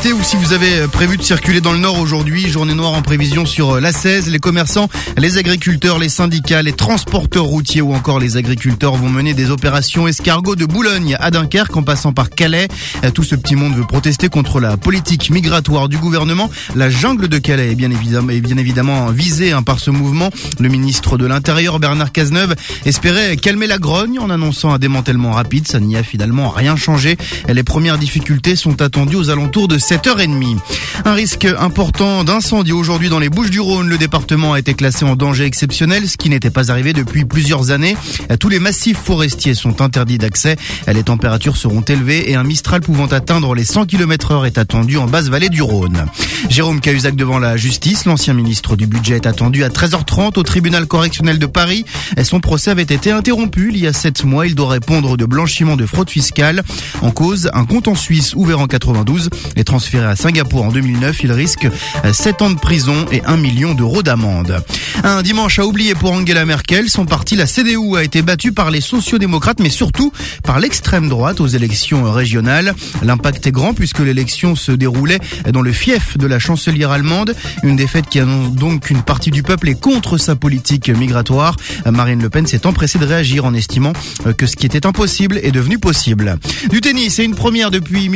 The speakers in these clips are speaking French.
quitter ou si vous avez prévu de circuler dans le Nord aujourd'hui. Journée noire en prévision sur l'A16. Les commerçants, les agriculteurs, les syndicats, les transporteurs routiers ou encore les agriculteurs vont mener des opérations escargot de Boulogne à Dunkerque en passant par Calais. Tout ce petit monde veut protester contre la politique migratoire du gouvernement. La jungle de Calais est bien évidemment visée par ce mouvement. Le ministre de l'Intérieur, Bernard Cazeneuve, espérait calmer la grogne en annonçant un démantèlement rapide. Ça n'y a finalement rien changé. Les premières difficultés sont attendues aux alentours de 7h30. Un risque important d'incendie aujourd'hui dans les Bouches-du-Rhône. Le département a été classé en danger exceptionnel, ce qui n'était pas arrivé depuis plusieurs années. Tous les massifs forestiers sont interdits d'accès. Les températures seront élevées et un Mistral pouvant atteindre les 100 km/h est attendu en basse vallée du Rhône. Jérôme Cahuzac devant la justice. L'ancien ministre du budget est attendu à 13h30 au tribunal correctionnel de Paris. Son procès avait été interrompu il y a 7 mois. Il doit répondre de blanchiment de fraude fiscale. En cause, un compte en Suisse ouvert en 92 et transféré à Singapour en 2009. Il risque 7 ans de prison et 1 million d'euros d'amende. Un dimanche à oublier pour Angela Merkel. Son parti, la CDU, a été battu par les sociodémocrates, mais surtout par l'extrême droite aux élections régionales. L'impact est grand puisque l'élection se déroulait dans le fief de la chancelière allemande. Une défaite qui annonce donc qu'une partie du peuple est contre sa politique migratoire. Marine Le Pen s'est empressée de réagir en estimant que ce qui était impossible est devenu possible. Du tennis, c'est une première depuis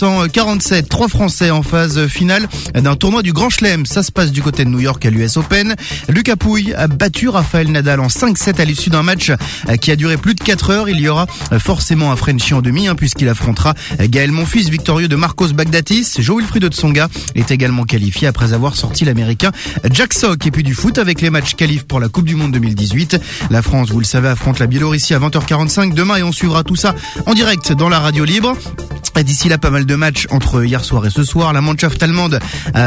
1947. 3 Français en phase finale d'un tournoi du Grand Chelem. Ça se passe du côté de New York à l'US Open. Lucas Pouille a battu Rafael Nadal en 5-7 à l'issue d'un match qui a duré plus de 4 heures. Il y aura forcément un Frenchie en demi puisqu'il affrontera Gaël Monfils, victorieux de Marcos Baghdatis. Jo-Wilfried Tsonga est également qualifié après avoir sorti l'américain Jack Sock. Et puis du foot avec les matchs qualifs pour la Coupe du Monde 2018. La France, vous le savez, affronte la Biélorussie à 20h45 demain et on suivra tout ça en direct dans la radio libre. D'ici là, pas mal de matchs entre hier soir et ce soir. La Mannschaft allemande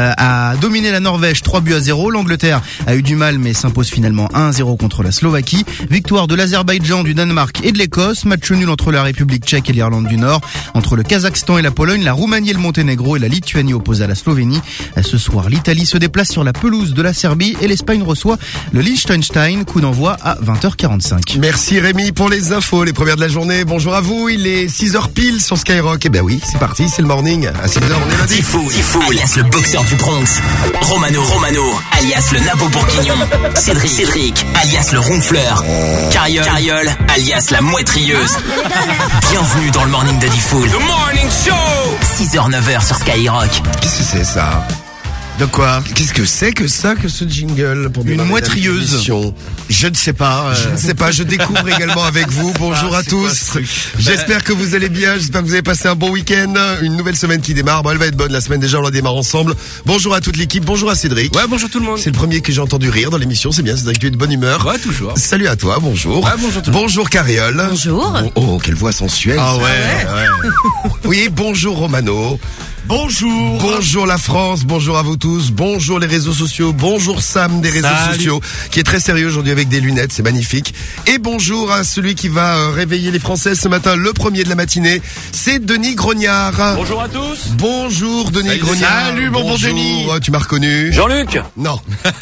a dominé la Norvège 3-0. L'Angleterre a eu du mal mais s'impose finalement 1-0 contre la Slovaquie. Victoire de l'Azerbaïdjan, du Danemark et de l'Écosse. Match nul entre la République tchèque et l'Irlande du Nord. Entre le Kazakhstan et la Pologne, la Roumanie et le Monténégro et la Lituanie opposent à la Slovénie. Ce soir, l'Italie se déplace sur la pelouse de la Serbie et l'Espagne reçoit le Liechtenstein. Coup d'envoi à 20h45. Merci Rémi pour les infos, les premières de la journée. Bonjour à vous, il est 6h pile sur Skyrock. Eh ben oui, c'est parti, c'est le morning. À 6h, on est lundi. Tifou, alias le boxeur du Bronx. Romano, alias le nabo bourguignon. Cédric, alias le ronfleur. Cariole, alias la mouettrieuse. Bienvenue dans le morning de Diffoul. The Morning Show. 6h-9h sur Skyrock. Qu'est-ce que c'est ça? De quoi? Qu'est-ce que c'est que ça, que ce jingle pour une mouettrieuse? Je ne sais pas. Je ne sais pas. Je découvre également avec vous. Bonjour à tous. J'espère que vous allez bien. J'espère que vous avez passé un bon week-end. Une nouvelle semaine qui démarre. Bon, elle va être bonne. La semaine déjà, on la démarre ensemble. Bonjour à toute l'équipe. Bonjour à Cédric. Ouais, bonjour tout le monde. C'est le premier que j'ai entendu rire dans l'émission. C'est bien. Cédric, tu es de bonne humeur. Ouais, toujours. Salut à toi. Bonjour. Ouais, bonjour tout le monde. Bonjour Cariole. Bonjour. Oh, quelle voix sensuelle. Ah ouais. Oui, bonjour Romano. Bonjour. Bonjour la France, bonjour à vous tous, bonjour les réseaux sociaux, bonjour Sam des réseaux sociaux, qui est très sérieux aujourd'hui avec des lunettes, c'est magnifique. Et bonjour à celui qui va réveiller les Français ce matin, le premier de la matinée, c'est Denis Grognard. Bonjour à tous. Bonjour Denis Grognard. Salut mon bon Denis. Oh, tu m'as reconnu? Jean-Luc. Non,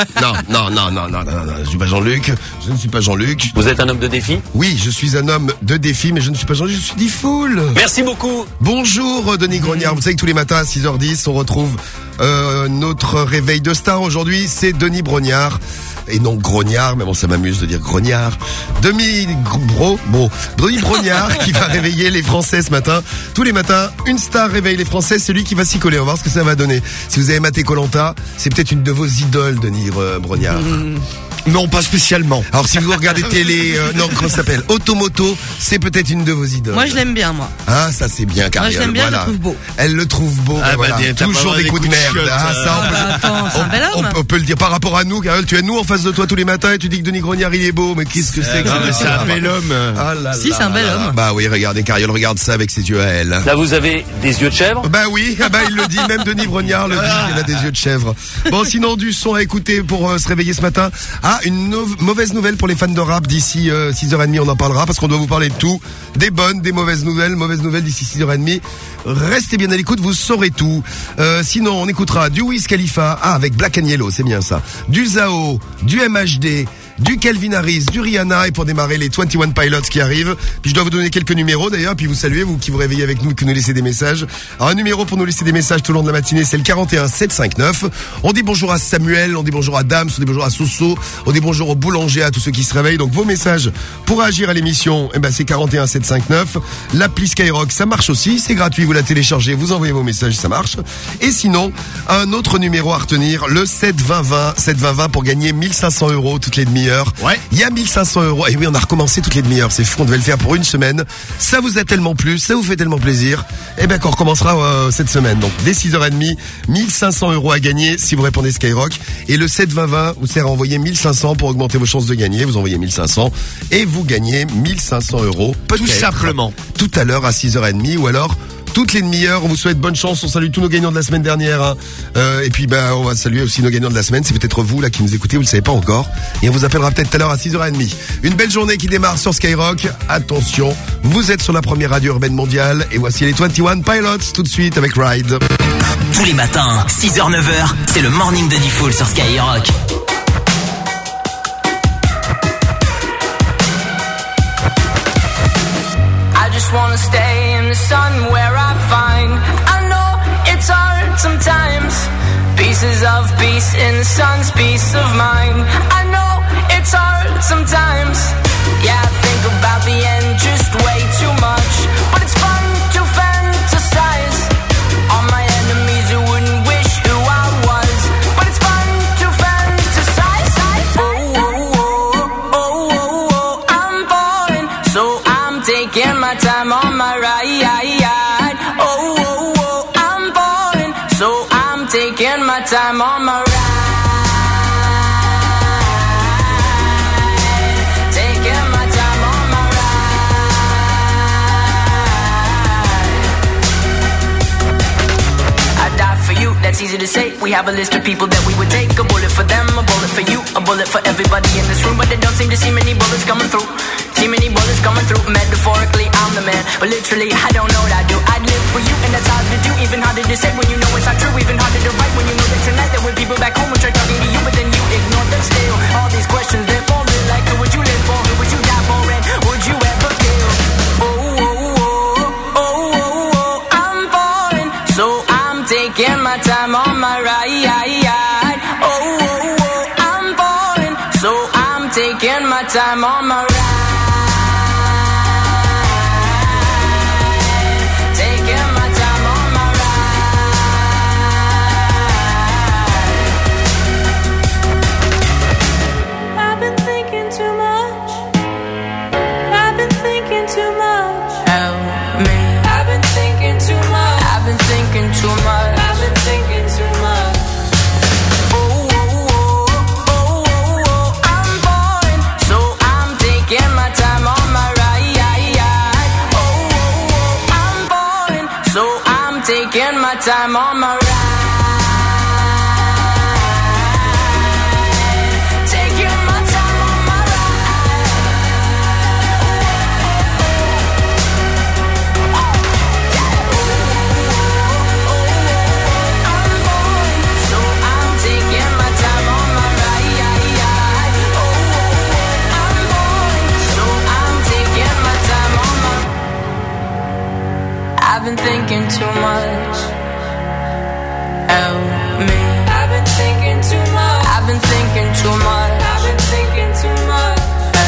je suis pas Jean-Luc, je ne suis pas Jean-Luc. Vous êtes un homme de défi? Oui, je suis un homme de défi, mais je ne suis pas Jean-Luc, je suis Diffoul. Merci beaucoup. Bonjour Denis Grognard, vous savez que tous les matins à 6h10, on retrouve notre réveil de star. Aujourd'hui, c'est Denis Brognard. Et non Grognard, mais bon, ça m'amuse de dire Grognard. Denis Brognard qui va réveiller les Français ce matin. Tous les matins, une star réveille les Français, c'est lui qui va s'y coller. On va voir ce que ça va donner. Si vous avez maté Koh-Lanta, c'est peut-être une de vos idoles, Denis Brognard. Non, pas spécialement. Alors si vous regardez télé, comment ça s'appelle, Automoto, c'est peut-être une de vos idoles. Moi, je l'aime bien, moi. Ah, ça c'est bien, Cariole. Moi, je l'aime bien, voilà. Je le trouve beau. Elle le trouve beau, Ah, voilà. Toujours des coups de merde. Attends, c'est un bel homme. On peut le dire par rapport à nous, Cariole. Tu as nous en face de toi tous les matins et tu dis que Denis Grognard il est beau, mais qu'est-ce que c'est que ça? C'est un bel homme. Ah là Si, là c'est un bel là homme. là. Bah oui, regardez, Cariole regarde ça avec ses yeux à elle. Là, vous avez des yeux de chèvre? Bah oui, il le dit, même Denis Brognard le dit, il a des yeux de chèvre. Bon, sinon du son à écouter pour se réveiller ce matin. Ah, une mauvaise nouvelle pour les fans de rap. D'ici 6h30, on en parlera parce qu'on doit vous parler de tout, des bonnes, des mauvaises nouvelles d'ici 6h30. Restez bien à l'écoute, vous saurez tout. Sinon, on écoutera du Wiz Khalifa, avec Black and Yellow, c'est bien ça. Du Zao, du MHD, du Calvin Harris, du Rihanna et pour démarrer les 21 Pilots qui arrivent. Puis je dois vous donner quelques numéros d'ailleurs, puis vous saluer, vous qui vous réveillez avec nous et qui nous laissez des messages. Alors un numéro pour nous laisser des messages tout le long de la matinée, c'est le 41 759. On dit bonjour à Samuel, on dit bonjour à Dams, on dit bonjour à Soso, on dit bonjour aux boulangers, à tous ceux qui se réveillent. Donc vos messages pour réagir à l'émission, c'est 41 759. L'appli Skyrock, ça marche aussi, c'est gratuit, vous la téléchargez, vous envoyez vos messages, ça marche. Et sinon, un autre numéro à retenir, le 72020 pour gagner 1500 € toutes les demi-heures. Ouais. Il y a 1500 €. Et oui, on a recommencé toutes les demi-heures. C'est fou, on devait le faire pour une semaine. Ça vous a tellement plu, ça vous fait tellement plaisir. Qu'on recommencera cette semaine. Donc, dès 6h30, 1500 € à gagner si vous répondez Skyrock. Et le 72020 vous sert à envoyer 1500 pour augmenter vos chances de gagner. Vous envoyez 1500 et vous gagnez 1500 €. Tout simplement. Tout à l'heure à 6h30 ou alors toutes les demi-heures. On vous souhaite bonne chance. On salue tous nos gagnants de la semaine dernière. Et puis on va saluer aussi nos gagnants de la semaine. C'est peut-être vous là qui nous écoutez, vous le savez pas encore. Et on vous appellera peut-être tout à l'heure à 6h30. Une belle journée qui démarre sur Skyrock. Attention, vous êtes sur la première radio urbaine mondiale. Et voici les 21 Pilots tout de suite avec Ride. Tous les matins, 6h-9h, c'est le morning de Diffoul sur Skyrock. I just wanna stay in the sun where I find I know it's hard sometimes. Pieces of peace in the sun's peace of mind. I know it's hard sometimes. Yeah, I think about the end just way too much. But it's fun to fantasize on my enemies who wouldn't wish who I was. But it's fun to fantasize. Oh, oh, oh, oh, oh, oh, I'm falling, so I'm taking my time on my ride. Oh, oh, oh, I'm falling, so I'm taking my time on my ride. Taking my time on my ride. I die for you, that's easy to say. We have a list of people that we would take. A bullet for them, a bullet for you, a bullet for everybody in this room. But they don't seem to see many bullets coming through. See many bullets coming through. Metaphorically, I'm the man, but literally, I don't know what I do. I'd live for you, and that's hard to do. Even harder to say when you know it's not true. Even harder to write when you know that tonight there were people back home who tried talking to you, but then you ignore them still. All these questions, they're falling like, who would you live for? Who would you die for? And would you ever kill? Oh, oh, oh, oh, oh, oh, I'm falling, so I'm taking my time on my ride. Oh, oh, oh, I'm falling, so I'm taking my time on my ride. Taking my time on my ride. Taking my time on my ride. I'm born, so I'm taking my time on my ride. I'm born, so I'm taking my time on my. I've been thinking too much. I've been thinking too much. I've been thinking too much. I've been thinking too much.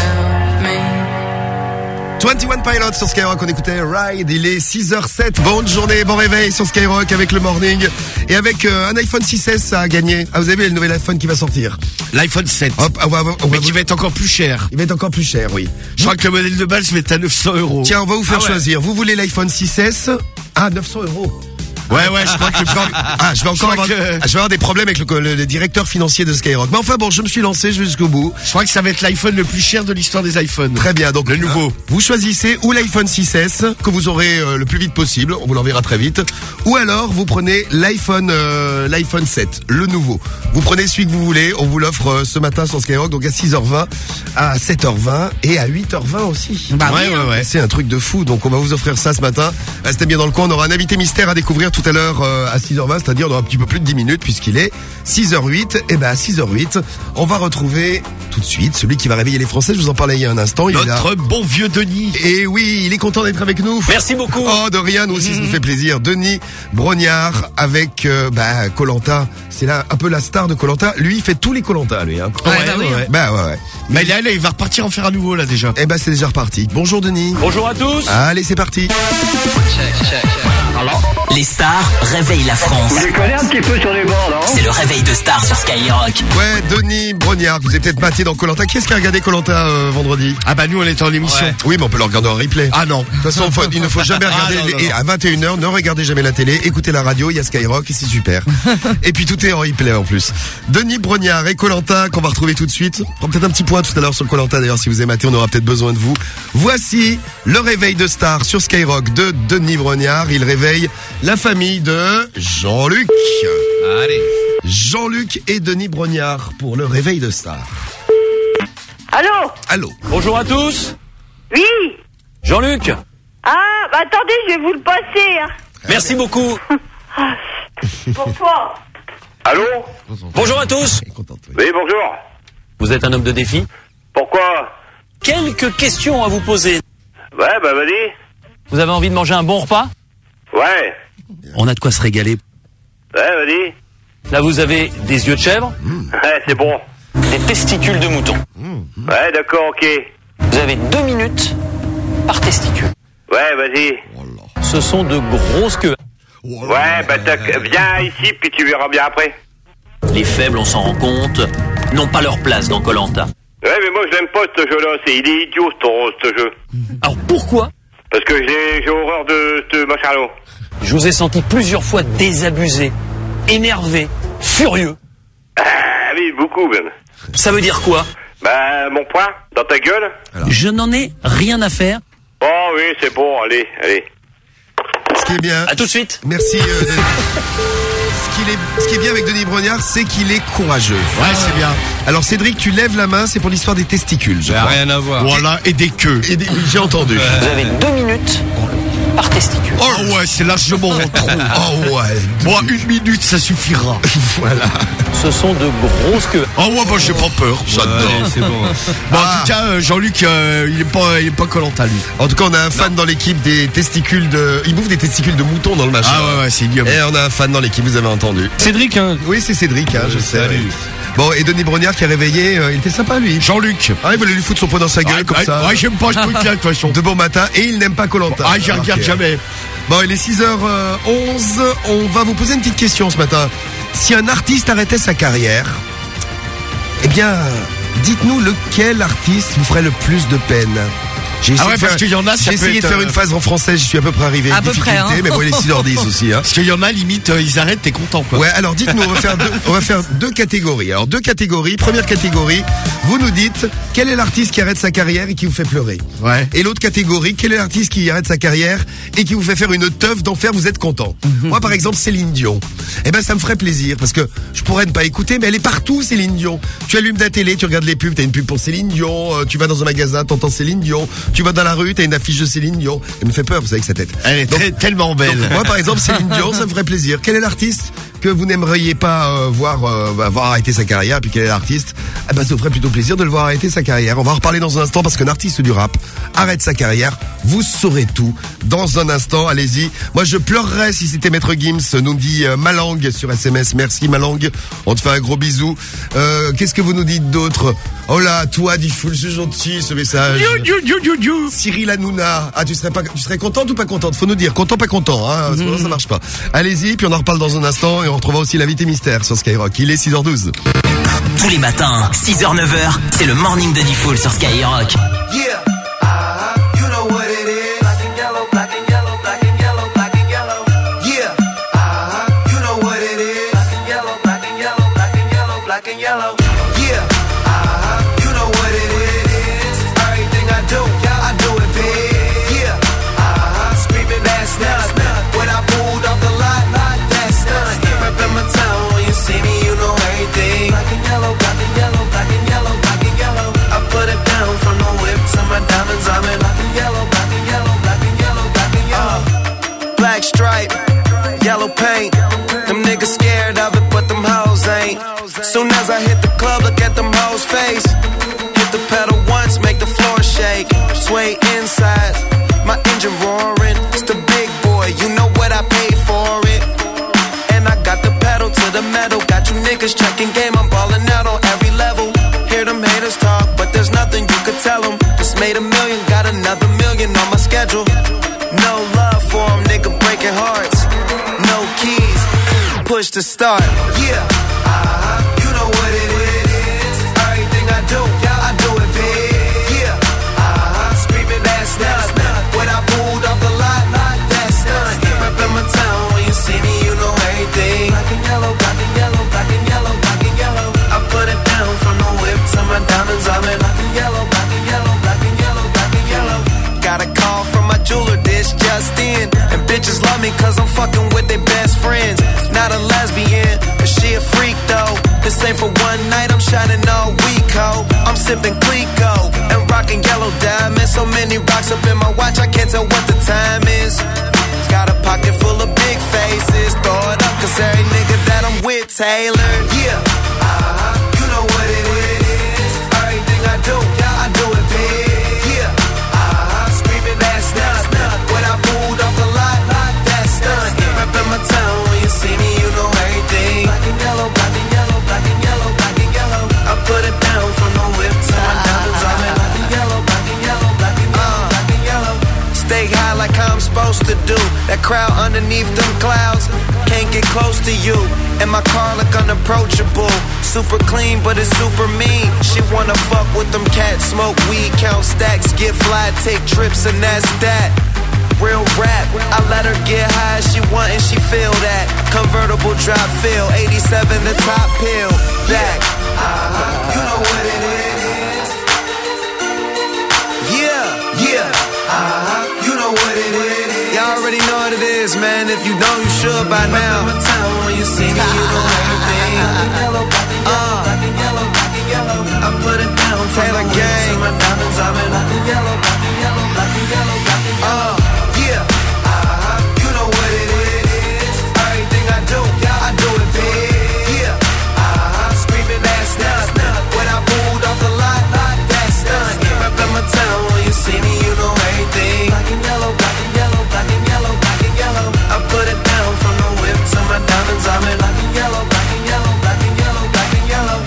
21 Pilots sur Skyrock, on écoutait Ride, il est 6h07, bonne journée, bon réveil sur Skyrock avec le morning et avec un iPhone 6S à gagner. Ah, vous avez vu le nouvel iPhone qui va sortir? L'iPhone 7. Hop, Mais qui va être encore plus cher. Il va être encore plus cher, oui. Je crois que le modèle de base va être à 900 €. Tiens, on va vous faire Ah ouais. choisir. Vous voulez l'iPhone 6S? Ah, 900 €. Ouais, je crois que je vais encore avoir des problèmes avec le directeur financier de Skyrock. Mais enfin bon, je me suis lancé, je vais jusqu'au bout. je crois que ça va être l'iPhone le plus cher de l'histoire des iPhones. Très bien, donc le nouveau. Vous choisissez ou l'iPhone 6S que vous aurez le plus vite possible, on vous l'enverra très vite, ou alors vous prenez l'iPhone 7, le nouveau. Vous prenez celui que vous voulez, on vous l'offre ce matin sur Skyrock, donc à 6h20, à 7h20 et à 8h20 aussi. Ouais. C'est un truc de fou, donc on va vous offrir ça ce matin. Restez bien dans le coin, on aura un invité mystère à découvrir tout à l'heure à 6h20, c'est-à-dire dans un petit peu plus de 10 minutes puisqu'il est 6h08. Et ben à 6h08, on va retrouver tout de suite celui qui va réveiller les Français. Je vous en parlais il y a un instant. Il est là. Notre bon vieux Denis. Et oui, il est content d'être avec nous. Merci beaucoup. Oh, de rien, nous aussi, ça nous fait plaisir. Denis Brognard avec Koh-Lanta. C'est là un peu la star de Koh-Lanta. Lui, il fait tous les Koh-Lanta, lui. Hein. Ouais. Bah ouais. Mais là, il va repartir en faire à nouveau, là, déjà. Eh ben, c'est déjà reparti. Bonjour, Denis. Bonjour à tous. Allez, c'est parti. Les stars réveillent la France. Vous déconnez un petit peu sur les bords, non? C'est le réveil de stars sur Skyrock. Ouais, Denis Brognard, vous avez peut-être maté dans Koh-Lanta. Qui est-ce qui a regardé Koh-Lanta vendredi? Ah bah, nous, on était en émission. Ouais. Oui, mais on peut le regarder en replay. Ah non. De toute façon, il ne faut jamais regarder. non. Et à 21h, ne regardez jamais la télé. Écoutez la radio, il y a Skyrock et c'est super. Et puis tout est en replay en plus. Denis Brognard et Koh-Lanta qu'on va retrouver tout de suite. On prend peut-être un petit point tout à l'heure sur Koh-Lanta. D'ailleurs, si vous avez maté, on aura peut-être besoin de vous. Voici le réveil de star sur Skyrock de Denis Brognard. Il réveille la famille de Jean-Luc. Allez. Jean-Luc et Denis Brognard pour le réveil de star. Allô. Bonjour à tous. Oui. Jean-Luc. Ah, bah attendez, je vais vous le passer. Hein. Merci beaucoup. Pourquoi? Allô? Bonjour à tous. Elle est contente, oui. Oui, bonjour. Vous êtes un homme de défi. Pourquoi? Quelques questions à vous poser. Ouais, bah vas-y. Vous avez envie de manger un bon repas? Ouais. On a de quoi se régaler. Ouais, vas-y. Là, vous avez des yeux de chèvre, Ouais, c'est bon. des testicules de mouton. Ouais, d'accord, ok. Vous avez 2 minutes par testicule. Ouais, vas-y. Ce sont de grosses queues. Ouais, bah viens ici, puis tu verras bien après. Les faibles, on s'en rend compte, n'ont pas leur place dans Koh-Lanta. Ouais, mais moi, je l'aime pas, ce jeu-là. Il est idiot, ce jeu. Alors pourquoi? Parce que j'ai horreur de ce machin-là. Je vous ai senti plusieurs fois désabusé, énervé, furieux. Ah oui, beaucoup, même. Ça veut dire quoi? Bah, mon poing, dans ta gueule. Je n'en ai rien à faire. Oh oui, c'est bon, allez. Ce qui est bien. À tout de suite. Merci. Denis. Ce qui est bien avec Denis Brognard, c'est qu'il est courageux. Ouais, c'est bien. Alors Cédric, tu lèves la main, c'est pour l'histoire des testicules. Je crois. Rien à voir. Voilà, et des queues. Oui, j'ai entendu. Vous avez 2 minutes par testicule. Oh ouais, c'est largement trop. Oh ouais. Bon, 1 minute, ça suffira. Voilà. Ce sont de grosses queues. Oh ouais, bah j'ai pas peur. J'adore. c'est bon. Bon, en tout cas, Jean-Luc, il est pas Koh-Lanta, lui. En tout cas, on a un fan dans l'équipe des testicules de. Il bouffe des testicules de mouton dans le machin. Ah ouais, c'est ignoble. Et on a un fan dans l'équipe, vous avez entendu. Cédric, hein. Oui, c'est Cédric, hein, je sais. salut. Oui. Bon, et Denis Brognard qui a réveillé, il était sympa lui. Jean-Luc. Ah, il voulait lui foutre son poing dans sa gueule comme ça. Ouais, j'aime pas ce truc-là, de toute façon. De bon matin, et il n'aime pas Koh-Lanta. Ah, j'y regarde jamais. Bon, il est 6h11, on va vous poser une petite question ce matin. Si un artiste arrêtait sa carrière, eh bien, dites-nous lequel artiste vous ferait le plus de peine. J'ai essayé parce qu'il y en a, ça J'ai peut essayé être, de faire une phrase en français, j'y suis à peu près arrivé. À peu près, hein. Mais bon, il est 6h10 aussi, hein. Parce qu'il y en a, limite, ils arrêtent, t'es content, quoi. Ouais, alors dites-nous, on va faire deux catégories. Alors, 2 catégories. Première catégorie, vous nous dites quel est l'artiste qui arrête sa carrière et qui vous fait pleurer. Ouais. Et l'autre catégorie, quel est l'artiste qui arrête sa carrière et qui vous fait faire une teuf d'enfer, vous êtes content. Moi, par exemple, Céline Dion. Eh ben, ça me ferait plaisir parce que je pourrais ne pas écouter, mais elle est partout, Céline Dion. Tu allumes ta télé, tu regardes les pubs, t'as une pub pour Céline Dion, tu vas dans un magasin, t'entends Céline Dion, tu vas dans la rue, t'as une affiche de Céline Dion. Elle me fait peur, vous savez, avec sa tête. Elle est tellement belle. Donc, moi, par exemple, Céline Dion, ça me ferait plaisir. Quel est l'artiste que vous n'aimeriez pas voir arrêter sa carrière? Puis quel est l'artiste? Eh ben, ça vous ferait plutôt plaisir de le voir arrêter sa carrière. On va en reparler dans un instant parce qu'un artiste du rap arrête sa carrière. Vous saurez tout dans un instant. Allez-y. Moi, je pleurerais si c'était Maître Gims, nous dit Malang sur SMS. Merci Malang. On te fait un gros bisou. Qu'est-ce que vous nous dites d'autre? Oh là, toi, dit Foul, c'est gentil ce message. Cyril Hanouna. Ah, tu serais contente ou pas contente? Faut nous dire. Content, pas content, hein. Parce que là, ça marche pas. Allez-y, puis on en reparle dans un instant et on retrouvera aussi l'invité mystère sur Skyrock. Il est 6h12. Tous les matins, 6h, 9h, c'est le morning de Diffoul sur Skyrock. Yeah, you know what it is. Black and yellow, black and yellow, black and yellow, black and yellow. Yeah, you know what it is. Black and yellow, black and yellow, black and yellow, black and yellow. Yeah, you know what it is. Everything I do, I do it big. Yeah, screaming that's nuts. When I pulled off the lot, that's nuts. Reppin' my town, when you see me, you know everything. Black and yellow, black and yellow, black and yellow, black and yellow. I put it down from the whip to my diamonds. I'm in black and yellow, black and yellow, black and yellow, black and yellow. Black stripe, yellow Soon as I hit the club, look at them hoes' face. Hit the pedal once, make the floor shake. Sway inside, my engine roaring. It's the big boy, you know what I paid for it. And I got the pedal to the metal. Got you niggas checking game, I'm ballin' out on every level. Hear them haters talk, but there's nothing you could tell them. Just made $1 million, got another $1 million on my schedule. No love for them, nigga breaking hearts. No keys, push to start. Yeah, you know what it is. Everything I do, I do it big. Yeah, screaming that's nuts. When I pulled off the lot, that's nuts. Reppin' my town, when you see me, you know everything. Black and yellow, black and yellow, black and yellow, black and yellow. I put it down from the whip to my diamonds. I'm in black and yellow, black and yellow, black and yellow, black and yellow. Got a call from my jeweler, this just in. And bitches love me cause I'm fucking with their best friends. Not a lesbian, but she a freak though. This ain't for one night, I'm shining all week, ho. I'm sipping Clico and rocking yellow diamonds. So many rocks up in my watch, I can't tell what the time is. Got a pocket full of big faces. Throw it up cause every nigga that I'm with Taylor. Yeah, you know what it is. Everything I do, I do it big. Yeah, screaming that's nuts. When I pulled off the lot, that's nuts. Reppin' my town, when you see me, you know everything. Black and yellow, black and yellow, black and yellow, black and yellow. I put it down from the whip to my diamonds. I'm in black and yellow, black and yellow, black and yellow, black and yellow. Stay high like how I'm supposed to do. That crowd underneath them clouds can't get close to you. And my car look unapproachable. Super clean, but it's super mean. She wanna fuck with them cats, smoke weed, count stacks, get fly, take trips, and that's that. Real rap, I let her get high as she want and she feel that. Convertible drop feel, 87 the top pill. Back, you know what it is. Yeah, you know what it is. Y'all already know what it is, man. If you don't, you should by now. When you see me, you know everything. Black and yellow, black and yellow. I put it down, Taylor Gang. My diamonds, I'm in black and yellow, black and yellow, black and yellow, black and yellow. Yeah, you know what it is. Everything I do, I do it big. Yeah, screaming that's nuts. When I pulled off the lot, that's nuts. Reppin' my town, when you see me, you know everything. Black and yellow, black and yellow, black and yellow, black and yellow. I put it down from the whip to my diamonds. I'm in black and yellow, black and yellow, black and yellow, black and yellow.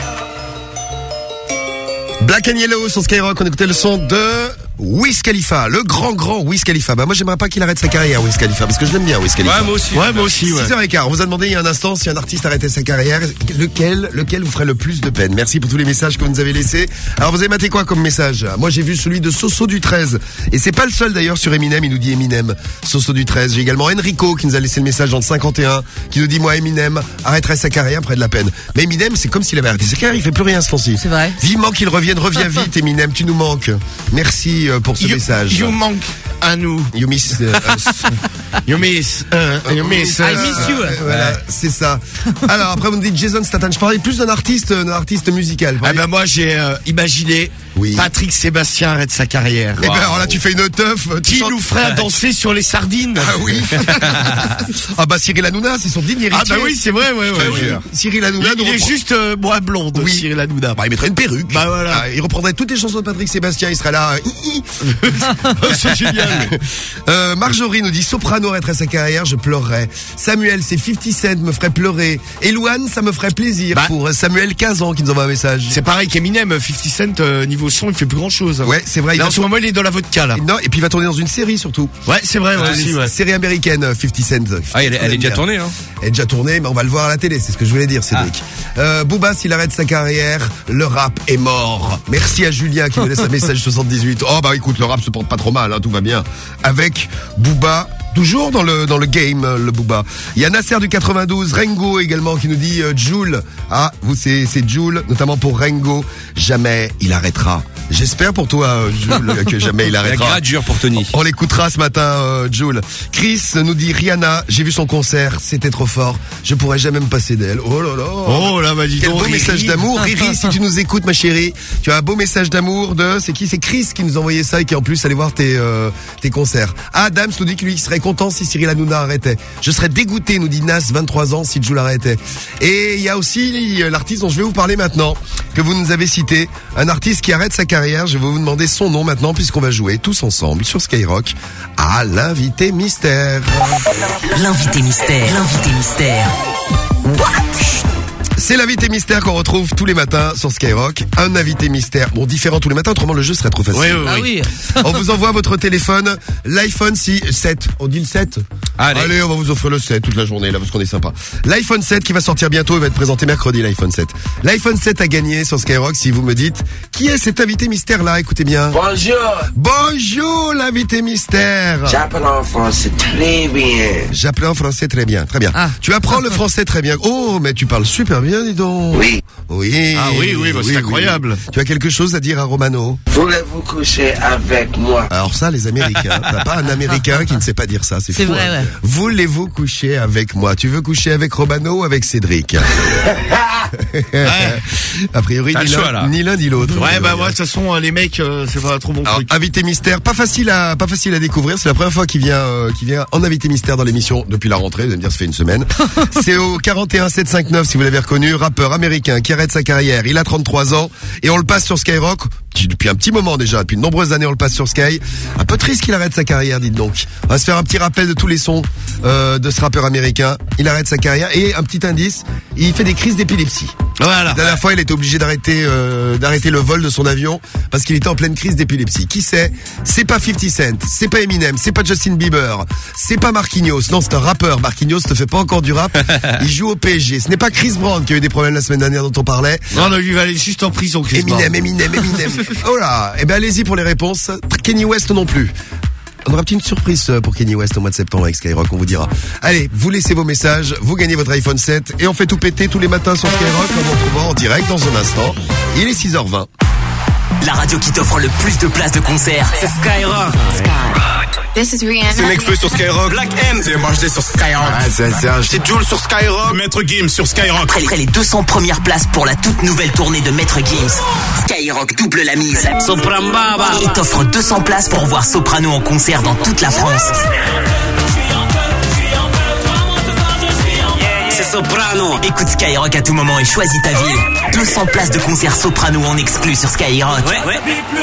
Black and Yellow sur Skyrock, on écoutait le son de Wiz Khalifa, le grand Wiz Khalifa. Bah moi j'aimerais pas qu'il arrête sa carrière, Wiz Khalifa, parce que je l'aime bien, Wiz Khalifa. Ouais, moi aussi. 6h15, on vous a demandé il y a un instant si un artiste arrêtait sa carrière, lequel vous ferait le plus de peine. Merci pour tous les messages que vous nous avez laissés. Alors vous avez maté quoi comme message? Moi j'ai vu celui de Soso du 13, et c'est pas le seul d'ailleurs sur Eminem, il nous dit Eminem, Soso du 13. J'ai également Enrico qui nous a laissé le message dans le 51, qui nous dit moi Eminem arrêterait sa carrière après de la peine. Mais Eminem c'est comme s'il avait arrêté sa carrière, il fait plus rien ce temps-ci. C'est vrai. Vivement qu'il revienne, reviens vite Eminem, tu nous manques. Merci pour ce message. You manque à nous. You miss us. You miss I miss you. Voilà, c'est ça. Alors après vous me dites Jason Statham. Je parlais plus d'un artiste musical. Ah ben moi j'ai imaginé Patrick Sébastien arrête sa carrière. Et ben alors là tu fais une teuf. Qui nous ferait danser sur les sardines? Ah oui. Ah bah Cyril Hanouna, c'est son digne héritier. Ah bah oui c'est vrai, ouais. Cyril Hanouna. Il est juste moins blonde. Oui. Cyril Hanouna. Bah il mettrait une perruque. Bah voilà. Il reprendrait toutes les chansons de Patrick Sébastien. Il serait là. C'est génial. Marjorie nous dit Soprano arrêterait sa carrière, je pleurerais. Samuel, c'est 50 Cent me ferait pleurer. Elouane, ça me ferait plaisir. Pour Samuel, 15 ans, qui nous envoie un message. C'est pareil qu'Eminem, 50 Cent, niveau son, il fait plus grand chose. Ouais, c'est vrai. Là, en ce moment, il est dans la vodka, là. Non, et puis il va tourner dans une série, surtout. Ouais, c'est vrai, aussi, ouais. Série américaine, 50 Cent. Ah, elle est déjà tournée, hein. Elle est déjà tournée, mais on va le voir à la télé, c'est ce que je voulais dire, Cédric. Booba, s'il arrête sa carrière, le rap est mort. Merci à Julien qui me laisse un message 78. Oh, bah écoute, le rap se porte pas trop mal, hein, tout va bien. Avec Booba, toujours dans le game, le Booba. Il y a Nasser du 92, Rengo également qui nous dit Jul. Ah, vous c'est Jul, notamment pour Rengo. Jamais il arrêtera. J'espère pour toi, Jul, que jamais il arrêtera. La grade dure pour Tony. On l'écoutera ce matin, Jul. Chris nous dit Rihanna, j'ai vu son concert, c'était trop fort. Je pourrais jamais me passer d'elle. Oh là là. Oh là, bah dis quel donc, beau message d'amour. Riri, si tu nous écoutes, ma chérie, tu as un beau message d'amour c'est qui? C'est Chris qui nous a envoyé ça et qui en plus allait voir tes concerts. Ah, Dams nous dit que lui, il serait serais content si Cyril Hanouna arrêtait. Je serais dégoûté, nous dit Nas, 23 ans, si Jul arrêtait. Et il y a aussi l'artiste dont je vais vous parler maintenant, que vous nous avez cité. Un artiste qui arrête sa carrière. Je vais vous demander son nom maintenant, puisqu'on va jouer tous ensemble sur Skyrock à l'invité mystère. L'invité mystère. L'invité mystère. What? C'est l'invité mystère qu'on retrouve tous les matins sur Skyrock. Un invité mystère, bon, différent tous les matins, autrement le jeu serait trop facile. Oui. On vous envoie votre téléphone, l'iPhone 7. On dit le 7 ? Allez, on va vous offrir le 7 toute la journée là parce qu'on est sympa. L'iPhone 7 qui va sortir bientôt, il va être présenté mercredi, l'iPhone 7. L'iPhone 7 a gagné sur Skyrock si vous me dites qui est cet invité mystère là, écoutez bien. Bonjour l'invité mystère. J'apprends en français très bien. J'apprends en français très bien, très bien. Tu apprends le français très bien. Oh, mais tu parles super bien, dis donc. Oui. C'est incroyable. Tu as quelque chose à dire à Romano? Voulez-vous coucher avec moi? Alors ça, les Américains. T'as pas un Américain qui ne sait pas dire ça, c'est fou. vrai, hein. ouais. Voulez-vous coucher avec moi? Tu veux coucher avec Romano ou avec Cédric? A priori, ni l'un ni l'autre. Ouais, bah moi, de toute façon, les mecs, c'est pas trop bon truc. Invité mystère, pas facile à découvrir. C'est la première fois qu'il vient en invité mystère dans l'émission depuis la rentrée. Vous allez me dire, ça fait une semaine. C'est au 41 759, si vous l'avez reconnu, rappeur américain qui arrête sa carrière. Il a 33 ans et on le passe sur Skyrock depuis un petit moment déjà. Depuis de nombreuses années, on le passe sur Sky. Un peu triste qu'il arrête sa carrière, dites donc. On va se faire un petit rappel de tous les sons de ce rappeur américain. Il arrête sa carrière et un petit indice, il fait des crises d'épilepsie. Voilà. La dernière fois, il était obligé d'arrêter le vol de son avion parce qu'il était en pleine crise d'épilepsie. Qui c'est? C'est pas 50 Cent, c'est pas Eminem, c'est pas Justin Bieber, c'est pas Marquinhos. Non, c'est un rappeur. Marquinhos ne fait pas encore du rap. Il joue au PSG. Ce n'est pas Chris Brown qui a eu des problèmes la semaine dernière dont on parlait. Non, lui va aller juste en prison, Chris Brown. Eminem. Oh là. Eh ben, allez-y pour les réponses. Kanye West non plus. On aura une surprise pour Kanye West au mois de septembre avec Skyrock, on vous dira. Allez, vous laissez vos messages, vous gagnez votre iPhone 7 et on fait tout péter tous les matins sur Skyrock en vous retrouvant en direct dans un instant. Il est 6h20. La radio qui t'offre le plus de places de concert, c'est Skyrock. This is Rihanna. C'est Nekfeu sur Skyrock. Black M. C'est MHD sur Skyrock. C'est Jules sur Skyrock. Maître Gims sur Skyrock. Après les 200 premières places pour la toute nouvelle tournée de Maître Gims, Skyrock double la mise. Soprano et t'offre 200 places pour voir Soprano en concert dans toute la France. C'est Soprano. Écoute Skyrock à tout moment et choisis ta ville. 200 places de concert Soprano en exclu sur Skyrock. Ouais.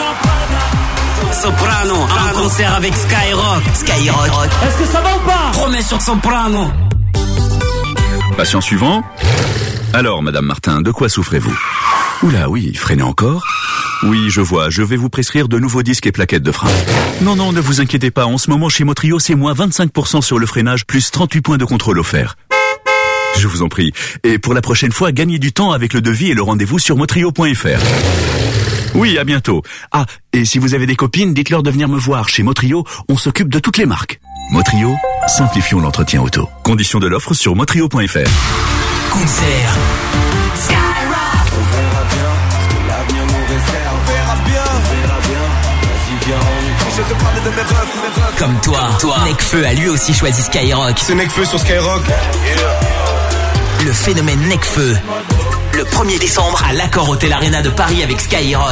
Soprano en concert avec Skyrock. Est-ce que ça va ou pas? Promets sur Soprano. Patient suivant. Alors, Madame Martin, de quoi souffrez-vous? Oula, oui, freinez encore. Oui, je vois, je vais vous prescrire de nouveaux disques et plaquettes de frein. Non, ne vous inquiétez pas, en ce moment chez Motrio, c'est moins 25% sur le freinage, plus 38 points de contrôle offerts. Je vous en prie. Et pour la prochaine fois, gagnez du temps avec le devis et le rendez-vous sur motrio.fr. Oui, à bientôt. Ah, et si vous avez des copines, dites-leur de venir me voir. Chez Motrio, on s'occupe de toutes les marques. Motrio, simplifions l'entretien auto. Conditions de l'offre sur motrio.fr. Concert. Skyrock. On verra bien ce que l'avenir nous réserve. On verra bien. Vas-y, viens, je te parle de mes rêves. Comme toi, Nekfeu a lui aussi choisi Skyrock. C'est Nekfeu sur Skyrock. Le phénomène Nekfeu. Le 1er décembre à l'Accor Hotel Arena de Paris avec Skyrock.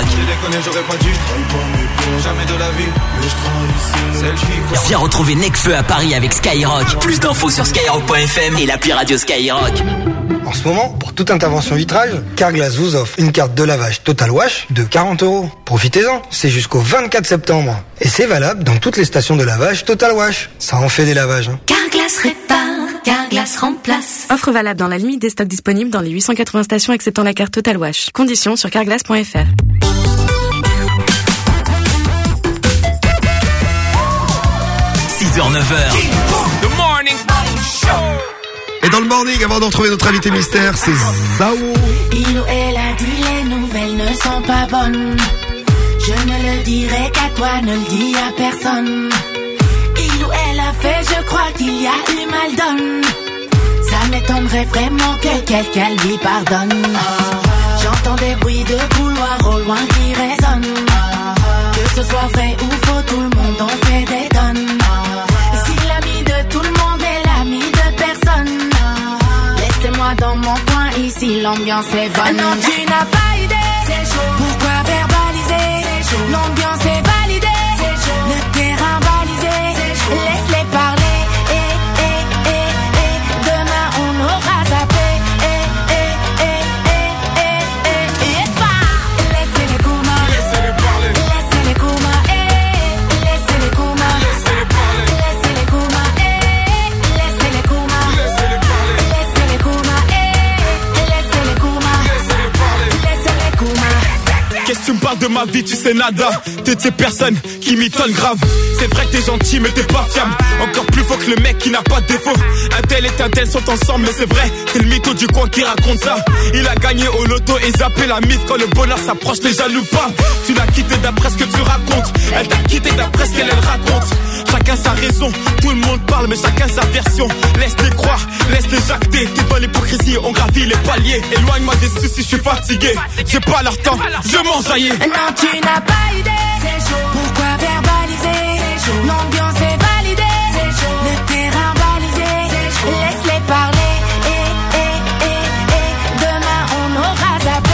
Viens retrouver Nekfeu à Paris avec Skyrock. Plus d'infos sur skyrock.fm et l'appli radio Skyrock. En ce moment, pour toute intervention vitrage, Carglass vous offre une carte de lavage Total Wash de 40 €. Profitez-en, c'est jusqu'au 24 septembre. Et c'est valable dans toutes les stations de lavage Total Wash. Ça en fait des lavages. Carglass répare, Carglass remplace. Offre valable dans la limite des stocks disponibles dans les 880 stations acceptant la carte Total Wash. Conditions sur carglass.fr. 6h, 9h. The morning show. Et dans le morning, avant de retrouver notre invité mystère, c'est Zao. Il ou elle a dit les nouvelles ne sont pas bonnes. Je ne le dirai qu'à toi, ne le dis à personne. Il ou elle a fait, je crois qu'il y a eu mal donne. Ça m'étonnerait vraiment que quelqu'un lui pardonne. J'entends des bruits de couloir au loin qui résonnent. Que ce soit vrai ou faux, tout le monde en fait des tonnes. Si l'ami de tout le monde est l'ami de personne, laissez-moi dans mon coin, ici l'ambiance est bonne. Non, tu n'as pas idée, c'est chaud. Pourquoi verbaliser, c'est chaud. L'ambiance est validée, c'est chaud. Le terrain balisé, c'est chaud. Laisse-les parler. parle de ma vie, tu sais nada. T'es de ces personnes qui m'étonnent grave. C'est vrai que t'es gentil mais t'es pas fiable. Encore plus faux que le mec qui n'a pas de défaut. Un tel et un tel sont ensemble mais c'est vrai. C'est le mytho du coin qui raconte ça. Il a gagné au loto et zappé la mise. Quand le bonheur s'approche les jaloux pas. Tu l'as quitté d'après ce que tu racontes. Elle t'a quitté d'après ce qu'elle raconte. Chacun sa raison, tout le monde parle mais chacun sa version. Laisse-les croire, laisse-les jacter. T'es dans l'hypocrisie, on gravit les paliers. Éloigne-moi des soucis, je suis fatigué. J'ai pas leur temps, je m'enjaillis. Non, tu n'as pas idée. Pourquoi verbaliser? L'ambiance est validée. Le terrain balisé. Laisse-les parler. Demain on aura zappé.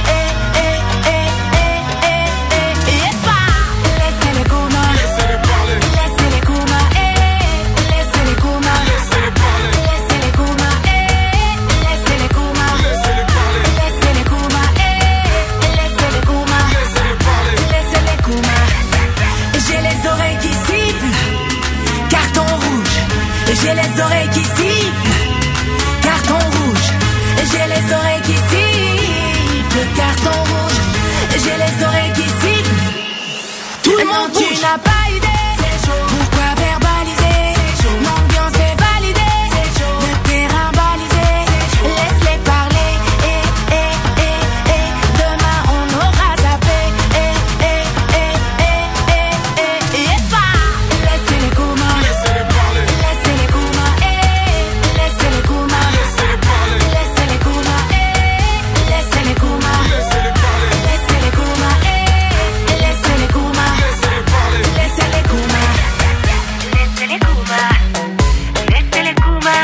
Laissez-les coumas. Laissez-les coumas. Laissez-les coumas. Laissez-les coumas. Laissez-les coumas. Laissez-les coumas. Laissez-les coumas. Laissez-les coumas. J'ai les oreilles qui sifflent. Carton rouge. J'ai les oreilles qui sifflent. Carton rouge. J'ai les oreilles qui sifflent. Carton rouge. J'ai les oreilles qui sifflent. Tout le monde bouge. Tu n'as pas idée. Pourquoi verbaliser? L'ambiance est validée. Le terrain balisé. Laisse-les parler. Demain on aura zappé. Laissez-les coumas. Laissez-les coumas. Laissez-les coumas. Laissez-les coumas. Laissez-les coumas. Laissez-les coumas. Laissez-les coumas. Laissez-les coumas. Laissez-les coumas. Laissez-les coumas.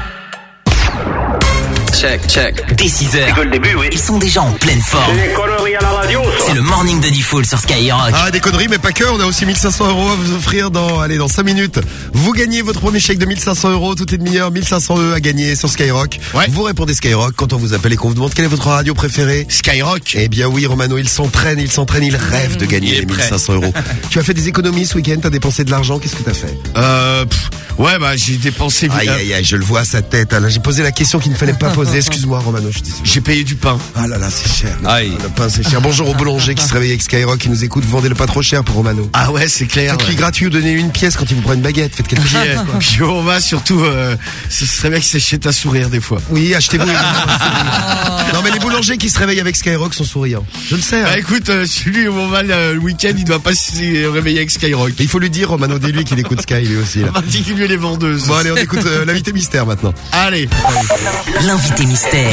Check. Dès 6h. C'est que le début, oui. Ils sont déjà en pleine forme. C'est des conneries à la radio, ça. C'est le morning de Diffoul sur Skyrock. Ah, des conneries, mais pas que. On a aussi 1500 € à vous offrir dans 5 minutes. Vous gagnez votre premier chèque de 1500 € toutes les demi-heures. 1500 € à gagner sur Skyrock. Ouais. Vous répondez Skyrock quand on vous appelle et qu'on vous demande quelle est votre radio préférée. Skyrock. Eh bien oui, Romano, il s'entraîne, il rêve de gagner les 1500 €. Tu as fait des économies ce week-end, t'as dépensé de l'argent, qu'est-ce que t'as fait? Ouais, bah j'ai dépensé. Aïe, je le vois à sa tête. Là, j'ai posé la question qu'il ne fallait pas poser. Excuse-moi, Romano, je dis. J'ai payé du pain. Ah là là, c'est cher. Aïe. Le pain, c'est cher. Bonjour au boulanger qui se réveille avec Skyrock, qui nous écoute. Vendez-le pas trop cher pour Romano. Ah ouais, c'est clair. Faites-lui gratuit ou donnez une pièce quand il vous prend une baguette. Faites quelque chose. Puis on va surtout, ce serait bien que c'est chez ta sourire des fois. Oui, achetez-vous. Non, mais les boulangers qui se réveillent avec Skyrock sont souriants. Je le sais. Bah écoute, celui où on va le week-end, il doit pas se réveiller avec Skyrock. Il faut lui dire, Romano, dis-lui qu'il écoute Sky, lui aussi. En particulier les vendeuses. Bon, allez, on écoute l'invité mystère maintenant. Allez. L'invité mystère.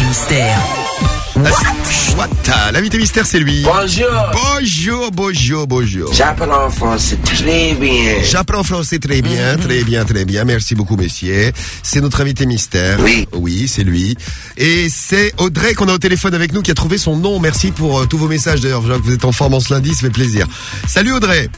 What? L'invité mystère, c'est lui. Bonjour. Bonjour. J'apprends en français très bien. J'apprends français très bien. Merci beaucoup, messieurs. C'est notre invité mystère. Oui, c'est lui. Et c'est Audrey qu'on a au téléphone avec nous qui a trouvé son nom. Merci pour tous vos messages d'ailleurs. Je vois que vous êtes en forme en ce lundi, ça fait plaisir. Salut Audrey.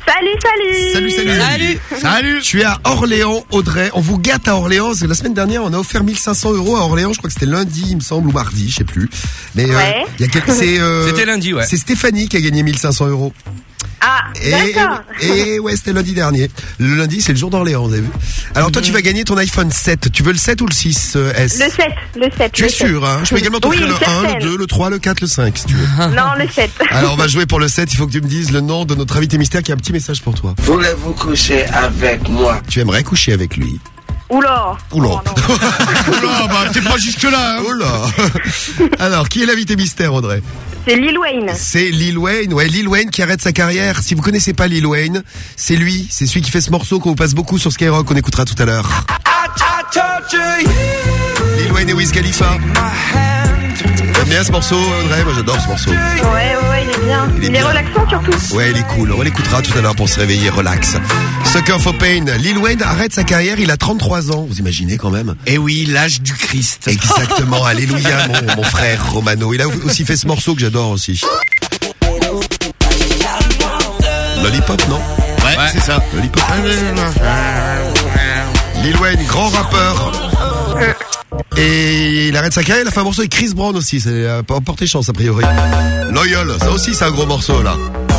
Salut. Tu es à Orléans, Audrey. On vous gâte à Orléans. La semaine dernière, on a offert 1500 € à Orléans. Je crois que c'était lundi, il me semble, ou mardi, je sais plus. Mais C'était lundi, ouais. C'est Stéphanie qui a gagné 1500 €. Ah, d'accord. Et ouais, c'était lundi dernier. Le lundi, c'est le jour d'Orléans, vous avez vu. Alors toi, tu vas gagner ton iPhone 7. Tu veux le 7 ou le 6S? Le 7. Tu es sûr, hein? Je peux également t'offrir le 1, le 2, le 3, le 4, le 5, si tu veux. Non, le 7. Alors, on va jouer pour le 7. Il faut que tu me dises le nom de notre invité mystère qui a un petit message pour toi. Voulez-vous coucher avec moi? Tu aimerais coucher avec lui? Oula. Oula, bah t'es pas jusque là. Hein. Oula. Alors, qui est l'invité mystère, Audrey? C'est Lil Wayne. C'est Lil Wayne, ouais, Lil Wayne qui arrête sa carrière. Si vous connaissez pas Lil Wayne, c'est lui, c'est celui qui fait ce morceau qu'on vous passe beaucoup sur Skyrock, on écoutera tout à l'heure. Lil Wayne et Wiz Khalifa. T'aimes bien ce morceau, Audrey? Moi j'adore ce morceau. Ouais, il est bien. Il est relaxant surtout. Ouais, il est cool. On l'écoutera tout à l'heure pour se réveiller relax. Sucker for Pain. Lil Wayne arrête sa carrière, il a 33 ans. Vous imaginez quand même? Eh oui, l'âge du Christ. Exactement. Alléluia, mon frère Romano. Il a aussi fait ce morceau que j'adore aussi. Lollipop, non? Ouais, c'est ça. Lollipop. Lil Wayne, grand rappeur. Et il arrête sa carrière, il a fait un morceau avec Chris Brown aussi, c'est pas porté chance a priori. Loyal, ça aussi c'est un gros morceau là.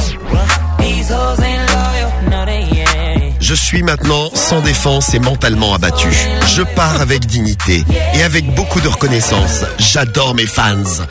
Je suis maintenant sans défense et mentalement abattu. Je pars avec dignité et avec beaucoup de reconnaissance. J'adore mes fans.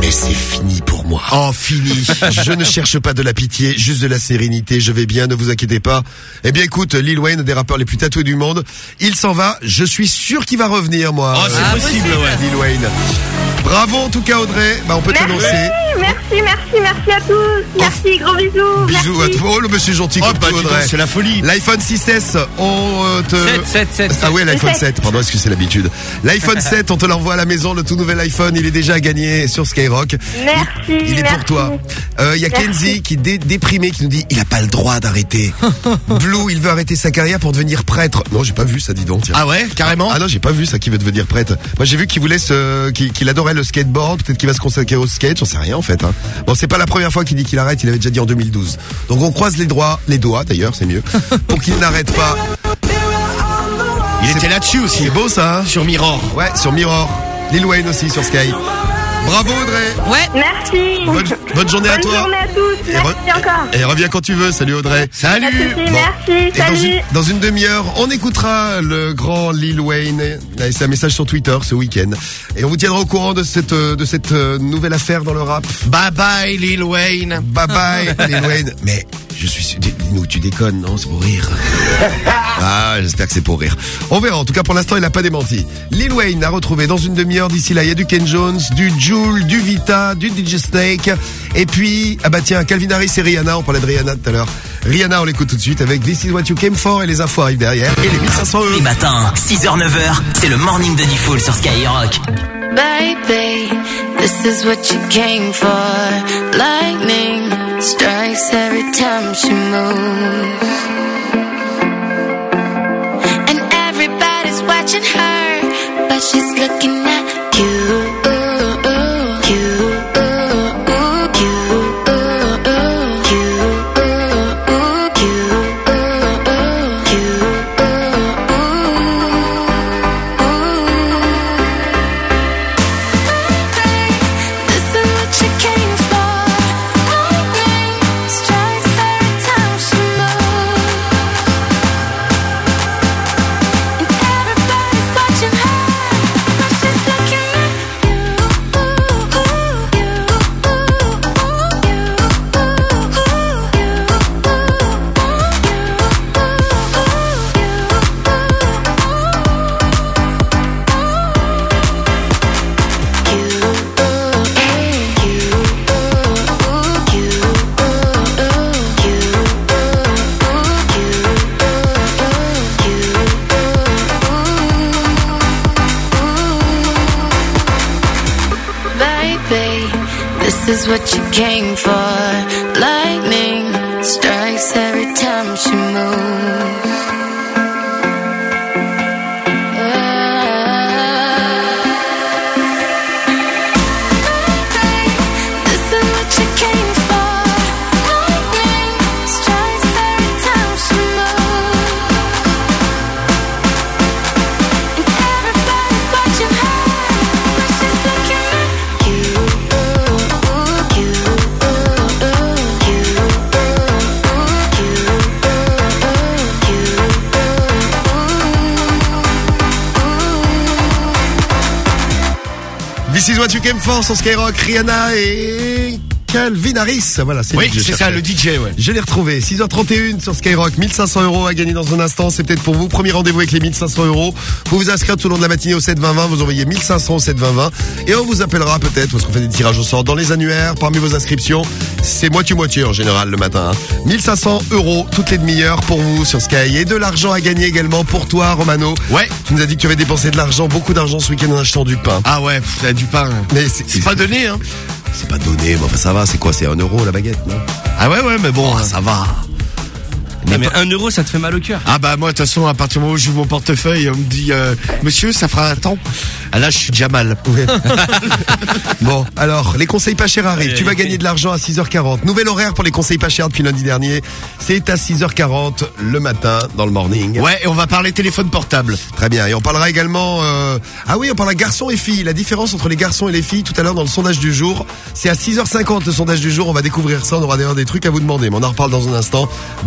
Mais c'est fini pour moi. Oh, fini. Je ne cherche pas de la pitié, juste de la sérénité. Je vais bien, ne vous inquiétez pas. Eh bien, écoute, Lil Wayne, un des rappeurs les plus tatoués du monde, il s'en va. Je suis sûr qu'il va revenir, moi. Oh, c'est possible, ouais. Lil Wayne. Bravo, en tout cas, Audrey. Bah, on peut t'annoncer. Merci à tous. Merci, gros bisous. Bisous à toi. Oh, le monsieur gentil comme toi, Audrey. C'est la folie. L'iPhone 6S, on te... 7. Ah ouais, l'iPhone 7. Pardon, est-ce que c'est l'habitude? L'iPhone 7, on te l'envoie à la maison, le tout nouvel iPhone, il est déjà gagné sur Skyrock. Merci. Il est pour toi. Il y a Kenzie qui est déprimé, qui nous dit, il a pas le droit d'arrêter. Blue, il veut arrêter sa carrière pour devenir prêtre. Non, j'ai pas vu ça, dis donc. Tiens. Ah ouais, carrément? Ah non, j'ai pas vu ça, qu'il veut devenir prêtre. Moi, j'ai vu qu'il voulait qu'il adorait le skateboard, peut-être qu'il va se consacrer au skate, j'en sais rien, en fait, hein. Bon, c'est pas la première fois qu'il dit qu'il arrête, il avait déjà dit en 2012. Donc on croise les doigts d'ailleurs, c'est mieux, pour qu'il n'arrête pas. Il était là-dessus aussi. C'est beau ça, hein? Sur Mirror. Ouais, sur Mirror. Lil Wayne aussi sur Sky. Bravo Audrey. Ouais. Merci. Bonne journée à toi. Bonne journée à tous. Merci encore. Et reviens quand tu veux. Salut Audrey. Salut. Merci. Et Salut. dans une demi-heure, on écoutera le grand Lil Wayne. Il a laissé un message sur Twitter ce week-end. Et on vous tiendra au courant de cette nouvelle affaire dans le rap. Bye bye Lil Wayne. Bye bye Lil Wayne. Mais je suis sûr, dis-nous, tu déconnes, non? C'est pour rire. Ah, j'espère que c'est pour rire. On verra. En tout cas, pour l'instant, il n'a pas démenti. Lil Wayne a retrouvé dans une demi-heure d'ici là. Il y a du Ken Jones, du Jul, du Vita, du DJ Snake. Et puis, ah bah tiens, Calvin Harris et Rihanna. On parlait de Rihanna tout à l'heure. Rihanna, on l'écoute tout de suite avec This Is What You Came For et les infos arrivent derrière. Et les 1500 €. Les matins, 6h, 9h, c'est le morning de Diffoul sur Skyrock. Baby, this is what you came for. Lightning strikes every time she moves. And everybody's watching her, but she's looking at you. This is what you came for. Lightning strikes every time she moves. This is what you came for sur Skyrock, Rihanna et Calvin Harris. Voilà, c'est oui, c'est ça, le DJ, ouais. Je l'ai retrouvé. 6h31 sur Skyrock. 1500 € à gagner dans un instant. C'est peut-être pour vous. Premier rendez-vous avec les 1500 €. Vous vous inscrivez tout au long de la matinée au 7-20-20. Vous envoyez 1500 au 7-20-20. Et on vous appellera peut-être, parce qu'on fait des tirages au sort dans les annuaires. Parmi vos inscriptions, c'est moitié-moitié en général le matin. 1500 € toutes les demi-heures pour vous sur Sky. Et de l'argent à gagner également pour toi, Romano. Ouais. Tu nous as dit que tu avais dépensé de l'argent, beaucoup d'argent ce week-end en achetant du pain. Ah ouais, du pain. Mais c'est pas donné, hein. C'est pas donné, mais enfin ça va, c'est quoi? C'est 1 € la baguette, non? Ah ouais, mais bon, ça va. Mais 1 € ça te fait mal au cœur. Ah bah moi de toute façon à partir du moment où j'ouvre mon portefeuille on me dit monsieur ça fera un temps. Ah là je suis déjà mal. Ouais. Bon alors les conseils pas chers arrivent. Tu vas gagner de l'argent à 6h40. Nouvel horaire pour les conseils pas chers depuis lundi dernier. C'est à 6h40 le matin dans le morning. Ouais et on va parler téléphone portable. Très bien et on parlera également ah oui on parlera garçons et filles. La différence entre les garçons et les filles tout à l'heure dans le sondage du jour. C'est à 6h50 le sondage du jour. On va découvrir ça. On aura d'ailleurs des trucs à vous demander mais on en reparle dans un instant. D'abord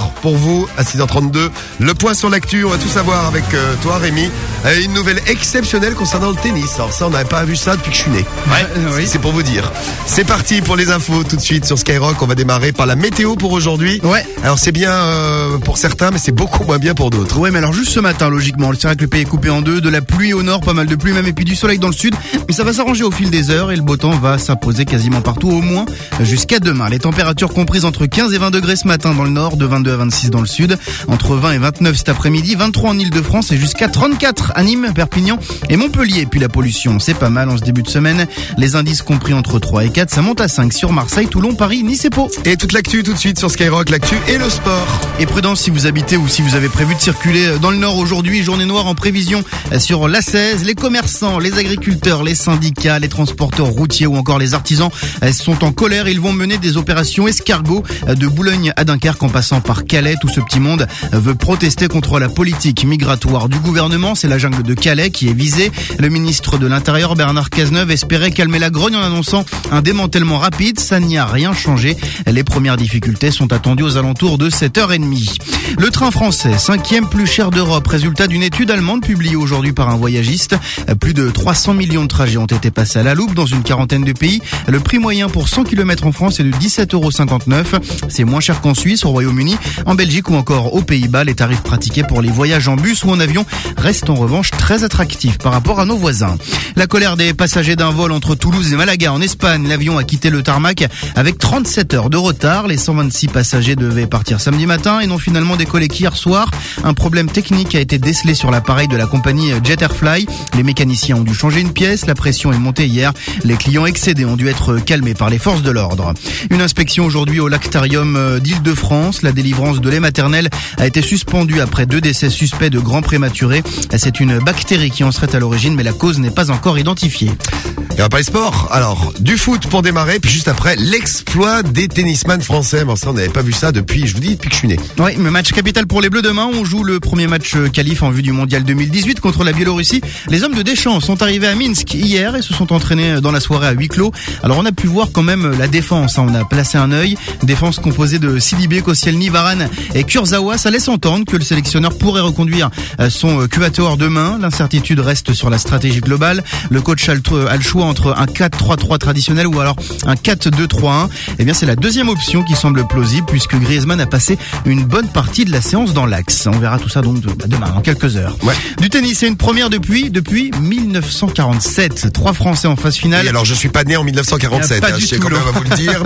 sport pour vous à 6h32. Le point sur l'actu, on va tout savoir avec toi Rémi. Une nouvelle exceptionnelle concernant le tennis. Alors ça, on n'avait pas vu ça depuis que je suis né. Oui. C'est pour vous dire. C'est parti pour les infos tout de suite sur Skyrock. On va démarrer par la météo pour aujourd'hui. Ouais. Alors c'est bien pour certains, mais c'est beaucoup moins bien pour d'autres. Ouais, mais alors juste ce matin, logiquement, le Sirac, le pays est coupé en deux, de la pluie au nord, pas mal de pluie même, et puis du soleil dans le sud. Mais ça va s'arranger au fil des heures et le beau temps va s'imposer quasiment partout, au moins jusqu'à demain. Les températures comprises entre 15 et 20 degrés ce matin dans le nord, de 22 à 26 dans le sud, entre 20 et 29 cet après-midi, 23 en Ile-de-France et jusqu'à 34 à Nîmes, Perpignan et Montpellier. Et puis la pollution, c'est pas mal en ce début de semaine. Les indices compris entre 3 et 4, ça monte à 5 sur Marseille, Toulon, Paris, Nice et Pau. Et toute l'actu tout de suite sur Skyrock, l'actu et le sport. Et prudence si vous habitez ou si vous avez prévu de circuler dans le nord aujourd'hui, journée noire en prévision sur l'A16. Les commerçants, les agriculteurs, les syndicats, les transporteurs routiers ou encore les artisans sont en colère. Ils vont mener des opérations escargot de Boulogne à Dunkerque en passant par Calais. Tout ce petit monde veut protester contre la politique migratoire du gouvernement. C'est la jungle de Calais qui est visée. Le ministre de l'Intérieur Bernard Cazeneuve espérait calmer la grogne en annonçant un démantèlement rapide. Ça n'y a rien changé. Les premières difficultés sont attendues aux alentours de 7h30. Le train français, 5e plus cher d'Europe, résultat d'une étude allemande publiée aujourd'hui par un voyagiste. Plus de 300 millions de trajets ont été passés à la loupe dans une quarantaine de pays. Le prix moyen pour 100 km en France est de 17,59 €. C'est moins cher qu'en Suisse, au Royaume-Uni, en Belgique ou encore aux Pays-Bas. Les tarifs pratiqués pour les voyages en bus ou en avion restent en revanche très attractifs par rapport à nos voisins. La colère des passagers d'un vol entre Toulouse et Malaga en Espagne. L'avion a quitté le tarmac avec 37 heures de retard. Les 126 passagers devaient partir samedi matin et n'ont finalement décollé qu'hier soir. Un problème technique a été décelé sur l'appareil de la compagnie Jet Airfly. Les mécaniciens ont dû changer une pièce. La pression est montée hier. Les clients excédés ont dû être calmés par les forces de l'ordre. Une inspection aujourd'hui au lactarium d'Île-de-France. La délivrance de lait maternel a été suspendue après 2 décès suspects de grands prématurés. C'est une bactérie qui en serait à l'origine, mais la cause n'est pas encore identifiée. Et on va parler sport. Alors, du foot pour démarrer, puis juste après, l'exploit des tennisman français. Bon, ça, on n'avait pas vu ça depuis, je vous dis, depuis que je suis né. Oui, mais match capital pour les Bleus demain. On joue le premier match qualif en vue du Mondial 2018 contre la Biélorussie. Les hommes de Deschamps sont arrivés à Minsk hier et se sont entraînés dans la soirée à huis clos. Alors, on a pu voir quand même la défense. On a placé un œil. Défense composée de Sidibé, Koscielny, Varane et Kurzawa. Ça laisse entendre que le sélectionneur pourrait reconduire son Quatuor demain. L'incertitude reste sur la stratégie globale. Le coach a le choix entre un 4-3-3 traditionnel ou alors un 4-2-3-1. Eh bien, c'est la deuxième option qui semble plausible puisque Griezmann a passé une bonne partie de la séance dans l'axe. On verra tout ça donc demain, en quelques heures. Ouais. Du tennis, c'est une première depuis 1947. 3 Français en phase finale. Oui, alors je suis pas né en 1947, je sais quand même à vous le dire,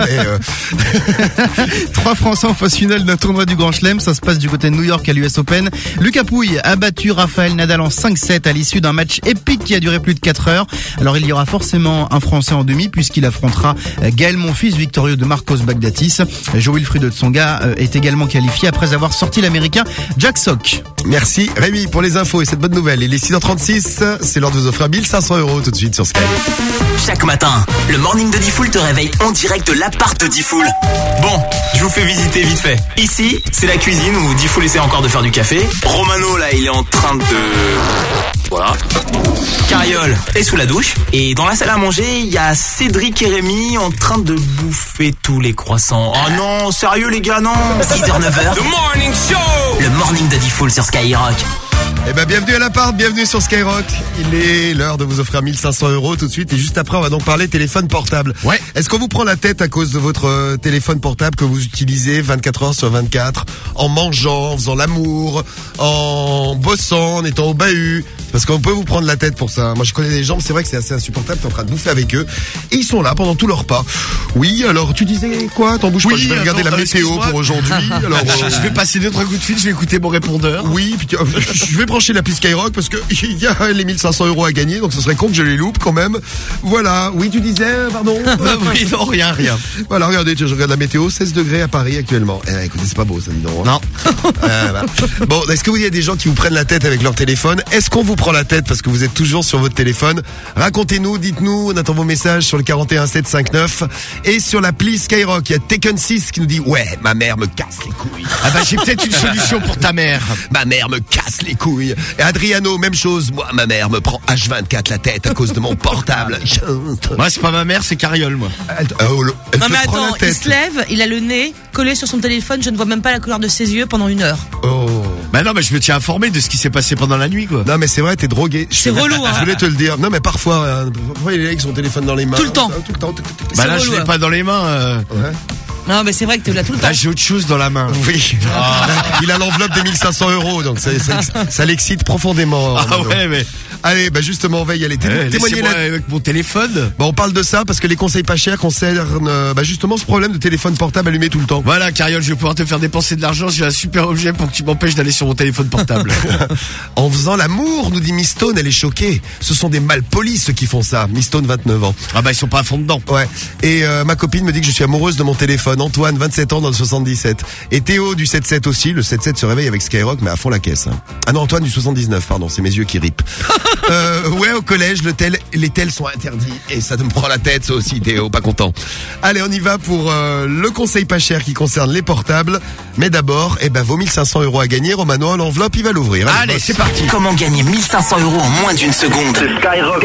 mais 3 Français en phase finale d'un tournoi du Grand Chelem. Ça se passe du côté de New York à l'US Open. Lucas Pouille a battu Rafael Nadal en 5-7 à l'issue d'un match épique qui a duré plus de 4 heures. Alors il y aura forcément un Français en demi puisqu'il affrontera Gaël Monfils, victorieux de Marcos Baghdatis. Jo-Wilfried Tsonga est également qualifié après avoir sorti l'américain Jack Sock. Merci Rémi pour les infos et cette bonne nouvelle. Il est 6h36, c'est l'heure de vous offrir 1500 € tout de suite sur Sky. Chaque matin, le morning de Diffoul te réveille en direct de l'appart de Diffoul. Bon, je vous fais visiter vite fait. Ici, c'est la cuisine où Diffoul essaie encore de faire du café. Romano, là, il est en train de... Voilà. Carriole est sous la douche. Et dans la salle à manger, il y a Cédric et Rémi en train de bouffer tous les croissants. Oh non, sérieux les gars, non. 6h, 9h. The Morning Show. Le morning de Diffoul sur Skyrock. Eh ben, bienvenue à l'appart, bienvenue sur Skyrock. Il est l'heure de vous offrir 1500 € tout de suite. Et juste après, on va donc parler téléphone portable. Ouais. Est-ce qu'on vous prend la tête à cause de votre téléphone portable que vous utilisez 24 heures sur 24, en mangeant, en faisant l'amour, en bossant, en étant au bahut? Parce qu'on peut vous prendre la tête pour ça. Moi, je connais des gens, c'est vrai que c'est assez insupportable. T'es en train de bouffer avec eux. Et ils sont là pendant tout leur repas. Oui, alors, tu disais quoi? T'en bouges pas, je vais regarder la météo pour aujourd'hui. Alors, je vais passer 2-3 coups de fil, je vais écouter mon répondeur. Oui, puis je vais brancher l'appli Skyrock parce que il y a les 1500 € à gagner, donc ce serait con que je les loupe quand même. Voilà. Oui, tu disais, pardon? Oui, non, rien. Voilà, regardez, je regarde la météo, 16 degrés à Paris actuellement. Écoutez, c'est pas beau, ça, dis donc. Non. Voilà. Bon, est-ce que vous y a des gens qui vous prennent la tête avec leur téléphone? Est-ce qu'on vous prend la tête parce que vous êtes toujours sur votre téléphone? Racontez-nous, dites-nous, on attend vos messages sur le 41 759 et sur l'appli Skyrock. Il y a Taken 6 qui nous dit, ouais, ma mère me casse les couilles. Ah bah, j'ai peut-être une solution pour ta mère. Ma mère me casse les couilles. couilles. Et Adriano, même chose. Moi, ma mère me prend H24 la tête à cause de mon portable. Moi, c'est pas ma mère, c'est Cariole, moi. Elle Non te mais prend attends, la tête. il se lève, il a le nez collé sur son téléphone, je ne vois même pas la couleur de ses yeux pendant 1 heure. Oh. Bah non, mais je me tiens informé de ce qui s'est passé pendant la nuit, quoi. Non, mais c'est vrai, t'es drogué. C'est relou, hein. Je voulais te le dire. Non, mais parfois il est avec son téléphone dans les mains. Tout le temps. Tout le temps. Bah là, relou, je l'ai hein. pas dans les mains. Ouais. Non mais c'est vrai que tu l'as tout le temps. Là, j'ai autre chose dans la main. Oui. Il a l'enveloppe des 1500 €, donc ça l'excite profondément. Ah ouais, mais. Allez, bah justement, on va y aller. Témoigner Laissez-moi avec mon téléphone. Bon, on parle de ça parce que les conseils pas chers concernent justement ce problème de téléphone portable allumé tout le temps. Voilà, Cariole, je vais pouvoir te faire dépenser de l'argent. J'ai un super objet pour que tu m'empêches d'aller sur mon téléphone portable. En faisant l'amour, nous dit Miss Stone, elle est choquée. Ce sont des malpolis ceux qui font ça. Miss Stone, 29 ans. Ah bah ils sont pas à fond dedans. Ouais. Et ma copine me dit que je suis amoureuse de mon téléphone. Antoine, 27 ans, dans le 77. Et Théo du 77 aussi. Le 77 se réveille avec Skyrock, mais à fond la caisse. Hein. Ah non, Antoine du 79, pardon, c'est mes yeux qui ripent. Ouais, au collège, les tels sont interdits. Et ça me prend la tête, ça aussi, Théo, pas content. Allez, on y va pour le conseil pas cher qui concerne les portables. Mais d'abord, vos 1500 € à gagner. Romano, l'enveloppe, il va l'ouvrir. Allez, c'est parti. Comment gagner 1500 € en moins d'une seconde? Skyrock.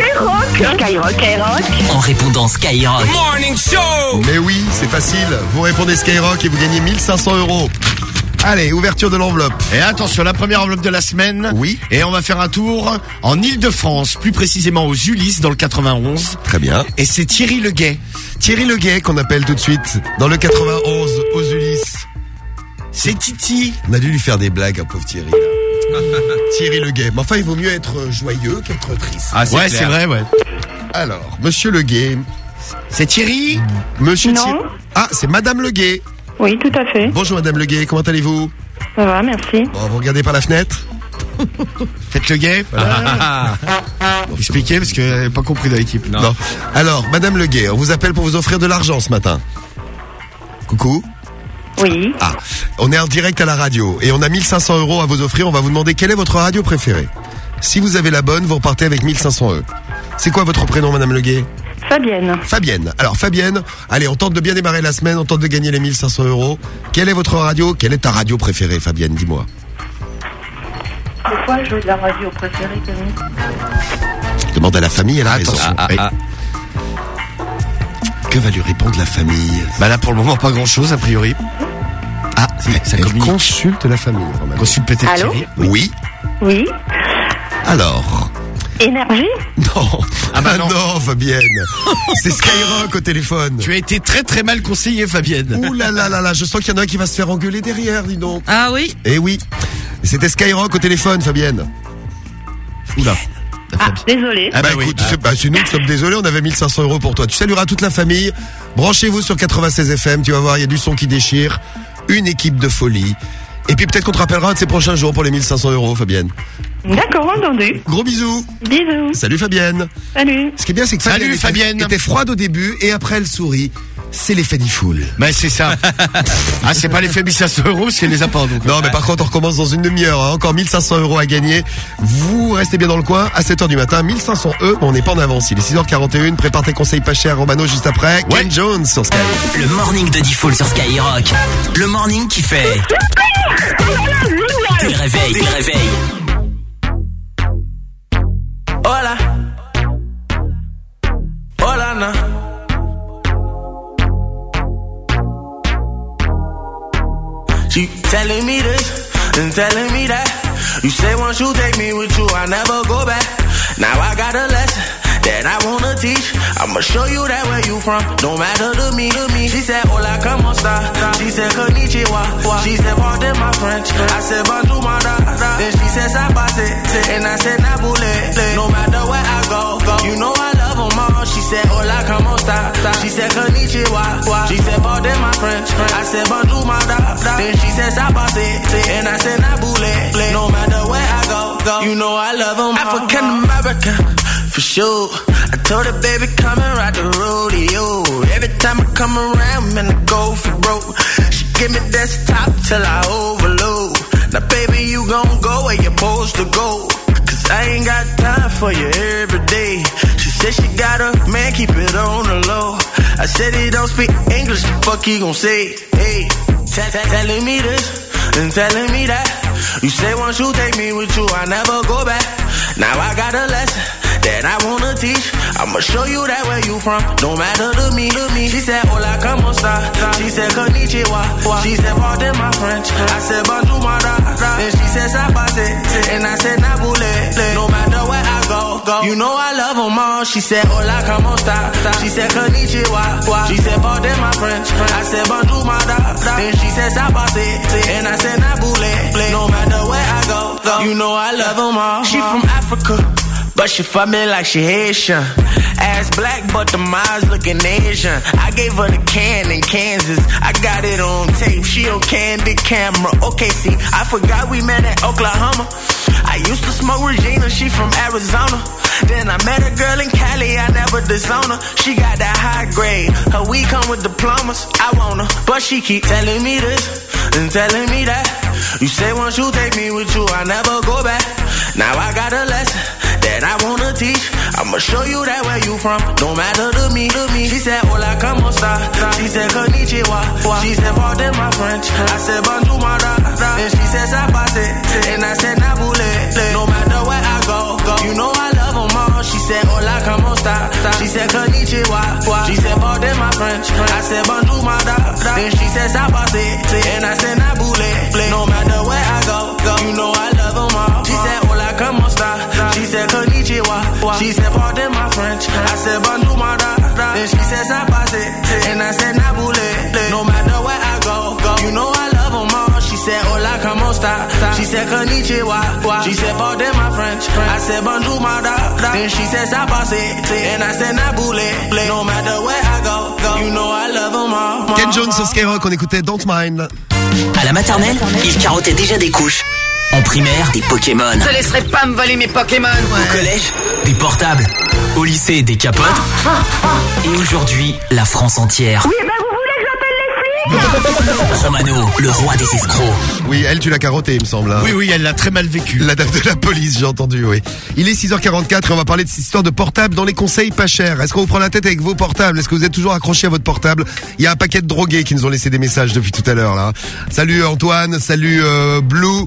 Skyrock. En répondant Skyrock. Morning Show. Mais oui, c'est facile. Vous répondez Skyrock et vous gagnez 1500 €. Allez, ouverture de l'enveloppe. Et attention, la première enveloppe de la semaine. Oui. Et on va faire un tour en Ile-de-France, plus précisément aux Ulysses, dans le 91. Très bien. Et c'est Thierry Leguet. Thierry Leguet qu'on appelle tout de suite dans le 91 aux Ulysses. C'est Titi. On a dû lui faire des blagues, un pauvre Thierry. Là. Thierry Leguet. Mais enfin, il vaut mieux être joyeux qu'être triste. Ah, ouais, c'est vrai, ouais. Alors, Monsieur Leguet. C'est Thierry? Monsieur Non. Thierry. Ah, c'est Madame Leguet. Oui, tout à fait. Bonjour Madame Leguet, comment allez-vous? Ça va, merci. Bon, vous regardez par la fenêtre? Faites Leguet. Expliquez, parce que j'avais pas compris dans l'équipe. Non. Alors, Madame Leguet, on vous appelle pour vous offrir de l'argent ce matin. Coucou. Oui. Ah, on est en direct à la radio et on a 1500 € à vous offrir. On va vous demander quelle est votre radio préférée. Si vous avez la bonne, vous repartez avec 1500 €. C'est quoi votre prénom, Madame Leguet? Fabienne. Fabienne. Alors Fabienne, allez, on tente de bien démarrer la semaine, on tente de gagner les 1500 €. Quelle est votre radio? Quelle est ta radio préférée, Fabienne? Dis-moi. C'est quoi le jeu de la radio préférée, Camille? Demande à la famille, elle a raison. Oui. Que va lui répondre la famille? Bah là, pour le moment, pas grand-chose, a priori. Ah, ça elle communique. consulte la famille. Consulte peut-être Allô? Thierry. Oui. Oui. Alors. Énergie? Non. Ah bah non. Non, Fabienne. C'est Skyrock au téléphone. Tu as été très très mal conseillé, Fabienne. Ouh là là là là, je sens qu'il y en a un qui va se faire engueuler derrière, dis donc. Ah oui? Eh oui. C'était Skyrock au téléphone, Fabienne. Oula. Ah, désolé. Ah bah écoute, c'est nous qui sommes désolés, on avait 1500 € pour toi. Tu salueras toute la famille. Branchez-vous sur 96 FM, tu vas voir, il y a du son qui déchire. Une équipe de folie. Et puis peut-être qu'on te rappellera un de ces prochains jours pour les 1500 €, Fabienne. D'accord, entendu. Gros bisous. Bisous. Salut Fabienne. Salut. Ce qui est bien, c'est que Salut, Fabienne. était froide au début et après elle sourit. C'est l'effet Diffoul. Bah c'est ça. Ah, c'est pas l'effet 1500 €, c'est les apports. Donc. Non, mais par contre, on recommence dans une demi-heure. Hein. Encore 1500 € à gagner. Vous restez bien dans le coin à 7h du matin. 1500 €. On n'est pas en avance. Il est 6h41. Prépare tes conseils pas chers, Romano, juste après. Ouais. Ken Jones sur Sky. Le morning de Diffoul sur Skyrock. Le morning qui fait. Dès le réveil. Dès le réveil. Hola. Hola, na. She telling me this and telling me that. You say once you take me with you, I never go back. Now I got a lesson that I wanna teach. I'ma show you that where you from, no matter to me. She said, hola, como esta? She said, konnichiwa. She said, pardon my French. I said, bonjour, mada. Then she said, sabate. And I said, nabule. No matter where I go, you know I love them all. She said, hola, como esta? She said, konnichiwa. She said, pardon my French. I said, bonjour, mada. Then she said, sabate. And I said, nabule. No matter where I go, you know I love them all. African American, for sure. I told her, baby, come and ride the rodeo. Every time I come around, man, I go for broke. She give me desktop till I overload. Now, baby, you gon' go where you're supposed to go. Cause I ain't got time for you every day. She said she got a man, keep it on the low. I said he don't speak English, the fuck he gon' say? Hey, telling me this and telling me that. You say once you take me with you, I never go back. Now I got a lesson that I wanna teach. I'ma show you that where you from, no matter to me. She said, hola, como esta? She said, konnichiwa. She said, pardon my French. I said, bonjour, mara. Then she said, sabate. And I said, nabule. No matter where I go, you know I love them all. She said, hola, como esta? She said, konnichiwa. She said, pardon my French. I said, bonjour, mara. Then she said, sabate. And I said, nabule. No matter where I go, you know I love them all. She from Africa, but she fuck me like she Haitian. Ass black, but the eyes looking Asian. I gave her the can in Kansas. I got it on tape. She on candid camera. Okay, see, I forgot we met at Oklahoma. I used to smoke Regina. She from Arizona. Then I met a girl in Cali. I never disown her. She got that high grade. Her weed come with diplomas. I want her, but she keep telling me this and telling me that. You say once you take me with you, I never go back. Now I got a lesson that I wanna teach. I'ma show you that where you from, no matter to me. She said, hola, como esta? She said, konnichiwa. She said, pardon my French. I said, bonjour, mara. Then she said, sabate. And I said, nabule. No matter where I go, you know I love them all. She said, hola, como esta? She said, konnichiwa. She said, pardon my French. I said, bonjour, mara. Then she said, sabate. And I said, nabule. No matter where I go, you know I love them all. She said, hola, como esta? She said, konnichiwa. She said, pardon my French. I said, bonjour, mara. Then she said, sabate. And I said, nabule. No matter where I go, you know I love them all. She said, hola, como esta? She said, konnichiwa. She said, pardon my French. I said, bonjour, mara. Then she said, sabate. And I said, nabule. No matter where I go, you know I love them all. Ken Jones sur Skyrock, on écoutait Don't Mind. À la maternelle, il carottait déjà des couches. En primaire, des Pokémon. Je te laisserai pas me voler mes Pokémon. Au collège, des portables. Au lycée, des capotes. Et aujourd'hui, la France entière. Oui, ben vous voulez que j'appelle les flics? Romano, le roi des escrocs. Oui, elle, tu l'as carotté, il me semble. Hein. Oui, elle l'a très mal vécu. La dame de la police, j'ai entendu, oui. Il est 6h44 et on va parler de cette histoire de portable dans les conseils pas chers. Est-ce qu'on vous prend la tête avec vos portables? Est-ce que vous êtes toujours accroché à votre portable? Il y a un paquet de drogués qui nous ont laissé des messages depuis tout à l'heure, là. Salut Antoine, salut Blue.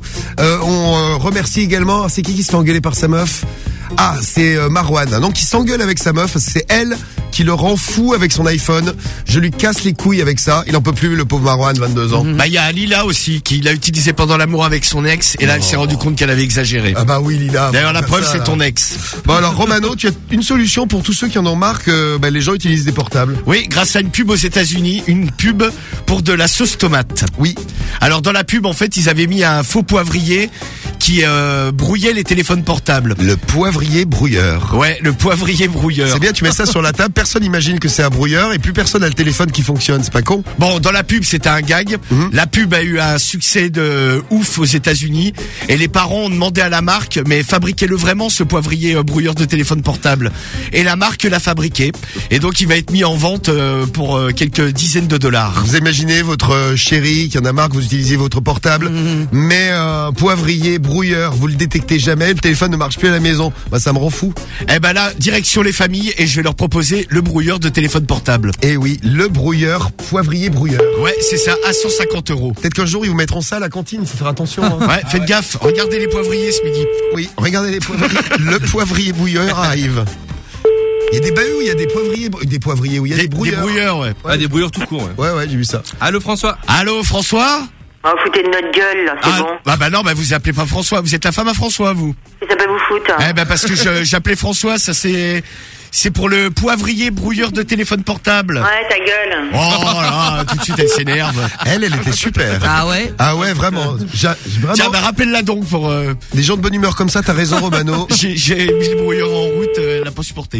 On remercie également, c'est qui se fait engueuler par sa meuf? Ah, c'est Marwan. Donc il s'engueule avec sa meuf, c'est elle qui le rend fou avec son iPhone. Je lui casse les couilles avec ça. Il en peut plus, le pauvre Marwan, 22 ans. Bah, il y a Lila aussi, qui l'a utilisé pendant l'amour avec son ex, et là, elle s'est rendu compte qu'elle avait exagéré. Ah bah oui, Lila. D'ailleurs, la preuve, c'est ton ex. Bon, alors, Romano, tu as une solution pour tous ceux qui en ont marre que les gens utilisent des portables. Oui, grâce à une pub aux États-Unis, une pub pour de la sauce tomate. Oui. Alors, dans la pub, en fait, ils avaient mis un faux poivrier qui brouillait les téléphones portables. Le poivrier brouilleur. Ouais, le poivrier brouilleur. C'est bien, tu mets ça sur la table, personne n'imagine que c'est un brouilleur et plus personne a le téléphone qui fonctionne, c'est pas con. Bon, dans la pub, c'était un gag. La pub a eu un succès de ouf aux États-Unis et les parents ont demandé à la marque, mais fabriquez-le vraiment, ce poivrier brouilleur de téléphone portable. Et la marque l'a fabriqué. Et donc, il va être mis en vente pour quelques dizaines de dollars. Vous imaginez votre chéri qui en a marre que vous utilisiez votre portable, mais poivrier brouilleur, vous le détectez jamais, le téléphone ne marche plus à la maison. Bah, ça me rend fou. Eh ben là, direction les familles et je vais leur proposer le brouilleur de téléphone portable. Eh oui, le brouilleur, poivrier brouilleur. Ouais, c'est ça, à 150 €. Peut-être qu'un jour ils vous mettront ça à la cantine, faut faire attention. Hein. Ouais, faites gaffe, regardez les poivriers ce midi. Oui, regardez les poivriers. Le poivrier brouilleur arrive. Il y a des bahuts, il y a des poivriers, oui, il y a des brouilleurs. Des brouilleurs, ouais. Ah, des brouilleurs tout court, ouais. Ouais, j'ai vu ça. Allô, François? Allô, François? Oh, foutez de notre gueule, là, c'est bon. Bah non, vous appelez pas François, vous êtes la femme à François, vous. Et ça peut vous foutre. Eh ben parce que j'appelais François, ça c'est pour le poivrier brouilleur de téléphone portable. Ouais, ta gueule. Oh là, tout de suite elle s'énerve. Elle était super. Ah ouais? Ah ouais, vraiment. Vraiment. Tiens, bah rappelle-la donc pour... Des gens de bonne humeur comme ça, t'as raison Romano. J'ai mis le brouilleur en route, elle n'a pas supporté.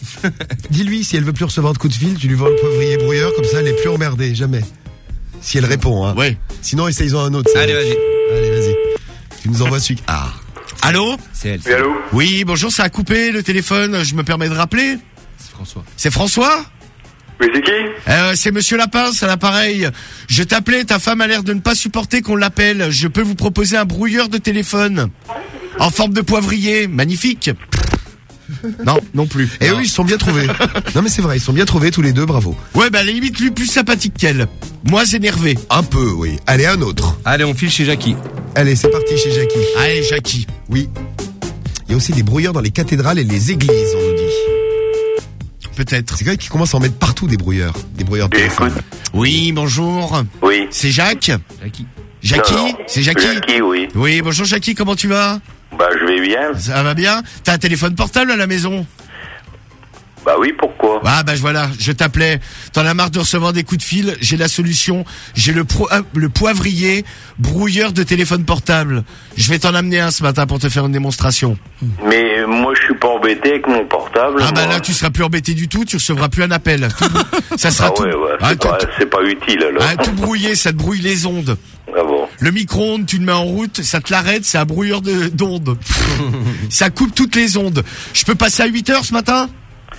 Dis-lui, si elle veut plus recevoir de coups de fil, tu lui vends le poivrier brouilleur, comme ça elle est plus emmerdée, jamais. Si elle répond, hein. Ouais. Sinon, essaye-en un autre. Allez, vas-y. Tu nous envoies celui. Ah. Allô? C'est elle. Oui, allô? Oui, bonjour, ça a coupé le téléphone, je me permets de rappeler. C'est François. C'est François? Oui, c'est qui? C'est Monsieur Lapin, à l'appareil. Je t'appelais, ta femme a l'air de ne pas supporter qu'on l'appelle. Je peux vous proposer un brouilleur de téléphone. En forme de poivrier, magnifique. Non plus. Et oui, ils sont bien trouvés. Non mais c'est vrai, ils sont bien trouvés tous les deux, bravo. Ouais, bah à la limite, lui plus sympathique qu'elle. Moins énervé. Un peu, oui. Allez, un autre. Allez, on file chez Jackie. Allez, c'est parti chez Jackie. Allez, Jackie. Oui. Il y a aussi des brouilleurs dans les cathédrales et les églises, on nous dit. Peut-être. C'est vrai qu'ils commencent à en mettre partout des brouilleurs. Des brouilleurs de téléphone. Oui, bonjour. Oui. C'est Jacques. Jackie. Non, non. C'est Jackie. Jackie, oui. Oui, bonjour Jackie, comment tu vas? Bah, je vais bien. Ça va bien? T'as un téléphone portable à la maison? Bah oui, pourquoi? Ah bah voilà, je t'appelais. T'en as marre de recevoir des coups de fil. J'ai la solution. J'ai le poivrier brouilleur de téléphone portable. Je vais t'en amener un ce matin pour te faire une démonstration. Mais moi, je suis pas embêté avec mon portable. Ah bah moi. là, tu seras plus embêté du tout. Tu recevras plus un appel. Ça sera tout. Ouais, c'est pas utile alors. Ah, tout brouillé, ça te brouille les ondes. Ah bon. Le micro-ondes, tu le mets en route, ça te l'arrête, c'est un brouilleur d'ondes. Ça coupe toutes les ondes. Je peux passer à 8h ce matin?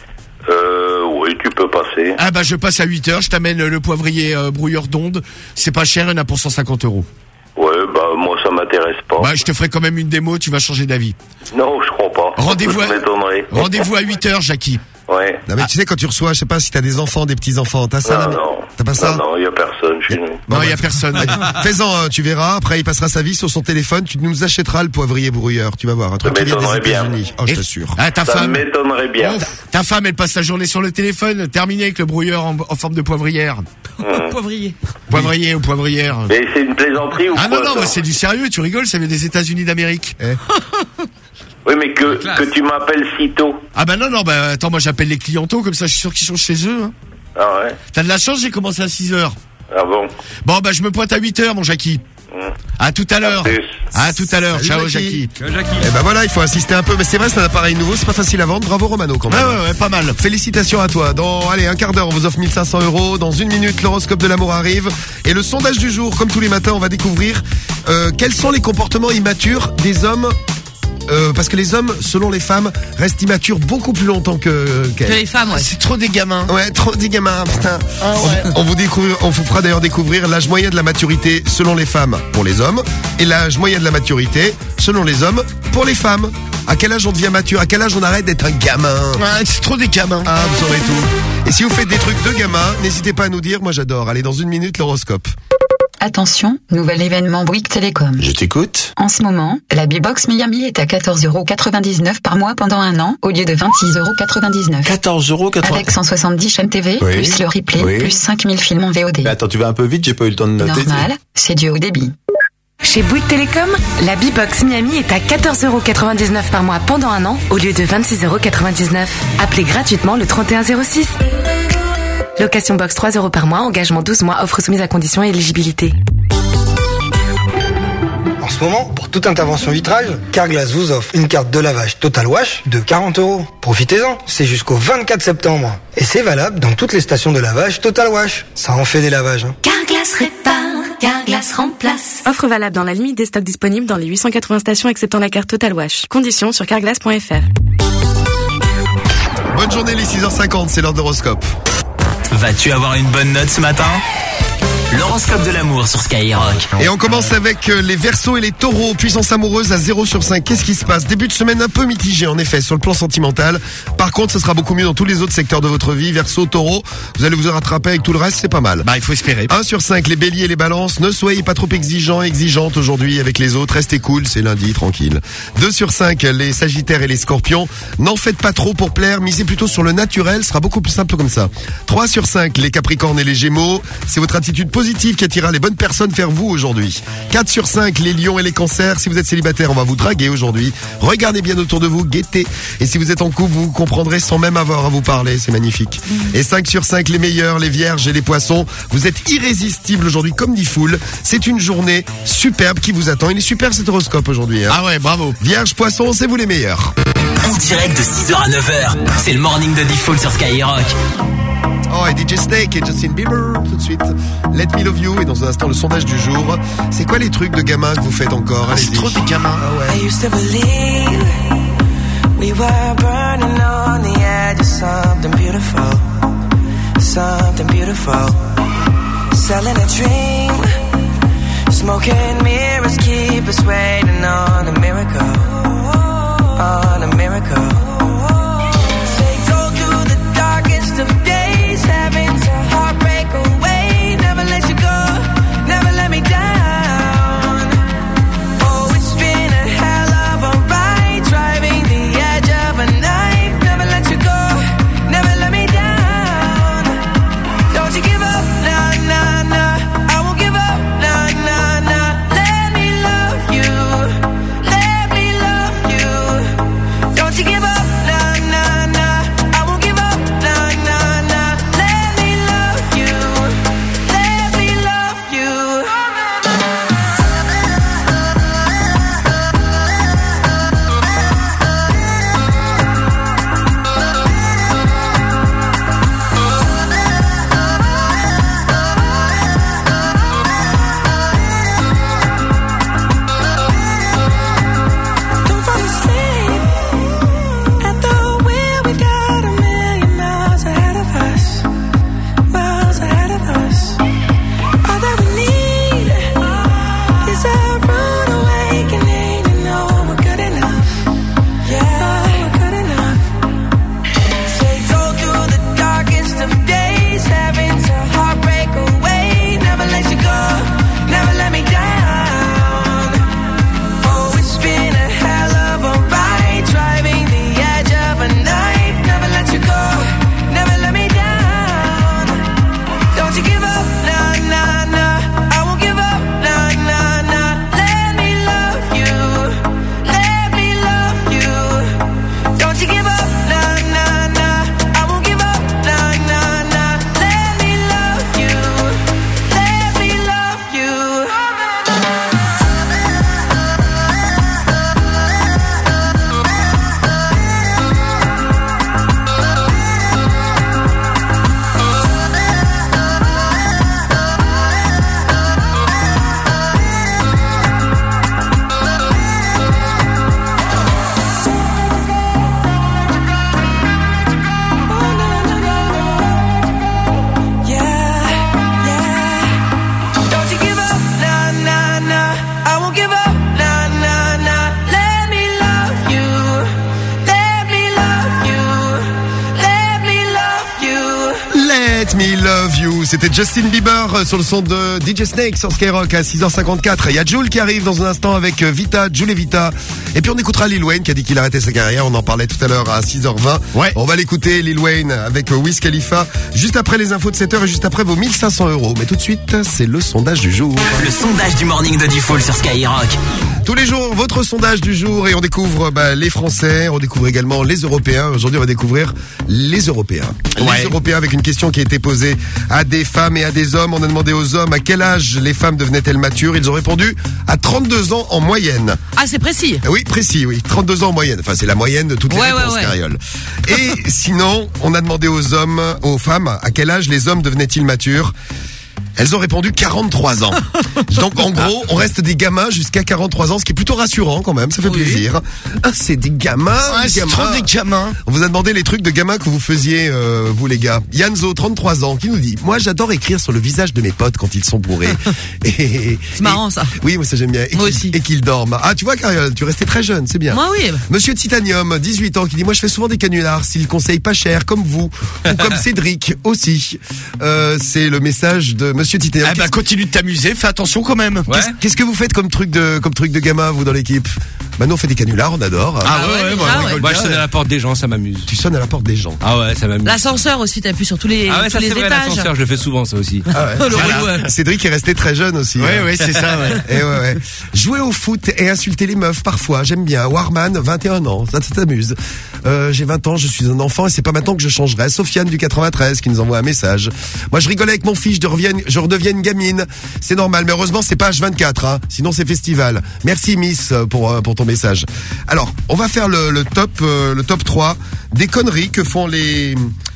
Oui, tu peux passer. Ah bah je passe à 8h, je t'amène le poivrier brouilleur d'ondes. C'est pas cher, il y en a pour 150 €. Ouais, bah moi ça m'intéresse pas. Bah je te ferai quand même une démo, tu vas changer d'avis. Non, je crois pas. Rendez-vous Ça m'étonnerait. Rendez-vous à 8h, Jackie. Ouais. Non mais tu sais, quand tu reçois, je sais pas si t'as des enfants, des petits-enfants, t'as ça? Non. T'as pas ça? Non, y a personne chez nous. Non, y a personne. Fais-en, tu verras. Après, il passera sa vie sur son téléphone. Tu nous achèteras le poivrier brouilleur. Tu vas voir. Un truc qui vient des États-Unis. Oh, je t'assure. Ah, ta Ça femme. m'étonnerait bien. Ta femme, elle passe la journée sur le téléphone. Terminé avec le brouilleur en forme de poivrière. Poivrier. Poivrier ou poivrière. Mais c'est une plaisanterie ou Ah quoi? non, ça bah, c'est du sérieux. Tu rigoles, ça vient des États-Unis d'Amérique. Oui, mais que tu m'appelles si tôt. Ah bah non, bah attends, moi j'appelle les clientaux, comme ça je suis sûr qu'ils sont chez eux. Hein. Ah ouais. T'as de la chance, j'ai commencé à 6h. Ah bon. Bon bah je me pointe à 8h mon Jackie. À tout à l'heure. À tout à l'heure. Salut, Ciao Jackie. Jackie. Et ben voilà, il faut insister un peu. Mais c'est vrai, c'est un appareil nouveau, c'est pas facile à vendre. Bravo Romano quand même. Ouais, pas mal. Félicitations à toi. Dans, allez, un quart d'heure, on vous offre 1500 €. Dans une minute, l'horoscope de l'amour arrive. Et le sondage du jour, comme tous les matins, on va découvrir quels sont les comportements immatures des hommes. Parce que les hommes, selon les femmes, restent immatures beaucoup plus longtemps que les femmes, ouais. C'est trop des gamins. Ouais, trop des gamins, putain. Ah ouais. On vous fera d'ailleurs découvrir l'âge moyen de la maturité selon les femmes pour les hommes et l'âge moyen de la maturité selon les hommes pour les femmes. À quel âge on devient mature? À quel âge on arrête d'être un gamin? Ouais, c'est trop des gamins. Ah, vous saurez tout. Et si vous faites des trucs de gamins, n'hésitez pas à nous dire. Moi, j'adore. Allez, dans une minute, l'horoscope. Attention, nouvel événement Bouygues Télécom. Je t'écoute. En ce moment, la B-Box Miami est à 14,99 € par mois pendant un an, au lieu de 26,99 €. 14,99 €. Avec 170 chaînes TV, Oui. plus le replay, Oui. plus 5000 films en VOD. Mais attends, tu vas un peu vite, j'ai pas eu le temps de noter. Normal, c'est du haut débit. Chez Bouygues Télécom, la B-Box Miami est à 14,99 € par mois pendant un an, au lieu de 26,99 €. Appelez gratuitement le 3106. Location box 3 € par mois, engagement 12 mois, offre soumise à conditions et éligibilité. En ce moment, pour toute intervention vitrage, Carglass vous offre une carte de lavage Total Wash de 40 €. Profitez-en, c'est jusqu'au 24 septembre. Et c'est valable dans toutes les stations de lavage Total Wash. Ça en fait des lavages. Hein. Carglass répare, Carglass remplace. Offre valable dans la limite des stocks disponibles dans les 880 stations acceptant la carte Total Wash. Conditions sur carglass.fr. Bonne journée, les 6h50, c'est l'heure de l'horoscope. Vas-tu avoir une bonne note ce matin? L'horoscope de l'amour sur Skyrock. Et on commence avec les Verseaux et les Taureaux. Puissance amoureuse à 0/5. Qu'est-ce qui se passe? Début de semaine un peu mitigé en effet sur le plan sentimental. Par contre, ce sera beaucoup mieux dans tous les autres secteurs de votre vie. Verseau, Taureau, vous allez vous rattraper avec tout le reste, c'est pas mal. Bah, il faut espérer. 1/5, les Béliers et les Balances. Ne soyez pas trop exigeantes aujourd'hui avec les autres. Restez cool, c'est lundi, tranquille. 2/5, les Sagittaires et les Scorpions. N'en faites pas trop pour plaire. Misez plutôt sur le naturel. Ce sera beaucoup plus simple comme ça. 3/5, les Capricornes et les Gémeaux. C'est votre attitude positive qui attirera les bonnes personnes vers vous aujourd'hui. 4/5, les Lions et les Cancers. Si vous êtes célibataire, on va vous draguer aujourd'hui. Regardez bien autour de vous, guettez. Et si vous êtes en couple, vous comprendrez sans même avoir à vous parler. C'est magnifique. Et 5/5, les Meilleurs, les Vierges et les Poissons. Vous êtes irrésistibles aujourd'hui, comme dit Foul. C'est une journée superbe qui vous attend. Il est super cet horoscope aujourd'hui. Hein. Ah ouais, bravo. Vierge, Poisson, c'est vous les meilleurs. En direct de 6h à 9h, c'est le morning de Default sur Skyrock. Oh, et DJ Snake et Justin Bieber, tout de suite. Let Me Love You, et dans un instant, le sondage du jour. C'est quoi les trucs de gamins que vous faites encore? C'est trop des gamins. Ah ouais. I used to believe we were burning on the edge of something beautiful, something beautiful. Selling a dream, smoking mirrors keep us waiting on a miracle, on a miracle. They go through the darkest of days, having to heartbreak away. Never let you go, never let me down. Let Me Love You. C'était Justin Bieber sur le son de DJ Snake sur Skyrock à 6h54. Il y a Jul qui arrive dans un instant avec Vita, Jul et Vita. Et puis on écoutera Lil Wayne qui a dit qu'il arrêtait sa carrière. On en parlait tout à l'heure à 6h20. Ouais. On va l'écouter, Lil Wayne avec Wiz Khalifa. Juste après les infos de 7h et juste après vos 1500 €. Mais tout de suite, c'est le sondage du jour. Le sondage du morning de Diffoul sur Skyrock. Tous les jours, votre sondage du jour et on découvre les Français, on découvre également les Européens. Aujourd'hui, on va découvrir les Européens. Ouais. Les Européens avec une question qui a été posée à des femmes et à des hommes. On a demandé aux hommes à quel âge les femmes devenaient-elles matures. Ils ont répondu à 32 ans en moyenne. Ah, c'est précis. Oui, précis, oui. 32 ans en moyenne. Enfin, c'est la moyenne de toutes les réponses, Cariole. Et sinon, on a demandé aux femmes, à quel âge les hommes devenaient-ils matures. Elles ont répondu 43 ans. Donc en gros, on reste des gamins jusqu'à 43 ans, ce qui est plutôt rassurant quand même, ça fait plaisir. Ah, c'est des gamins, c'est trop des gamins. On vous a demandé les trucs de gamins que vous faisiez, vous les gars. Yanzo, 33 ans, qui nous dit: moi j'adore écrire sur le visage de mes potes quand ils sont bourrés. C'est marrant ça. Oui, moi ça j'aime bien. Moi aussi. Et qu'ils dorment. Ah, tu vois Cariole, tu restais très jeune, c'est bien. Moi oui. Monsieur Titanium, 18 ans, qui dit: moi je fais souvent des canulars, s'ils conseillent pas cher, comme vous, ou comme Cédric aussi. C'est le message de Monsieur Titanium. Eh ben, continue de t'amuser, fais attention quand même. Ouais. Qu'est-ce que vous faites comme truc de gamin, vous, dans l'équipe? Bah, nous, on fait des canulars, on adore. Ah ouais, déjà, on rigole. Moi, je sonne à la porte des gens, ça m'amuse. Tu sonnes à la porte des gens. Ah ouais, ça m'amuse. L'ascenseur aussi, t'appuies sur tous les, ah ouais, tous ça les c'est vrai, étages. l'ascenseur, je le fais souvent, ça aussi. Ah ouais. Voilà. Cédric est resté très jeune aussi. Ouais, c'est ça, ouais. Et ouais. Jouer au foot et insulter les meufs, parfois, j'aime bien. Warman, 21 ans, ça t'amuse. J'ai 20 ans, je suis un enfant et c'est pas maintenant que je changerai. Sofiane du 93 qui nous envoie un message. Moi, je rigolais avec mon fils, je redeviens une gamine. C'est normal, mais heureusement, c'est pas H24, hein. Sinon, c'est festival. Merci, Miss, pour ton message. Alors, on va faire le top 3 des conneries que font les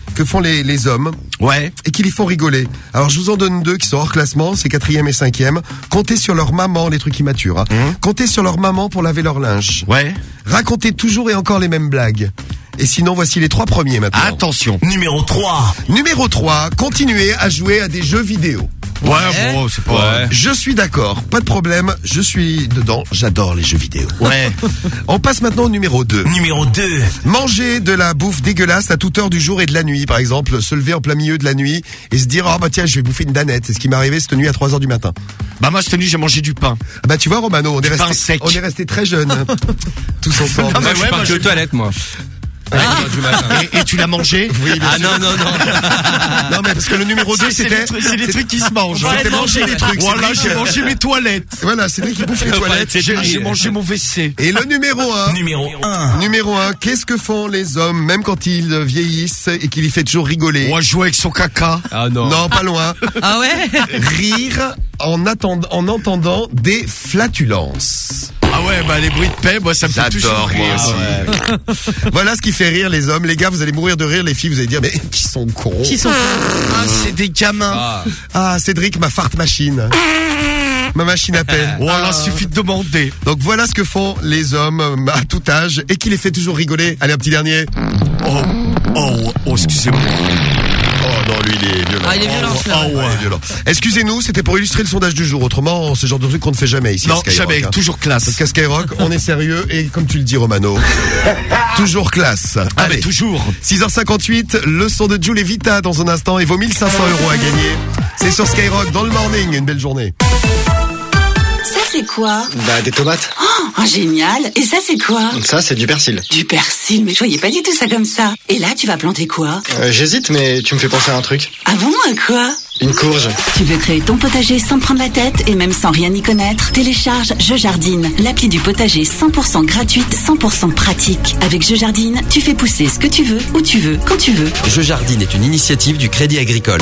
hommes. Ouais. Et qui les font rigoler. Alors, je vous en donne 2 qui sont hors classement, c'est 4e et 5e. Comptez sur leur maman, les trucs immatures, hein. Comptez sur leur maman pour laver leur linge. Ouais. Racontez toujours et encore les mêmes blagues. Et sinon, voici les 3 premiers maintenant. Attention. Numéro 3. Numéro 3, continuez à jouer à des jeux vidéo. Ouais, bon, c'est pas... Ouais. Je suis d'accord, pas de problème, je suis dedans, j'adore les jeux vidéo. Ouais. On passe maintenant au numéro 2. Numéro 2. Manger de la bouffe dégueulasse à toute heure du jour et de la nuit, par exemple, se lever en plein milieu de la nuit et se dire: oh bah tiens, je vais bouffer une danette. C'est ce qui m'est arrivé cette nuit à 3h du matin. Bah moi cette nuit j'ai mangé du pain. Bah tu vois Romano, on est resté très jeunes. Tous ensemble. Non, mais je suis parti aux toilettes moi. Et tu l'as mangé? Oui, ah sûr. Non. Non mais parce que le numéro 2 c'était... C'est des trucs qui se mangent. C'était manger des trucs. Voilà, j'ai mangé mes toilettes. Voilà, c'est lui qui bouffe les toilettes. J'ai mangé mon WC. Et le numéro 1. Numéro 1. Qu'est-ce que font les hommes, même quand ils vieillissent et qu'il les fait toujours rigoler? On va jouer avec son caca. Ah non. Non, pas loin. Ah ouais? Rire en entendant des flatulences. Ah ouais, bah les bruits de paix, moi ça me fait toujours rire. Moi aussi. Ouais. Voilà ce qui fait rire les hommes. Les gars, vous allez mourir de rire. Les filles, vous allez dire: mais qui sont cons. Ah, c'est des gamins. Ah, Cédric, ma fart machine. Ma machine à paix. Voilà, suffit de demander. Donc voilà ce que font les hommes à tout âge et qui les fait toujours rigoler. Allez, un petit dernier. Oh, excusez-moi. Oh non, lui il est violent. Ah, il est violent, il est violent. Excusez-nous, c'était pour illustrer le sondage du jour. Autrement, c'est le genre de truc qu'on ne fait jamais ici. Non, à Skyrock, jamais, toujours classe. Parce qu'à Skyrock, on est sérieux et comme tu le dis, Romano, toujours classe. Ah, mais toujours. 6h58, le son de Jul et Vita dans un instant et vos 1500 € à gagner. C'est sur Skyrock dans le morning. Une belle journée. Ça c'est quoi? Bah des tomates. Oh, génial. Et ça c'est quoi? Ça c'est du persil. Du persil, mais je voyais pas du tout ça comme ça. Et là tu vas planter quoi? J'hésite, mais tu me fais penser à un truc. Ah bon, à quoi? Une courge. Tu veux créer ton potager sans te prendre la tête et même sans rien y connaître? Télécharge Je Jardine, l'appli du potager 100% gratuite, 100% pratique. Avec Je Jardine, tu fais pousser ce que tu veux, où tu veux, quand tu veux. Je Jardine est une initiative du Crédit Agricole.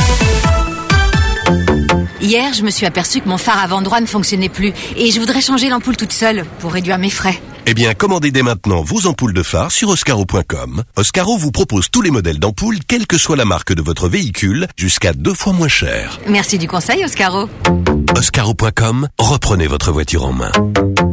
Hier, je me suis aperçue que mon phare avant droit ne fonctionnait plus et je voudrais changer l'ampoule toute seule pour réduire mes frais. Eh bien, commandez dès maintenant vos ampoules de phare sur Oscaro.com. Oscaro vous propose tous les modèles d'ampoules, quelle que soit la marque de votre véhicule, jusqu'à 2 fois moins cher. Merci du conseil, Oscaro. Oscaro.com, reprenez votre voiture en main.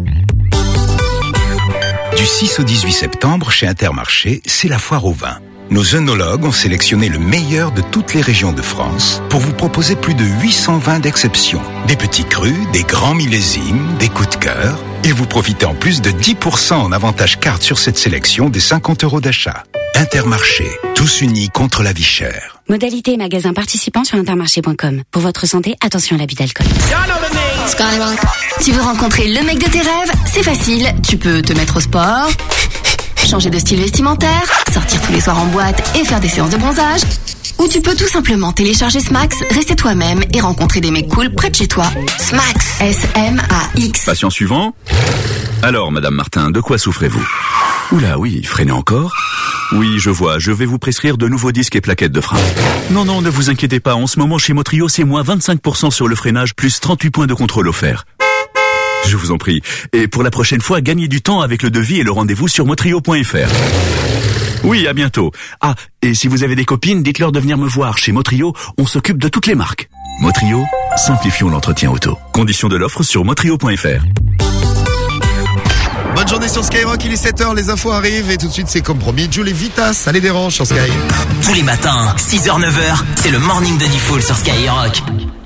Du 6 au 18 septembre, chez Intermarché, c'est la foire au vin. Nos œnologues ont sélectionné le meilleur de toutes les régions de France pour vous proposer plus de 800 vins d'exception. Des petits crus, des grands millésimes, des coups de cœur. Et vous profitez en plus de 10% en avantage carte sur cette sélection des 50 € d'achat. Intermarché, tous unis contre la vie chère. Modalité et magasins participants sur intermarché.com. Pour votre santé, attention à l'abus d'alcool. Tu veux rencontrer le mec de tes rêves? C'est facile. Tu peux te mettre au sport, changer de style vestimentaire, sortir tous les soirs en boîte et faire des séances de bronzage. Ou tu peux tout simplement télécharger Smax, rester toi-même et rencontrer des mecs cool près de chez toi. Smax, S-M-A-X. Patient suivant. Alors, Madame Martin, de quoi souffrez-vous? Oula, oui, freinez encore. Oui, je vois, je vais vous prescrire de nouveaux disques et plaquettes de frein. Non, ne vous inquiétez pas, en ce moment chez Motrio, c'est moins 25% sur le freinage, plus 38 points de contrôle offerts. Je vous en prie. Et pour la prochaine fois, gagnez du temps avec le devis et le rendez-vous sur motrio.fr. Oui, à bientôt. Ah, et si vous avez des copines, dites-leur de venir me voir. Chez Motrio, on s'occupe de toutes les marques. Motrio, simplifions l'entretien auto. Conditions de l'offre sur motrio.fr. Bonne journée sur Skyrock, il est 7h, les infos arrivent et tout de suite c'est comme promis, Jules et Vitas, ça les dérange sur Sky. Tous les matins, 6h, 9h, c'est le morning de Diffoul sur Skyrock.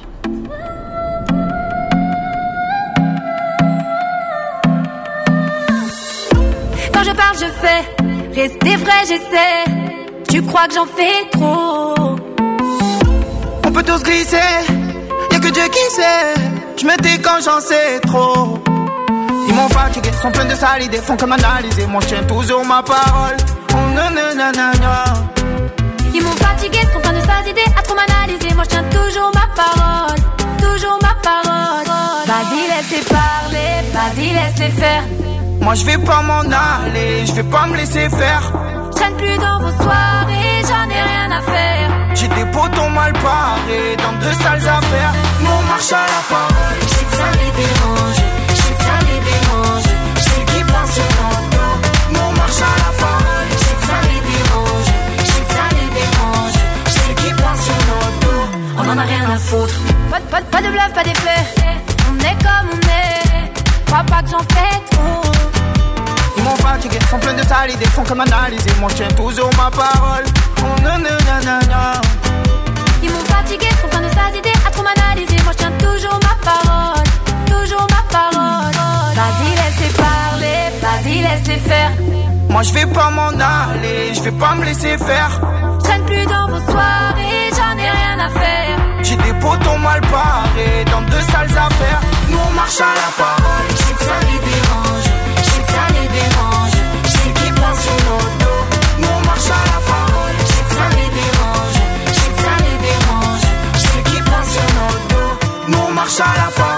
Quand je parle, je fais, rester vrai, j'essaie. Tu crois que j'en fais trop? On peut tous glisser, y'a que Dieu qui sait. Je me tais quand j'en sais trop. Ils m'ont fatigué, sont pleins de sales idées, font que m'analyser. Moi je tiens toujours ma parole. Oh nanana. Ils m'ont fatigué, sont pleins de sales idées, à trop m'analyser. Moi je tiens toujours ma parole. Toujours ma parole. Vas-y laisse-les parler, vas-y laisse-les faire. Moi je vais pas m'en aller, je vais pas me laisser faire. Je traîne plus dans vos soirées, j'en ai rien à faire. J'ai des potons mal parés, dans de sales affaires. Nous on marche à la parole, je sais que ça les dérange. Ça les dérange, je sais qu'ils pensent sur mon dos. Nous on marche à la parole, je sais que ça les dérange. Je sais que ça les dérange, je sais qu'ils pensent sur nos dos. On en a rien à foutre. Pas de bluff, pas d'effet. On est comme on est. Crois pas que j'en fais trop. Ils m'ont fatigué, sont pleins de sales idées, font que m'analyser. Moi je tiens toujours ma parole. Oh nanana. Ils m'ont fatigué, sont pleins de sales idées, à trop m'analyser. Moi je tiens toujours ma parole. Toujours ma parole. Vas-y laisse-les parler, vas-y laisse-les faire. Moi je vais pas m'en aller, je vais pas me laisser faire. Je traîne plus dans vos soirées, j'en ai rien à faire. J'ai des potons mal parés, dans de sales affaires. Nous on marche à la parole, je sais que ça les dérange. Je sais que ça les dérange, je sais qu'ils pensent sur nos dos. Nous on marche à la parole, je sais que ça les dérange. Je sais que ça les dérange, je sais qu'ils pensent sur nos dos. Nous on marche à la parole.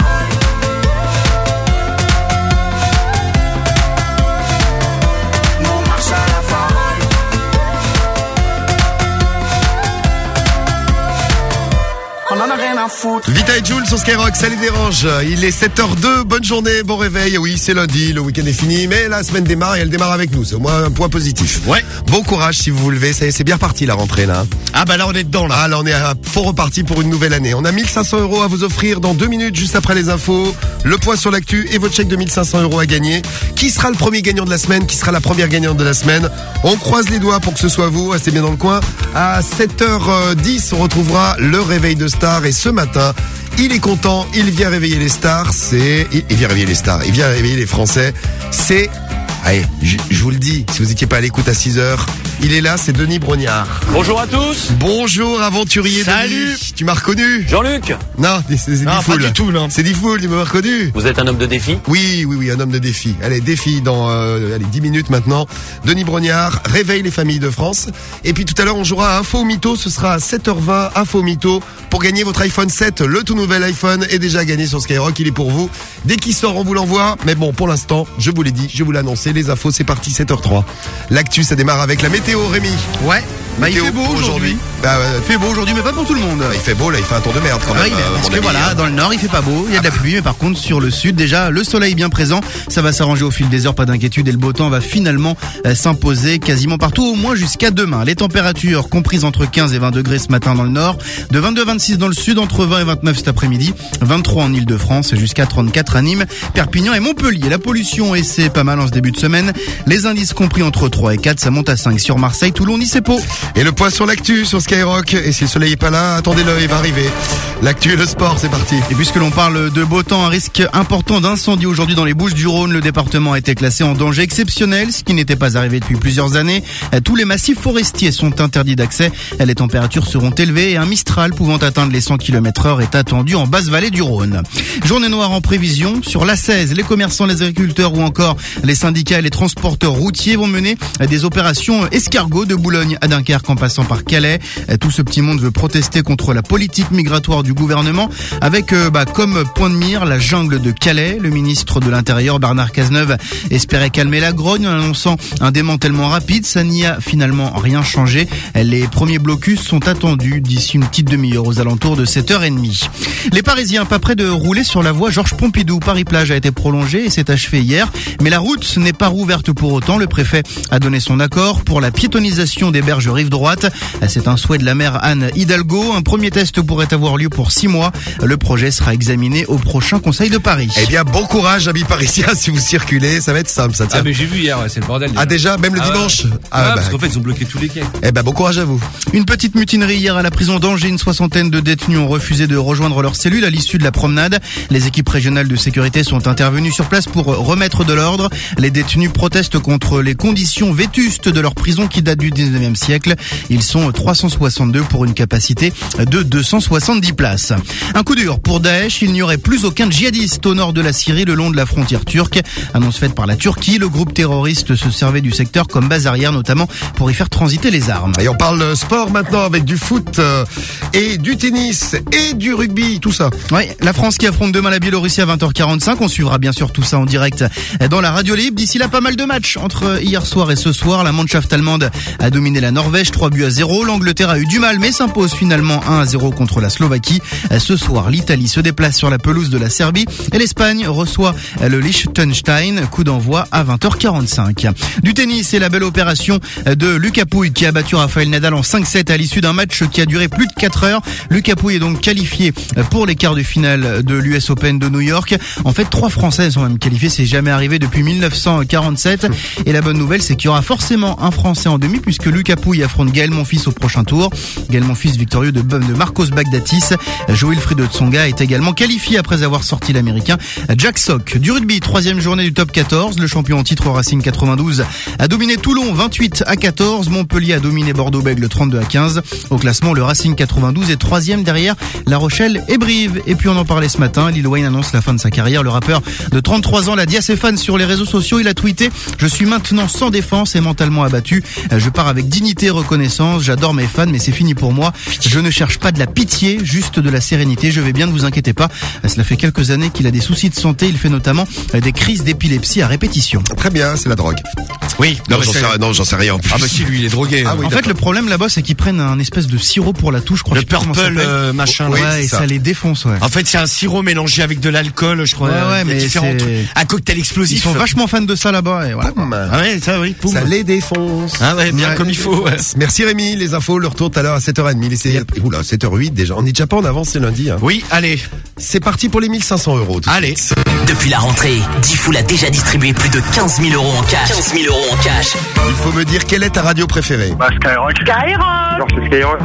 On en a rien à foutre. Vita et Jules sur Skyrock, ça les dérange. Il est 7h02, bonne journée, bon réveil. Oui, c'est lundi, le week-end est fini, mais la semaine démarre et elle démarre avec nous. C'est au moins un point positif. Ouais. Bon courage si vous vous levez, ça y est, c'est bien reparti la rentrée là. Ah bah là on est dedans là. Ah là on est à fond reparti pour une nouvelle année. On a 1500 € à vous offrir dans 2 minutes juste après les infos. Le point sur l'actu et votre chèque de 1500 € à gagner. Qui sera le premier gagnant de la semaine? Qui sera la première gagnante de la semaine? On croise les doigts pour que ce soit vous, restez bien dans le coin. À 7h10, on retrouvera le réveil de Star et ce matin, il est content, il vient réveiller les stars, il vient réveiller les stars, il vient réveiller les Français, c'est, allez, je vous le dis, si vous n'étiez pas à l'écoute à 6h, il est là, c'est Denis Brognard. Bonjour à tous. Bonjour aventurier. Salut. Denis. Tu m'as reconnu? Jean-Luc. Non, c'est Diffoul. Pas du tout, non. C'est Diffoul, tu m'as reconnu? Vous êtes un homme de défi? Oui, un homme de défi. Allez, défi dans 10 minutes maintenant. Denis Brognard réveille les familles de France. Et puis tout à l'heure, on jouera à Info ou Mytho. Ce sera à 7h20, Info ou Mytho. Pour gagner votre iPhone 7, le tout nouvel iPhone est déjà gagné sur Skyrock. Il est pour vous. Dès qu'il sort, on vous l'envoie. Mais bon, pour l'instant, je vous l'ai dit, je vous l'ai annoncé. Les infos, c'est parti, 7h03. L'actu, ça démarre avec la météo, Rémi. Ouais. Bah, il fait beau aujourd'hui. Il fait beau aujourd'hui, mais pas pour tout le monde. Il fait beau, là, il fait un tour de merde quand même. Parce que voilà, dans le nord, il fait pas beau, il y a de la pluie, mais par contre, sur le sud, déjà, le soleil est bien présent. Ça va s'arranger au fil des heures, pas d'inquiétude, et le beau temps va finalement s'imposer quasiment partout, au moins jusqu'à demain. Les températures comprises entre 15 et 20 degrés ce matin dans le nord, de 22 à 26 dans le sud, entre 20 et 29 cet après-midi, 23 en Ile-de-France, jusqu'à 34 à Nîmes, Perpignan et Montpellier. La pollution, et c'est pas mal en ce début de semaine. Les indices compris entre 3 et 4, ça monte à 5 sur Marseille, Toulon, Nice et Pau. Et le point sur l'actu sur Skyrock. Et si le soleil est pas là, attendez-le, il va arriver. L'actu et le sport, c'est parti. Et puisque l'on parle de beau temps, un risque important d'incendie aujourd'hui dans les Bouches-du-Rhône. Le département a été classé en danger exceptionnel, ce qui n'était pas arrivé depuis plusieurs années. Tous les massifs forestiers sont interdits d'accès. Les températures seront élevées et un Mistral pouvant atteindre les 100 km/h est attendu en basse vallée du Rhône. Journée noire en prévision. Sur l'A16, les commerçants, les agriculteurs ou encore les syndicats et les transporteurs routiers vont mener des opérations escargot de Boulogne à Dunkerque en passant par Calais. Tout ce petit monde veut protester contre la politique migratoire du gouvernement avec comme point de mire la jungle de Calais. Le ministre de l'Intérieur Bernard Cazeneuve espérait calmer la grogne en annonçant un démantèlement rapide. Ça n'y a finalement rien changé. Les premiers blocus sont attendus d'ici une petite demi-heure aux alentours de 7h30. Les Parisiens pas près de rouler sur la voie Georges Pompidou. Paris-Plage a été prolongée et s'est achevée hier. Mais la route n'est pas rouverte pour autant. Le préfet a donné son accord pour la piétonisation des berges rive droite. C'est un souhait de la maire Anne Hidalgo. Un premier test pourrait avoir lieu pour 6 mois. Le projet sera examiné au prochain Conseil de Paris. Eh bien, bon courage, amis parisiens, si vous circulez. Ça va être simple, ça tient. Ah, mais j'ai vu hier, c'est le bordel. Déjà, même le dimanche. Parce qu'en fait, ils ont bloqué tous les quais. Eh ben, bon courage à vous. Une petite mutinerie hier à la prison d'Angers. Une soixantaine de détenus ont refusé de rejoindre leur cellule à l'issue de la promenade. Les équipes régionales de sécurité sont intervenues sur place pour remettre de l'ordre. Les détenus protestent contre les conditions vétustes de leur prison qui date du 19e siècle. Ils sont 362 pour une capacité de 270 places. Un coup dur pour Daesh. Il n'y aurait plus aucun djihadiste au nord de la Syrie le long de la frontière turque. Annonce faite par la Turquie. Le groupe terroriste se servait du secteur comme base arrière, notamment pour y faire transiter les armes. Et on parle sport maintenant avec du foot et du tennis et du rugby, tout ça. Oui, la France qui affronte demain la Biélorussie à 20h45. On suivra bien sûr tout ça en direct dans la radio libre. D'ici là, pas mal de matchs entre hier soir et ce soir. La Mannschaft allemande a dominé la Norvège 3-0. L'Angleterre a eu du mal mais s'impose finalement 1-0 contre la Slovaquie. Ce soir, l'Italie se déplace sur la pelouse de la Serbie et l'Espagne reçoit le Liechtenstein. Coup d'envoi à 20h45. Du tennis et la belle opération de Lucas Pouille qui a battu Rafael Nadal en 5-7 à l'issue d'un match qui a duré plus de 4 heures. Lucas Pouille est donc qualifié pour les quarts de finale de l'US Open de New York. En fait, 3 Françaises sont même qualifiées. C'est jamais arrivé depuis 1947. Et la bonne nouvelle, c'est qu'il y aura forcément un Français en demi puisque Lucas Pouille affronte Gaël Monfils au prochain tour. Gaël Monfils victorieux de Marcos Baghdatis. Wilfried Tsonga est également qualifié après avoir sorti l'américain Jack Sock. Du rugby, 3e journée du top 14. Le champion en titre Racing 92 a dominé Toulon 28-14. Montpellier a dominé Bordeaux-Bègles 32-15. Au classement, le Racing 92 est 3e derrière La Rochelle et Brive. Et puis on en parlait ce matin, Lil Wayne annonce la fin de sa carrière. Le rappeur de 33 ans l'a dit à ses fans sur les réseaux sociaux. Il a tweeté: je suis maintenant sans défense et mentalement abattu. Je pars avec dignité et reconnaissance. J'adore mes fans mais c'est fini pour moi. Je ne cherche pas de la pitié, juste de la sérénité. Je vais bien, ne vous inquiétez pas. Cela fait quelques années qu'il a des soucis de santé. Il fait notamment des crises d'épilepsie à répétition. Très bien, c'est la drogue. Oui. Non, j'en sais rien en plus. Ah bah si, lui il est drogué. Ah oui, en fait, le problème là-bas, c'est qu'ils prennent un espèce de sirop pour la toux, je crois. Le purple machin. Ouais, là. et ça les défonce, ouais. En fait, c'est un sirop mélangé avec de l'alcool, je crois. Ouais, mais différents trucs. Un cocktail explosif. Ils sont vachement fans de ça là-bas, et voilà. Ah ouais, ça oui. Ça les défonce. Ah ouais, bien comme il faut. Ouais. Merci Rémi, les infos, le retour tout à l'heure à 7h30. Oula, 7h08 déjà. On est déjà pas en avance, c'est lundi. Hein. Oui, allez. C'est parti pour les 1500 €. Allez. Depuis la rentrée, Diffoul a déjà distribué plus de 15 000 € en cash. 15 000 € en cash. Il faut me dire quelle est ta radio préférée. Skyrock. Skyrock. Non, c'est Skyrock.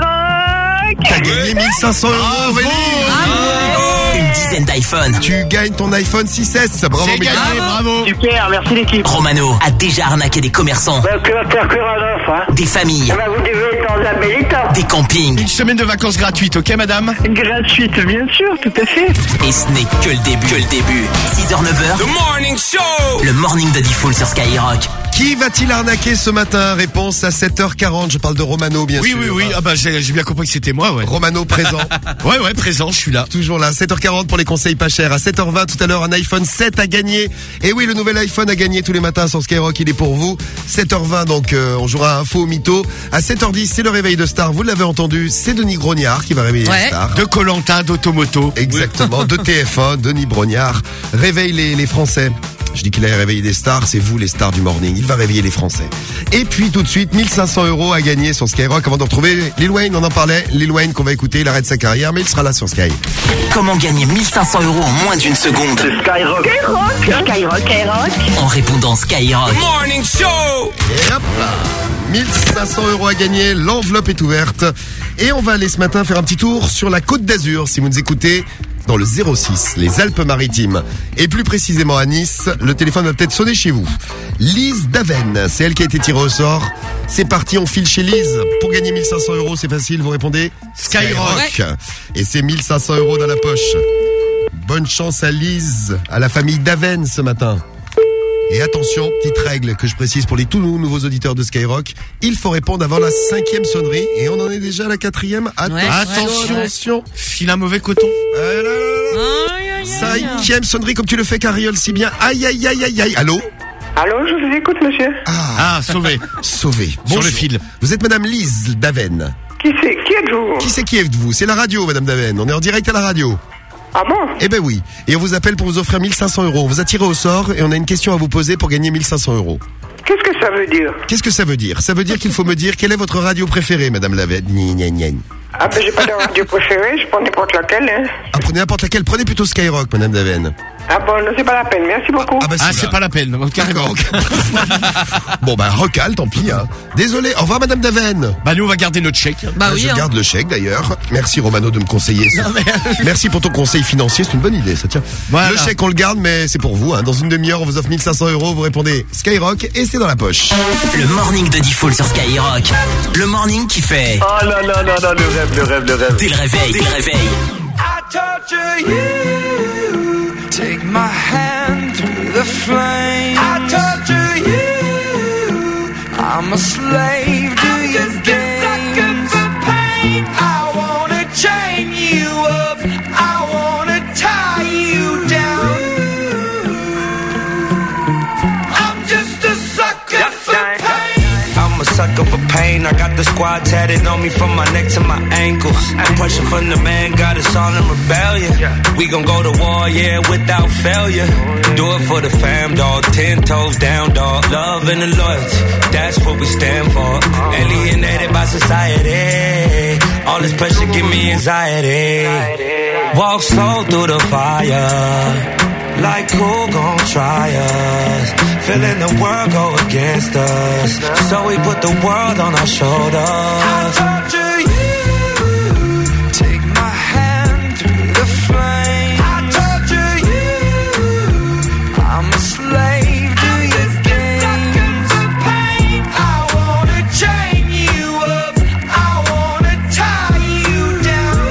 Skyrock. T'as gagné 1500 €, Rémi. Une dizaine d'iPhones. Tu gagnes ton iPhone 6S. Bravo, c'est gagné, bravo. Super, merci l'équipe. Romano a déjà arnaqué des commerçants, des familles, Vous devez être dans un bel état. des campings. Une semaine de vacances gratuites, ok madame? Gratuite, bien sûr, tout à fait. Et ce n'est que le début. 6h, 9h. The Morning Show. Le morning de Diffoul sur Skyrock. Qui va-t-il arnaquer ce matin? Réponse à 7h40. Je parle de Romano, bien sûr. Oui. Ah bah j'ai bien compris que c'était moi, ouais. Romano présent. ouais, présent, je suis là. Toujours là. 7h40 pour les conseils pas chers. À 7h20 tout à l'heure, un iPhone 7 à gagner. Et oui, le nouvel iPhone à gagner tous les matins sur Skyrock, il est pour vous. 7h20 donc, on jouera à Info au Mytho. À 7h10, c'est le réveil de Star. Vous l'avez entendu, c'est Denis Brognard qui va réveiller les stars. De Koh-Lanta, d'Automoto. Exactement, de TF1, Denis Brognard. Réveille les Français. Je dis qu'il a réveillé des stars, c'est vous les stars du morning. Il va réveiller les Français. Et puis tout de suite, 1500 € à gagner sur Skyrock avant de retrouver Lil Wayne, on en parlait. Lil Wayne qu'on va écouter, il arrête sa carrière, mais il sera là sur Sky. Comment gagner 1500 € en moins d'une seconde? C'est Skyrock. Skyrock. En répondant Skyrock. Morning Show. Et hop là, 1500 € à gagner, l'enveloppe est ouverte. Et on va aller ce matin faire un petit tour sur la Côte d'Azur, si vous nous écoutez dans le 06, les Alpes-Maritimes. Et plus précisément à Nice, le téléphone va peut-être sonner chez vous. Lise Daven, c'est elle qui a été tirée au sort. C'est parti, on file chez Lise. Pour gagner 1500 €, c'est facile, vous répondez Skyrock. Et c'est 1500 € dans la poche. Bonne chance à Lise, à la famille Daven ce matin. Et attention, petite règle que je précise pour les tout nouveaux auditeurs de Skyrock, il faut répondre avant la 5e sonnerie et on en est déjà à la 4e. Attention. File un mauvais coton. 5e sonnerie comme tu le fais, Cariole, si bien. Aïe. Allô, je vous écoute, monsieur. Sauvé. Bonjour. Sur le fil. Vous êtes Madame Lise Daven. Qui êtes-vous? Qui êtes-vous? C'est la radio, Madame Daven. On est en direct à la radio. Ah bon? Eh ben oui. Et on vous appelle pour vous offrir 1500 €. On vous a tiré au sort et on a une question à vous poser pour gagner 1500 €. Qu'est-ce que ça veut dire? Qu'est-ce que ça veut dire? Ça veut dire qu'il faut me dire quelle est votre radio préférée, Madame Daven. Ah ben j'ai pas de radio préférée, je prends n'importe laquelle. Hein. Ah, prenez n'importe laquelle. Prenez plutôt Skyrock, Madame Daven. Ah bon, non, c'est pas la peine, merci beaucoup. C'est pas la peine, carrément. Bon recale, tant pis. Hein. Désolé, au revoir Madame Daven. Nous on va garder notre chèque. Je garde le chèque d'ailleurs. Merci Romano de me conseiller. Merci pour ton conseil financier, c'est une bonne idée ça, tiens. Voilà. Le chèque on le garde mais c'est pour vous. Hein. Dans une demi-heure on vous offre 1500 €, vous répondez Skyrock et c'est dans la poche. Le morning de Diffoul sur Skyrock. Le morning qui fait... Oh là, le rêve. Dès le réveil. I torture you. Take my hand through the flame. I torture you. I'm a slave to your games. For pain. I wanna chain you up. I wanna tie you down. I'm just a sucker for pain. I'm a sucker for pain. I got the squad tatted on me from my neck to my ankles. The pressure from the man got us all in rebellion. We gon' go to war, without failure. Do it for the fam, dog. 10 toes down, dog. Love and the loyalty, that's what we stand for. Alienated by society. All this pressure give me anxiety. Walk slow through the fire. Like who gon' try us? Feeling the world go against us. So we put the world on our shoulders. I torture you. Take my hand through the flame. I torture you. I'm a slave to your games. For pain. I wanna chain you up. I wanna tie you down.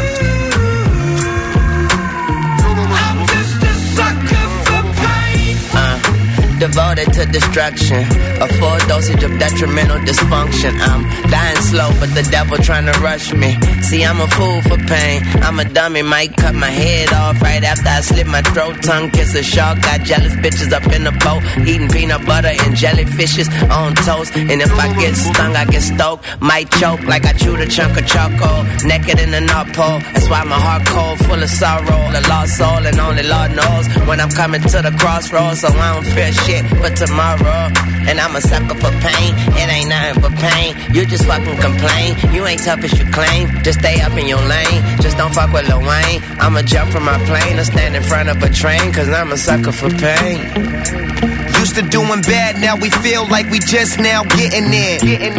I'm just a sucker for pain. Devoted to destruction, a full dosage of detrimental dysfunction. I'm dying slow, but the devil trying to rush me. See, I'm a fool for pain. I'm a dummy, might cut my head off right after I slit my throat. Tongue kiss a shark, got jealous bitches up in the boat, eating peanut butter and jellyfishes on toast. And if I get stung, I get stoked, might choke like I chewed a chunk of charcoal. Naked in the North Pole, that's why my heart cold, full of sorrow. A lost soul, and only Lord knows when I'm coming to the crossroads. So I don't fear shit but tomorrow. And I'm a sucker for pain. It ain't nothing but pain. You just fucking complain. You ain't tough as you claim. Just stay up in your lane. Just don't fuck with Lil Wayne. I'ma jump from my plane or stand in front of a train, cause I'm a sucker for pain. Used to doing bad, now we feel like we just now getting there.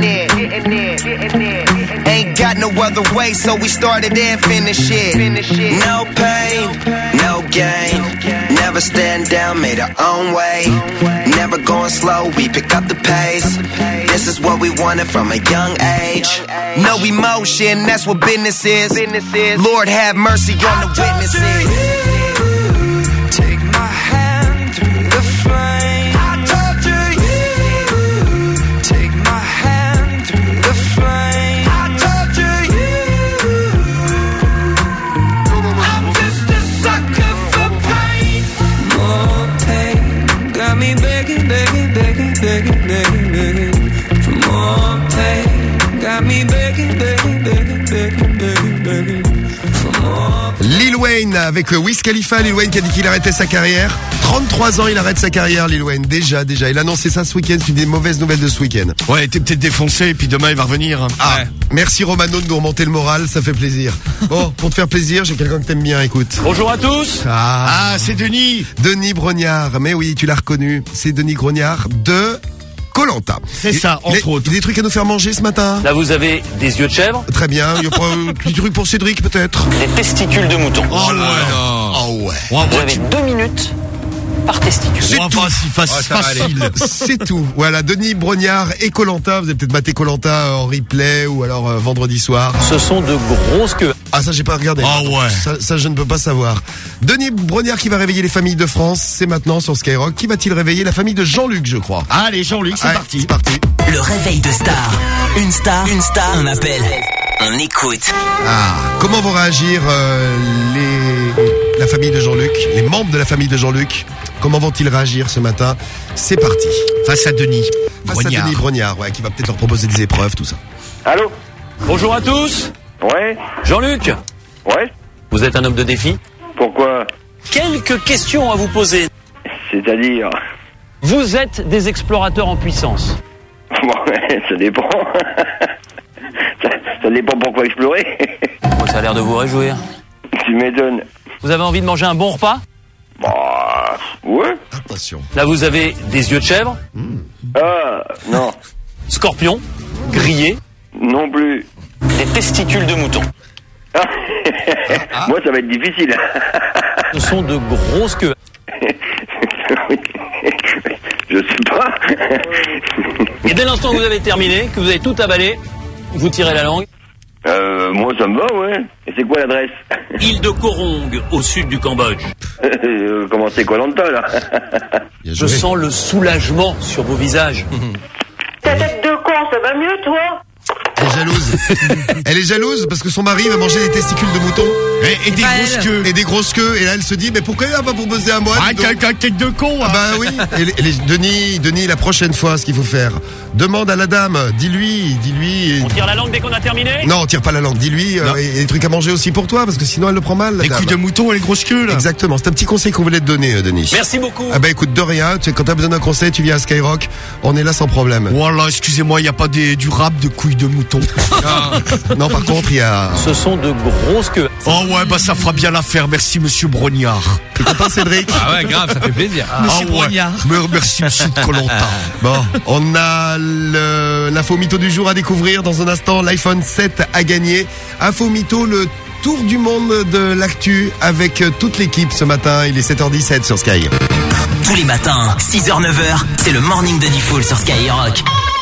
Ain't got no other way, so we started and finished it. No pain, no gain. Never stand down, made our own way. Never going slow, we pick up the pace. This is what we wanted from a young age. No emotion, that's what business is. Lord have mercy on the witnesses. Take my hand through the flame. I torture you. Take my hand through the flame. I torture you. I'm just a sucker for pain. More pain got me begging for more pain. Got me begging for more pain. Lil Wayne avec Wiz Khalifa. Lil Wayne qui a dit qu'il arrêtait sa carrière. 33 ans, il arrête sa carrière, Lil Wayne. Déjà. Il a annoncé ça ce week-end. C'est une des mauvaises nouvelles de ce week-end. Ouais, t'es peut-être défoncé et puis demain il va revenir. Ah, ouais. Merci Romano de nous remonter le moral, ça fait plaisir. Bon, pour te faire plaisir, j'ai quelqu'un que t'aimes bien, écoute. Bonjour à tous. Ah, c'est Denis. Denis Brognard. Mais oui, tu l'as reconnu. C'est Denis Brognard de Koh-Lanta. C'est ça, entre autres. Il y a des trucs à nous faire manger ce matin? Là, vous avez des yeux de chèvre. Très bien. Il y a pas un petit truc pour Cédric, peut-être? Des testicules de mouton. Oh là là. Oh ouais. Vous avez 2 minutes par testicule. C'est tout. Facile. C'est tout. Voilà, Denis Brognard et Koh-Lanta. Vous avez peut-être maté Koh-Lanta en replay ou alors vendredi soir. Ce sont de grosses queues. Ah, ça, j'ai pas regardé. Ah ouais. Ça, je ne peux pas savoir. Denis Brognard qui va réveiller les familles de France. C'est maintenant sur Skyrock. Qui va-t-il réveiller? La famille de Jean-Luc, je crois. Allez, Jean-Luc, c'est parti. C'est parti. Le réveil de star. Une star, on appelle. On écoute. Ah, comment vont réagir la famille de Jean-Luc, les membres de la famille de Jean-Luc? Comment vont-ils réagir ce matin? C'est parti. Face à Denis Brognard. À Denis Brognard, ouais, qui va peut-être leur proposer des épreuves, tout ça. Allô? Bonjour à tous. Ouais? Jean-Luc. Ouais? Vous êtes un homme de défi. Pourquoi? Quelques questions à vous poser. C'est-à-dire? Vous êtes des explorateurs en puissance. Bon, ça dépend. ça dépend pourquoi explorer. Ça a l'air de vous réjouir. Tu m'étonnes. Vous avez envie de manger un bon repas? Bah, ouais. Attention. Là, vous avez des yeux de chèvre. Ah, non. Scorpion. Grillé. Non plus. Des testicules de mouton. Moi, ça va être difficile. Ce sont de grosses queues. Je sais pas. Et dès l'instant que vous avez terminé, que vous avez tout avalé, vous tirez la langue. Moi, ça me va, ouais. Et c'est quoi l'adresse? Île de Korong, au sud du Cambodge. Comment c'est Koh-Lanta, là? Je sens le soulagement sur vos visages. Ta tête de con, ça va mieux, toi? Elle est jalouse. Elle est jalouse parce que son mari va manger des testicules de mouton. Et des grosses queues. Et des grosses queues. Et là, elle se dit, mais pourquoi il n'a pas proposé à moi? Ah, quelqu'un de con. Ah bah oui. Et Denis, la prochaine fois, ce qu'il faut faire, demande à la dame, dis-lui. On tire la langue dès qu'on a terminé? Non, on tire pas la langue. Dis-lui, et des trucs à manger aussi pour toi, parce que sinon elle le prend mal. Les coups de mouton et les grosses queues, là. Exactement. C'est un petit conseil qu'on voulait te donner, Denis. Merci beaucoup. Ah bah écoute, de rien. Quand t'as besoin d'un conseil, tu viens à Skyrock. On est là sans problème. Voilà, excusez-moi, il n'y a pas du rap de couilles de mouton. Non, par contre, il y a... Ce sont de grosses queues. Oh ouais, bah ça fera bien l'affaire. Merci, monsieur Brognard. T'es content, Cédric? Ah ouais, grave, ça fait plaisir. Monsieur Brognard. Merci, monsieur de Koh-Lanta. Bon, on a l'info mytho du jour à découvrir dans un instant. L'iPhone 7 à gagner. Info mytho, le tour du monde de l'actu avec toute l'équipe ce matin. Il est 7h17 sur Sky. Tous les matins, 6h, 9h, c'est le morning de Diffoul sur Skyrock.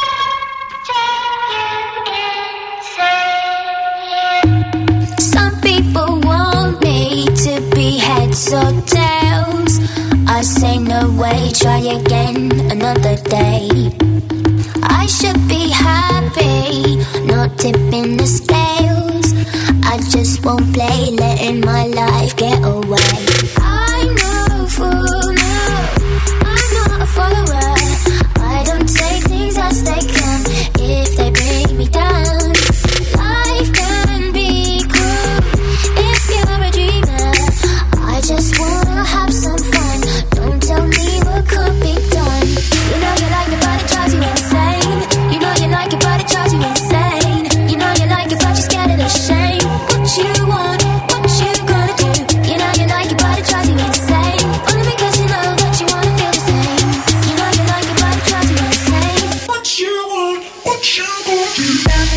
Heads or tails, I say no way, try again another day. I should be happy, not tipping the scales. I just won't play, letting my life get away. I'm no fool, no, I'm not a follower. I don't take things as they come, if they bring me down. Life can be cruel, if you're a dreamer. I just wanna have some fun. Don't tell me what could be done. You know you like it, but it drives you insane. You know you like it, but it drives you insane. You know you like it, but you're scared of the shame. What you want, what you gonna do? You know you like it, but it drives you insane. Only because you know that you wanna feel the same. You know you like it, but it drives you insane. What you want, what you gonna do?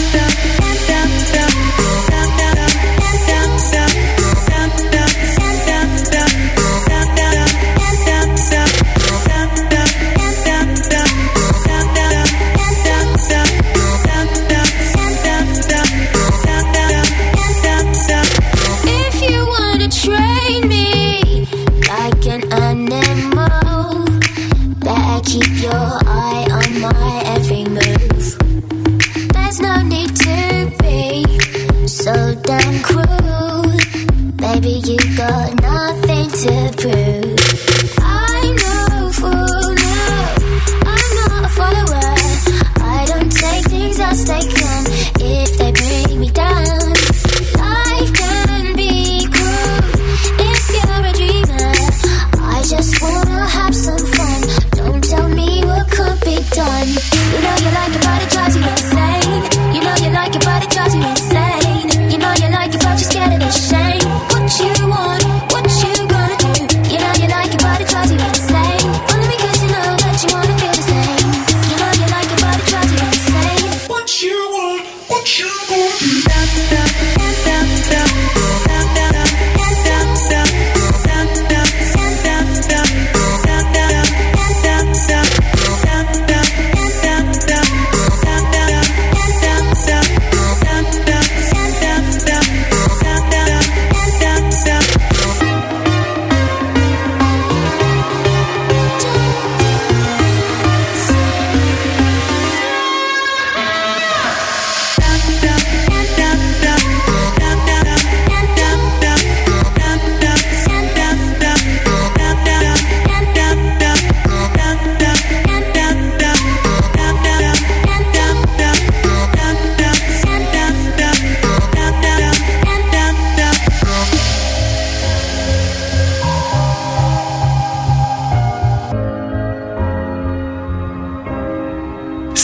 Train me like an animal. Better keep your eye on my every move. There's no need to be so damn cruel. Baby, you got nothing to prove. I'm no fool, no, I'm not a follower. I don't take things as they come, if they bring me down. Life can be if you're a dreamer, I just wanna have some fun. Don't tell me what could be done. You know you like it, but it drives you insane. You know you like it, but it drives you insane. You know you like it, but you're scared of the shame. What you want, what you gonna do? You know you like it, but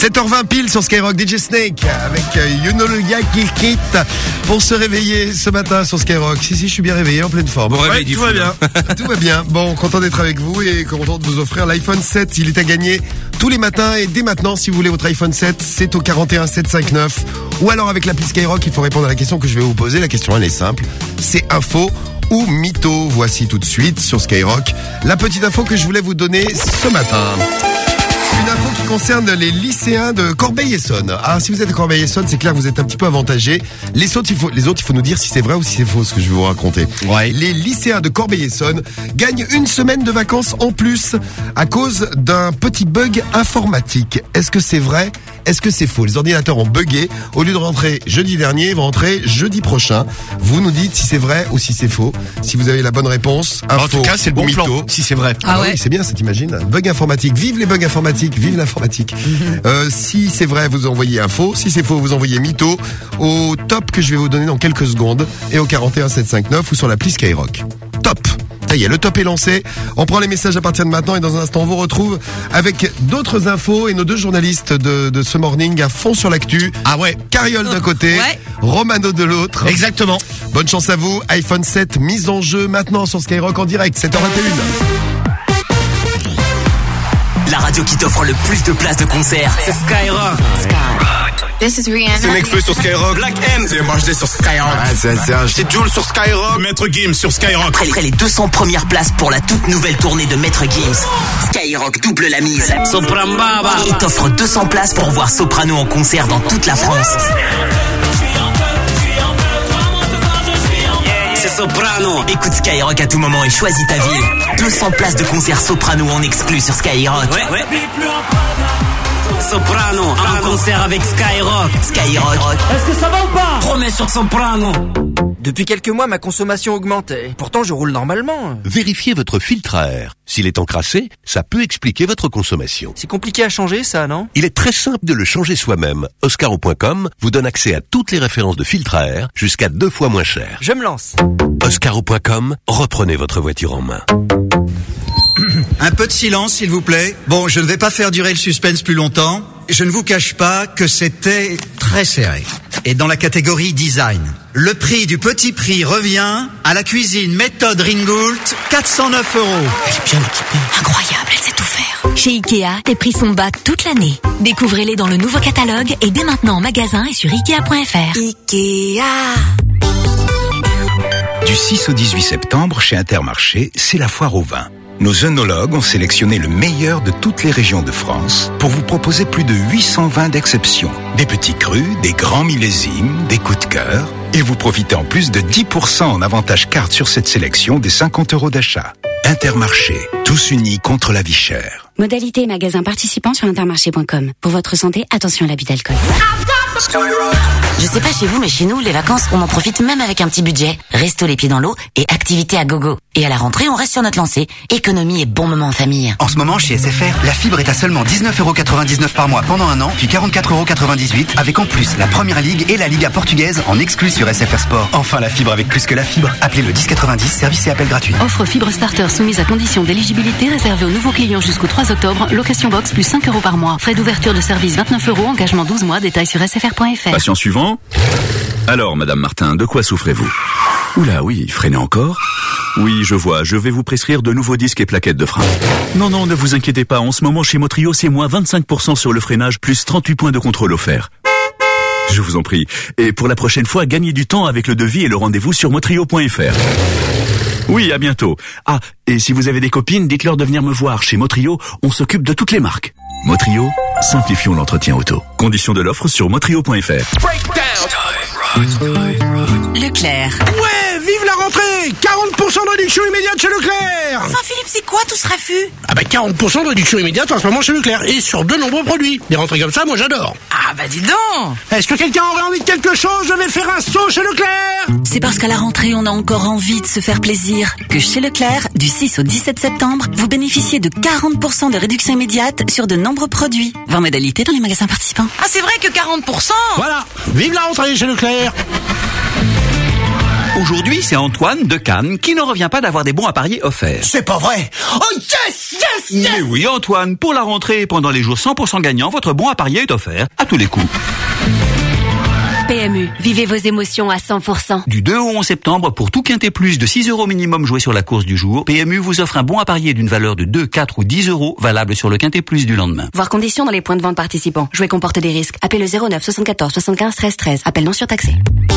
7h20 pile sur Skyrock, DJ Snake avec You Know le gars qui quitte pour se réveiller ce matin sur Skyrock. Si, je suis bien réveillé, en pleine forme. Bon réveil, tout va bien. Tout va bien. Bon, content d'être avec vous et content de vous offrir l'iPhone 7. Il est à gagner tous les matins et dès maintenant, si vous voulez votre iPhone 7, c'est au 41 759. Ou alors avec l'appli Skyrock, il faut répondre à la question que je vais vous poser. La question, elle est simple. C'est info ou mytho? Voici tout de suite sur Skyrock la petite info que je voulais vous donner ce matin. Une info qui concerne les lycéens de Corbeil-Essonnes. Ah, si vous êtes de Corbeil-Essonnes, c'est clair, vous êtes un petit peu avantagés. Les autres, il faut nous dire si c'est vrai ou si c'est faux ce que je vais vous raconter. Ouais. Les lycéens de Corbeil-Essonnes gagnent une semaine de vacances en plus à cause d'un petit bug informatique. Est-ce que c'est vrai? Est-ce que c'est faux? Les ordinateurs ont bugué. Au lieu de rentrer jeudi dernier, ils vont rentrer jeudi prochain. Vous nous dites si c'est vrai ou si c'est faux. Si vous avez la bonne réponse, info, en tout cas, c'est le bon mytho. plan, si c'est vrai. Ah ouais. Oui, c'est bien, ça t'imagine. Bug informatique. Vive les bugs informatiques, vive l'informatique. Si c'est vrai, vous envoyez info. Si c'est faux, vous envoyez mytho au top que je vais vous donner dans quelques secondes et au 41 759 ou sur l'appli Skyrock. Top. Ça y est, le top est lancé. On prend les messages à partir de maintenant et dans un instant, on vous retrouve avec d'autres infos et nos deux journalistes de ce morning à fond sur l'actu. Ah ouais. Cariole d'un côté, Ouais. Romano de l'autre. Exactement. Bonne chance à vous. iPhone 7 mise en jeu maintenant sur Skyrock en direct, 7h21. La radio qui t'offre le plus de places de concert, c'est Skyrock. This is Rihanna. C'est Nekfeu sur Skyrock. Black M, c'est MHD sur Skyrock. C'est Jules sur Skyrock. Maître Gims sur Skyrock. Après les 200 premières places pour la toute nouvelle tournée de Maître Gims, Skyrock double la mise. Soprambaba. Et t'offre 200 places pour voir Soprano en concert dans toute la France. C'est Soprano. Écoute Skyrock à tout moment et choisis ta ville. 200 places de concert Soprano en exclu sur Skyrock. Ouais. Soprano, en concert avec Skyrock. Skyrock. Est-ce que ça va ou pas? Promets sur Soprano. Depuis quelques mois, ma consommation augmentait. Pourtant, je roule normalement. Vérifiez votre filtre à air. S'il est encrassé, ça peut expliquer votre consommation. C'est compliqué à changer, ça, non? Il est très simple de le changer soi-même. Oscaro.com vous donne accès à toutes les références de filtre à air jusqu'à 2 fois moins cher. Je me lance. Oscaro.com, reprenez votre voiture en main. Un peu de silence, s'il vous plaît. Bon, je ne vais pas faire durer le suspense plus longtemps. Je ne vous cache pas que c'était très serré. Et dans la catégorie design, le prix du petit prix revient à la cuisine méthode Ringgold, 409 €. Elle est bien équipée. Incroyable, elle sait tout faire. Chez Ikea, les prix sont bas toute l'année. Découvrez-les dans le nouveau catalogue et dès maintenant en magasin et sur Ikea.fr. Ikea. Du 6 au 18 septembre, chez Intermarché, c'est la foire au vin. Nos œnologues ont sélectionné le meilleur de toutes les régions de France pour vous proposer plus de 800 vins d'exception. Des petits crus, des grands millésimes, des coups de cœur. Et vous profitez en plus de 10% en avantage carte sur cette sélection des 50 € d'achat. Intermarché, tous unis contre la vie chère. Modalité et magasins participants sur intermarché.com. Pour votre santé, attention à l'abus d'alcool. Je sais pas chez vous, mais chez nous, les vacances, on en profite même avec un petit budget. Resto les pieds dans l'eau et activité à gogo. Et à la rentrée, on reste sur notre lancée. Économie et bon moment en famille. En ce moment, chez SFR, la fibre est à seulement 19,99 € par mois pendant un an, puis 44,98 € avec en plus la Première Ligue et la Liga portugaise en exclu sur SFR Sport. Enfin, la fibre avec plus que la fibre. Appelez le 1090, service et appel gratuit. Offre fibre starter soumise à condition d'éligibilité réservée aux nouveaux clients jusqu'au 3 octobre. Location box plus 5 € par mois. Frais d'ouverture de service 29 €. Engagement 12 mois. Détails sur sfr.fr. Patient suivant. Alors, Madame Martin, de quoi souffrez-vous? Oula, oui, freinez encore. Oui, je vois, je vais vous prescrire de nouveaux disques et plaquettes de frein. Non, ne vous inquiétez pas, en ce moment chez Motrio, c'est moins 25% sur le freinage, plus 38 points de contrôle offerts. Je vous en prie. Et pour la prochaine fois, gagnez du temps avec le devis et le rendez-vous sur motrio.fr. Oui, à bientôt. Ah, et si vous avez des copines, dites-leur de venir me voir. Chez Motrio, on s'occupe de toutes les marques. Motrio, simplifions l'entretien auto. Conditions de l'offre sur motrio.fr. Leclerc. Ouais, vive la rentrée! 40% de réduction immédiate chez Leclerc! Enfin Philippe, c'est quoi tout ce raffut? Ah bah 40% de réduction immédiate en ce moment chez Leclerc et sur de nombreux produits. Des rentrées comme ça, moi j'adore. Ah bah dis donc! Est-ce que quelqu'un aurait envie de quelque chose? Je vais faire un saut chez Leclerc! C'est parce qu'à la rentrée, on a encore envie de se faire plaisir que chez Leclerc, du 6 au 17 septembre, vous bénéficiez de 40% de réduction immédiate sur de nombreux produits. 20 modalités dans les magasins participants. Ah c'est vrai que 40%! Voilà, vive la rentrée chez Leclerc! Aujourd'hui, c'est Antoine de Cannes qui ne revient pas d'avoir des bons à parier offerts. C'est pas vrai. Oh yes, yes, yes. Mais oui, Antoine, pour la rentrée, pendant les jours 100% gagnants, votre bon à parier est offert à tous les coups. PMU, vivez vos émotions à 100%. Du 2 au 11 septembre, pour tout quintet plus de 6 € minimum joué sur la course du jour, PMU vous offre un bon à parier d'une valeur de 2, 4 ou 10 € valable sur le quintet plus du lendemain. Voir conditions dans les points de vente participants. Jouer comporte des risques. Appelez le 09 74 75 13 13. Appel non surtaxé.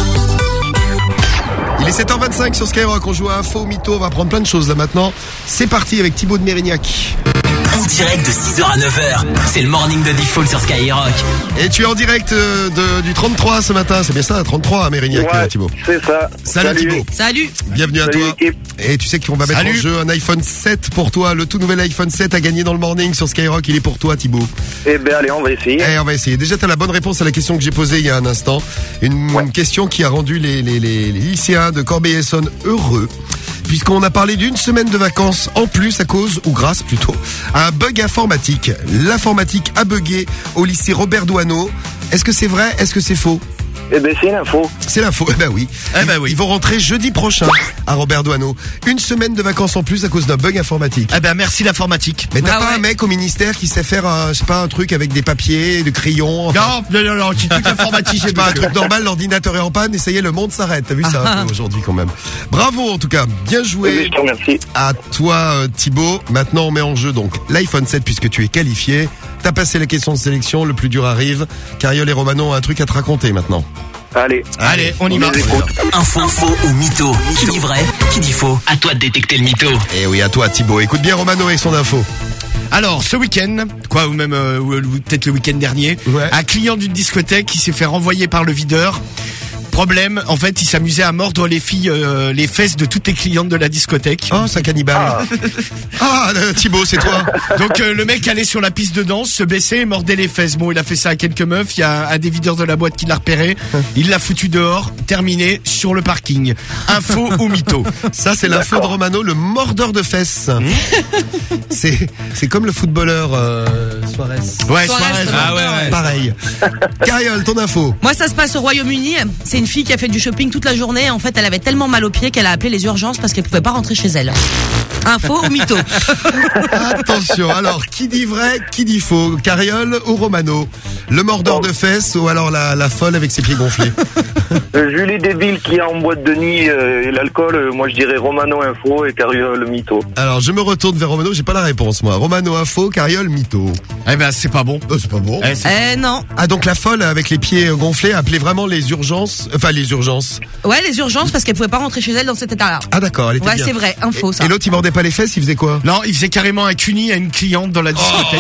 Il est 7h25 sur Skyrock, on joue à Info Mytho, on va prendre plein de choses là maintenant. C'est parti avec Thibaut de Mérignac. En direct de 6h à 9h, c'est le morning de Diffoul sur Skyrock. Et tu es en direct du 33 ce matin, c'est bien ça, 33 à Mérignac, ouais, Thibaut. C'est ça. Salut Thibaut. Salut. Bienvenue à toi. Équipe. Et tu sais qu'on va mettre en jeu un iPhone 7 pour toi, le tout nouvel iPhone 7 à gagner dans le morning sur Skyrock, il est pour toi Thibaut. Eh ben allez, on va essayer. On va essayer. Déjà t'as la bonne réponse à la question que j'ai posée il y a un instant. Une question qui a rendu les lycéens de Corbeil-Essonnes heureux. Puisqu'on a parlé d'une semaine de vacances en plus à cause, ou grâce plutôt, à un bug informatique. L'informatique a bugué au lycée Robert Doisneau. Est-ce que c'est vrai? Est-ce que c'est faux? Eh ben c'est l'info. C'est l'info, eh ben oui. Ils vont rentrer jeudi prochain à Robert Doisneau. Une semaine de vacances en plus à cause d'un bug informatique. Eh ben merci l'informatique. Mais t'as pas un mec au ministère qui sait faire un truc avec des papiers, des crayons? Enfin... Non, c'est tout informatique. C'est pas un truc normal, l'ordinateur est en panne et ça y est, le monde s'arrête. T'as vu ça un peu aujourd'hui quand même. Bravo en tout cas, bien joué. Je te remercie. À toi Thibaut. Maintenant on met en jeu donc l'iPhone 7 puisque tu es qualifié. T'as passé la question de sélection, le plus dur arrive. Cariol et Romano ont un truc à te raconter maintenant. Allez, on y va. Info, faux ou mytho? Qui dit vrai? Qui dit faux? À toi de détecter le mytho. Et oui, à toi Thibaut. Écoute bien Romano et son info. Alors, ce week-end, ou même peut-être le week-end dernier, un client d'une discothèque qui s'est fait renvoyer par le videur. Problème, en fait, il s'amusait à mordre les filles, les fesses de toutes les clientes de la discothèque. Oh, ça cannibale. Thibaut, c'est toi. Donc le mec allait sur la piste de danse, se baissait et mordait les fesses. Bon, il a fait ça à quelques meufs. Il y a un des videurs de la boîte qui l'a repéré. Il l'a foutu dehors. Terminé sur le parking. Info ou mytho? Ça, c'est l'info de Romano, le mordeur de fesses. C'est comme le footballeur Suarez. Ouais, Suarez. Ouais. Pareil. Cariol, ton info. Moi, ça se passe au Royaume-Uni. C'est une fille qui a fait du shopping toute la journée. En fait, elle avait tellement mal aux pieds qu'elle a appelé les urgences parce qu'elle pouvait pas rentrer chez elle. Info ou mytho? Attention, alors, qui dit vrai, qui dit faux? Cariol ou Romano? Le mordeur de fesses ou alors la folle avec ses pieds gonflés? Julie débile qui est en boîte de nuit et l'alcool, moi je dirais Romano info et Cariol mytho. Alors, je me retourne vers Romano, j'ai pas la réponse moi. Romano info, Cariol mytho. Eh ben, c'est pas bon. C'est pas bon. Non. Ah, donc la folle avec les pieds gonflés a appelé vraiment les urgences. Enfin, les urgences. Ouais, les urgences parce qu'elle pouvait pas rentrer chez elle dans cet état-là. Ah, d'accord, elle était bien. Ouais, c'est vrai, info ça. Et l'autre, il mordait pas les fesses, il faisait quoi? Non, il faisait carrément un cuni à une cliente dans la discothèque.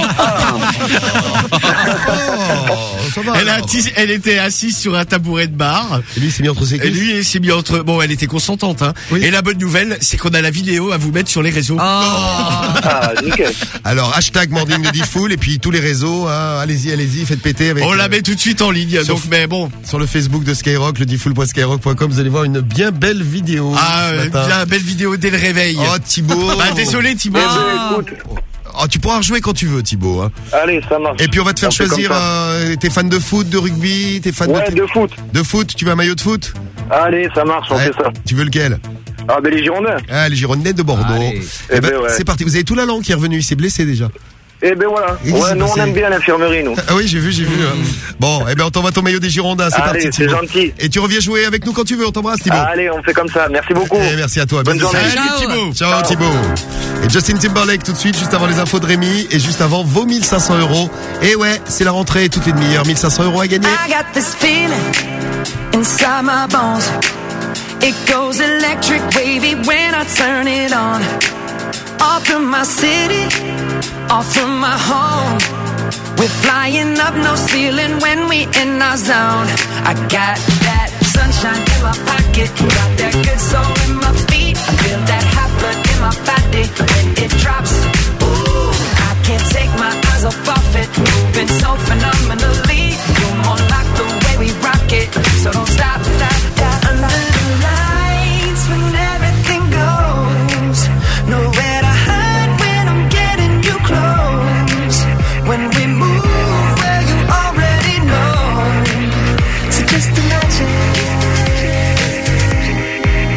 Ça va, elle était assise sur un tabouret de bar. Et lui, il s'est mis entre ses cuisses. Et lui, il s'est mis entre... Bon, elle était consentante, hein. Oui. Et la bonne nouvelle, c'est qu'on a la vidéo à vous mettre sur les réseaux. Nickel. Alors, hashtag Morning de Diffoul et puis tous les réseaux, hein, allez-y, faites péter avec... On la met tout de suite en ligne, donc, mais bon. Sur le Facebook de Skyrock, le diffoul.skyrock.com, vous allez voir une bien belle vidéo. Bien belle vidéo dès le réveil. Oh, Thibaut. Désolé, Thibaut. Oh, tu pourras rejouer quand tu veux, Thibaut. Hein. Allez, ça marche. Et puis on va te faire choisir. T'es fan de foot, de rugby, t'es fan de foot. De foot, tu veux un maillot de foot? Allez, ça marche, on fait ça. Tu veux lequel? Ah, ben les Girondins. Ah, les Girondins de Bordeaux. C'est parti. Vous avez tout la langue qui est revenu. Il s'est blessé déjà. Eh ben voilà. Nous on aime bien l'infirmerie, nous. Ah oui, j'ai vu. Bon, on t'envoie ton maillot des Girondins. C'est parti. C'est gentil. Et tu reviens jouer avec nous quand tu veux. On t'embrasse, Thibaut. Allez, on fait comme ça. Merci beaucoup. Et merci à toi. Bonne journée. Salut, Thibaut. Ciao, Thibaut. Et Justin Timberlake tout de suite, juste avant les infos de Rémi et juste avant vos 1500 €. Et ouais, c'est la rentrée toutes les demi-heures. 1500 € à gagner. I got this feeling inside my bones. It goes electric wavy when I turn it on. Off from my city, off from my home. We're flying up no ceiling when we in our zone. I got that sunshine in my pocket, got that good soul in my feet. I feel that hot blood in my body when it drops. Ooh, I can't take my eyes off it. Moving so phenomenally. You're more like the way we rock it. So don't stop, under the lights when everything goes. Nowhere to hide when I'm getting you close. When we move where you already know. So just imagine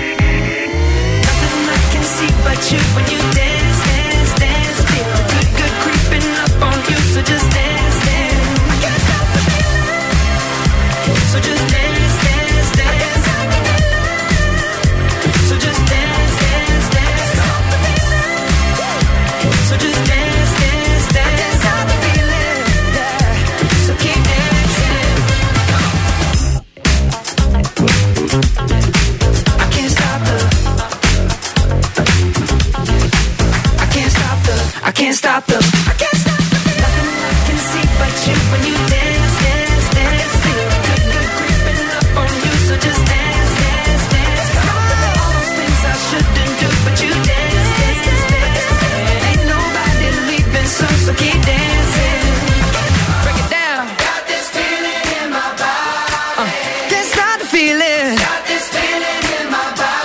you when you dance, dance, dance. Feel the good, good creeping up on you, so just dance, dance. I can't stop the feeling, so just dance, dance, dance. So just dance, dance, dance. So just dance, dance, dance. Stop the feeling, yeah. So keep dancing. I can't stop the. I can't stop the. I can't stop the. I can't stop the. Nothing I can see but you when you dance, dance, dance. Feel the good, good creeping up on you, so just dance, dance, dance. All those things I shouldn't do, but you dance, dance, dance. Ain't nobody leaving soon, so keep dancing. Break it down. Got this feeling in my body. Can't stop the feeling. Got this feeling in my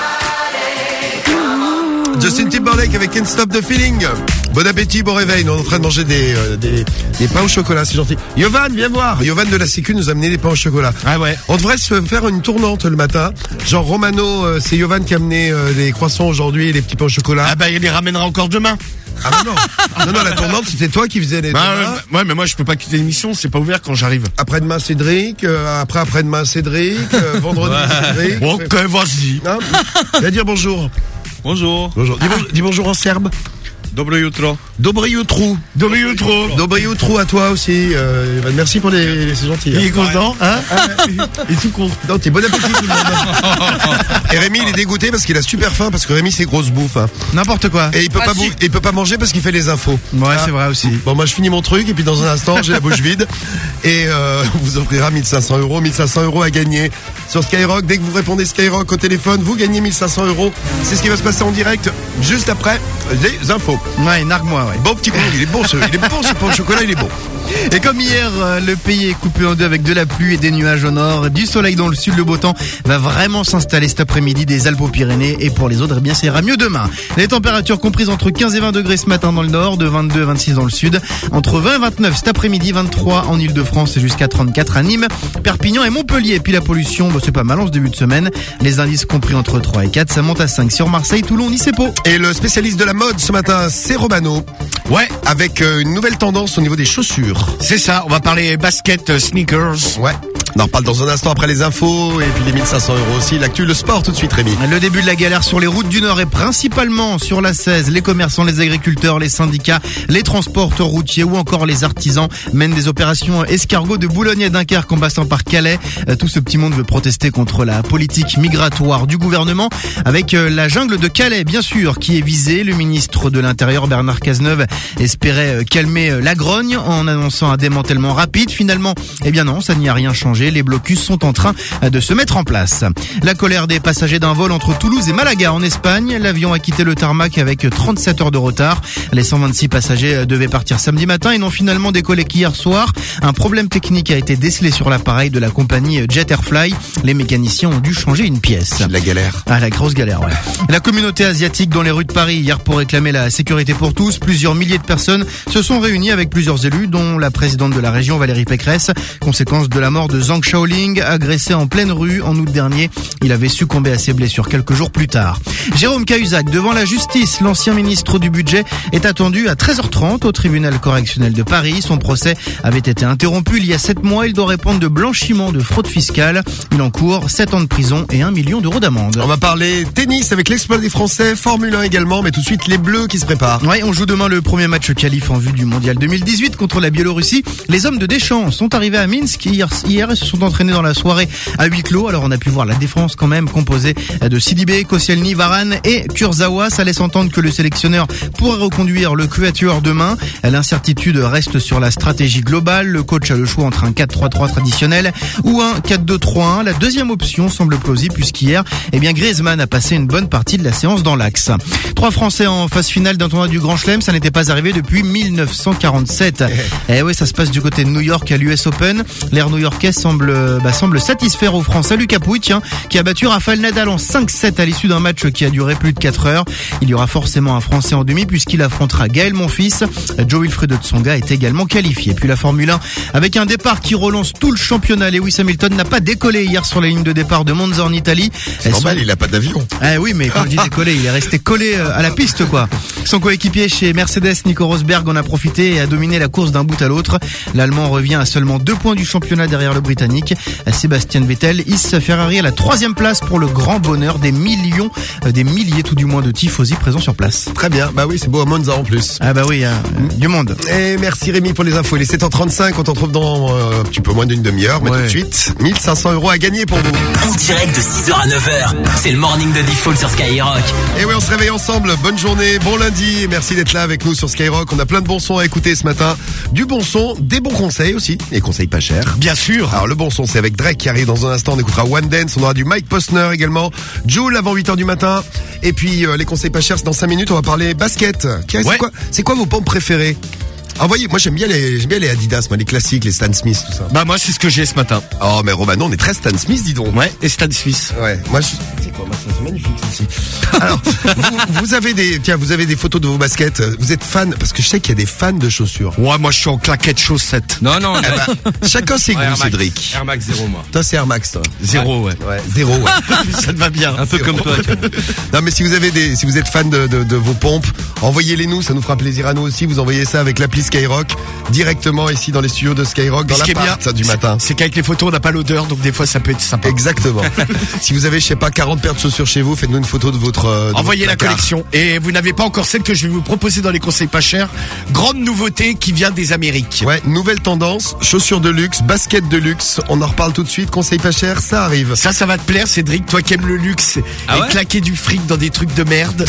body. Justin Timberlake avec Can't Stop the Feeling. Bon appétit, bon réveil. Nous on est en train de manger des pains au chocolat, c'est gentil. Yovan, viens voir. Yovan de la Sécu nous a amené des pains au chocolat. Ah ouais. On devrait se faire une tournante le matin. Genre Romano, c'est Yovan qui a amené les croissants aujourd'hui et les petits pains au chocolat. Ah bah il les ramènera encore demain. Ah bah non. Non, la tournante c'était toi qui faisais les ouais, mais moi je peux pas quitter l'émission, c'est pas ouvert quand j'arrive. Après-demain Cédric, après-demain Cédric, vendredi Cédric. Ok, vas-y. Hein, viens dire bonjour. Bonjour. Bonjour. Dis bonjour en serbe. Dobro jutro. Dobro jutro. Dobro jutro. Dobro jutro à toi aussi. Merci pour c'est gentil. Il est content, hein? Il est tout con. Non, t'es bon appétit tout le monde. Et Rémi, il est dégoûté parce qu'il a super faim parce que Rémi c'est grosse bouffe. Hein. N'importe quoi. Et il peut pas manger parce qu'il fait les infos. Ouais, c'est vrai aussi. Bon, moi je finis mon truc et puis dans un instant j'ai la bouche vide et on vous offrira 1500 €. 1500 € à gagner sur Skyrock. Dès que vous répondez Skyrock au téléphone, vous gagnez 1500 €. C'est ce qui va se passer en direct juste après les infos. Ouais, nargue-moi, ouais. Bon petit con, il est bon ce pain au chocolat, il est bon. Et comme hier, le pays est coupé en deux avec de la pluie et des nuages au nord, du soleil dans le sud, le beau temps va vraiment s'installer cet après-midi des Alpes aux Pyrénées et pour les autres, eh bien, ça ira mieux demain. Les températures comprises entre 15 et 20 degrés ce matin dans le nord, de 22 à 26 dans le sud, entre 20 et 29 cet après-midi, 23 en Ile-de-France et jusqu'à 34 à Nîmes, Perpignan et Montpellier. Et puis la pollution, c'est pas mal en ce début de semaine. Les indices compris entre 3 et 4, ça monte à 5 sur Marseille, Toulon, Nice et Pau. Et le spécialiste de la mode ce matin, c'est Romano. Ouais. Avec une nouvelle tendance au niveau des chaussures. C'est ça, on va parler basket, sneakers. Ouais. On en reparle dans un instant après les infos et puis les 1500 € aussi. L'actu, le sport tout de suite, Rémi. Le début de la galère sur les routes du Nord et principalement sur la 16. Les commerçants, les agriculteurs, les syndicats, les transporteurs routiers ou encore les artisans mènent des opérations escargots de Boulogne à Dunkerque en passant par Calais. Tout ce petit monde veut protester contre la politique migratoire du gouvernement avec la jungle de Calais, bien sûr, qui est visée. Le ministre de l'Intérieur, Bernard Cazeneuve, espérait calmer la grogne en annonçant un démantèlement rapide. Finalement, eh bien non, ça n'y a rien changé. Les blocus sont en train de se mettre en place. La colère des passagers d'un vol entre Toulouse et Malaga en Espagne. L'avion a quitté le tarmac avec 37 heures de retard. Les 126 passagers devaient partir samedi matin et n'ont finalement décollé qu'hier soir. Un problème technique a été décelé sur l'appareil de la compagnie Jet Airfly. Les mécaniciens ont dû changer une pièce. La galère. Ah, la grosse galère, ouais. La communauté asiatique dans les rues de Paris hier pour réclamer la sécurité pour tous. Plusieurs milliers de personnes se sont réunies avec plusieurs élus, dont la présidente de la région Valérie Pécresse. Conséquence de la mort de Zhang Shaoling, agressé en pleine rue en août dernier. Il avait succombé à ses blessures quelques jours plus tard. Jérôme Cahuzac, devant la justice, l'ancien ministre du budget, est attendu à 13h30 au tribunal correctionnel de Paris. Son procès avait été interrompu il y a 7 mois. Il doit répondre de blanchiment de fraude fiscale. Il encourt 7 ans de prison et 1 million d'euros d'amende. On va parler tennis avec l'exploit des Français, Formule 1 également, mais tout de suite les Bleus qui se préparent. Ouais, on joue demain le premier match qualif en vue du Mondial 2018 contre la Biélorussie. Les hommes de Deschamps sont arrivés à Minsk hier et se sont entraînés dans la soirée à huis clos. Alors on a pu voir la défense quand même composée de Sidibé, Koscielny, Varane et Kurzawa. Ça laisse entendre que le sélectionneur pourrait reconduire le quatuor demain. L'incertitude reste sur la stratégie globale. Le coach a le choix entre un 4-3-3 traditionnel ou un 4-2-3-1. La deuxième option semble plausible puisqu'hier, Griezmann a passé une bonne partie de la séance dans l'axe. 3 Français en phase finale d'un tournoi du Grand Chelem, ça n'était pas arrivé depuis 1947. Et ouais, ça se passe du côté de New York à l'US Open. L'air new-yorkais semble semble satisfaire aux Français. Lucas Pouille, qui a battu Rafael Nadal en 5-7 à l'issue d'un match qui a duré plus de 4 heures. Il y aura forcément un Français en demi puisqu'il affrontera Gaël Monfils. Joe Wilfried Tsonga est également qualifié. Puis la Formule 1 avec un départ qui relance tout le championnat. Lewis Hamilton n'a pas décollé hier sur la ligne de départ de Monza en Italie. C'est normal, il a pas d'avion. Ah oui, mais quand je dis décollé, il est resté collé à la piste, quoi. Son coéquipier chez Mercedes, Nico Rosberg, en a profité et a dominé la course d'un bout à l'autre. L'Allemand revient à seulement 2 points du championnat derrière le Britannique. Sébastien Vettel hisse Ferrari à la 3e place pour le grand bonheur des milliers tout du moins de tifosi présents sur place. Très bien, bah oui, c'est beau à Monza en plus. Ah bah oui, du monde. Et merci Rémi pour les infos. Il est 7h35, on t'en retrouve dans un petit peu moins d'une demi-heure, mais tout de suite, 1500 € à gagner pour vous. En direct de 6h à 9h, c'est le morning de Default sur Skyrock. Et oui, on se réveille ensemble. Bonne journée, bon lundi. Merci d'être là avec nous sur Skyrock. On a plein de bons sons à écouter ce matin. Du bon son, des bons conseils aussi. Et conseils pas chers. Bien sûr. Alors le bon son, c'est avec Drake qui arrive dans un instant. On écoutera One Dance. On aura du Mike Posner également. Jul avant 8h du matin. Et puis les conseils pas chers, c'est dans 5 minutes. On va parler basket. Tiens, c'est quoi vos pompes préférées? Envoyez, moi j'aime bien les Adidas, moi les classiques, les Stan Smith, tout ça. Bah moi c'est ce que j'ai ce matin. Oh mais Romano, on est très Stan Smith, dis donc. Ouais, et Stan Smith. Ouais, moi c'est quoi, moi c'est magnifique ça aussi. Alors, vous avez des photos de vos baskets. Vous êtes fan parce que je sais qu'il y a des fans de chaussures. Ouais, moi je suis en claquettes chaussettes. Non. Chacun ses goûts, Cédric. Air Max 0 moi. Toi c'est Air Max toi. 0 ouais. Ouais, 0 ouais. Ça te va bien. Un peu comme toi. Non mais si vous êtes fan de vos pompes, envoyez-les nous, ça nous fera plaisir à nous aussi. Vous envoyez ça avec l'appli Skyrock. Directement ici dans les studios de Skyrock, dans l'appart du matin. C'est qu'avec les photos, on n'a pas l'odeur, donc des fois ça peut être sympa. Exactement. Si vous avez, je sais pas, 40 paires de chaussures chez vous, faites-nous une photo de votre envoyez la collection. Et vous n'avez pas encore celle que je vais vous proposer dans les conseils pas chers. Grande nouveauté qui vient des Amériques. Ouais, nouvelle tendance, chaussures de luxe, baskets de luxe. On en reparle tout de suite, conseils pas chers, ça arrive. Ça va te plaire, Cédric, toi qui aimes le luxe et claquer du fric dans des trucs de merde.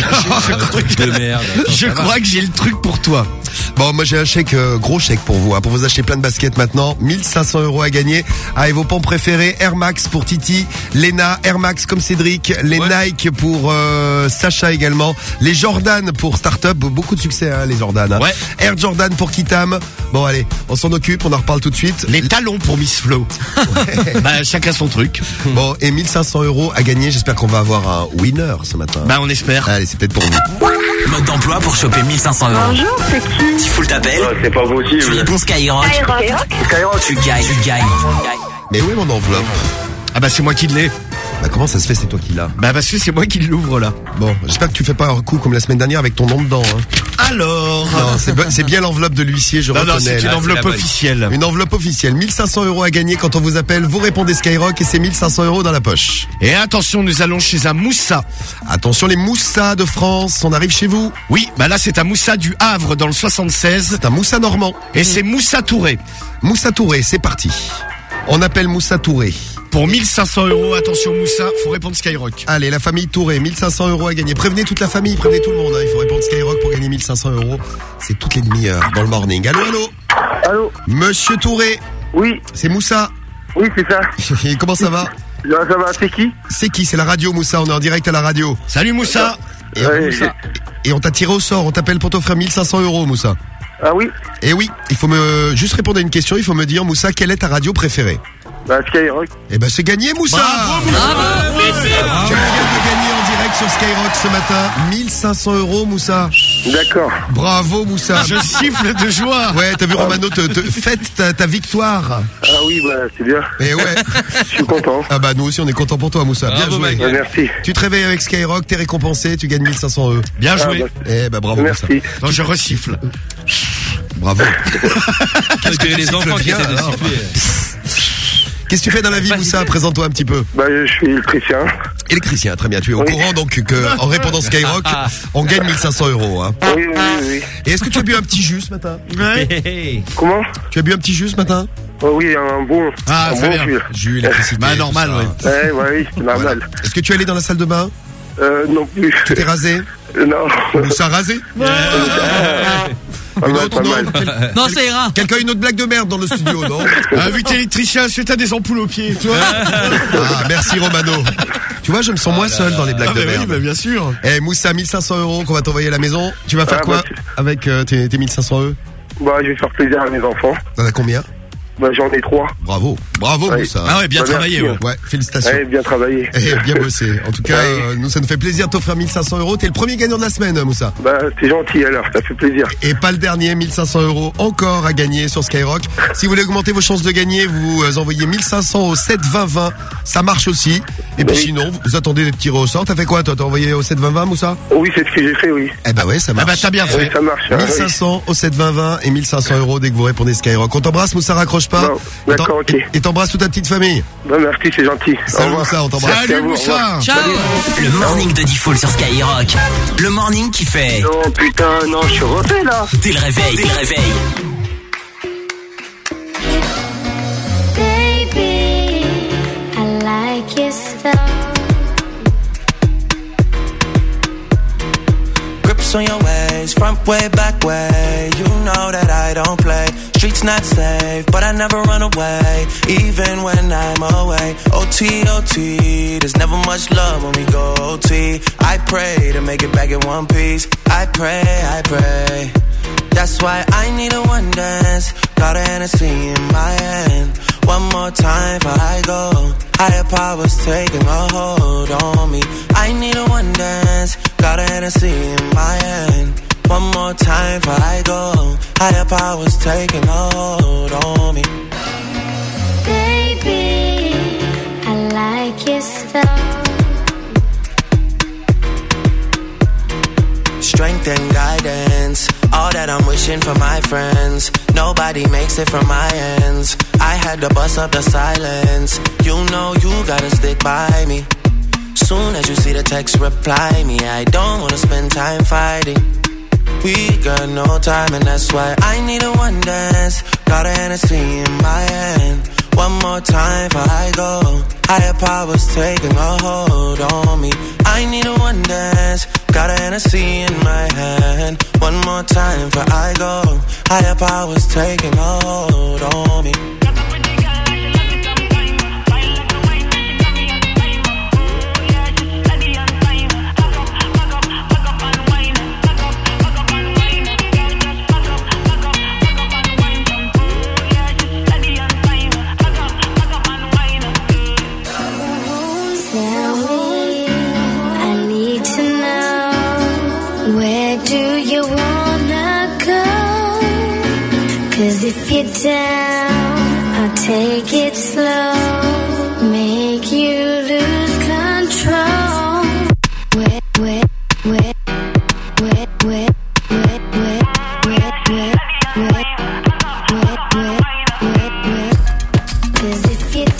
Je crois que j'ai le truc pour toi. Bon, moi j'ai un chèque, gros chèque pour vous, pour vous acheter plein de baskets maintenant. 1500 € à gagner. Et vos pompes préférés, Air Max pour Titi, Lena, Air Max comme Cédric, les Nike pour Sacha également, les Jordan pour Startup, beaucoup de succès les Jordan. Hein. Ouais. Air Jordan pour Kitam. Bon allez, on s'en occupe, on en reparle tout de suite. Les talons pour Miss Flo. Bah chacun son truc. Bon, et 1500 € à gagner. J'espère qu'on va avoir un winner ce matin. Bah on espère. Allez, c'est peut-être pour vous. Mode d'emploi pour choper 1500 €. Bonjour, c'est qui? Tifoul t'appelle. C'est pas possible. Tu réponds Skyrock. Skyrock. Tu gagnes. Mais où est mon enveloppe? Ah bah c'est moi qui l'ai. Bah comment ça se fait, c'est toi qui l'as? Bah parce que c'est moi qui l'ouvre là. Bon, j'espère que tu fais pas un coup comme la semaine dernière avec ton nom dedans. Hein. Alors non, c'est bien l'enveloppe de l'huissier, je reconnais. Non, c'est une enveloppe officielle. Une enveloppe officielle. 1500 € à gagner quand on vous appelle. Vous répondez Skyrock et c'est 1500 € dans la poche. Et attention, nous allons chez un Moussa. Attention, les Moussas de France, on arrive chez vous. Oui, bah là c'est un Moussa du Havre dans le 76. C'est un Moussa normand. Et c'est Moussa Touré. Moussa Touré, c'est parti. On appelle Moussa Touré. Pour 1500 €, attention Moussa, faut répondre Skyrock. Allez, la famille Touré, 1500 € à gagner. Prévenez toute la famille, prévenez tout le monde. Hein. Il faut répondre Skyrock pour gagner 1500 €. C'est toutes les demi-heures dans le morning. Allô, allô. Allô. Monsieur Touré. Oui. C'est Moussa. Oui, c'est ça. Et comment ça va? Ça va, c'est qui? C'est qui? C'est la radio Moussa, on est en direct à la radio. Salut Moussa. Et on t'a tiré au sort, on t'appelle pour t'offrir 1500 € Moussa. Ah oui? Et oui, il faut juste répondre à une question, il faut me dire Moussa, quelle est ta radio préférée? Bah Skyrock. Eh ben c'est gagné Moussa. Bravo, Tu viens de gagner en direct sur Skyrock ce matin 1500 € Moussa. D'accord. Bravo Moussa. Je siffle de joie. Ouais, t'as vu Romano fête ta victoire. Ah oui, bah c'est bien. Et ouais. Je suis content. Ah bah nous aussi on est content pour toi Moussa. Bien joué. Bah, merci. Tu te réveilles avec Skyrock, t'es récompensé, tu gagnes 1500 €. Bien joué. Eh bah bravo merci. Moussa. Non, je resiffle. Bravo. Qu'est-ce que les enfants qui essaient de siffler? Qu'est-ce que tu fais dans la vie Moussa? Présente-toi un petit peu. Bah je suis électricien. Électricien, très bien. Tu es au courant donc que en répondant Skyrock, on gagne 1500 €. Hein. Oui. Et est-ce que tu as bu un petit jus ce matin? Ouais. Comment? Tu as bu un petit jus ce matin? Oh oui, un bon. Ah, un très bon bien. Jus, électricité. Bah normal, ça. ouais. Oui, c'est normal. Voilà. Est-ce que tu es allé dans la salle de bain? Non plus. Tu t'es rasé? Non. Moussa rasé? Pas Une mal, autre, pas non? mal. Non, ça ira. Quelqu'un a une autre blague de merde dans le studio, non? Vu que t'es électricien, est-ce que t'as des ampoules aux pieds, toi? Ah, merci Romano. Tu vois, je me sens moins seul dans les blagues de merde. Oui, bah bien sûr. Eh, Moussa, 1500 € qu'on va t'envoyer à la maison. Tu vas faire quoi avec tes 1500 €? Bah je vais faire plaisir à mes enfants. T'en as combien? Bah, j'en ai 3. Bravo Moussa. Ah ouais, bien travaillé. Merci, Ouais. Ouais, félicitations. Ouais, bien travaillé. Et bien bossé. En tout cas, nous, ça nous fait plaisir de t'offrir 1500 €. T'es le premier gagnant de la semaine, Moussa. Bah, c'est gentil alors, ça fait plaisir. Et pas le dernier, 1500 € encore à gagner sur Skyrock. Si vous voulez augmenter vos chances de gagner, vous envoyez 1500 au 7 20 20. Ça marche aussi. Et puis sinon, vous attendez les petits tirs au sort. T'as fait quoi, toi? T'as envoyé au 7 20 20, Moussa? Oui, c'est ce que j'ai fait, oui. Eh bah ouais, ça marche. Ah bah t'as bien fait. Oui, ça marche. 1500 au 7 20 20 et 1500 € dès que vous répondez Skyrock. On t'embrasse, Moussa, raccroche pas. Non, d'accord, ok. Et t'embrasses toute ta petite famille. Bah, merci, c'est gentil. Salut Moussa, on t'embrasse. Salut Moussa. Ciao. Le morning de Diffoul sur Skyrock. Le morning qui fait. Non, putain, non, je suis refait là. Dès le réveil. Baby, I like your style. Grips on your ways, front way, back way. You know that I don't play. Streets not safe, but I never run away, even when I'm away. OT, OT, there's never much love when we go OT. I pray to make it back in one piece. I pray. That's why I need a one dance. Got a Hennessy in my hand. One more time before I go. Higher powers taking a hold on me. I need a one dance. Got a Hennessy in my hand. One more time before I go. Higher powers taking a hold on me. Baby, I like your style. Strength and guidance, all that I'm wishing for my friends. Nobody makes it from my ends. I had to bust up the silence. You know you gotta stick by me. Soon as you see the text, reply me. I don't wanna spend time fighting. We got no time and that's why I need a one dance. Got a Hennessy in my hand. One more time before I go. Higher powers taking a hold on me. I need a one dance. Got a Hennessy in my hand. One more time before I go. Higher powers taking a hold on me. If you're down, I'll take it slow, make you lose control. Cause if you're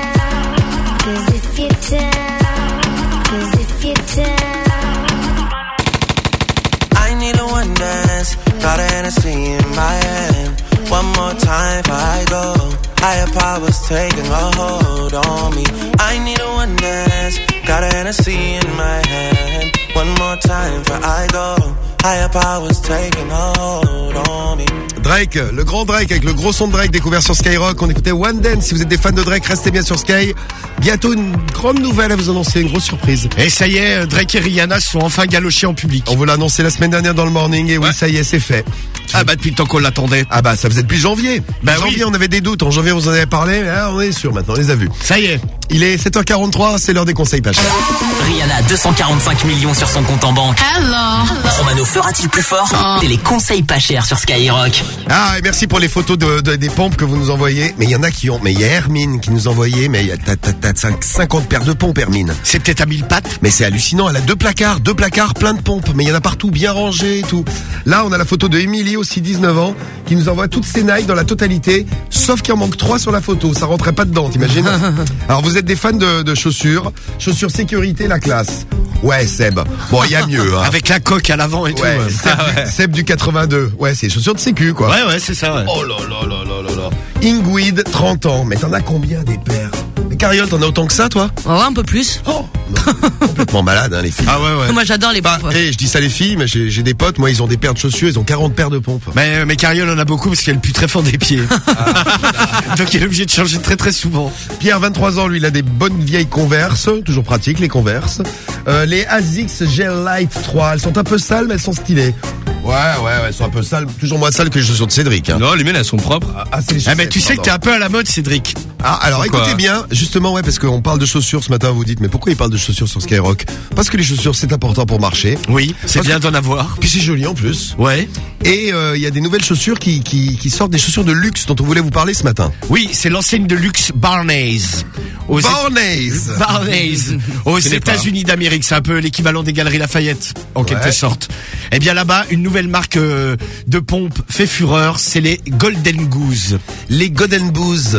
down, I need a one dance, got a Hennessy in my hand. One more time before I go. Higher powers taking a hold on me. I need a one dance. Got a Hennessy in my hand. One more time before I go. Higher powers taking a hold on me. Drake, le grand Drake avec le gros son de Drake découvert sur Skyrock. On écoutait One Dance. Si vous êtes des fans de Drake, restez bien sur Sky. Bientôt une grande nouvelle à vous annoncer, une grosse surprise. Et ça y est, Drake et Rihanna sont enfin galochés en public. On vous l'a annoncé la semaine dernière dans le morning et oui, ça y est, c'est fait. Ah bah depuis le temps qu'on l'attendait. Ah bah ça faisait depuis janvier. Bah janvier, on avait des doutes. En janvier, vous en avez parlé. Mais là, on est sûr maintenant, on les a vus. Ça y est. Il est 7h43, c'est l'heure des conseils pas chers. Rihanna, 245 millions sur son compte en banque. Alors, Romano fera-t-il plus fort? C'est les conseils pas chers sur Skyrock. Ah, et merci pour les photos des pompes que vous nous envoyez. Mais il y en a qui ont. Mais il y a Hermine qui nous envoyait. Mais t'as 50 paires de pompes, Hermine. C'est peut-être à 1000 pattes. Mais c'est hallucinant. Elle a deux placards plein de pompes. Mais il y en a partout bien rangés et tout. Là, on a la photo de Émilie, aussi 19 ans, qui nous envoie toutes ses Nike dans la totalité. Sauf qu'il en manque 3 sur la photo. Ça rentrait pas dedans, t'imagines? Alors, vous êtes des fans de chaussures. Chaussures sécurité, la classe. Ouais, Seb. Bon, il y a mieux, hein. Avec la coque à l'avant et ouais, tout. Seb du 82. Ouais, c'est chaussures de sécu, quoi. Ouais, c'est ça, ouais. Oh là là là là là là. Ingrid, 30 ans. Mais t'en as combien des paires? Cariole, t'en as autant que ça, toi? Ouais, un peu plus. Oh, complètement malade, hein, les filles. Ah ouais. Moi, j'adore les pompes. Je dis ça les filles, mais j'ai des potes, moi, ils ont des paires de chaussures, ils ont 40 paires de pompes. Mais Cariole en a beaucoup parce qu'elle pue très fort des pieds. Donc il est obligé de changer très très souvent. Pierre, 23 ans, lui, il a des bonnes vieilles Converse, toujours pratiques, les Converse. Les ASICS Gel Light 3, elles sont un peu sales, mais elles sont stylées. Ouais, elles sont un peu sales, toujours moins sales que les chaussures de Cédric. Hein. Non, les miennes, elles sont propres. Mais tu sais que t'es un peu à la mode, Cédric. Ah, alors Pourquoi écoutez bien, justement, parce qu'on parle de chaussures ce matin, vous dites, mais pourquoi il parle de chaussures sur Skyrock? Parce que les chaussures, c'est important pour marcher. Oui, c'est bien d'en avoir. Puis c'est joli en plus. Ouais. Et il y a des nouvelles chaussures qui sortent, des chaussures de luxe dont on voulait vous parler ce matin. Oui, c'est l'enseigne de luxe Barney's. Barney's. Aux États-Unis d'Amérique, c'est un peu l'équivalent des Galeries Lafayette, en quelque sorte. Eh bien là-bas, une nouvelle marque de pompe fait fureur, c'est les Golden Goose. Les Golden Goose.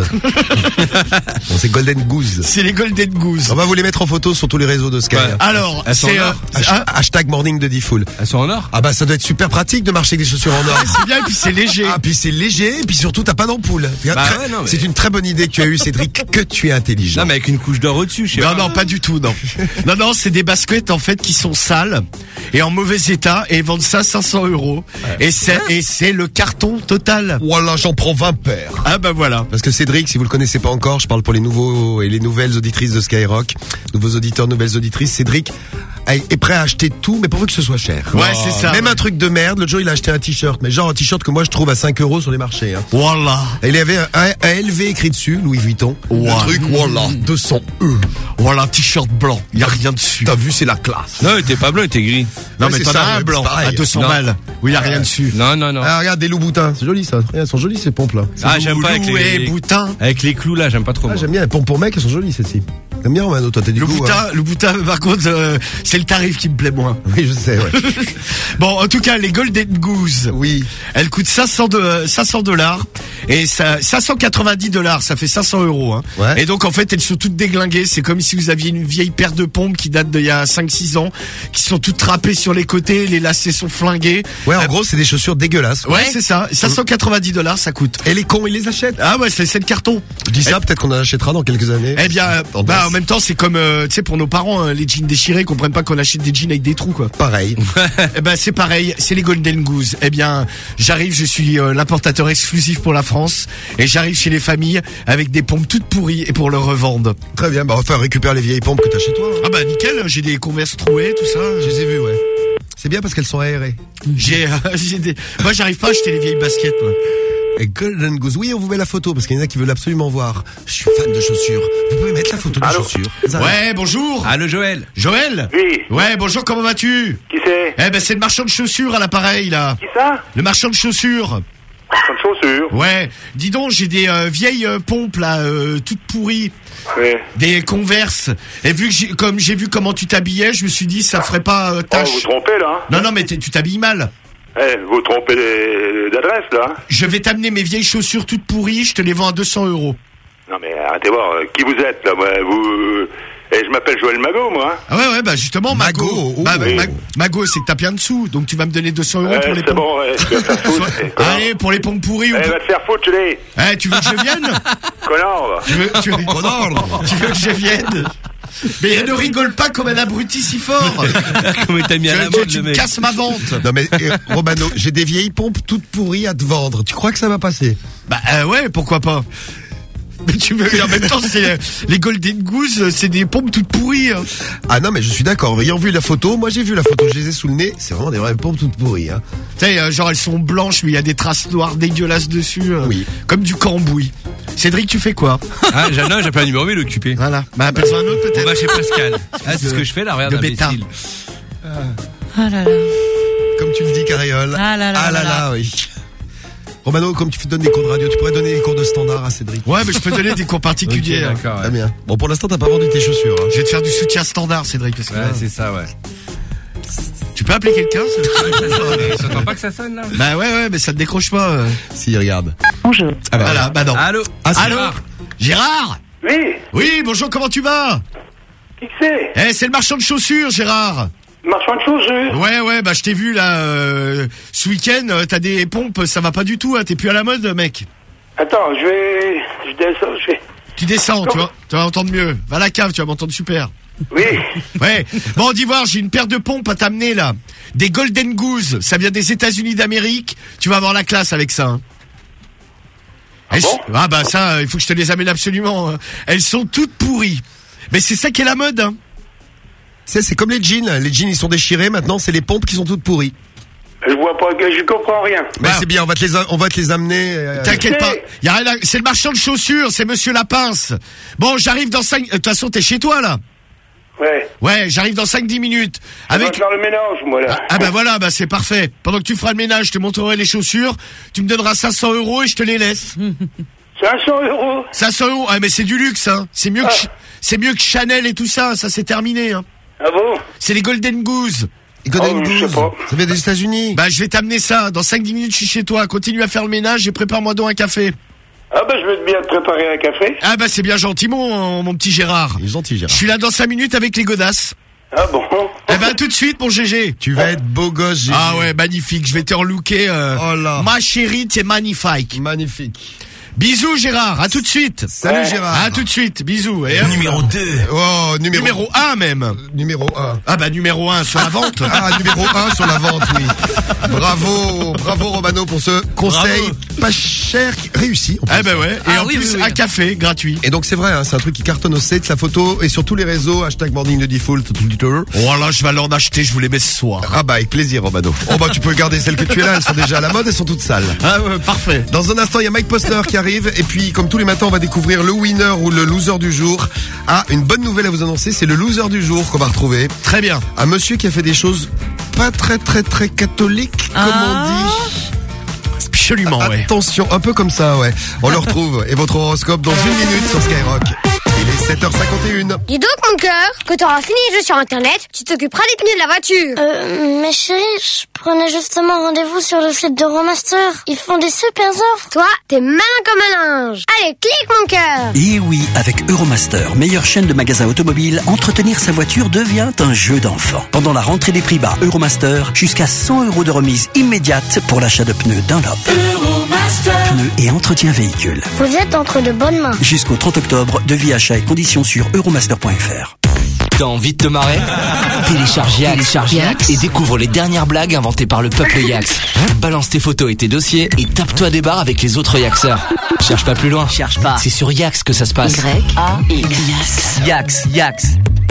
Non, c'est Golden Goose. C'est les Golden Goose. On va vous les mettre en photo sur tous les réseaux de Sky. Ouais. Alors, c'est hashtag morning de Diffoul. Elles sont en or. Ah bah ça doit être super pratique de marcher avec des chaussures en or. C'est bien, et puis c'est léger. Ah puis c'est léger, et puis surtout t'as pas d'ampoule. C'est une très bonne idée que tu as eue, Cédric, que tu es intelligent. Non mais avec une couche d'or au-dessus, je sais pas. Non, pas du tout, non. Non, c'est des baskets en fait qui sont sales et en mauvais état et ils vendent ça 500 €. Et c'est le carton total. Voilà, j'en prends 20 paires. Ah bah voilà. Parce que Cédric, si vous le connaissez pas encore, je parle pour les nouveaux et les nouvelles auditrices de Skyrock, nouveaux auditeurs, nouvelles auditrices. Cédric est prêt à acheter tout, mais pourvu que ce soit cher. Ouais, c'est ça. Même un truc de merde. L'autre jour, il a acheté un t-shirt, mais genre un t-shirt que moi je trouve à 5 € sur les marchés. Hein. Voilà. Et il y avait un LV écrit dessus, Louis Vuitton. Voilà. Le truc, voilà, 200 €. Voilà, un t-shirt blanc. Il y a rien dessus. T'as vu, c'est la classe. Non, il était pas blanc, il était gris. Non, Ouais, mais c'est t'en ça, as un ouais, blanc c'est pareil. à 200 balles. Oui, il y a rien dessus. Non. Ah, regarde, des Louboutins. C'est joli, ça. Regarde, elles sont jolies, ces pompes-là. Ah, j'aime pas avec les boutins. Avec les clous là, j'aime pas trop. Ah, j'aime bien les pompes pour mecs, elles sont jolies, celles-ci. T'aimes bien, Romano, toi, t'as du goût. Le boutin, par contre, c'est le tarif qui me plaît moins. Oui, je sais, ouais. Bon, en tout cas, les Golden Goose. Oui. Elles coûtent $500 et ça, $590, ça fait 500 €, hein. Ouais. Et donc, en fait, elles sont toutes déglinguées. C'est comme si vous aviez une vieille paire de pompes qui date d'il y a 5-6 ans, qui sont toutes râpées sur les côtés, les lacets sont flingués. Ouais, en gros, c'est des chaussures dégueulasses. Ouais, c'est ça. $590, ça coûte. Et les cons, ils les achètent. Ah ouais, c'est le carton. Je dis ça, peut-être qu'on en achètera dans quelques années. Eh bien, en même temps, c'est comme, tu sais, pour nos parents, les jeans déchirés, ils comprennent pas qu'on achète des jeans avec des trous, quoi. Pareil. Eh ben, c'est pareil, c'est les Golden Goose. Eh bien, j'arrive, je suis l'importateur exclusif pour la France, et j'arrive chez les familles avec des pompes toutes pourries et pour le revendre. Très bien, bah, on va faire récupérer les vieilles pompes que t'as chez toi. Hein. Ah bah, nickel, j'ai des Converse trouées, tout ça. Je les ai vues, ouais. C'est bien parce qu'elles sont aérées. Moi, j'arrive pas à acheter les vieilles baskets, moi. Et Golden Goose, oui, on vous met la photo parce qu'il y en a qui veulent absolument voir. Je suis fan de chaussures. Vous pouvez mettre la photo des chaussures. Ouais, bonjour. Allô, Joël. Joël? Oui. Ouais, bonjour, comment vas-tu? Qui c'est? Eh ben, c'est le marchand de chaussures à l'appareil, là. Qui ça? Le marchand de chaussures. Marchand de chaussures? Ouais. Dis donc, j'ai des vieilles pompes, là, toutes pourries. Oui. Des Converse. Et vu que comme j'ai vu comment tu t'habillais, je me suis dit, ça ferait pas tâche. Oh, vous trompez, là? Non, mais tu t'habilles mal. Eh, vous trompez d'adresse, là? Je vais t'amener mes vieilles chaussures toutes pourries, je te les vends à 200 €. Non, mais arrêtez voir, qui vous êtes, là? Je m'appelle Joël Magot, moi. Ah ouais, bah justement, Magot. Magot, c'est que t'as plein de sous, donc tu vas me donner 200 € pour les pompes. C'est bon, tu vas te faire foutre. Allez, pour les pompes pourries. Va te faire foutre, je l'ai. Tu veux que je vienne? Connard. Tu veux que je vienne? Mais ne rigole pas comme un abruti si fort. Comment t'as mis à la mode, tu le me mec. casses ma vente. Non mais Romano, j'ai des vieilles pompes toutes pourries à te vendre. Tu crois que ça va passer? Bah ouais, pourquoi pas. Mais tu veux, en même temps, c'est les Golden Goose, c'est des pompes toutes pourries. Hein. Ah non, mais je suis d'accord. Ayant vu la photo, moi j'ai vu la photo, je les ai sous le nez. C'est vraiment des vraies pompes toutes pourries. Hein. Tu sais, genre elles sont blanches, mais il y a des traces noires dégueulasses dessus. Oui. Comme du cambouis. Cédric, tu fais quoi? Ah, non, j'ai pas un numéro, mais il est occupé. Voilà. Bah, appelle-toi un autre peut-être. On va chez Pascal. Ah, c'est ce que je fais là, regarde, de bêta. Ah là là. Comme tu le dis, Cariole. Ah là, oui. Romano, comme tu donnes des cours de radio, tu pourrais donner des cours de standard à Cédric. Ouais, mais je peux donner des cours particuliers. Okay, d'accord, ouais. Très bien. Bon, pour l'instant, t'as pas vendu tes chaussures. Hein. Je vais te faire du soutien standard, Cédric. Parce que Ouais, là, c'est ça, ouais. tu peux appeler quelqu'un? Ça t'entend pas que ça sonne, là? Bah ouais, mais ça te décroche pas. Si, regarde. Bonjour. Ah bah, Voilà, bah non. Allô? Allô? Gérard? Oui. Oui, bonjour, comment tu vas? Qui c'est? C'est le marchand de chaussures, Gérard. Marchand de chaussures? Ouais, bah je t'ai vu là ce week-end, t'as des pompes, ça va pas du tout, hein, t'es plus à la mode, mec. Attends, je descends, Tu descends, tu vas entendre mieux. Va à la cave, tu vas m'entendre super. Oui. Ouais. Bon, dis voir, j'ai une paire de pompes à t'amener là. Des Golden Goose, ça vient des États-Unis d'Amérique. Tu vas avoir la classe avec ça. Hein. Ah bah ça, il faut que je te les amène absolument. Hein. Elles sont toutes pourries. Mais c'est ça qui est la mode. Hein. C'est comme les jeans. Les jeans, ils sont déchirés. Maintenant, c'est les pompes qui sont toutes pourries. Je vois pas, je comprends rien. Mais c'est bien, on va te les amener. T'inquiète pas, y a rien à... c'est le marchand de chaussures, c'est Monsieur Lapince. Bon, j'arrive dans 5... De toute façon, t'es chez toi, là. Ouais. Ouais, j'arrive dans 5-10 minutes. Je vais faire le ménage, moi, là. Ah bah voilà, bah c'est parfait. Pendant que tu feras le ménage, je te montrerai les chaussures, tu me donneras 500 € et je te les laisse. 500 €? 500 €, ah mais c'est du luxe, hein. C'est mieux que Chanel et tout ça, ça c'est terminé, hein. Ah bon? C'est les Golden Goose. Golden Goose, ça vient des États-Unis. Bah je vais t'amener ça, dans 5-10 minutes je suis chez toi, continue à faire le ménage et prépare-moi donc un café. Ah bah je vais bien te préparer un café. Ah bah c'est bien gentil mon petit Gérard. Il est gentil Gérard. Je suis là dans 5 minutes avec les godasses. Ah bon? Eh ben tout de suite mon GG. Tu vas être beau gosse GG. Ah ouais, magnifique, je vais te relooker. Oh là. Ma chérie, t'es magnifique. Magnifique. Bisous Gérard, à tout de suite. Salut Gérard. À tout de suite, bisous. Et Numéro 2. Oh, numéro 1 même. Numéro 1. Ah bah numéro 1 sur la vente. Ah, numéro 1 sur la vente, oui. Bravo Romano pour ce conseil pas cher, réussi. Eh ben ouais, et en plus un café gratuit. Et donc c'est vrai, hein, c'est un truc qui cartonne au set, la photo et sur tous les réseaux, #morning de default, Twitter. Voilà, je vais aller en acheter, je vous les mets ce soir. Ah bah avec plaisir Romano. Oh bah tu peux garder celles que tu es là, elles sont déjà à la mode, elles sont toutes sales. Ah ouais, parfait. Dans un instant, il y a Mike Posner qui arrive et puis comme tous les matins, on va découvrir le winner ou le loser du jour. Ah, une bonne nouvelle à vous annoncer, c'est le loser du jour qu'on va retrouver. Très bien. Un monsieur qui a fait des choses pas très catholiques, comme on dit. Absolument, ouais. Attention, un peu comme ça, ouais. On le retrouve. Et votre horoscope dans 1 minute sur Skyrock. Il est 7h51. Dis donc, mon cœur, quand t'auras fini les jeux sur Internet, tu t'occuperas des pneus de la voiture. Mais chérie, je prenais justement rendez-vous sur le site d'Euromaster. Ils font des super offres. Toi, t'es malin comme un linge. Allez, clique, mon cœur. Et oui, avec Euromaster, meilleure chaîne de magasins automobiles, entretenir sa voiture devient un jeu d'enfant. Pendant la rentrée des prix bas Euromaster, jusqu'à 100 € de remise immédiate pour l'achat de pneus Dunlop. Euromaster. Pneus et entretien véhicule. Vous êtes entre de bonnes mains. Jusqu'au 30 octobre, devis, achat et conditions sur euromaster.fr. T'as envie de te marrer? Télécharge Yax et découvre les dernières blagues inventées par le peuple Yax. Balance tes photos et tes dossiers et tape-toi des barres avec les autres Yaxeurs. Cherche pas plus loin. Cherche pas. C'est sur Yax que ça se passe. Yax. Yax.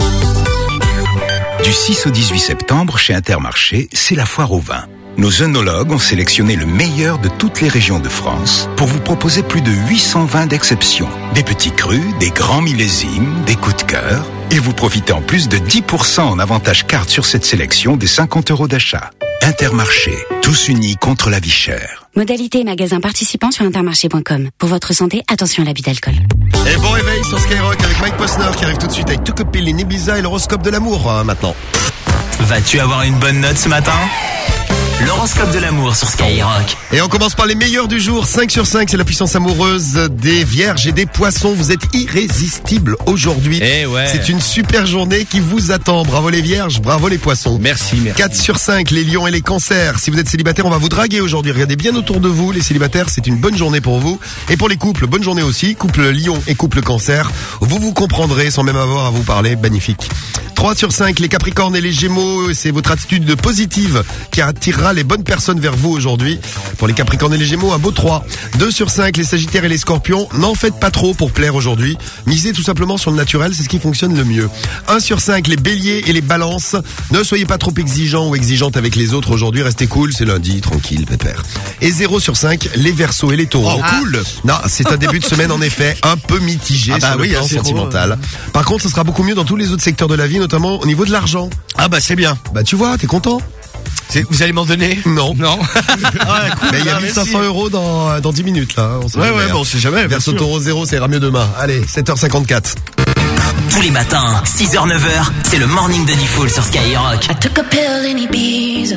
Du 6 au 18 septembre, chez Intermarché, c'est la foire au vin. Nos œnologues ont sélectionné le meilleur de toutes les régions de France pour vous proposer plus de 800 vins d'exception. Des petits crus, des grands millésimes, des coups de cœur. Et vous profitez en plus de 10% en avantage carte sur cette sélection des 50 € d'achat. Intermarché, tous unis contre la vie chère. Modalité et magasins participants sur intermarché.com. Pour votre santé, attention à l'abus d'alcool. Et bon réveil sur Skyrock avec Mike Posner qui arrive tout de suite avec Tocopil, Ibiza et l'horoscope de l'amour maintenant. Vas-tu avoir une bonne note ce matin? L'horoscope de l'amour sur Skyrock. Et on commence par les meilleurs du jour. 5 sur 5, c'est la puissance amoureuse des vierges et des poissons. Vous êtes irrésistibles aujourd'hui. Eh ouais. C'est une super journée qui vous attend. Bravo les vierges, bravo les poissons. Merci. 4 sur 5, les lions et les cancers. Si vous êtes célibataire, on va vous draguer aujourd'hui. Regardez bien autour de vous. Les célibataires, c'est une bonne journée pour vous. Et pour les couples, bonne journée aussi. Couple lion et couple cancer. Vous comprendrez sans même avoir à vous parler. Magnifique. 3 sur 5, les capricornes et les gémeaux. C'est votre attitude positive qui attirera les bonnes personnes vers vous aujourd'hui. Pour les capricornes et les gémeaux, un beau 3. 2 sur 5, les sagittaires et les scorpions. N'en faites pas trop pour plaire aujourd'hui. Misez tout simplement sur le naturel, c'est ce qui fonctionne le mieux. 1 sur 5, les béliers et les balances. Ne soyez pas trop exigeants ou exigeantes avec les autres aujourd'hui. Restez cool, c'est lundi, tranquille, pépère. Et 0 sur 5, les verseaux et les taureaux. Oh, cool. Non, c'est un début de semaine en effet un peu mitigé sur le plan sentimental. Par contre, ce sera beaucoup mieux dans tous les autres secteurs de la vie, notamment au niveau de l'argent. Ah bah c'est bien. Bah tu vois, t'es content? Vous allez m'en donner? Non. Non. Ah, cool, mais il y a 1500 € dans 10 minutes là. Ouais, bon, on sait jamais. Verso taureau 0, ça ira mieux demain. Allez, 7h54. Tous les matins, 6h, 9h, c'est le morning de Diffoul sur Skyrock. I took a pill in Ibiza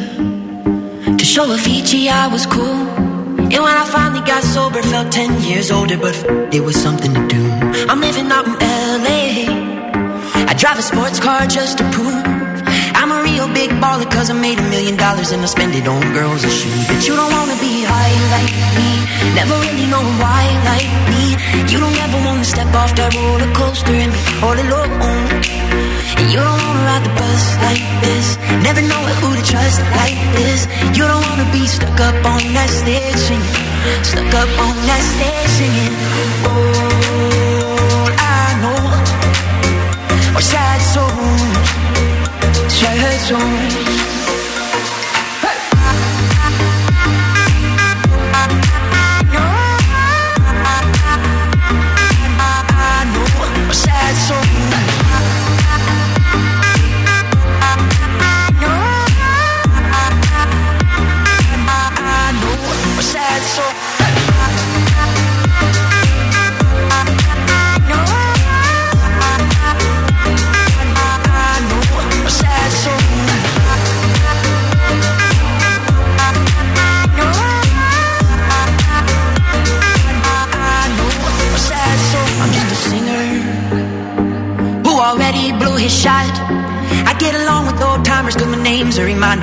to show Avicii I was cool. And when I finally got sober, felt 10 years older, but there was something to do. I'm living out in LA. I drive a sports car just to prove I'm a real big baller, cause I made $1 million and I spend it on girls and shoes. But you don't wanna be high like me, never really know why like me. You don't ever wanna step off that roller coaster and be all alone. And you don't wanna ride the bus like this, never know who to trust like this. You don't wanna be stuck up on that stage singing, stuck up on that stage singing. All I know are sad songs, sad songs.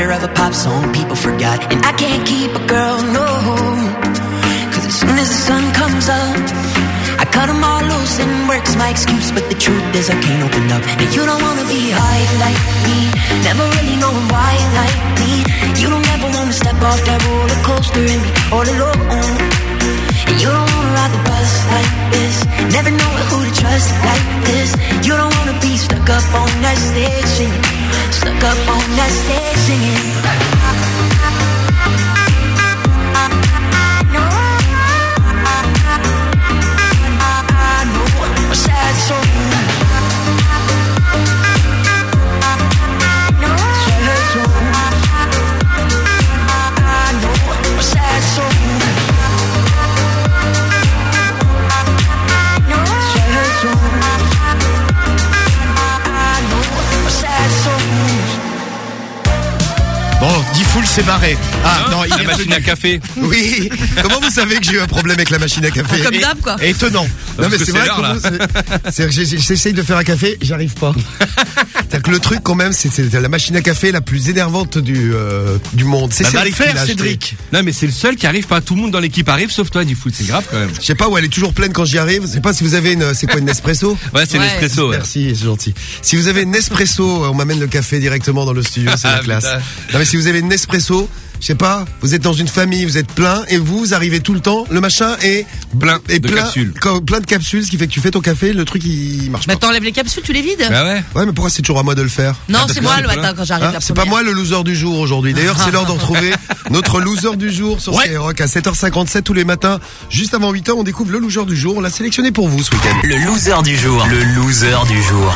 reminder of a pop song people forgot. And I can't keep a girl, no, cause as soon as the sun comes up, I cut them all loose and work's my excuse. But the truth is I can't open up. And you don't wanna be high like me, never really knowing why like me. You don't ever wanna step off that roller coaster and be all alone. And you don't wanna ride the bus like this, never knowing who to trust like this. You don't wanna be stuck up on that stage singing, stuck up on that stage singing. Sad soul. Sad soul. I know a sad soul. Sad soul. I know a sad soul. Bon, Diffoul s'est barré. Ah non, il la est machine revenu. à café. Oui. Comment vous savez que j'ai eu un problème avec la machine à café? Comme d'hab, quoi. Étonnant. Non mais que c'est c'est vrai l'heure, là. c'est que j'essaye de faire un café, j'arrive pas. C'est-à-dire que le truc quand même, c'est la machine à café la plus énervante du monde. C'est Bah, va Cédric le faire, qui l'a acheté. Cédric. Non, mais c'est le seul qui arrive pas. Tout le monde dans l'équipe arrive, sauf toi, du foot. C'est grave quand même. Je sais pas où elle est toujours pleine quand j'y arrive. Je sais pas si vous avez une, c'est quoi une Nespresso? Ouais, c'est l'espresso. Ouais. Merci, c'est gentil. Si vous avez une Nespresso, on m'amène le café directement dans le studio, c'est la classe. Putain. Non mais si vous avez une Nespresso, je sais pas, vous êtes dans une famille, vous êtes plein et vous arrivez tout le temps, le machin est Plein de capsules. Plein de capsules, ce qui fait que tu fais ton café, le truc il marche Bah pas. t'enlèves les capsules, tu les vides. Bah ouais. Ouais, mais pourquoi c'est toujours à moi de le faire? Non, Ah, c'est parce moi que le matin quand j'arrive la c'est pas première. moi le loser du jour aujourd'hui. D'ailleurs, c'est l'heure de retrouver notre loser du jour sur Skyrock à 7h57 tous les matins. Juste avant 8h, on découvre le loser du jour. On l'a sélectionné pour vous ce week-end. Le loser du jour. Le loser du jour.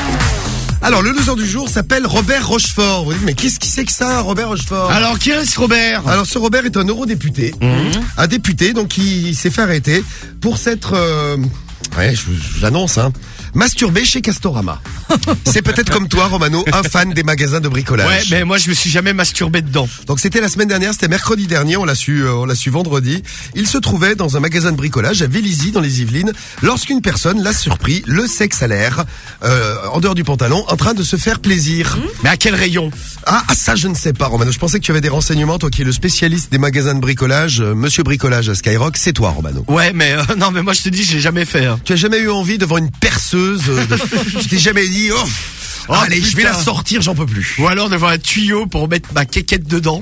Alors, le loser du jour s'appelle Robert Rochefort. Vous dites, mais qu'est-ce qui c'est que ça, Robert Rochefort? Alors, qui est ce Robert? Alors, ce Robert est un eurodéputé. Un député, donc, qui s'est fait arrêter pour s'être, ouais, je vous l'annonce, hein, masturbé chez Castorama. C'est peut-être comme toi, Romano, un fan des magasins de bricolage. Ouais, mais moi je me suis jamais masturbé dedans. Donc c'était la semaine dernière, c'était mercredi dernier, on l'a su vendredi. Il se trouvait dans un magasin de bricolage à Vélizy dans les Yvelines lorsqu'une personne l'a surpris, le sexe à l'air, en dehors du pantalon, en train de se faire plaisir. Mais à quel rayon? Ah, ça je ne sais pas, Romano. Je pensais que tu avais des renseignements, toi qui es le spécialiste des magasins de bricolage, Monsieur Bricolage à Skyrock, c'est toi, Romano. Ouais, mais non, mais moi je te dis, je l'ai jamais fait. Hein. Tu as jamais eu envie devant une perceuse Je t'ai jamais dit, oh, allez, putain. je vais la sortir, j'en peux plus. Ou alors devant un tuyau pour mettre ma quéquette dedans.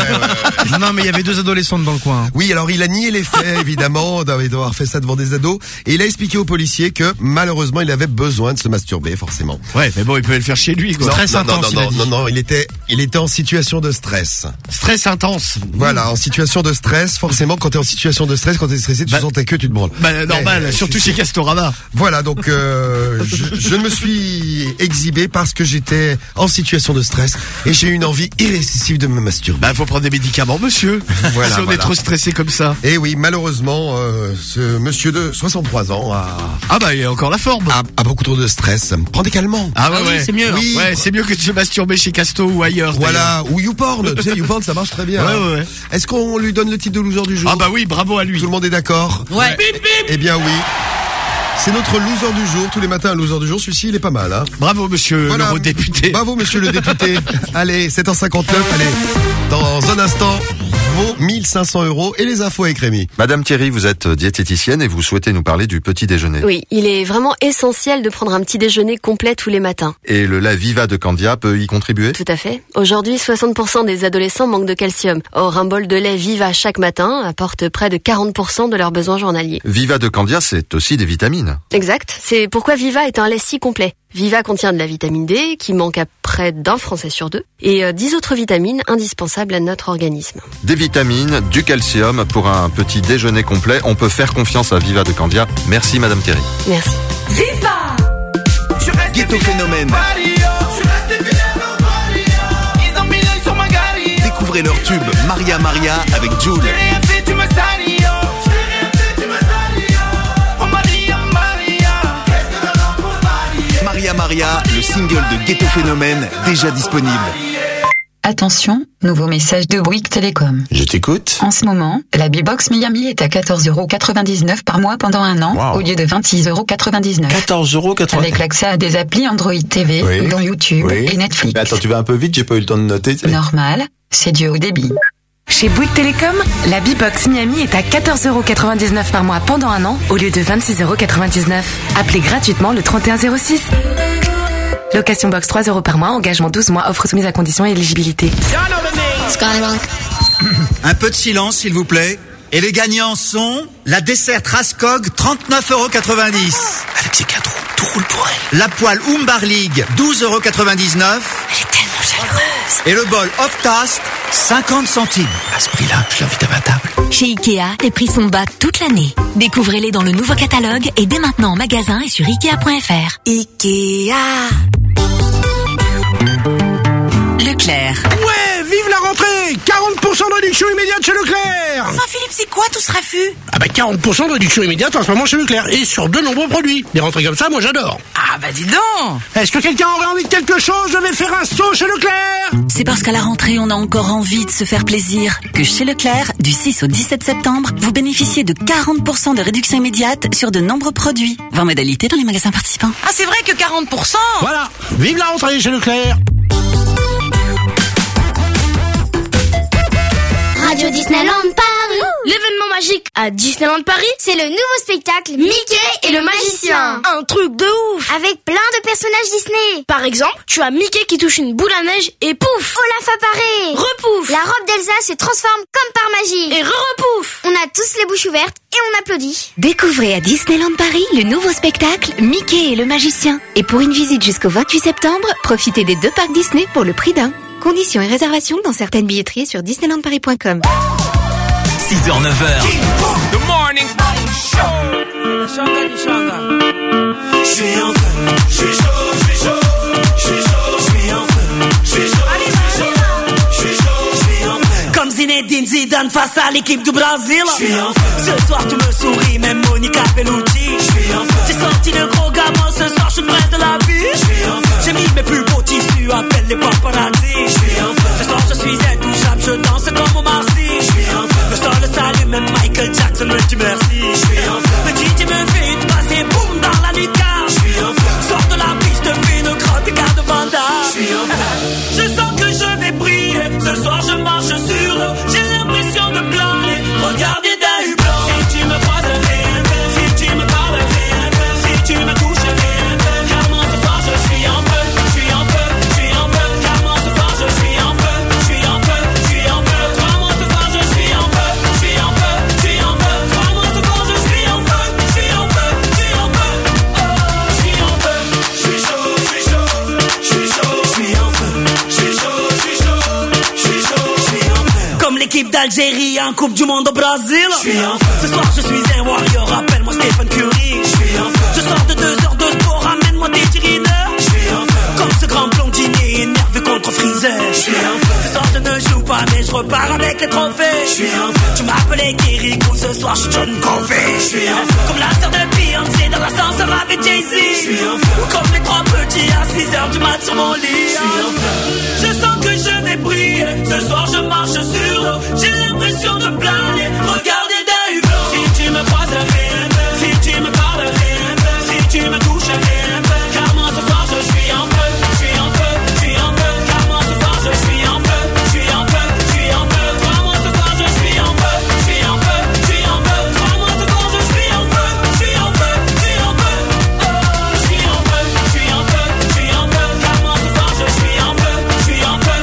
Non, mais il y avait 2 adolescents dans le coin. Oui, alors il a nié les faits, évidemment, d'avoir fait ça devant des ados. Et il a expliqué aux policiers que, malheureusement, il avait besoin de se masturber, forcément. Ouais, mais bon, il pouvait le faire chez lui, quoi. Stress intense, il a dit. Non, il était en situation de stress. Stress intense. Voilà, en situation de stress, forcément, quand t'es en situation de stress, quand t'es stressé, tu sens ta queue, tu te branles. Bah, normal, surtout chez Castorama. Voilà, donc, je me suis exhibé parce que j'étais en situation de stress et j'ai eu une envie irrésistible de me masturber. Bah, faut prendre des médicaments, monsieur. Voilà, si on est trop stressé comme ça. Et oui, malheureusement, ce monsieur de 63 ans Ah bah, il a encore la forme. a beaucoup trop de stress. Prends des calmants. Ah ouais, Ah oui, ouais. c'est mieux. Oui. Ouais, c'est mieux que de se masturber chez Casto ou ailleurs. Voilà, ou YouPorn. Tu sais, YouPorn, ça marche très bien. Ouais. Est-ce qu'on lui donne le titre de loser du jour? Ah bah oui, bravo à lui. Tout le monde est d'accord? Ouais. Eh bien oui. C'est notre loser du jour. Tous les matins, un loser du jour. Celui-ci, il est pas mal, hein. Bravo, monsieur Voilà. l'eurodéputé. Bravo, monsieur le député. Allez, 7h59. Allez, dans un instant, vos 1500 € et les infos avec Rémi. Madame Thierry, vous êtes diététicienne et vous souhaitez nous parler du petit déjeuner. Oui, il est vraiment essentiel de prendre un petit déjeuner complet tous les matins. Et le lait Viva de Candia peut y contribuer? Tout à fait. Aujourd'hui, 60% des adolescents manquent de calcium. Or, un bol de lait Viva chaque matin apporte près de 40% de leurs besoins journaliers. Viva de Candia, c'est aussi des vitamines. Exact. C'est pourquoi Viva est un lait si complet. Viva contient de la vitamine D, qui manque à près d'un Français sur 2, et 10 autres vitamines indispensables à notre organisme. Des vitamines, du calcium pour un petit déjeuner complet. On peut faire confiance à Viva de Candia. Merci Madame Thierry. Merci. Viva! Ghetto Phénomène. Découvrez leur tube Maria Maria avec Jul. Maria Maria, le single de Ghetto Phénomène déjà disponible. Attention, nouveau message de Bouygues Télécom. Je t'écoute. En ce moment, la B-Box Miami est à 14,99€ par mois pendant un an, au lieu de 26,99€. 14,99€. Avec l'accès à des applis Android TV, dont YouTube et Netflix. Mais attends, tu vas un peu vite, j'ai pas eu le temps de noter. Normal, c'est dû au débit. Chez Bouygues Télécom, la B-Box Miami est à 14,99€ par mois pendant un an, au lieu de 26,99€. Appelez gratuitement le 3106. Location box 3€ par mois, engagement 12 mois, offre soumise à conditions et éligibilité. Un peu de silence, s'il vous plaît. Et les gagnants sont la dessert Rascog, 39,90€. Avec ses 4 roues, tout roule pour elle. La poêle Umbar League, 12,99€. Elle est tellement chaleureuse. Et le bol Off Task, 50 centimes. À ce prix-là, je l'invite à ma table. Chez Ikea, les prix sont bas toute l'année. Découvrez-les dans le nouveau catalogue et dès maintenant en magasin et sur Ikea.fr. Ikea. Leclerc. Ouais, vive la rentrée! 40% de réduction immédiate chez Leclerc! Enfin Philippe, c'est quoi tout ce raffut? Ah bah 40% de réduction immédiate en ce moment chez Leclerc et sur de nombreux produits. Des rentrées comme ça, moi j'adore. Ah bah dis donc! Est-ce que quelqu'un aurait envie de quelque chose? Je vais faire un saut chez Leclerc! C'est parce qu'à la rentrée, on a encore envie de se faire plaisir que chez Leclerc, du 6 au 17 septembre, vous bénéficiez de 40% de réduction immédiate sur de nombreux produits. 20 modalités dans les magasins participants. Ah c'est vrai que 40%! Voilà! Vive la rentrée chez Leclerc! Radio Disneyland Paris. L'événement magique à Disneyland Paris, c'est le nouveau spectacle Mickey et le magicien. Un truc de ouf. Avec plein de personnages Disney. Par exemple, tu as Mickey qui touche une boule à neige et pouf, Olaf apparaît. Repouf. La robe d'Elsa se transforme comme par magie. Et repouf. On a tous les bouches ouvertes et on applaudit. Découvrez à Disneyland Paris le nouveau spectacle Mickey et le magicien. Et pour une visite jusqu'au 28 septembre, profitez des 2 parcs Disney pour le prix d'un. Conditions et réservations dans certaines billetteries sur disneylandparis.com. 6h, 9h. The morning show. Je suis en feu, je suis chaud, je suis chaud, je suis chaud, je suis en feu, je suis chaud, je suis chaud, je suis en feu. Comme Zinedine Zidane face à l'équipe du Brésil. Je suis en feu. Ce soir tu me souris, même Monica Bellucci. Je suis en feu. J'ai sorti le gros gamin, ce soir je suis près de la vie. Je suis en feu. J'ai mis mes plus beaux tissus, appelle les paparazzi. Je suis en feu. Ce soir je suis intouchable, je danse comme au Marcy. Je suis en feu. Le sol s'allume, même Michael Jackson me dit merci. Je suis en feu. Le DJ me fait une passe et boum dans la nuit car. Je suis en feu. Sors de la piste, te fais une crotte et garde Vanda. Je suis en feu. Je sens que je vais briller. Ce soir je marche sur l'eau. J'ai l'impression de planer. Regardez d'un hublot. Si tu me croises, si tu me parles, si tu me touches, car moi ce soir je suis en feu, je suis en feu, je suis en feu, car moi ce soir je suis en feu, je suis en feu, je suis en feu, car moi ce soir je suis en feu, je suis en feu, je suis en feu, car moi ce soir je suis en feu, je suis en feu, je suis en feu, oh je suis en feu, je suis chaud, je suis chaud, je suis chaud, je suis en feu, je suis chaud, je suis chaud, je suis chaud, je suis en feu. Comme l'équipe d'Algérie en Coupe du Monde au Brésil. Je suis en feu. Ce soir je suis un warrior, appelle-moi Stephen Curry. Je suis en feu. Je sors de 2 heures de sport, ramène-moi des tirineurs. Je suis en feu. Comme ce grand blondinier énervé contre Freezer. Je suis en feu. Ce soir je ne joue pas mais je repars avec les trophées. Je suis en feu. Tu m'appelais Kirikou, ce soir je suis John Covey. Je suis en feu. Comme la sœur de Beyoncé dans l'ascenseur avec Jay-Z. Je suis en feu. Ou comme les 3 petits à 6h du mat sur mon lit. Je suis en feu. Je sens que je vais briller. Ce soir je marche sur l'eau. J'ai l'impression de planer. Regardez d'un hublot. Si tu me croises, si tu me parles, si tu me touches, car moi ce soir je suis en feu, je suis en feu, je suis en feu, car moi ce soir je suis en feu, je suis en feu, je suis en feu, car moi ce soir je suis en feu, je suis en feu, je suis en feu, car moi ce soir je suis en feu, je suis en feu, je suis en feu, oh je suis en feu, je suis en feu, je suis en feu, car moi ce soir je suis en feu, je suis en feu,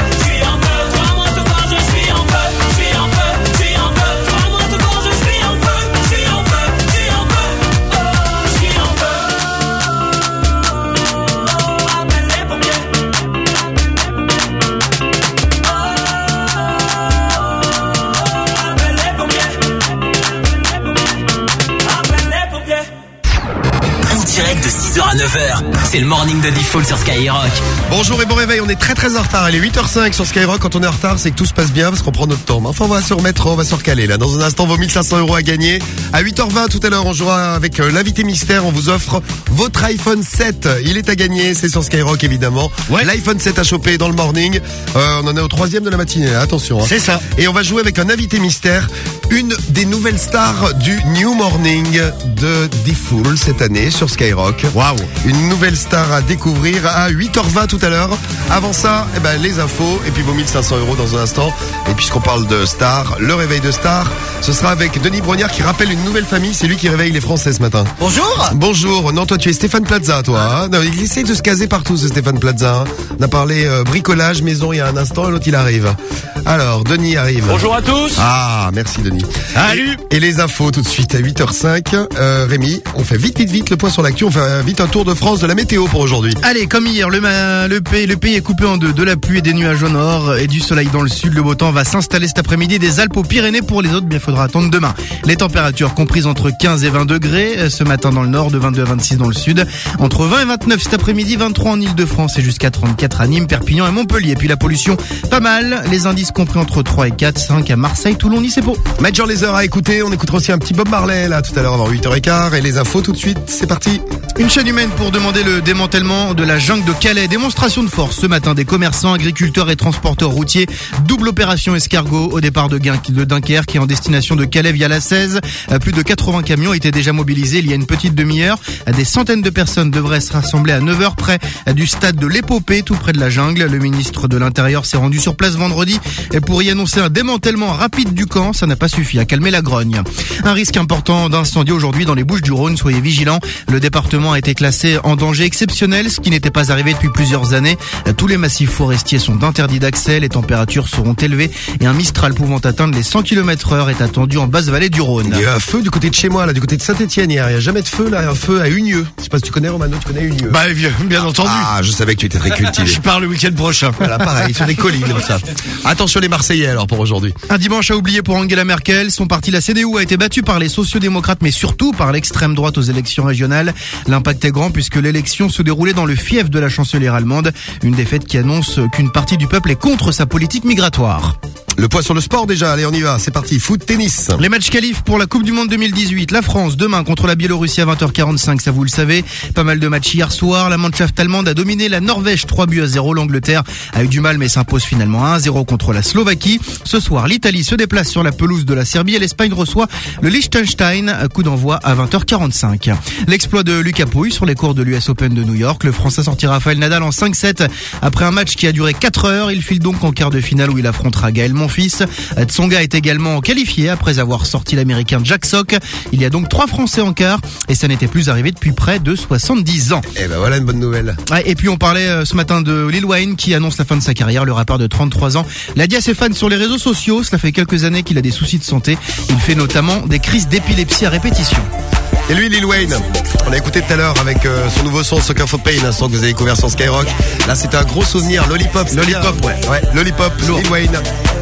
9h. C'est le morning de Default sur Skyrock. Bonjour et bon réveil, on est très en retard. Il est 8h05 sur Skyrock. Quand on est en retard, c'est que tout se passe bien parce qu'on prend notre temps. Mais enfin, on va se remettre, on va se recaler là. Dans un instant, vos 1500 € à gagner. À 8h20 tout à l'heure, on jouera avec l'invité mystère. On vous offre votre iPhone 7. Il est à gagner, c'est sur Skyrock évidemment. Ouais. L'iPhone 7 à choper dans le morning. On en est au 3e de la matinée, attention. Hein. C'est ça. Et on va jouer avec un invité mystère. Une des nouvelles stars du New Morning de Default cette année sur Skyrock. Waouh. Une nouvelle star à découvrir à 8h20 tout à l'heure. Avant ça, les infos et puis vos 1500 € dans un instant. Et puisqu'on parle de stars, le réveil de stars, ce sera avec Denis Brognard qui rappelle une nouvelle famille. C'est lui qui réveille les Français ce matin. Bonjour. Bonjour. Non, toi tu es Stéphane Plaza, toi. Hein. Non, il essaie de se caser partout, ce Stéphane Plaza. Hein. On a parlé bricolage, maison il y a un instant et l'autre il arrive. Alors, Denis arrive. Bonjour à tous. Ah, merci Denis. Salut. Et les infos tout de suite à 8h05. Rémi, on fait vite le point sur l'actu. On fait vite un tour de France de la météo pour aujourd'hui. Allez, comme hier, le pays est coupé en deux. De la pluie et des nuages au nord et du soleil dans le sud. Le beau temps va s'installer cet après-midi des Alpes aux Pyrénées. Pour les autres, bien, faudra attendre demain. Les températures comprises entre 15 et 20 degrés ce matin dans le nord, de 22 à 26 dans le sud. Entre 20 et 29 cet après-midi, 23 en Ile-de-France et jusqu'à 34 à Nîmes, Perpignan et Montpellier. Et puis la pollution, pas mal. Les indices compris entre 3 et 4, 5 à Marseille, Toulon, Nice et Pau. Major les heures à écouter. On écoutera aussi un petit Bob Marley là tout à l'heure avant 8h15. Et les infos tout de suite. C'est parti. Une chaîne humaine pour demander le démantèlement de la jungle de Calais. Démonstration de force ce matin des commerçants, agriculteurs et transporteurs routiers. Double opération escargot au départ de Dunkerque et en destination de Calais via la 16. Plus de 80 camions étaient déjà mobilisés il y a une petite demi-heure. Des centaines de personnes devraient se rassembler à 9h près du stade de l'Épopée, tout près de la jungle. Le ministre de l'Intérieur s'est rendu sur place vendredi pour y annoncer un démantèlement rapide du camp. Ça n'a pas suffi à calmer la grogne. Un risque important d'incendie aujourd'hui dans les Bouches-du-Rhône. Soyez vigilants. Le département a été classé en danger exceptionnel, ce qui n'était pas arrivé depuis plusieurs années. Tous les massifs forestiers sont interdits d'accès. Les températures seront élevées et un Mistral pouvant atteindre les 100 km/h est attendu en basse vallée du Rhône. Il y a eu un feu du côté de chez moi, là, du côté de Saint-Etienne hier. Il n'y a jamais de feu, là, un feu à Unieux. Je sais pas si tu connais Romano, tu connais Unieux. Bah, bien entendu. Ah, je savais que tu étais très cultivé. Je pars le week-end prochain. Voilà, pareil, sur des collines comme ça. Attention les Marseillais alors pour aujourd'hui. Un dimanche à oublier pour Angela Merkel. Son parti, la CDU, a été battu par les sociodémocrates, mais surtout par l'extrême droite aux élections régionales. L'impact est grand puisque l'élection se déroulait dans le fief de la chancelière allemande. Une défaite qui annonce qu'une partie du peuple est contre sa politique migratoire. Le poids sur le sport déjà, allez on y va, c'est parti, foot, tennis. Les matchs qualifs pour la Coupe du Monde 2018. La France demain contre la Biélorussie à 20h45, ça vous le savez. Pas mal de matchs hier soir. La Mannschaft allemande a dominé la Norvège 3-0. L'Angleterre a eu du mal mais s'impose finalement 1-0 contre la Slovaquie. Ce soir, l'Italie se déplace sur la pelouse de la Serbie et l'Espagne reçoit le Liechtenstein. Coup d'envoi à 20h45. L'exploit de Lucas Pouille sur les cours de l'US Open de New York. Le Français sortira Rafael Nadal en 5-7 après un match qui a duré 4 heures. Il file donc en quart de finale où il affrontera Gaël Monfils. Tsonga est également qualifié après avoir sorti l'américain Jack Sock. Il y a donc 3 Français en quart et ça n'était plus arrivé depuis près de 70 ans. Et ben voilà une bonne nouvelle. Ouais, et puis on parlait ce matin de Lil Wayne qui annonce la fin de sa carrière. Le rappeur de 33 ans l'a dit à ses fans sur les réseaux sociaux. Cela fait quelques années qu'il a des soucis de santé. Il fait notamment des crises d'épilepsie à répétition. Et lui, Lil Wayne, on l'a écouté tout à l'heure avec son nouveau son Sucker for Pain, un son que vous avez découvert sur Skyrock. Là, c'était un gros souvenir. Lollipop, ouais. Lollipop, Lil Wayne.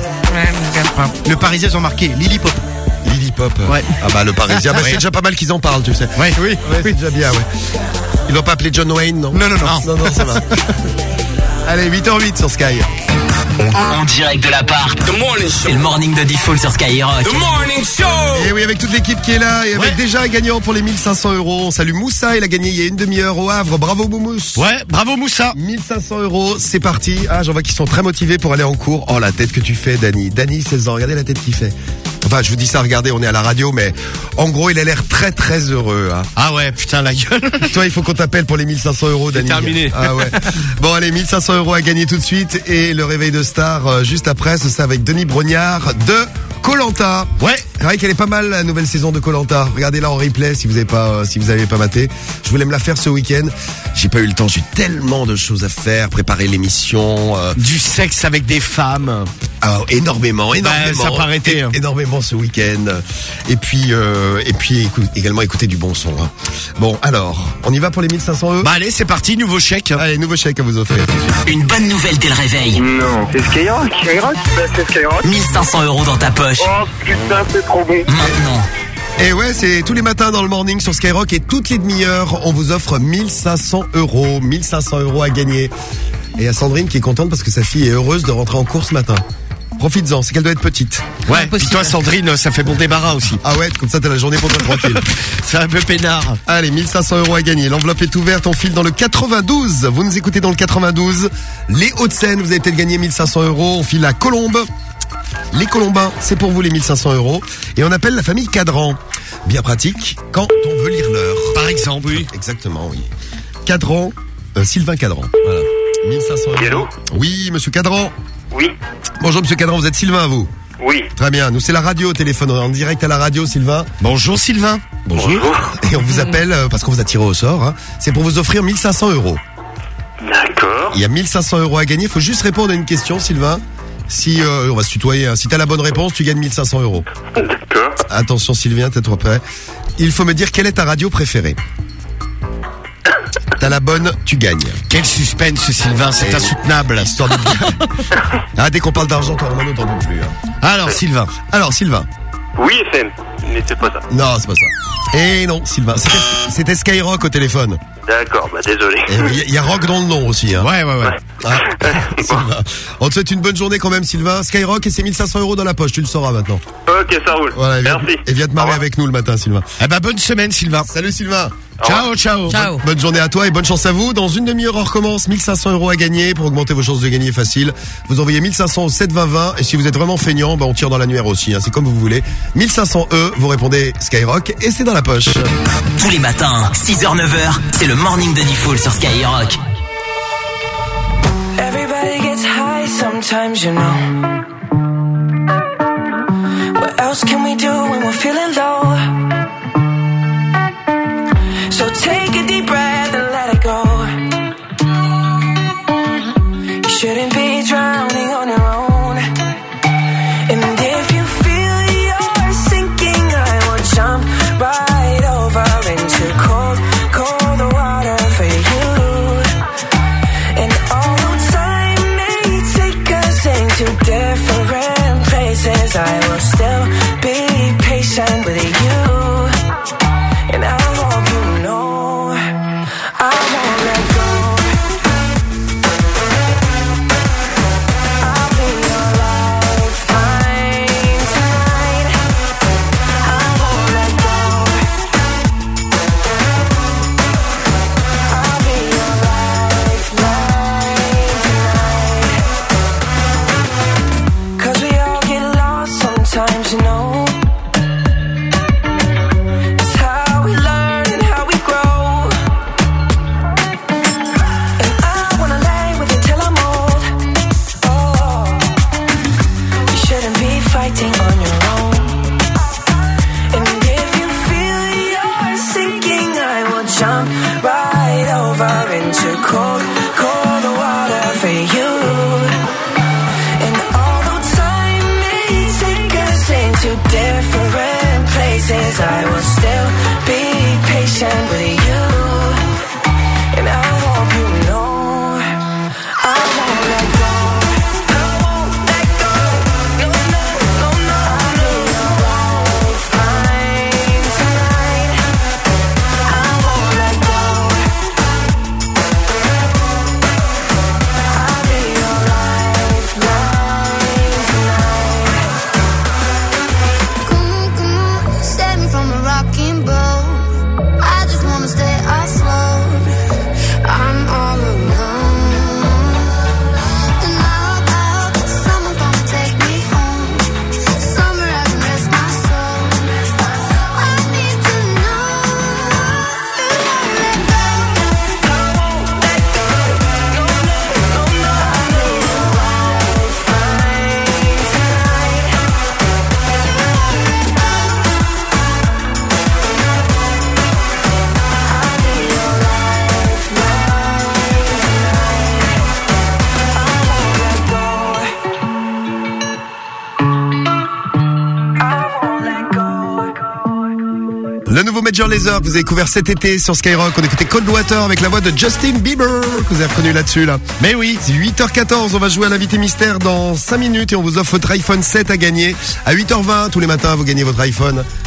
Le Parisien sont marqués Lillipop. Lillipop. Ouais. Ah bah le Parisien, c'est déjà pas mal qu'ils en parlent, tu sais. Ouais. Oui, c'est déjà bien, ouais. Ils l'ont pas appelé John Wayne, non? Non, Non, ça va. Allez, 8h08 sur Sky. En direct de l'appart. C'est le morning de Default sur Skyrock. The morning show. Et oui, avec toute l'équipe qui est là et avec déjà un gagnant pour les 1500 €. On salue Moussa, il a gagné il y a une demi-heure au Havre. Bravo Moumous. Ouais, bravo Moussa. 1500 €, c'est parti. Ah, j'en vois qu'ils sont très motivés pour aller en cours. Oh, la tête que tu fais, Dani. Dani, 16 ans, regardez la tête qu'il fait. Enfin, je vous dis ça, regardez, on est à la radio, mais en gros, il a l'air très heureux. Hein. Ah ouais, putain, la gueule. Toi, il faut qu'on t'appelle pour les 1500 €, Dani. C'est terminé. Ah ouais. Bon, allez, 1500 € à gagner tout de suite. Et le réveil de star, juste après, c'est ça avec Denis Brognard de Koh-Lanta. Ouais. C'est vrai qu'elle est pas mal, la nouvelle saison de Koh-Lanta. Regardez-la en replay si vous avez pas maté. Je voulais me la faire ce week-end. J'ai pas eu le temps, j'ai eu tellement de choses à faire, préparer l'émission. Du sexe avec des femmes. Ah, énormément. Bah, ça n'a pas arrêté. Hein. Énormément ce week-end. Et puis également écouter du bon son. Hein. Bon, alors, on y va pour les 1500 €. Bah allez, c'est parti, nouveau chèque. Allez, nouveau chèque à vous offrir. Une bonne nouvelle dès le réveil. Non, c'est Skyrock. Bah, c'est Skyrock. 1500 € dans ta poche. Oh putain, c'est trop bon. Maintenant, Et ouais, c'est tous les matins dans le morning sur Skyrock et toutes les demi-heures, on vous offre 1500 €. 1500 € à gagner. Et il y a Sandrine qui est contente parce que sa fille est heureuse de rentrer en cours ce matin. Profites-en, c'est qu'elle doit être petite. Ouais, puis toi Sandrine, ça fait bon débarras aussi. Ah ouais, comme ça t'as la journée pour toi tranquille. C'est un peu peinard. Allez, 1500 € à gagner. L'enveloppe est ouverte, on file dans le 92. Vous nous écoutez dans le 92. Les Hauts-de-Seine, vous avez peut-être gagné 1500 €. On file à Colombes. Les Colombins, c'est pour vous les 1500 €. Et on appelle la famille Cadran. Bien pratique quand on veut lire l'heure. Par exemple, oui. Exactement, oui. Cadran, Sylvain Cadran. Voilà. 1500 €. Hello. Oui, monsieur Cadran. Oui. Bonjour monsieur Cadran, vous êtes Sylvain vous? Oui. Très bien, nous c'est la radio au téléphone, on est en direct à la radio Sylvain. Bonjour Sylvain. Bonjour. Et on vous appelle parce qu'on vous a tiré au sort, hein. C'est pour vous offrir 1500 €. D'accord. Il y a 1500 € à gagner, il faut juste répondre à une question Sylvain. Si on va se tutoyer, hein. Si t'as la bonne réponse, tu gagnes 1500 €. D'accord. Attention Sylvain, t'es-toi prêt? Il faut me dire quelle est ta radio préférée. T'as la bonne, tu gagnes. Quel suspense Sylvain, c'est insoutenable. Histoire de... Ah, dès qu'on parle d'argent, toi Romano, t'en peux plus. Hein. Alors Sylvain. Oui, FM. Mais c'est pas ça. Non, c'est pas ça. Et non, Sylvain. C'était Skyrock au téléphone. D'accord, bah désolé. Il y a rock dans le nom aussi. Hein. Ouais. Ah, Sylvain. On te souhaite une bonne journée quand même, Sylvain. Skyrock et ses 1500 € dans la poche, tu le sauras maintenant. Ok, ça roule. Voilà, merci. Et viens te marrer avec nous le matin, Sylvain. Eh ben, bonne semaine, Sylvain. Salut, Sylvain. Ciao. Bonne journée à toi et bonne chance à vous. Dans une demi-heure, on recommence. 1500 € à gagner. Pour augmenter vos chances de gagner facile, vous envoyez 1500 au 72020. Et si vous êtes vraiment feignant, on tire dans l'annuaire aussi. Hein. C'est comme vous voulez. 1500 €, vous répondez Skyrock et c'est dans la poche. Tous les matins, 6h, 9h, c'est le morning de Diffoul sur Skyrock. Everybody gets high sometimes, you know. What else can we do when we're feeling low? So take a deep breath and let it go. You shouldn't be drowning on your own. And if you feel you're sinking, I will jump right over into cold, cold water for you. And although time may take us into different places, I will still be patient with you. And I hope you know I won't let go. I'll be your lifeline tonight. I won't let go. I'll be your lifeline tonight. 'Cause we all get lost sometimes, you know. Cold, cold water for you. And although time may take us into different places, I will still be patient with you. And I hope you know I won't let go. Le nouveau Major Lazer que vous avez couvert cet été sur Skyrock. On écoutait Cold Water avec la voix de Justin Bieber que vous avez reconnu là-dessus là. Mais oui, c'est 8h14, on va jouer à l'invité mystère dans 5 minutes et on vous offre votre iPhone 7 à gagner. À 8h20 tous les matins, vous gagnez votre iPhone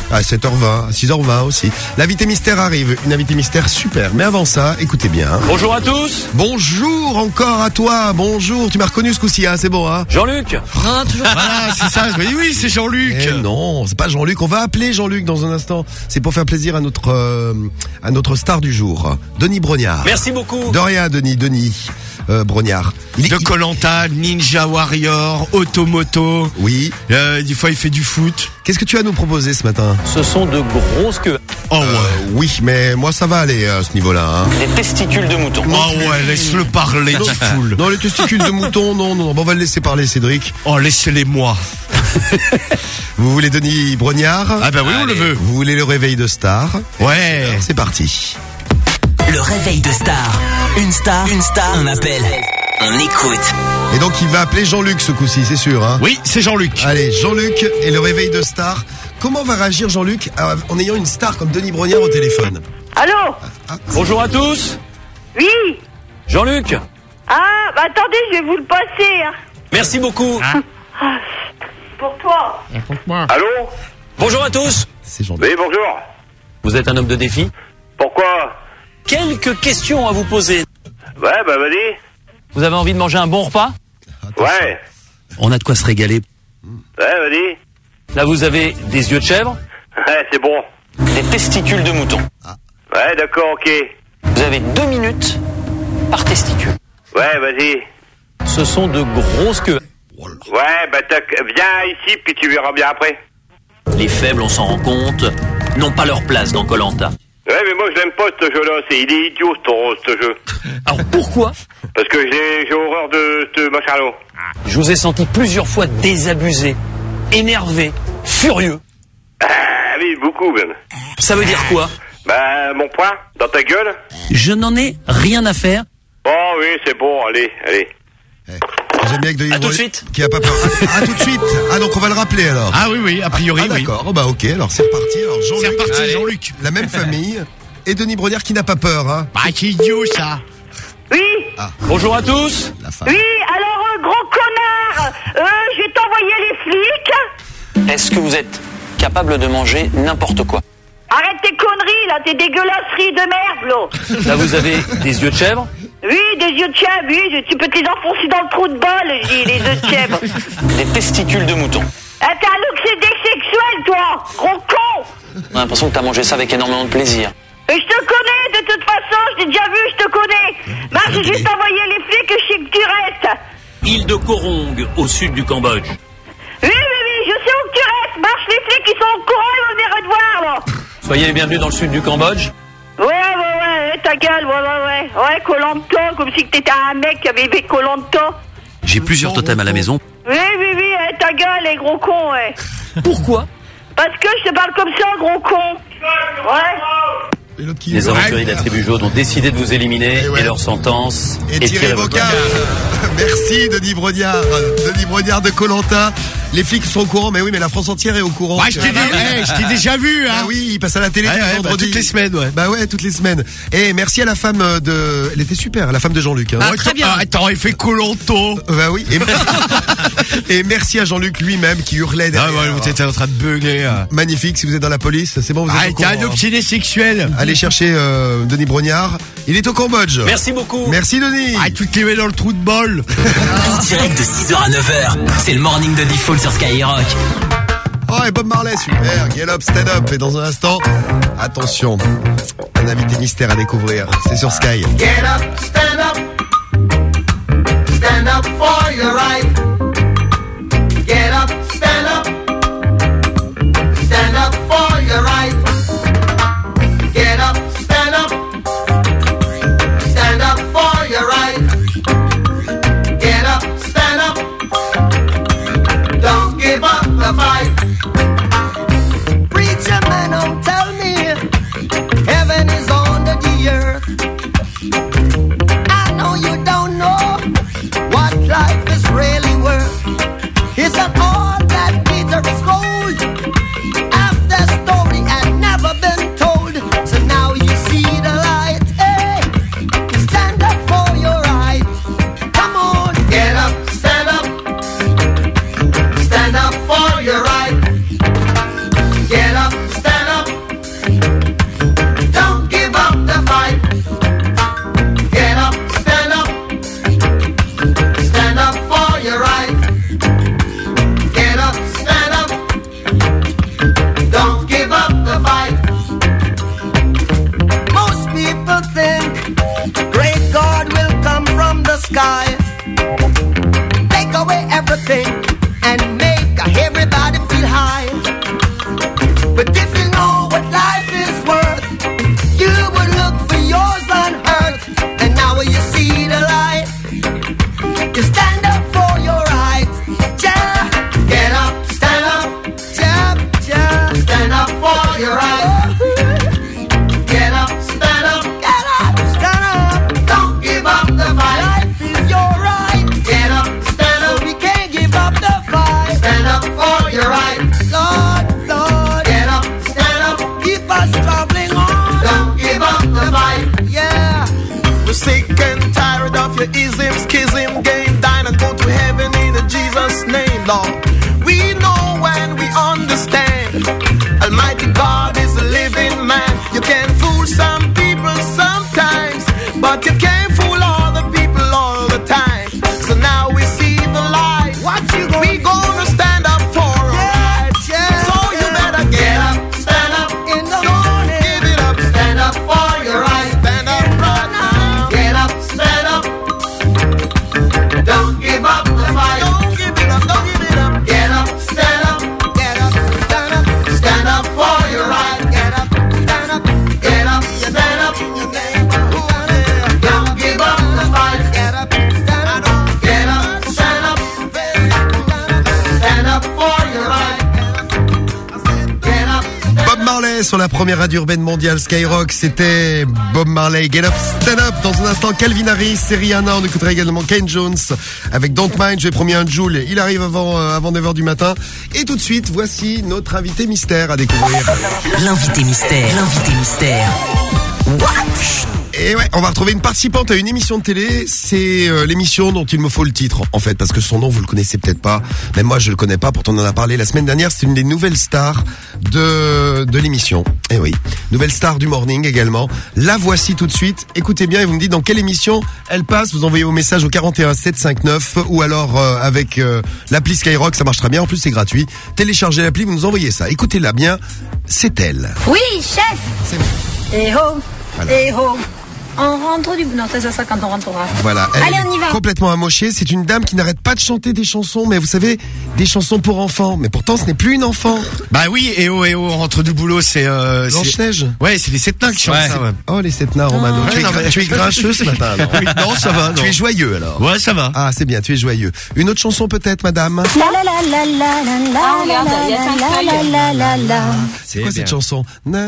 À 7h20, à 6h20 aussi. L'invité mystère arrive, une invitée mystère super. Mais avant ça, écoutez bien. Bonjour à tous. Bonjour encore à toi, bonjour. Tu m'as reconnu ce coup-ci, hein, c'est bon, hein. Jean-Luc. Ah, toujours. Voilà, c'est ça. Oui, c'est Jean-Luc. Eh non, c'est pas Jean-Luc. On va appeler Jean-Luc dans un instant. C'est pour faire plaisir à notre star du jour, Denis Brognard. Merci beaucoup. De rien, Denis Brognard. De Koh-Lanta, Ninja Warrior, Automoto. Oui. Des fois, il fait du foot. Qu'est-ce que tu as à nous proposer ce matin? Ce sont de grosses queues. Oh ouais. Oui, mais moi ça va aller à ce niveau-là. Hein. Des testicules de mouton. Oh ouais, laisse-le parler, foule. Non, les testicules de mouton, non. Bon, on va le laisser parler, Cédric. Oh, laissez-les-moi. Vous voulez Denis Brognard? Ah bah oui, on le veut. Vous voulez le réveil de star? Ouais. Alors, c'est parti. Le réveil de star. Une star, un appel. On écoute. Et donc il va appeler Jean-Luc ce coup-ci, c'est sûr, hein? Oui, c'est Jean-Luc. Allez, Jean-Luc et le réveil de star. Comment va réagir Jean-Luc en ayant une star comme Denis Brognard au téléphone? Allô? Bonjour à tous. Oui? Jean-Luc. Ah, bah attendez, je vais vous le passer. Hein. Merci beaucoup. Ah, pour toi. Allô? Bonjour à tous. C'est Jean-Luc. Oui, bonjour. Vous êtes un homme de défi? Pourquoi? Quelques questions à vous poser. Ouais, bah vas-y. Vous avez envie de manger un bon repas? Ouais. On a de quoi se régaler. Ouais, vas-y. Là, vous avez des yeux de chèvre. Ouais, c'est bon. Des testicules de mouton. Ouais, d'accord, ok. Vous avez 2 minutes par testicule. Ouais, vas-y. Ce sont de grosses queues. Ouais, bah viens ici, puis tu verras bien après. Les faibles, on s'en rend compte, n'ont pas leur place dans Koh-Lanta. Ouais, mais moi je l'aime pas ce jeu-là, il est idiot ce jeu. Alors pourquoi? Parce que j'ai horreur de ce machin-là. Je vous ai senti plusieurs fois désabusé, énervé, furieux. Ah oui, beaucoup même. Ça veut dire quoi? Bah, mon poing, dans ta gueule. Je n'en ai rien à faire. Oh oui, c'est bon, allez. J'aime bien que Denis À tout de suite. qui a pas peur. À tout de suite. Ah, donc on va le rappeler alors. Ah oui, a priori, oui. D'accord. Oh, bah ok, alors c'est reparti. Alors Jean-Luc. C'est reparti, Allez. Jean-Luc. La même famille. Et Denis Brognard qui n'a pas peur, hein. Bah, c'est idiot, ça. Oui? Bonjour à tous. La femme. Oui, alors, gros connard, je vais t'envoyer les flics. Est-ce que vous êtes capable de manger n'importe quoi? Arrête tes conneries, là, tes dégueulasseries de merde, là. Là, vous avez des yeux de chèvre. Oui, des yeux de chèvre, oui, tu peux te les enfoncer dans le trou de balle, j'ai les yeux de chèvre. Des testicules de mouton. Ah, t'es un obsédé sexuel, toi, gros con. On a l'impression que t'as mangé ça avec énormément de plaisir. Et je te connais, de toute façon, je t'ai déjà vu, je te connais. Marche, je vais t'envoyer les flics, je sais que tu restes. Île de Korong, au sud du Cambodge. Oui, je sais où que tu restes. Marche, les flics, ils sont au courant, ils vont venir te voir, là. Soyez les bienvenus dans le sud du Cambodge. Ouais, ta gueule, ouais. Ouais, Koh-Lanta, comme si t'étais un mec qui avait fait Koh-Lanta. J'ai plusieurs totems à la maison. Oui, ta gueule, les gros cons, ouais. Pourquoi? Parce que je te parle comme ça, gros con. Ouais. Les aventuriers de la tribu jaune ont décidé de vous éliminer et leur sentence est irrévocable. Merci Denis Brognard. Denis Brognard de Koh-Lanta. Les flics sont au courant, mais oui, mais la France entière est au courant. Ouais, je t'ai déjà vu, hein. Bah oui, il passe à la télé tous les vendredis. toutes les semaines, ouais. Bah ouais, toutes les semaines. Et merci à la femme de... Elle était super, la femme de Jean-Luc. Hein. Très bien. Attends, il fait Koh-Lanta. Bah oui. Et merci à Jean-Luc lui-même qui hurlait derrière. Ah ouais, vous étiez en train de bugler. Magnifique, si vous êtes dans la police, c'est bon, vous êtes au t'es courant. un obsédé sexuel. Allez chercher Denis Brognard. Il est au Cambodge. Merci beaucoup. Merci Denis. Ah, tu te les mets dans le trou de bol. En direct de 6h à 9h, c'est le morning de Diffoul sur Skyrock. Oh, et Bob Marley, super. Get up, stand up. Et dans un instant, attention, un invité mystère à découvrir. C'est sur Sky. Get up, stand up. Stand up for your right. Get up, stand up. Stand up for your right. Get up, stand up. Stand up for your right. Get up, stand up. Don't give up the fight. Preacher man, don't tell me heaven is under the earth. I know you don't know what life is really worth. It's not all that glitter is gold. After story had never been told, so now you see the light. Hey, stand up for your right. Come on, get up, stand up. Stand up for your right. Get up, stand up. the ism, schism, game, dine and go to heaven in Jesus' name, Lord. We know and we understand. Almighty God is a living man. You can fool some people sometimes, but you can't fool all the people all the time. So now we see the light. What you gonna we gonna stand up for our rights. Yeah. So you better get up, stand up in the morning. Give it up, stand up for your rights. Stand up right now. Get up, stand up. Don't give up the fight. Don't give it up, don't give it up. Get up, stand up. Get up, stand up. Stand up for your right. Get up, stand up. Get up, stand up. Don't give up the fight. Get up, stand up. Get up, stand up. Stand up for your right. Get up. Bob Marley sur la première radio urbaine mondiale Skyrock, c'était Bob Marley, Get Up, Stand Up. Dans un instant, Calvin Harris, Rihanna, on écoutera également Kane Jones avec Don't Mind, j'ai promis un Joule, il arrive avant 9h du matin. Et tout de suite, voici notre invité mystère à découvrir. L'invité mystère. What? Et ouais, on va retrouver une participante à une émission de télé. C'est l'émission dont il me faut le titre, en fait, parce que son nom, vous le connaissez peut-être pas. Même moi, je le connais pas, pourtant on en a parlé la semaine dernière. C'est une des nouvelles stars de l'émission. Et oui, nouvelle star du morning également. La voici tout de suite. Écoutez bien et vous me dites dans quelle émission elle passe. Vous envoyez vos messages au 41 759 ou alors avec l'appli Skyrock, ça marchera bien. En plus, c'est gratuit. Téléchargez l'appli, vous nous envoyez ça. Écoutez-la bien, c'est elle. Oui, chef. C'est bon. Eh ho, Voilà. eh ho. On rentre du... Non, ça sera quand on rentrera. Voilà, elle Allez, on y est va. complètement amochée. C'est une dame qui n'arrête pas de chanter des chansons, mais vous savez, des chansons pour enfants. Mais pourtant, ce n'est plus une enfant. Bah oui, on rentre du boulot, c'est Blanche-Neige. Ouais, c'est les sept nains qui chantent ça. Ouais. Oh, les sept nains, Romano. Ouais, Tu es grincheux ce matin, alors. Oui, non, ça va. Tu es joyeux, alors. Ouais, ça va. Ah, c'est bien, tu es joyeux. Une autre chanson peut-être, madame? C'est quoi cette chanson? Je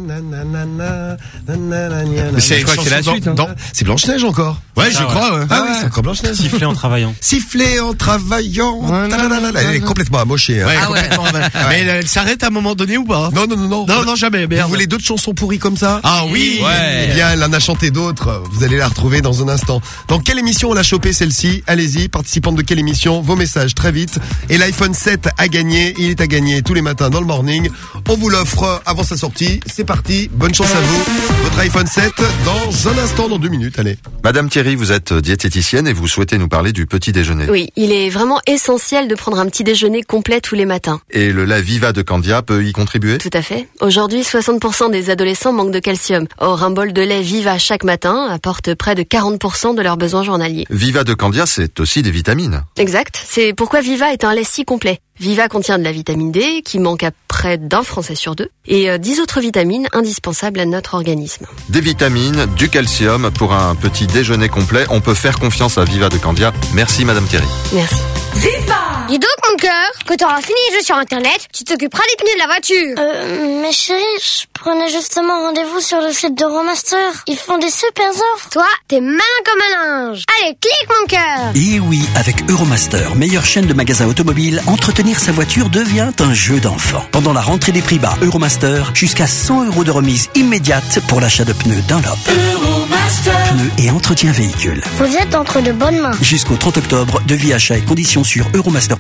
crois que c'est la suite. C'est Blanche-Neige encore. Ouais, je crois. Ouais. Ah oui, c'est encore Blanche-Neige. Siffler en travaillant. Siffler en travaillant. Elle est complètement amochée. Hein. Ouais, complètement. Mais elle s'arrête à un moment donné ou pas? Non. Non, jamais. Merde. Vous voulez d'autres chansons pourries comme ça? Ah oui. Eh bien, elle en a chanté d'autres. Vous allez la retrouver dans un instant. Dans quelle émission on l'a chopée celle-ci? Allez-y, participante de quelle émission? Vos messages très vite. Et l'iPhone 7 a gagné. Il est à gagner tous les matins dans le morning. On vous l'offre avant sa sortie. C'est parti. Bonne chance à vous. Votre iPhone 7 dans un instant, dans 2 minutes. Allez. Madame Thierry, vous êtes diététicienne et vous souhaitez nous parler du petit déjeuner. Oui, il est vraiment essentiel de prendre un petit déjeuner complet tous les matins. Et le lait Viva de Candia peut y contribuer? Tout à fait. Aujourd'hui, 60% des adolescents manquent de calcium. Or, un bol de lait Viva chaque matin apporte près de 40% de leurs besoins journaliers. Viva de Candia, c'est aussi des vitamines. Exact. C'est pourquoi Viva est un lait si complet. Viva contient de la vitamine D, qui manque à près d'un Français sur 2, et 10 autres vitamines indispensables à notre organisme. Des vitamines, du calcium pour un petit déjeuner complet. On peut faire confiance à Viva de Candia. Merci Madame Thierry. Merci. Viva! Dis donc, mon cœur, quand t'auras fini les jeux sur Internet, tu t'occuperas des pneus de la voiture. Mais chérie, je prenais justement rendez-vous sur le site d'Euromaster. Ils font des super offres. Toi, t'es malin comme un linge. Allez, clique, mon cœur. Et oui, avec Euromaster, meilleure chaîne de magasins automobiles, entretenir sa voiture devient un jeu d'enfant. Pendant la rentrée des prix bas Euromaster, jusqu'à 100 € de remise immédiate pour l'achat de pneus Dunlop. Euromaster. Pneus et entretien véhicule. Vous êtes entre de bonnes mains. Jusqu'au 30 octobre, devis, achat et conditions sur euromaster.fr.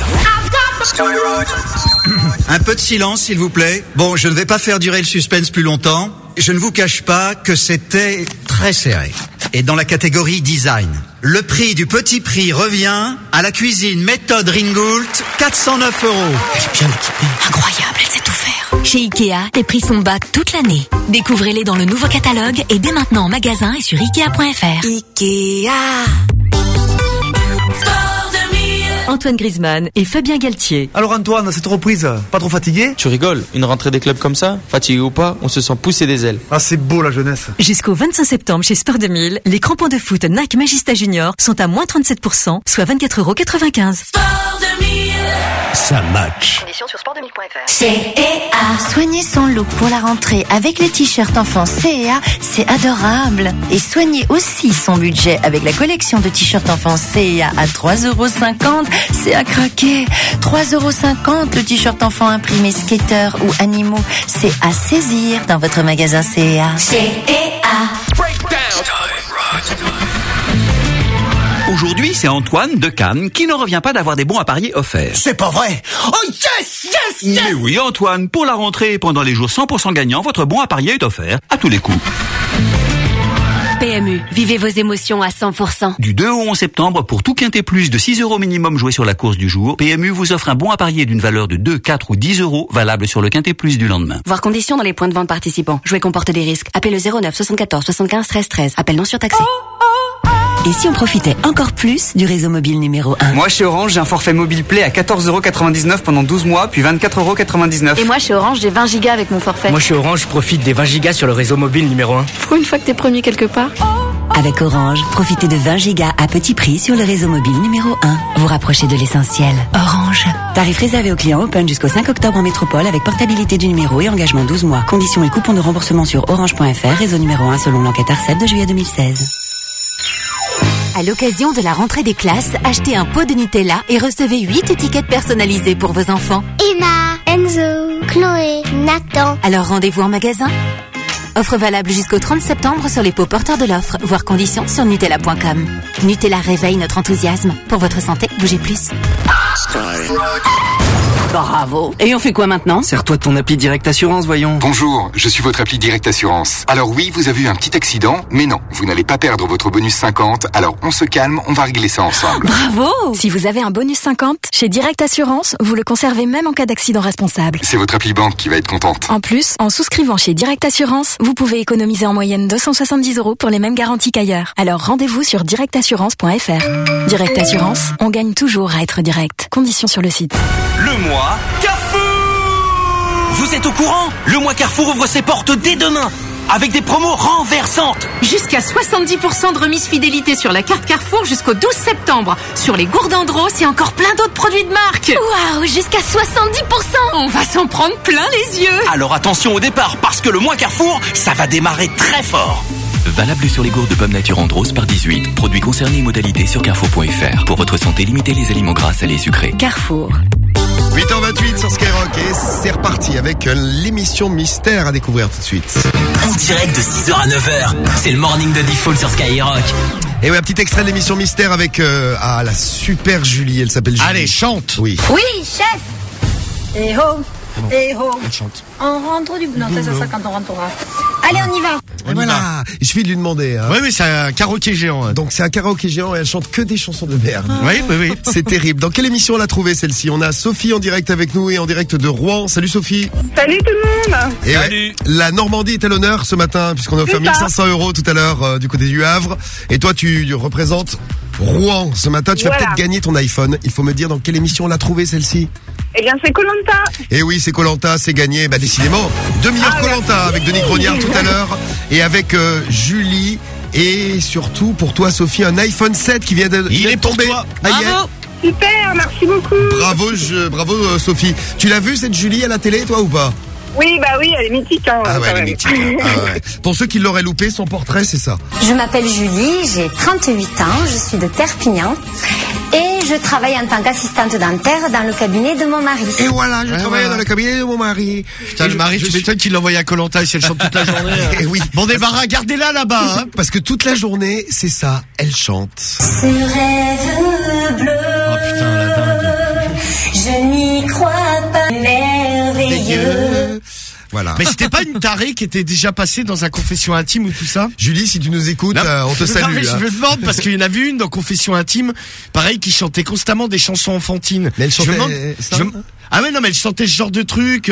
Un peu de silence, s'il vous plaît. Bon, je ne vais pas faire durer le suspense plus longtemps. Je ne vous cache pas que c'était très serré. Et dans la catégorie design, le prix du petit prix revient à la cuisine méthode Ringgold, 409 €. Elle est bien équipée. Incroyable, elle sait tout faire. Chez Ikea, les prix sont bas toute l'année. Découvrez-les dans le nouveau catalogue et dès maintenant en magasin et sur Ikea.fr. Ikea. Antoine Griezmann et Fabien Galtier. Alors Antoine, cette reprise, pas trop fatigué? Tu rigoles, une rentrée des clubs comme ça, fatigué ou pas, on se sent pousser des ailes. Ah, c'est beau la jeunesse. Jusqu'au 25 septembre chez Sport 2000, les crampons de foot Nike Magista Junior sont à moins 37%, soit 24,95 €. Sport 2000. Ça match. Conditions sur sport2000.fr. CEA. Soigner son look pour la rentrée avec les t-shirts enfants CEA, c'est adorable. Et soigner aussi son budget avec la collection de t-shirts enfants CEA à 3,50 €, c'est à craquer. 3,50 € le t-shirt enfant imprimé skater ou animaux, c'est à saisir dans votre magasin CEA. CEA. Aujourd'hui, c'est Antoine de Cannes qui ne revient pas d'avoir des bons à parier offerts. C'est pas vrai. Oh yes, yes, yes. Mais oui, Antoine, pour la rentrée, pendant les jours 100% gagnants, votre bon à parier est offert à tous les coups. PMU, vivez vos émotions à 100%. Du 2 au 11 septembre, pour tout quintet plus de 6 € minimum joué sur la course du jour, PMU vous offre un bon à parier d'une valeur de 2, 4 ou 10 € valable sur le quintet plus du lendemain. Voir conditions dans les points de vente participants. Jouer comporte des risques. Appelez le 09 74 75 13 13. Appel non surtaxé. Et si on profitait encore plus du réseau mobile numéro 1? Moi, chez Orange, j'ai un forfait mobile Play à 14,99 € pendant 12 mois, puis 24,99 €. Et moi, chez Orange, j'ai 20 gigas avec mon forfait. Moi, chez Orange, je profite des 20 gigas sur le réseau mobile numéro 1. Pour une fois que t'es premier quelque part. Avec Orange, profitez de 20 gigas à petit prix sur le réseau mobile numéro 1. Vous rapprochez de l'essentiel. Orange. Tarif réservé aux clients Open jusqu'au 5 octobre en métropole avec portabilité du numéro et engagement 12 mois. Conditions et coupons de remboursement sur orange.fr, réseau numéro 1 selon l'enquête ARCEP de juillet 2016. À l'occasion de la rentrée des classes, achetez un pot de Nutella et recevez 8 étiquettes personnalisées pour vos enfants. Emma, Enzo, Chloé, Nathan. Alors rendez-vous en magasin. Offre valable jusqu'au 30 septembre sur les pots porteurs de l'offre, voire conditions sur Nutella.com. Nutella réveille notre enthousiasme. Pour votre santé, bougez plus. Bravo. Et on fait quoi maintenant? Sers-toi de ton appli Direct Assurance, voyons. Bonjour, je suis votre appli Direct Assurance. Alors oui, vous avez eu un petit accident, mais non, vous n'allez pas perdre votre bonus 50, alors on se calme, on va régler ça ensemble. Bravo. Si vous avez un bonus 50, chez Direct Assurance, vous le conservez même en cas d'accident responsable. C'est votre appli banque qui va être contente. En plus, en souscrivant chez Direct Assurance, vous pouvez économiser en moyenne 270 € pour les mêmes garanties qu'ailleurs. Alors rendez-vous sur directassurance.fr. Direct Assurance, on gagne toujours à être direct. Conditions sur le site. Le mois Carrefour! Vous êtes au courant? Le mois Carrefour ouvre ses portes dès demain avec des promos renversantes. Jusqu'à 70% de remise fidélité sur la carte Carrefour jusqu'au 12 septembre. Sur les gourdes Andros et encore plein d'autres produits de marque. Waouh, jusqu'à 70%! On va s'en prendre plein les yeux. Alors attention au départ parce que le mois Carrefour, ça va démarrer très fort. Valable sur les gourdes de pommes nature Andros par 18. Produits concernés et modalités sur carrefour.fr. Pour votre santé, limitez les aliments gras, salés et sucrés. Carrefour. 8h28 sur Skyrock et c'est reparti avec l'émission Mystère à découvrir tout de suite. En direct de 6h à 9h, c'est le morning de Default sur Skyrock. Et ouais, un petit extrait de l'émission Mystère avec la super Julie, elle s'appelle Julie. Allez, chante. Oui. Oui, chef. Eh oh, eh oh. Elle chante. On rentre du... Non, ça quand on rentrera. Allez, on y va. Et voilà, il suffit de lui demander. Hein. Oui, c'est un karaoké géant. Donc c'est un karaoké géant et elle chante que des chansons de merde. Oui. C'est terrible. Dans quelle émission on l'a trouvée celle-ci? On a Sophie en direct avec nous et en direct de Rouen. Salut Sophie. Salut tout le monde. Et Salut. ouais, la Normandie est à l'honneur ce matin puisqu'on a offert 1500 € tout à l'heure du côté du Havre. Et toi tu représentes Rouen ce matin. Tu vas peut-être gagner ton iPhone. Il faut me dire dans quelle émission on l'a trouvée celle-ci. Eh bien, c'est Koh-Lanta. Et oui, c'est Koh-Lanta, c'est gagné. Bah décidément, demi-heure Koh-Lanta avec Denis Grognard tout à l'heure et avec Julie et surtout pour toi Sophie un iPhone 7 qui vient de tomber. Bravo. Super, merci beaucoup. Bravo Sophie. Tu l'as vu cette Julie à la télé toi ou pas? Oui, elle est mythique. Hein, ah ouais, elle est mythique. Ouais. Pour ceux qui l'auraient loupé, son portrait, c'est ça. Je m'appelle Julie, j'ai 38 ans, je suis de Perpignan et je travaille en tant qu'assistante dentaire dans le cabinet de mon mari. Et voilà, je travaille dans le cabinet de mon mari. Putain, le mari, tu m'étonnes qu'il l'envoie à Koh-Lanta et si elle chante toute la journée. Et oui. Bon débarras, gardez-la là-bas. Hein. Parce que toute la journée, c'est ça, elle chante. Ce rêve bleu. Oh putain, la dingue. Je n'y crois pas, merveilleux. Voilà. Mais c'était pas une tarée qui était déjà passée dans un Confession Intime ou tout ça? Julie, si tu nous écoutes, on te salue. Non, mais je me demande parce qu'il y en a vu une dans Confession Intime, pareil, qui chantait constamment des chansons enfantines. Mais elle chantait ça. Ah ouais, non, mais elle chantait ce genre de truc.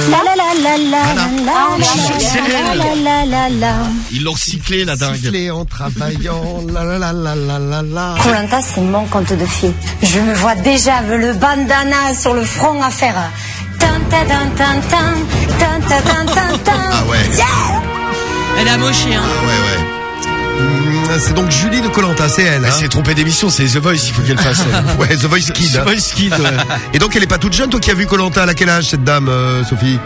Ils l'ont recyclé, la dingue. Sifflé en travaillant, Koh-Lanta, c'est mon conte de fées. Je me vois déjà avec le bandana sur le front à faire. Ah ouais. Yeah. Elle a moché, hein. Ah ouais. C'est donc Julie de Koh-Lanta, c'est elle. Elle s'est trompée d'émission, c'est The Voice, il faut qu'elle fasse. Ouais, The Voice Kid. The Voice Kid, ouais. Et donc elle est pas toute jeune, toi qui as vu Koh-Lanta, à quel âge cette dame, Sophie?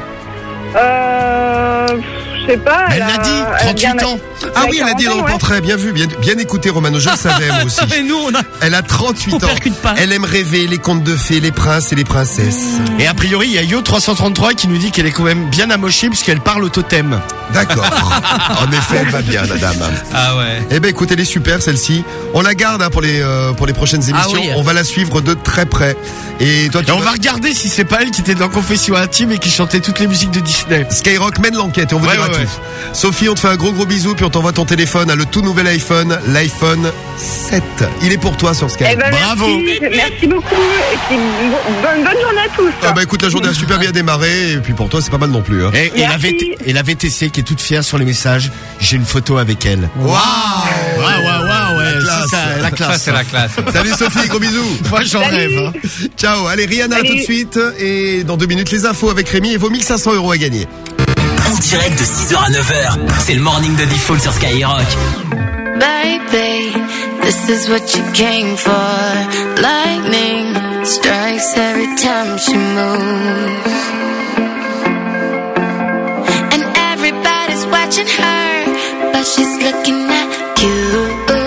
Je sais pas. Elle l'a dit, 38 ans. Ah oui, elle a dit dans le portrait, bien vu, bien écouté Romano, je le savais moi aussi. Mais nous, Elle a 38 ans. percute pas. Elle aime rêver les contes de fées, les princes et les princesses. Et a priori, il y a Yo333 qui nous dit qu'elle est quand même bien amochée puisqu'elle parle au totem. D'accord. En effet, elle va bien, la dame. Ah ouais. Eh ben écoute, elle est super celle-ci. On la garde pour les prochaines émissions. oui. On va la suivre de très près. Et toi, Et on va regarder si c'est pas elle qui était dans Confession Intime et qui chantait toutes les musiques de Disney. Skyrock mène l'enquête et on vous dira tout. Sophie, on te fait un gros bisou puis on t'envoie ton téléphone, le tout nouvel iPhone, l'iPhone 7. Il est pour toi sur Skyrock. Eh ben, Bravo. Merci beaucoup. Et puis, bonne journée à tous. Ah bah écoute, la journée a super bien démarré et puis pour toi c'est pas mal non plus. Hein. Et la VTC qui est toute fière sur les messages, j'ai une photo avec elle. Waouh, ouais, classe. c'est ça, la classe. Ça, c'est la classe. Salut Sophie, gros bisous. Moi j'en rêve. Hein. Ciao, allez Rihanna tout de suite et dans 2 minutes les infos avec Rémi et vos 1500 € à gagner. En direct de 6h à 9h, c'est le morning de Default sur Skyrock. Baby, this is what you came for. Lightning strikes every time she moves. And everybody's watching her, but she's looking at you.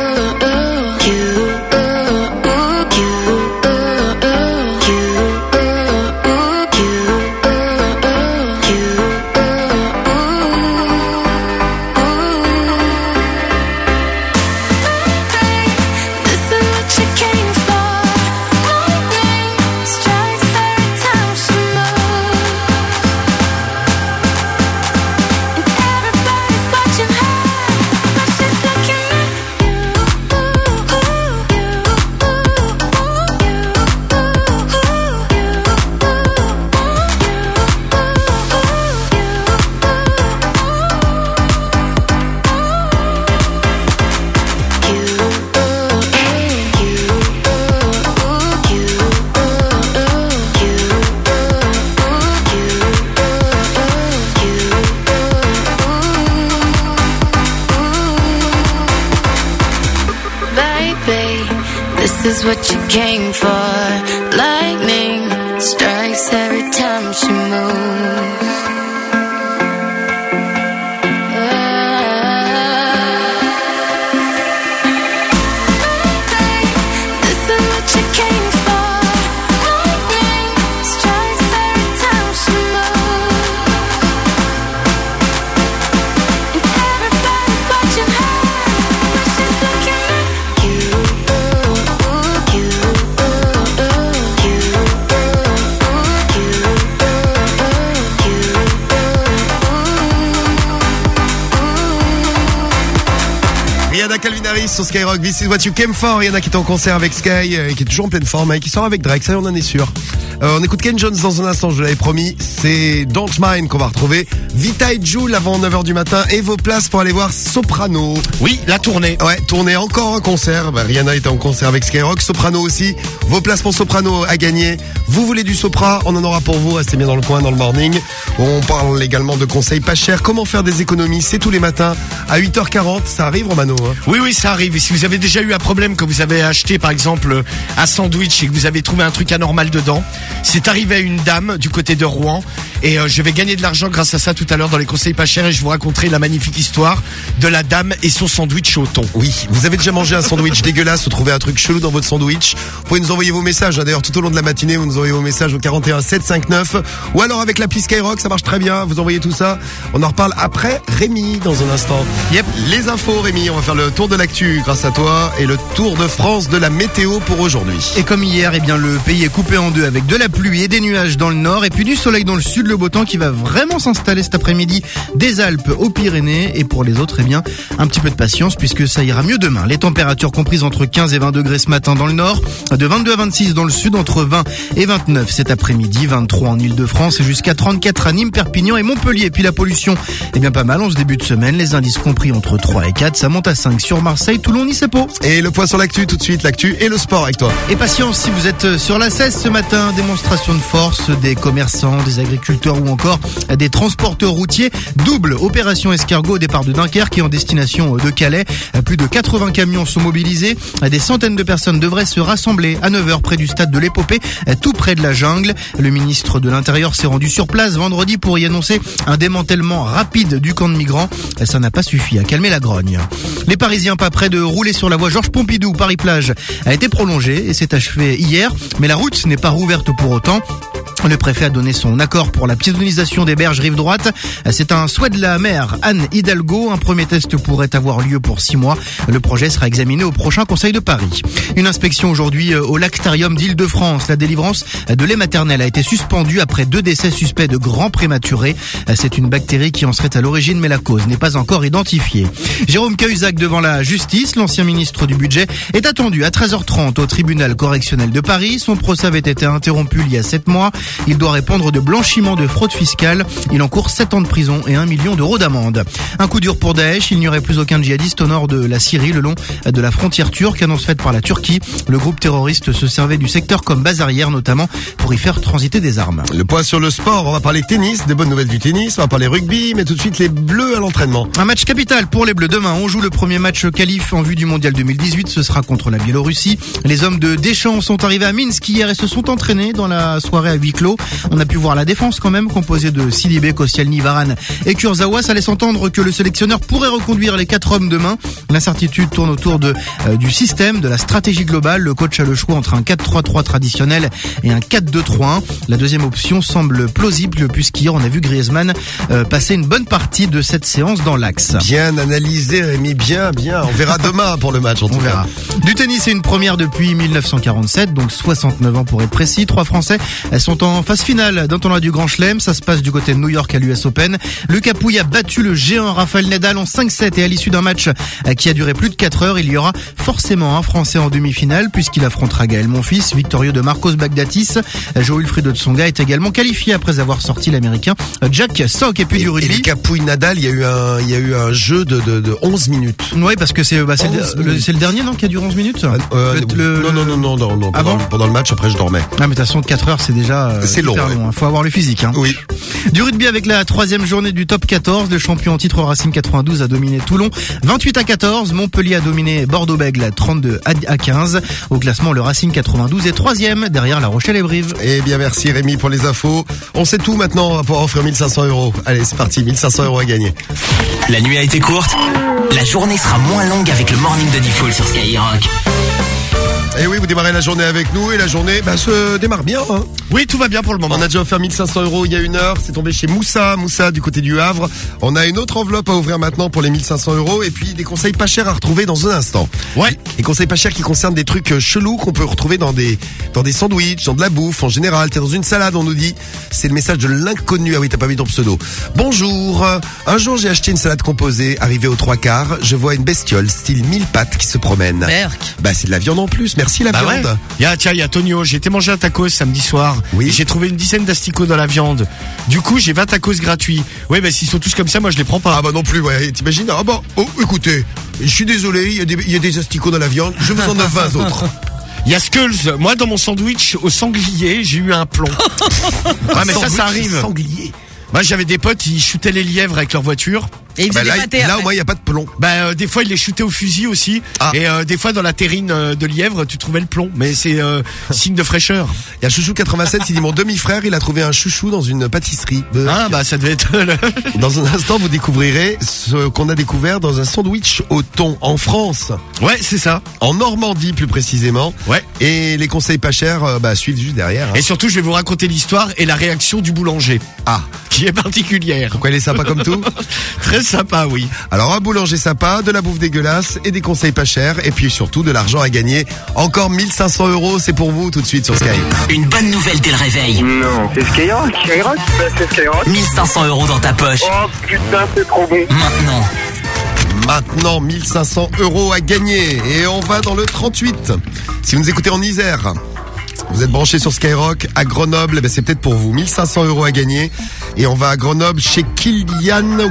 This is what you came for. Lightning strikes every time she moves. Calvin Harris sur Skyrock, This is what you came for. Il y en a qui est en concert avec Sky et qui est toujours en pleine forme et qui sort avec Drake, ça on en est sûr. On écoute Ken Jones dans un instant, je l'avais promis. C'est Don't Mind qu'on va retrouver. Vita et Jul avant 9h du matin et vos places pour aller voir Soprano. Oui, la tournée. Ouais, tournée encore en concert. Rihanna était en concert avec Skyrock, Soprano aussi. Vos places pour Soprano à gagner. Vous voulez du Sopra, on en aura pour vous. Restez bien dans le coin, dans le morning. On parle également de conseils pas chers. Comment faire des économies, c'est tous les matins à 8h40. Ça arrive, Romano, hein? Oui, ça arrive. Et si vous avez déjà eu un problème quand vous avez acheté, par exemple, un sandwich et que vous avez trouvé un truc anormal dedans, c'est arrivé à une dame du côté de Rouen. Et je vais gagner de l'argent grâce à ça tout à l'heure dans les conseils pas chers et je vous raconterai la magnifique histoire de la dame et son sandwich au thon. Oui, vous avez déjà mangé un sandwich dégueulasse ou trouvé un truc chelou dans votre sandwich? Vous pouvez nous envoyer vos messages. D'ailleurs, tout au long de la matinée, vous nous envoyez vos messages au 41 759 ou alors avec l'appli Skyrock, ça marche très bien. Vous envoyez tout ça. On en reparle après Rémi dans un instant. Yep. Les infos, Rémi. On va faire le tour de l'actu grâce à toi et le tour de France de la météo pour aujourd'hui. Et comme hier, eh bien, le pays est coupé en deux avec de la pluie et des nuages dans le nord et puis du soleil dans le sud. Le beau temps qui va vraiment s'installer cet après-midi des Alpes aux Pyrénées et pour les autres, eh bien, un petit peu de patience puisque ça ira mieux demain. Les températures comprises entre 15 et 20 degrés ce matin dans le nord, de 22 à 26 dans le sud, entre 20 et 29 cet après-midi, 23 en Ile-de-France et jusqu'à 34 à Nîmes, Perpignan et Montpellier. Et puis la pollution, eh bien, pas mal en ce début de semaine. Les indices compris entre 3 et 4, ça monte à 5 sur Marseille, Toulon, Nice et Pau. Et le point sur l'actu tout de suite, l'actu et le sport avec toi. Et patience si vous êtes sur la 16 ce matin, démonstration de force des commerçants, des agriculteurs ou encore des transporteurs routiers. Double opération escargot au départ de Dunkerque et en destination de Calais. Plus de 80 camions sont mobilisés. Des centaines de personnes devraient se rassembler à 9h près du stade de l'Épopée, tout près de la jungle. Le ministre de l'Intérieur s'est rendu sur place vendredi pour y annoncer un démantèlement rapide du camp de migrants. Ça n'a pas suffi à calmer la grogne. Les Parisiens pas près de rouler sur la voie Georges Pompidou, Paris-Plage, a été prolongée et s'est achevée hier. Mais la route n'est pas rouverte pour autant. Le préfet a donné son accord pour la piétonisation des berges rive droite. C'est un souhait de la maire Anne Hidalgo. Un premier test pourrait avoir lieu pour 6 mois. Le projet sera examiné au prochain Conseil de Paris. Une inspection aujourd'hui au Lactarium d'Île-de-France. La délivrance de lait maternel a été suspendue après 2 décès suspects de grands prématurés. C'est une bactérie qui en serait à l'origine, mais la cause n'est pas encore identifiée. Jérôme Cahuzac devant la justice. L'ancien ministre du budget est attendu à 13h30 au tribunal correctionnel de Paris. Son procès avait été interrompu il y a 7 mois. Il doit répondre de blanchiment de fraude fiscale. Il encourt 7 ans de prison et 1 million d'euros d'amende. Un coup dur pour Daesh. Il n'y aurait plus aucun djihadiste au nord de la Syrie, le long de la frontière turque, annonce faite par la Turquie. Le groupe terroriste se servait du secteur comme base arrière, notamment pour y faire transiter des armes. Le point sur le sport, on va parler tennis, des bonnes nouvelles du tennis, on va parler rugby, mais tout de suite les Bleus à l'entraînement. Un match capital pour les Bleus. Demain, on joue le premier match qualif en vue du Mondial 2018. Ce sera contre la Biélorussie. Les hommes de Deschamps sont arrivés à Minsk hier et se sont entraînés dans la soirée à huis clos. On a pu voir la défense quand même, composée de Sidibé, Koscielny, Varane et Kurzawa. Ça laisse entendre que le sélectionneur pourrait reconduire les 4 hommes demain. L'incertitude tourne autour du système, de la stratégie globale. Le coach a le choix entre un 4-3-3 traditionnel et un 4-2-3-1. La deuxième option semble plausible puisqu'hier on a vu Griezmann passer une bonne partie de cette séance dans l'axe. Bien analysé Rémi, bien. On verra demain pour le match en tout cas. Du tennis, c'est une première depuis 1947, donc 69 ans pour être précis. 3 Français sont en phase finale d'un tournoi du Grand Chelem. Ça se passe du côté de New York à l'US Open. Lucas Pouille a battu le géant Rafael Nadal en 5-7 et à l'issue d'un match qui a duré plus de 4 heures, il y aura forcément un Français en demi-finale puisqu'il affrontera Gaël Monfils, victorieux de Marcos Baghdatis. Jo-Wilfried Tsonga est également qualifié après avoir sorti l'américain Jack Sock. Et puis du rugby. Et Lucas Pouille Nadal, il y a eu un jeu de 11 minutes. Oui, parce que c'est le dernier, non, qui a duré 11 minutes? Non. Pendant le match, après je dormais. Ah, mais de toute façon, 4 heures, c'est déjà c'est long. Faut avoir le physique. Oui. Du rugby avec la 3e journée du top 14. Le champion en titre Racing 92 a dominé Toulon 28-14. Montpellier a dominé Bordeaux-Bègles 32-15. Au classement, le Racing 92 est 3e derrière La Rochelle et Brive. Eh bien, merci Rémi pour les infos. On sait tout maintenant, on va pouvoir offrir 1500 €. Allez, c'est parti, 1500 € à gagner. La nuit a été courte, la journée sera moins longue avec le Morning de Diffoul sur Skyrock. Et oui, vous démarrez la journée avec nous et la journée se démarre bien. Hein. Oui, tout va bien pour le moment. On a déjà offert 1500 € il y a 1 heure. C'est tombé chez Moussa du côté du Havre. On a une autre enveloppe à ouvrir maintenant pour les 1500 € et puis des conseils pas chers à retrouver dans un instant. Ouais. Des conseils pas chers qui concernent des trucs chelous qu'on peut retrouver dans des sandwichs, dans de la bouffe en général. T'es dans une salade, on nous dit. C'est le message de l'inconnu. Ah oui, t'as pas mis ton pseudo. Bonjour. Un jour, j'ai acheté une salade composée. Arrivé aux 3/4, je vois une bestiole style 1000 pattes qui se promène. Merc. C'est de la viande en plus. Merci la viande. Ouais. Il y a Tonio. J'ai été manger un tacos samedi soir. Oui. Et j'ai trouvé une dizaine d'asticots dans la viande. Du coup, j'ai 20 tacos gratuits. Ouais, s'ils sont tous comme ça, moi je les prends pas. Ah non plus, ouais. T'imagines? Écoutez, je suis désolé, il y a des asticots dans la viande. Je vous en offre 20 autres. Il y a Skulls. Moi, dans mon sandwich au sanglier, j'ai eu un plomb. Ouais, mais ça arrive. Sanglier. Moi, j'avais des potes, ils shootaient les lièvres avec leur voiture. Et là, au moins, il n'y a pas de plomb. Des fois, ils les shootaient au fusil aussi. Ah. Et des fois, dans la terrine de lièvre, tu trouvais le plomb. Mais c'est signe de fraîcheur. Il y a Chouchou87 qui dit mon demi-frère, il a trouvé un chouchou dans une pâtisserie. Ça devait être... Dans un instant, vous découvrirez ce qu'on a découvert dans un sandwich au thon en France. Ouais, c'est ça. En Normandie, plus précisément. Ouais. Et les conseils pas chers suivent juste derrière. Hein. Et surtout, je vais vous raconter l'histoire et la réaction du boulanger. Qui est particulière. Pourquoi il est sympa comme tout? Très sympa, oui. Alors un boulanger sympa, de la bouffe dégueulasse et des conseils pas chers et puis surtout de l'argent à gagner. Encore 1500 €, c'est pour vous tout de suite sur Sky. Une bonne nouvelle dès le réveil. Non, c'est Skyrock. C'est Skyrock. 1500 € dans ta poche. Oh putain, c'est trop bon. Maintenant 1500 € à gagner et on va dans le 38. Si vous nous écoutez en Isère, vous êtes branchés sur Skyrock à Grenoble, c'est peut-être pour vous. 1500 € à gagner. Et on va à Grenoble chez Kylian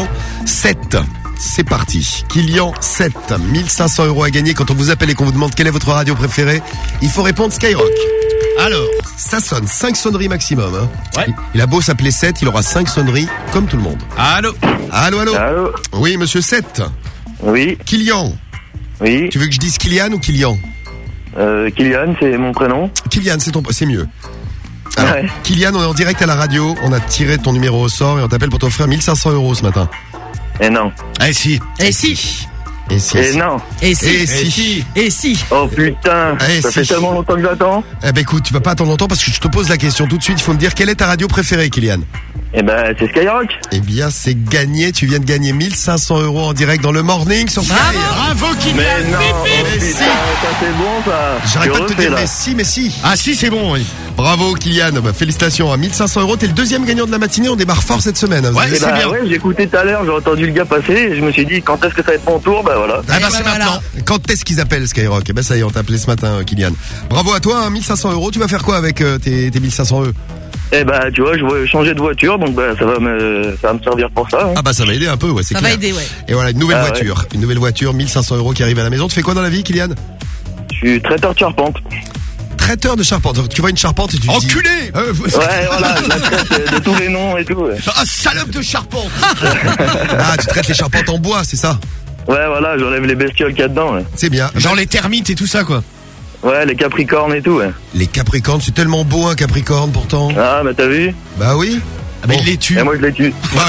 7. C'est parti. Kylian 7. 1500 € à gagner. Quand on vous appelle et qu'on vous demande quelle est votre radio préférée, il faut répondre Skyrock. Alors, ça sonne. 5 sonneries maximum. Hein. Ouais. Il a beau s'appeler 7, il aura 5 sonneries comme tout le monde. Allô. Allô. Oui, monsieur 7. Oui. Kylian. Oui. Tu veux que je dise Kylian ou Kylian? Kylian, c'est mon prénom. Kylian, c'est mieux. Alors, ouais. Kylian, on est en direct à la radio, on a tiré ton numéro au sort et on t'appelle pour t'offrir 1500 € ce matin. Eh non. Eh si. Et si. Et non. Et si. Oh putain, ça fait tellement longtemps que j'attends. Eh ben écoute, tu vas pas attendre longtemps parce que je te pose la question tout de suite. Il faut me dire quelle est ta radio préférée, Kylian. Eh ben, c'est Skyrock. Eh bien, c'est gagné. Tu viens de gagner 1500 € en direct dans le morning sur Sky. Bravo, Kylian. Mais non, ça c'est bon ça. J'arrête pas de te dire mais si. Ah si, c'est bon, oui. Bravo, Kylian. Bah, félicitations. À 1500 €, t'es le deuxième gagnant de la matinée. On démarre fort cette semaine. Ouais, c'est bien. Ouais, j'ai écouté tout à l'heure, j'ai entendu le gars passer et je me suis dit quand est-ce que ça va être mon tour, bah voilà. Ah bah c'est maintenant. Quand est-ce qu'ils appellent Skyrock? Eh ben ça y est, on t'a appelé ce matin, Kylian. Bravo à toi, 1500 €. Tu vas faire quoi avec tes 1500 €? Eh bah tu vois, je vais changer de voiture, donc bah ça va me servir pour ça. Hein. Ah bah ça va aider un peu, ouais, c'est clair. Ça va aider, ouais. Et voilà, une nouvelle voiture. Ouais. Une nouvelle voiture, 1500 € qui arrive à la maison. Tu fais quoi dans la vie, Kylian? Je suis traiteur de charpente. Traiteur de charpente. Tu vois une charpente et tu dis... Enculé. Ouais, voilà, je la traite de tous les noms et tout. Ouais. Ah, salope de charpente. Ah, tu traites les charpentes en bois, c'est ça? Ouais, voilà, j'enlève les bestioles qu'il y a dedans. Ouais. C'est bien. Genre les termites et tout ça, quoi. Ouais, les capricornes et tout, ouais. Les capricornes, c'est tellement beau un capricorne pourtant. Ah, bah t'as vu? Bah oui. Ah bah il les tue. Et moi je les tue. Non,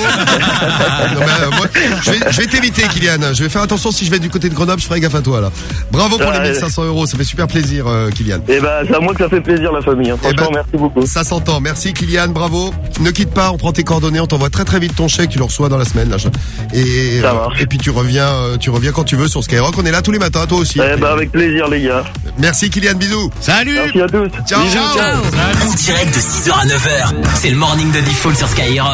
moi, je vais t'éviter, Kylian. Je vais faire attention si je vais du côté de Grenoble, je ferai gaffe à toi là. Bravo pour les 1500 €, ça fait super plaisir, Kylian. Et bah c'est à moi que ça fait plaisir la famille. Hein. Franchement, merci beaucoup. Ça s'entend. Merci Kylian, bravo. Ne quitte pas, on prend tes coordonnées, on t'envoie très très vite ton chèque, tu le reçois dans la semaine là. Et ça marche. Et puis tu reviens quand tu veux sur Skyrock. On est là tous les matins, toi aussi. Eh bah avec plaisir les gars. Merci Kylian, bisous. Salut. Merci à tous. Ciao. Bisous, ciao. En direct de 6h à 9h, c'est le morning de Default sur Skyrock.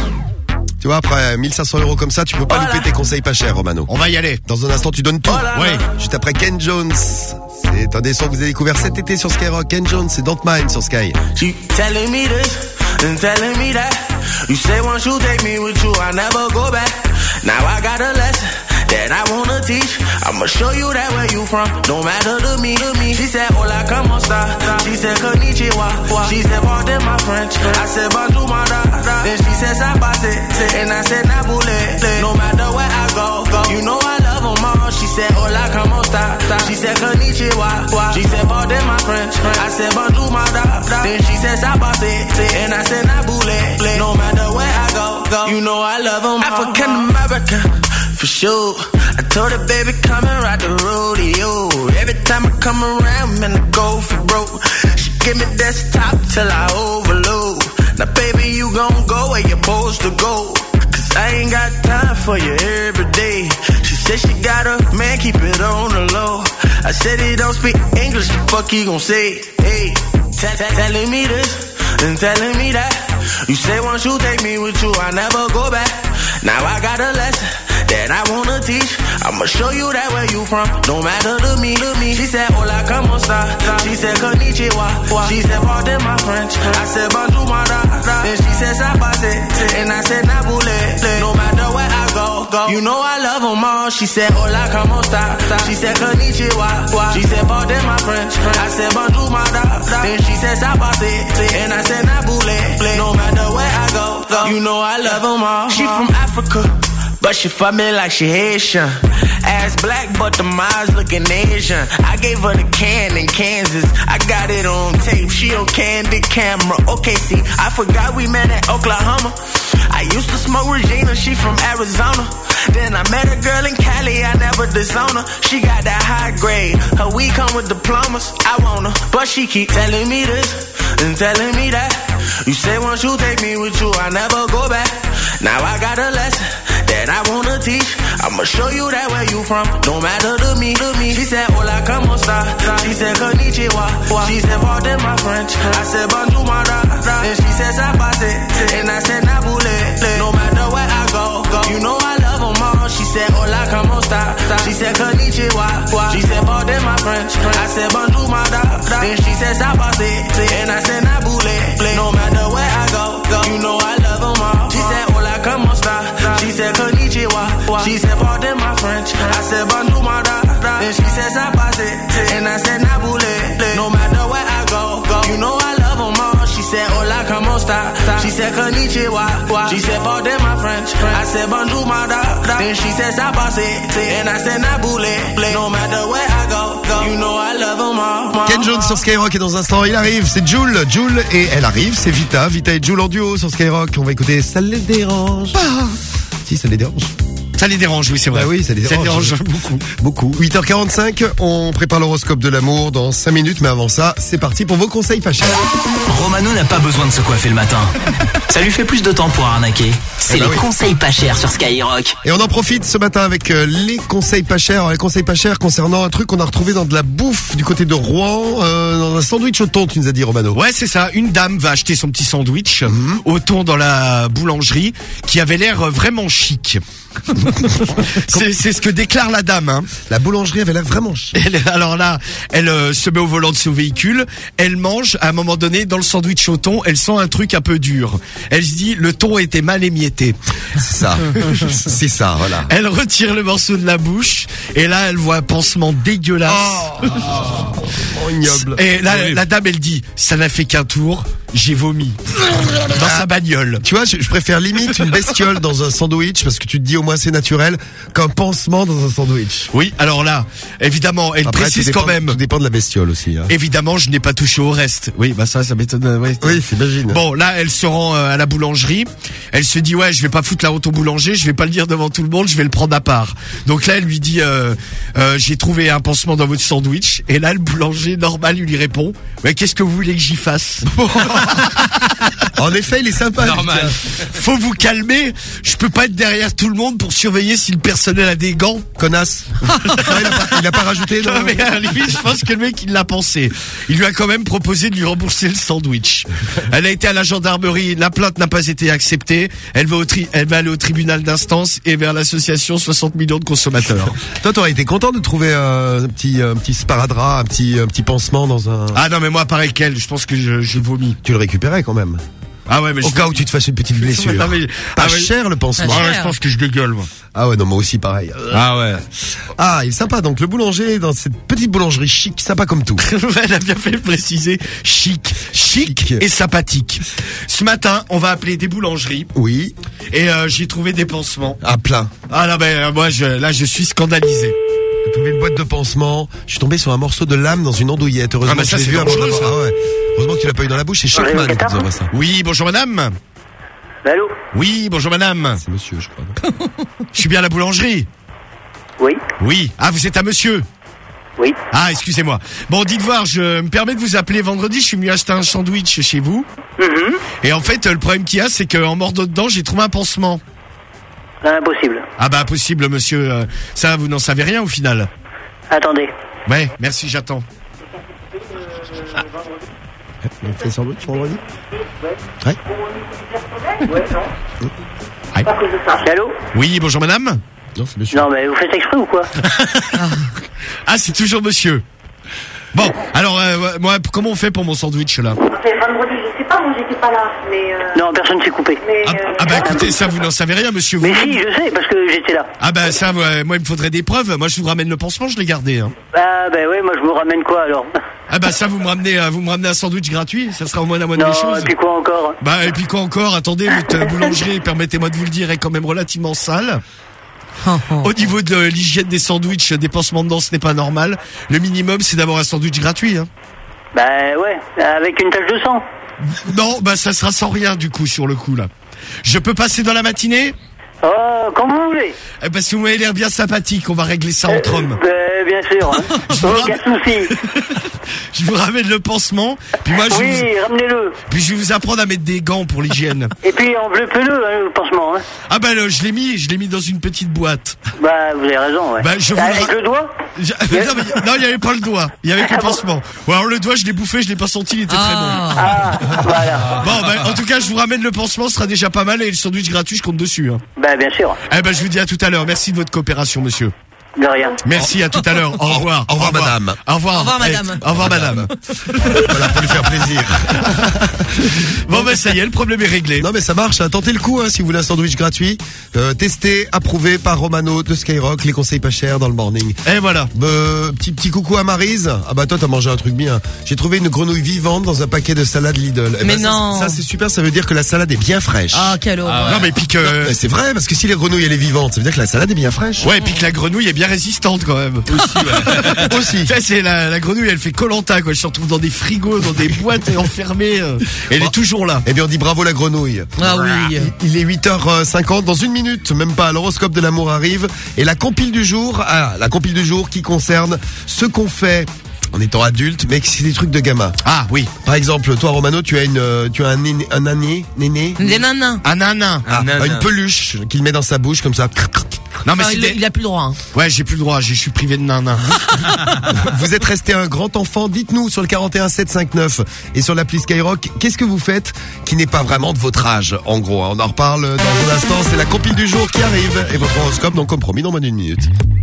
Tu vois, après 1500 € comme ça, tu peux pas louper tes conseils pas chers, Romano. On va y aller. Dans un instant, tu donnes tout. Ouais. Juste après Ken Jones. C'est un des sons que vous avez découvert cet été sur Skyrock. Ken Jones, c'est Don't Mind sur Sky. She telling me this and telling me that. You say once you take me with you, I never go back. Now I got a lesson that I wanna teach. I'ma show you that where you from, no matter to me. She said, hola, como esta? She said, konnichiwa. She said, pardon my French. I said, bonjour, mada. Then she said, sabase. And I said, nabule. No matter where I go, you know I love them all. She said, hola, como esta? She said, konnichiwa. She said, pardon my French. I said, bonjour, mada. Then she said, sabase. And I said, nabule. No matter where I go, you know I love them all. African American. For sure, I told her, baby, come and ride the rodeo. Every time I come around, man, I go for broke. She give me desktop till I overload. Now, baby, you gon' go where you're supposed to go. Cause I ain't got time for you every day. She said she got a man, keep it on the low. I said he don't speak English, the fuck he gon' say? Hey, telling me this and telling me that. You say once you take me with you, I never go back. Now I got a lesson that I wanna teach. I'ma show you that where you from, no matter to me. She said, hola, como esta? She said, konnichiwa. She said, pardon my French. I said, bonjour, mada. Then she said, sabase. And I said, nabule. No matter where I go, you know I love them all. She said, hola, como esta? She said, konnichiwa. She said, pardon my French. I said, bonjour, mada. Then she said, sabase. And I said, nabule. No matter where I go, you know I love them all. She from Africa, but she fuck me like she Haitian. Ass black, but the eyes looking Asian. I gave her the can in Kansas. I got it on tape. She on candid camera. Okay, see, I forgot we met at Oklahoma. I used to smoke Regina. She from Arizona. Then I met a girl in Cali. I never disown her. She got that high grade. Her weed come with diplomas. I want her, but she keep telling me this and telling me that. You say once you take me with you, I never go back. Now I got a lesson that I wanna teach. I'ma show you that where you from, no matter to me. She said, hola, como esta? She said, konnichiwa. She said, pardon my French. I said, bonjour, mada. Then she said, sabase. And I said, nabule. No matter where I go, you know I love them all. She said, hola, como esta? She said, konnichiwa. She said, pardon my French. I said, bonjour, mada. Then she said, sabase. And I said, nabule. No matter where I go, you know I love them all. She said, hola, como esta? She said, konnichiwa. She said, pardon my French. I said, bonjour, mada. Then she said, sabase. And I said, nabule. No matter where I go, you know I love them all. She said, hola, como esta? She said, konnichiwa. She said, pardon my French. I said, bonjour, mada. Then she said, sabase. And I said, nabule. No matter where I go, you know I love them all. Ken Jones sur Skyrock et dans un instant, il arrive. C'est Jules et elle arrive. C'est Vita et Jules en duo sur Skyrock. On va écouter Ça les dérange. Si, ça les dérange. Ça les dérange, oui, c'est vrai. Bah oui, ça les dérange beaucoup. 8h45, on prépare l'horoscope de l'amour dans 5 minutes, mais avant ça, c'est parti pour vos conseils pas chers. Romano n'a pas besoin de se coiffer le matin. Ça lui fait plus de temps pour arnaquer. C'est les conseils pas chers sur Skyrock. Et on en profite ce matin avec les conseils pas chers. Alors, les conseils pas chers concernant un truc qu'on a retrouvé dans de la bouffe du côté de Rouen, dans un sandwich au thon, tu nous as dit, Romano. Ouais, c'est ça. Une dame va acheter son petit sandwich au thon dans la boulangerie qui avait l'air vraiment chic. c'est ce que déclare la dame. Hein. La boulangerie avait l'air vraiment chic. Alors là, elle se met au volant de son véhicule, elle mange, à un moment donné, dans le sandwich au thon, elle sent un truc un peu dur. Elle se dit, le thon était mal émietté. C'est ça. C'est ça, voilà. Elle retire le morceau de la bouche, et là, elle voit un pansement dégueulasse. Ignoble. Et là, la dame, elle dit, ça n'a fait qu'un tour, j'ai vomi. Dans sa bagnole. Tu vois, je préfère limite une bestiole dans un sandwich, parce que tu te dis au moins c'est naturel, qu'un pansement dans un sandwich. Oui, alors là, évidemment, elle précise quand même. Tout dépend de la bestiole aussi. Hein. Évidemment, je n'ai pas touché au reste. Oui, bah ça m'étonne. Ouais. Oui, j'imagine. Bon, là, elle se rend à la boulangerie. Elle se dit, ouais, je vais pas foutre la honte au boulanger, je vais pas le dire devant tout le monde, je vais le prendre à part. Donc là, elle lui dit, j'ai trouvé un pansement dans votre sandwich. Et là, le boulanger normal lui répond, ouais, qu'est-ce que vous voulez que j'y fasse? En effet, il est sympa. Normal. Faut vous calmer. Je peux pas être derrière tout le monde pour surveiller si le personnel a des gants. Connasse. Il a pas rajouté. Non, mais à la limite, je pense que le mec, il l'a pensé. Il lui a quand même proposé de lui rembourser le sandwich. Elle a été à la gendarmerie. La plainte n'a pas été acceptée. Elle va aller au tribunal d'instance et vers l'association 60 millions de consommateurs. Toi, t'aurais été content de trouver un petit sparadrap, un petit pansement dans un... Ah non, mais moi, pareil qu'elle, je pense que je vomis. Tu le récupérais quand même. Ah ouais, mais au cas où tu te fasses une petite blessure. Non, mais, pas cher le pansement. Ah ouais, je pense que je dégueule, moi. Ah ouais, non, moi aussi pareil. Ah ouais. Ah, il est sympa. Donc le boulanger dans cette petite boulangerie chic, sympa comme tout. Elle a bien fait de préciser chic et sympathique. Ce matin, on va appeler des boulangeries. Oui. Et j'ai trouvé des pansements. Ah, plein. Ah non, mais moi je suis scandalisé. J'ai trouvé une boîte de pansements. Je suis tombé sur un morceau de lame dans une andouillette. Heureusement que ça, je l'ai vu avant d'avoir. Ah ouais. Heureusement que tu l'as pas eu dans la bouche. C'est Shackman qui nous envoie ça. Oui, bonjour madame. Allô? Oui, bonjour madame. C'est monsieur, je crois. Je suis bien à la boulangerie. Oui. Oui. Ah, vous êtes un monsieur? Oui. Ah, excusez-moi. Bon, dites voir, je me permets de vous appeler vendredi. Je suis venu acheter un sandwich chez vous. Et en fait, le problème qu'il y a, c'est qu'en mordant dedans, j'ai trouvé un pansement. Impossible. Ah bah impossible, monsieur. Ça, vous n'en savez rien au final. Attendez. Ouais, merci, j'attends. On fait le sandwich vendredi? Ouais. Allô? Oui, bonjour madame. Non, c'est monsieur. Non, mais vous faites exprès ou quoi? Ah, c'est toujours monsieur. Bon, alors, moi, comment on fait pour mon sandwich, là? Vendredi, je sais pas, moi j'étais pas là, mais... Non, personne s'est coupé. Ah bah écoutez, ça, vous n'en savez rien, monsieur. Mais si, je sais, parce que j'étais là. Ah bah ça, moi, il me faudrait des preuves. Moi, je vous ramène le pansement, je l'ai gardé. Hein. Ah bah ouais, moi je vous ramène quoi, alors? Ah bah ça, vous me ramenez un sandwich gratuit. Ça sera au moins la moindre des choses. Non, et puis quoi encore? Bah, et puis quoi encore? Attendez, votre boulangerie, permettez-moi de vous le dire, est quand même relativement sale. Au niveau de l'hygiène des sandwichs, des pansements dedans, ce n'est pas normal. Le minimum, c'est d'avoir un sandwich gratuit. Hein. Bah ouais, avec une tache de sang. Non, bah ça sera sans rien du coup sur le coup là. Je peux passer dans la matinée? Oh, comme vous voulez. Parce que vous m'avez l'air bien sympathique, on va régler ça entre hommes. Bien sûr, hein. Aucun souci. Je vous ramène le pansement, puis moi ramenez-le. Puis je vais vous apprendre à mettre des gants pour l'hygiène. Et puis enveloppez-le, hein, le pansement. Hein. Ah bah je l'ai mis dans une petite boîte. Bah vous avez raison, ouais. Bah, avec le doigt? Non, il n'y avait pas le doigt, il y avait que le pansement. Ou alors le doigt, je l'ai bouffé, je l'ai pas senti, il était très bon. Ah, voilà. Bon, bah, en tout cas, je vous ramène le pansement, ce sera déjà pas mal, et le sandwich gratuit, je compte dessus. Hein. Bah bien sûr. Eh ben je vous dis à tout à l'heure. Merci de votre coopération, monsieur. De rien. Merci, à tout à l'heure. Au revoir. Au revoir, madame. Au revoir. Au revoir, madame. Au revoir, madame. Voilà, pour lui faire plaisir. Bon, ben, ça y est, le problème est réglé. Non, mais ça marche, hein. Tentez le coup, hein, si vous voulez un sandwich gratuit. Testé, approuvé par Romano de Skyrock, les conseils pas chers dans le morning. Et voilà. Petit coucou à Maryse. Ah bah, toi, t'as mangé un truc bien. J'ai trouvé une grenouille vivante dans un paquet de salade Lidl. Mais non. Ça, c'est super, ça veut dire que la salade est bien fraîche. Ah, quelle horreur. Non, mais puis que... Non, c'est vrai, parce que si la grenouille, elle est vivante, ça veut dire que la salade est bien fraîche. Ouais, et puis que la grenouille est bien bien résistante quand même. Aussi. Ça, c'est la grenouille, elle fait Koh-Lanta, quoi. Elle se retrouve dans des frigos, dans des boîtes enfermées. Elle est toujours là. Eh bien, on dit bravo la grenouille. Ah oui. Il est 8h50. Dans une minute, même pas, l'horoscope de l'amour arrive. Et la compile du jour, qui concerne ce qu'on fait en étant adulte, mais c'est des trucs de gamin. Ah oui. Par exemple, toi Romano, tu as un néné. Des nanas. Un nanin. Une peluche qu'il met dans sa bouche comme ça. Non mais il a plus le droit. Hein. Ouais, j'ai plus le droit, je suis privé de nanin. Vous êtes resté un grand enfant, dites-nous sur le 41 759 et sur l'appli Skyrock, qu'est-ce que vous faites qui n'est pas vraiment de votre âge, en gros. On en reparle dans un instant, c'est la compile du jour qui arrive et votre horoscope, donc comme promis, dans moins d'une minute.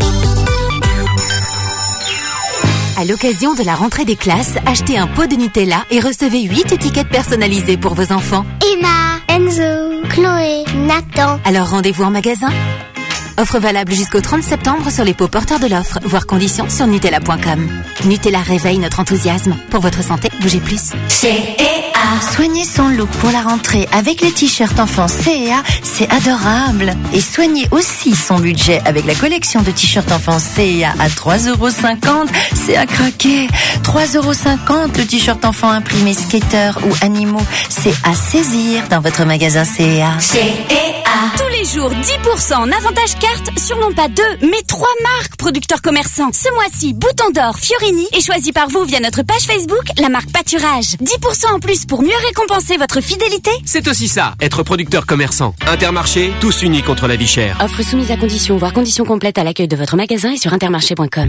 À l'occasion de la rentrée des classes, achetez un pot de Nutella et recevez 8 étiquettes personnalisées pour vos enfants. Emma, Enzo, Chloé, Nathan. Alors rendez-vous en magasin. Offre valable jusqu'au 30 septembre sur les pots porteurs de l'offre, voire conditions sur Nutella.com. Nutella réveille notre enthousiasme. Pour votre santé, bougez plus. CEA. Soignez son look pour la rentrée avec les t-shirts enfants CEA, c'est adorable. Et soignez aussi son budget avec la collection de t-shirts enfants CEA à 3,50€. C'est à craquer. 3,50€ le t-shirt enfant imprimé skater ou animaux. C'est à saisir dans votre magasin CEA. Tous les jours, 10% en avantage carte sur non pas 2, mais 3 marques producteurs commerçants. Ce mois-ci, Bouton d'Or, Fiorini est choisi par vous via notre page Facebook, la marque Pâturage. 10% en plus pour mieux récompenser votre fidélité. C'est aussi ça, être producteur commerçant. Intermarché, tous unis contre la vie chère. Offre soumise à conditions, voire conditions complètes à l'accueil de votre magasin et sur intermarché.com.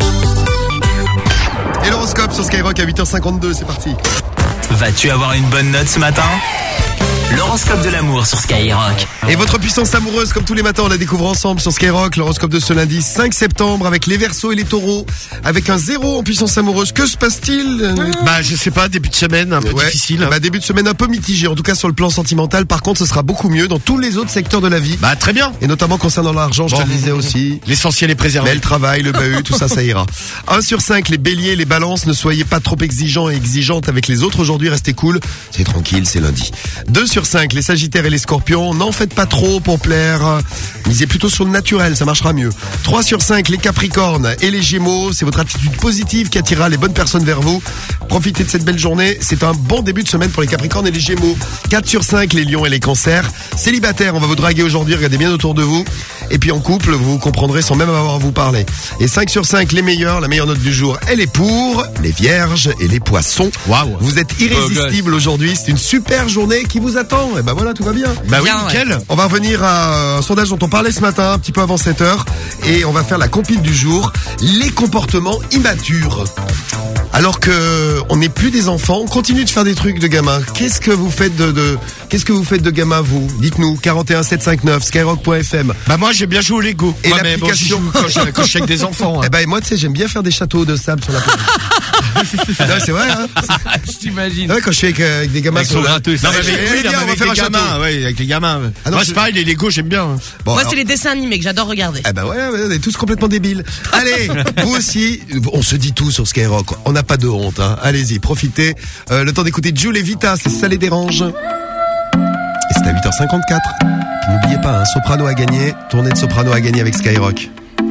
Et l'horoscope sur Skyrock à 8h52, c'est parti. Vas-tu avoir une bonne note ce matin ? L'horoscope de l'amour sur Skyrock. Et votre puissance amoureuse, comme tous les matins, on la découvre ensemble sur Skyrock. L'horoscope de ce lundi 5 septembre avec les Verseaux et les Taureaux. Avec un 0 en puissance amoureuse. Que se passe-t-il ? Bah, je sais pas, début de semaine un peu difficile. Bah, début de semaine un peu mitigé. En tout cas, sur le plan sentimental. Par contre, ce sera beaucoup mieux dans tous les autres secteurs de la vie. Bah, très bien. Et notamment concernant l'argent, je te le disais aussi. L'essentiel est préservé. Mais le travail, le bahut, tout ça, ça ira. 1 sur 5, les béliers, les balances, ne soyez pas trop exigeants et exigeantes avec les autres aujourd'hui. Restez cool. C'est tranquille, c'est lundi. 2 sur 5, les sagittaires et les scorpions, n'en faites pas trop pour plaire. Misez plutôt sur le naturel, ça marchera mieux. 3 sur 5, les capricornes et les gémeaux, c'est votre attitude positive qui attirera les bonnes personnes vers vous. Profitez de cette belle journée, c'est un bon début de semaine pour les capricornes et les gémeaux. 4 sur 5, les lions et les cancers. Célibataires, on va vous draguer aujourd'hui, regardez bien autour de vous. Et puis en couple, vous comprendrez sans même avoir à vous parler. Et 5 sur 5, les meilleurs, la meilleure note du jour, elle est pour les vierges et les poissons. Waouh. Vous êtes irrésistibles aujourd'hui, c'est une super journée qui vous attend. Et ben voilà, tout va bien. Bah oui, nickel. On va revenir à un sondage dont on parlait ce matin, un petit peu avant 7h. Et on va faire la compile du jour. Les comportements immatures. Alors que on n'est plus des enfants, on continue de faire des trucs de gamins. Qu'est-ce que vous faites qu'est-ce que vous faites de gamin, vous? Dites-nous, 41 759, skyrock.fm. Bah moi, j'ai bien joué au Lego. Et ouais, l'application. Bon, quand je suis avec des enfants. Hein. Eh ben, moi, tu sais, j'aime bien faire des châteaux de sable sur la plage. Non, c'est vrai, hein. Je t'imagine. Ouais, quand je suis avec des gamins sur la Non, mais on va faire un gamins, ouais, avec les gamins. Ah non, moi, c'est pareil, les Lego, j'aime bien. Bon, moi, c'est les dessins animés que j'adore regarder. Eh ben ouais, on est tous complètement débiles. Allez, vous aussi, on se dit tout sur Skyrock. On n'a pas de honte, hein. Allez-y, profitez. Le temps d'écouter Jules et Vita, c'est ça les dérange. Et c'est à 8h54. N'oubliez pas, un soprano à gagner. Tournée de soprano à gagner avec Skyrock.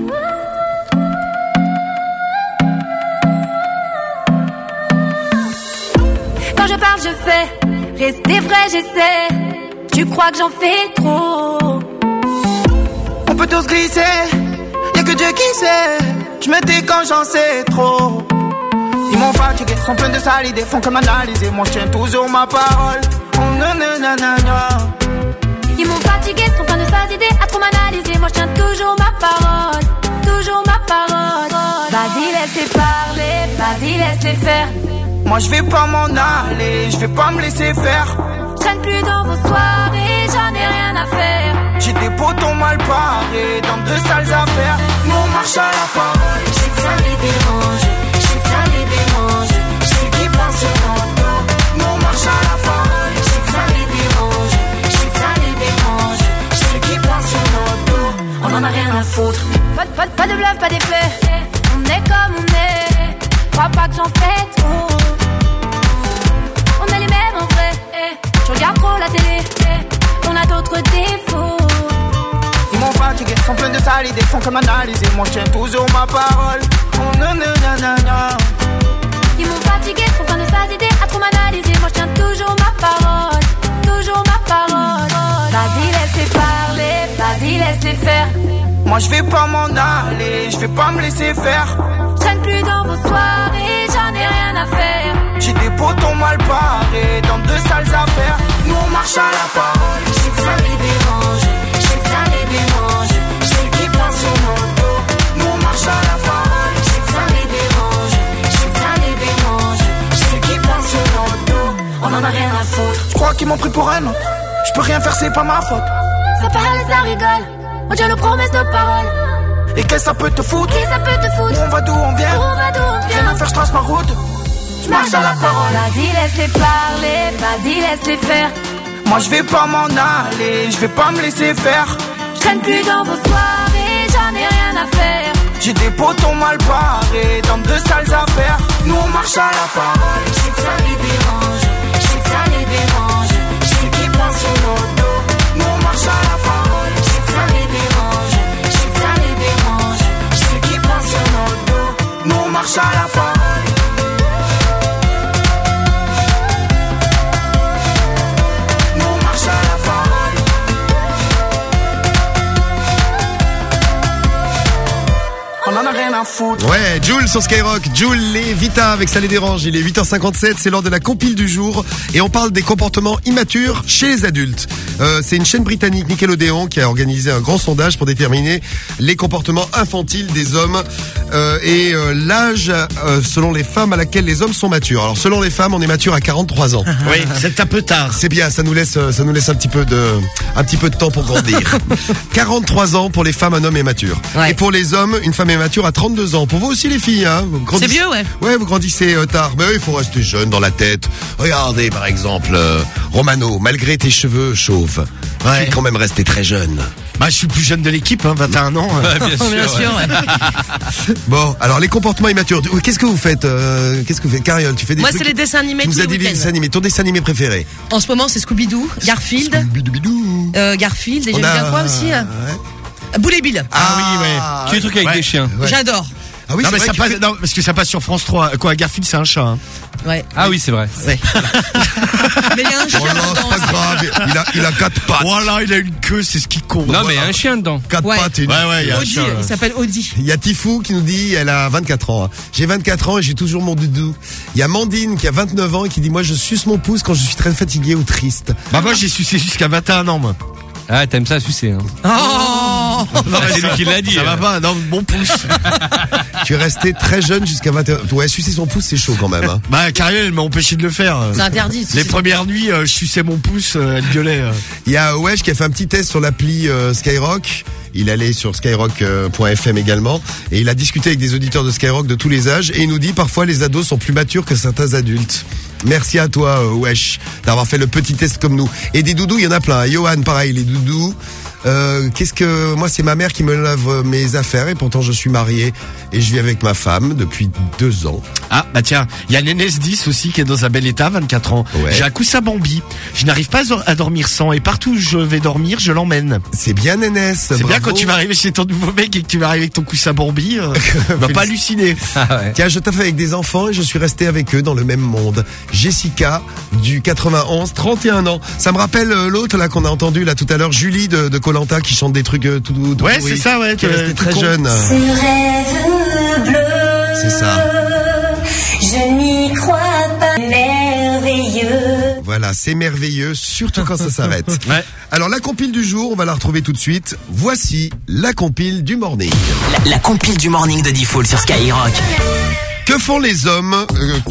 Quand je parle, je fais. Rester vrai, j'essaie. Tu crois que j'en fais trop? On peut tous glisser, y'a que Dieu qui sait. Je me dis quand j'en sais trop. Ils m'ont fatigué, sont pleins de sales idées, font que m'analyser. Moi je tiens toujours ma parole. Oh nanana. Ils m'ont fatigué, sont pleins de sales idées, à trop m'analyser. Moi je tiens toujours ma parole. Toujours ma parole. Vas-y, laisse-les parler, vas-y, laisse-les faire. Moi je vais pas m'en aller, je vais pas me laisser faire. Je traîne plus dans vos soirées, j'en ai rien à faire. J'ai des potons mal parés dans de sales affaires. Nous on marche à la parole. Je sais que ça les dérange, je sais que ça les dérange. Je sais qu'ils pensent sur notre dos. Nous on marche à la parole. Je sais que ça les dérange, je sais que ça les dérange. Je sais qu'ils pensent sur notre dos. On en a rien à foutre. Pas de bluff, pas d'effet. On est comme on est. Crois pas que j'en fais trop. On est les mêmes en vrai. Je regarde trop la télé. On a d'autres défauts. Ils m'ont fatigués, sont pleins de sales idées, font comme analyser. Moi je tiens toujours ma parole. Oh nanana. Ils m'ont fatigué, sont pleins de sales idées, à trop m'analyser. Moi je tiens toujours ma parole. Toujours ma parole. Vas-y laisse-les parler, vas-y laisse-les faire. Moi je vais pas m'en aller, je vais pas me laisser faire. Je traîne plus dans vos soirées, j'en ai rien à faire. J'ai des potons mal barrés dans de sales affaires. Nous on marche à la parole. Je sais que ça les dérange, je sais que ça les dérange. Je sais qu'ils pensent sur mon dos. Nous on marche à la parole. Je sais que ça les dérange, je sais que ça les dérange. Je sais qu'ils pensent sur mon dos. On en a rien à foutre. Je crois qu'ils m'ont pris pour un autre. Je peux rien faire, c'est pas ma faute. Ça parle, ça rigole. On tient nos promesses de parole. Et qu'est-ce que ça peut te foutre? Qu'est-ce que ça peut te foutre? Où on va, d'où on vient? Où on va, d'où on vient? Rien à faire, je trace ma route. Je marche à la parole. Vas-y laisse-les parler, vas-y laisse-les faire. Moi je vais pas m'en aller, je vais pas me laisser faire. Je traîne plus dans vos soirées, j'en ai rien à faire. J'ai des potons mal barrés dans de sales affaires. Nous on marche à la parole. Je sais que ça les dérange, je sais que ça les dérange. Je sais qu'ils pensent sur nos dos. Nous on marche à la parole. Je sais que ça les dérange, je sais que ça les dérange. Je sais qu'ils pensent sur nos dos. Nous on marche à la parole. On en a rien à foutre. Ouais, Jul sur Skyrock, Jul et Vita avec Ça les dérange. Il est 8h57, c'est l'heure de la compile du jour et on parle des comportements immatures chez les adultes. C'est une chaîne britannique, Nickelodeon, qui a organisé un grand sondage pour déterminer les comportements infantiles des hommes et l'âge selon les femmes à laquelle les hommes sont matures. Alors selon les femmes, on est mature à 43 ans. Oui, c'est un peu tard. C'est bien, ça nous laisse un petit peu de temps pour grandir. 43 ans pour les femmes, un homme est mature. Ouais. Et pour les hommes, une femme est mature à 32 ans. Pour vous aussi les filles, hein. C'est vieux, ouais. Ouais, vous grandissez tard. Mais il faut rester jeune dans la tête. Regardez par exemple, Romano, malgré tes cheveux chauves, tu es quand même resté très jeune. Bah, je suis le plus jeune de l'équipe, 21 ans. Bien sûr, ouais. Bon, alors les comportements immatures. Qu'est-ce que vous faites Cariole, tu fais des Moi, trucs. c'est les dessins animés. Tu nous tous as dit les les week-ends. dessins animés. Ton dessin animé préféré? En ce moment, c'est Scooby-Doo, Garfield. Scooby-Doo. Garfield, et j'aime bien quoi aussi Boule et Bill. Ah oui, ouais. Tu es truc avec des chiens. Ouais. J'adore. Ah oui, non, c'est mais vrai ça que passe, tu fais- non, parce que ça passe sur France 3. Quoi, Garfield, c'est un chat. Hein. Ouais. Ah oui, c'est vrai. Mais il y a un chien Oh non, dedans c'est pas aussi. grave. Il a 4 pattes. Voilà, il a une queue, c'est ce qui compte. Non, mais il y a un chien dedans. 4 Ouais. pattes et une... Ouais, il y a un Audi, chien. il s'appelle Audi. Il y a Tifou qui nous dit, elle a 24 ans. J'ai 24 ans et j'ai toujours mon doudou. Il y a Mandine qui a 29 ans et qui dit, moi je suce mon pouce quand je suis très fatigué ou triste. Bah, moi, j'ai sucé jusqu'à 21 ans, moi. Ah, t'aimes ça sucer, hein. Oh Non, c'est lui qui l'a dit. Ça va pas, non, mon pouce. Tu es resté très jeune jusqu'à 21 ans. Ouais, sucer son pouce, c'est chaud quand même. Hein. Bah, Cariole, elle m'a empêché de le faire. C'est interdit. Les premières nuits, je suçais mon pouce, elle gueulait. Il y a Wesh qui a fait un petit test sur l'appli Skyrock. Il allait sur skyrock.fm également et il a discuté avec des auditeurs de Skyrock de tous les âges et il nous dit parfois les ados sont plus matures que certains adultes. Merci à toi Wesh d'avoir fait le petit test comme nous. Et des doudous, il y en a plein. Johan, pareil, les doudous. Moi c'est ma mère qui me lave mes affaires et pourtant je suis marié et je vis avec ma femme depuis 2 ans. Ah, bah tiens, il y a Nénès 10 aussi qui est dans un bel état, 24 ans. Ouais. J'ai un coussin Bambi. Je n'arrive pas à dormir sans et partout où je vais dormir, je l'emmène. C'est bien Nénès. C'est bien bravo. quand tu vas arriver chez ton nouveau mec et que tu vas arriver avec ton coussin Bambi, tu vas pas halluciner. Ah ouais. Tiens, je t'ai fait avec des enfants et je suis resté avec eux dans le même monde. Jessica, du 91, 31 ans. Ça me rappelle l'autre là qu'on a entendu là tout à l'heure, Julie de Koh-Lanta qui chante des trucs tout Ouais, pourris, c'est ça, ouais. qui est restée tout très con. jeune. Ce rêve bleu, C'est ça. je n'y crois pas, merveilleux. Voilà, c'est merveilleux, surtout quand ça s'arrête. Ouais. Alors la compile du jour, on va la retrouver tout de suite. Voici la compile du morning. La compile du morning de Diffoul sur Skyrock. Que font les hommes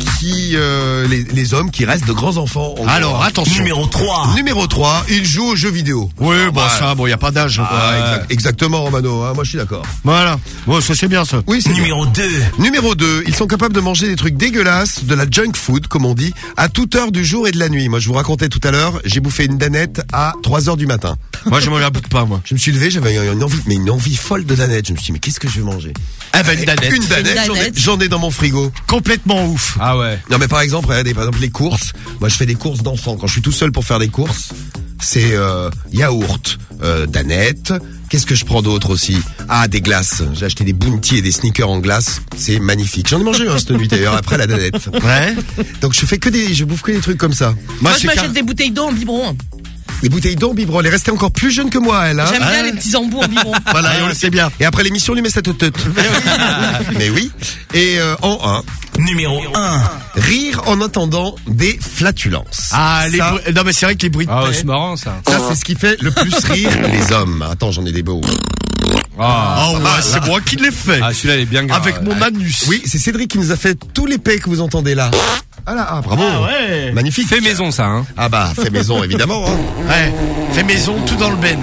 les hommes qui restent de grands enfants en Alors, gros. attention. Numéro 3. Numéro 3, ils jouent aux jeux vidéo. Oui, bon, Ouais. ça, bon, y a pas d'âge. quoi. Exactement, Romano, hein, moi je suis d'accord. Voilà. Bon, ça c'est bien, ça. Oui, c'est Numéro 2. Numéro 2, ils sont capables de manger des trucs dégueulasses, de la junk food, comme on dit, à toute heure du jour et de la nuit. Moi, je vous racontais tout à l'heure, j'ai bouffé une danette à 3h du matin. Moi, je m'en bout pas, moi. Je me suis levé, j'avais une envie folle de danette. Je me suis dit, mais qu'est-ce que je vais manger? Ah, bah, une danette. Une danette, j'en ai dans mon frigo. Complètement ouf. Ah ouais. Non, mais par exemple, regardez, les courses. Moi, je fais des courses d'enfants. Quand je suis tout seul pour faire des courses, c'est yaourt, danette, Qu'est-ce que je prends d'autre aussi? Ah, des glaces. J'ai acheté des Bounty et des sneakers en glace. C'est magnifique. J'en ai mangé un cette nuit d'ailleurs, après la danette. Ouais. Donc je bouffe que des trucs comme ça. Moi je m'achète des bouteilles d'eau en biberon. Les bouteilles d'eau en biberon, elle est restée encore plus jeune que moi, elle. Hein. J'aime bien les petits embouts en biberon. Voilà, et on le sait bien. Et après l'émission, on lui met sa teute. Mais oui. Et en 1. Numéro 1. Rire en entendant des flatulences. Ah, non mais c'est vrai que les bruits de c'est marrant ça. Ça, c'est ce qui fait le plus rire les hommes. Attends, j'en ai des beaux. C'est moi qui l'ai fait. Ah, celui-là il est bien grave. Avec mon anus. Oui, c'est Cédric qui nous a fait tous les paix que vous entendez là. Bravo. Ah ouais. Magnifique. Fait maison ça, hein. Ah bah, fait maison évidemment. Hein. Ouais. Fait maison, tout dans le ben.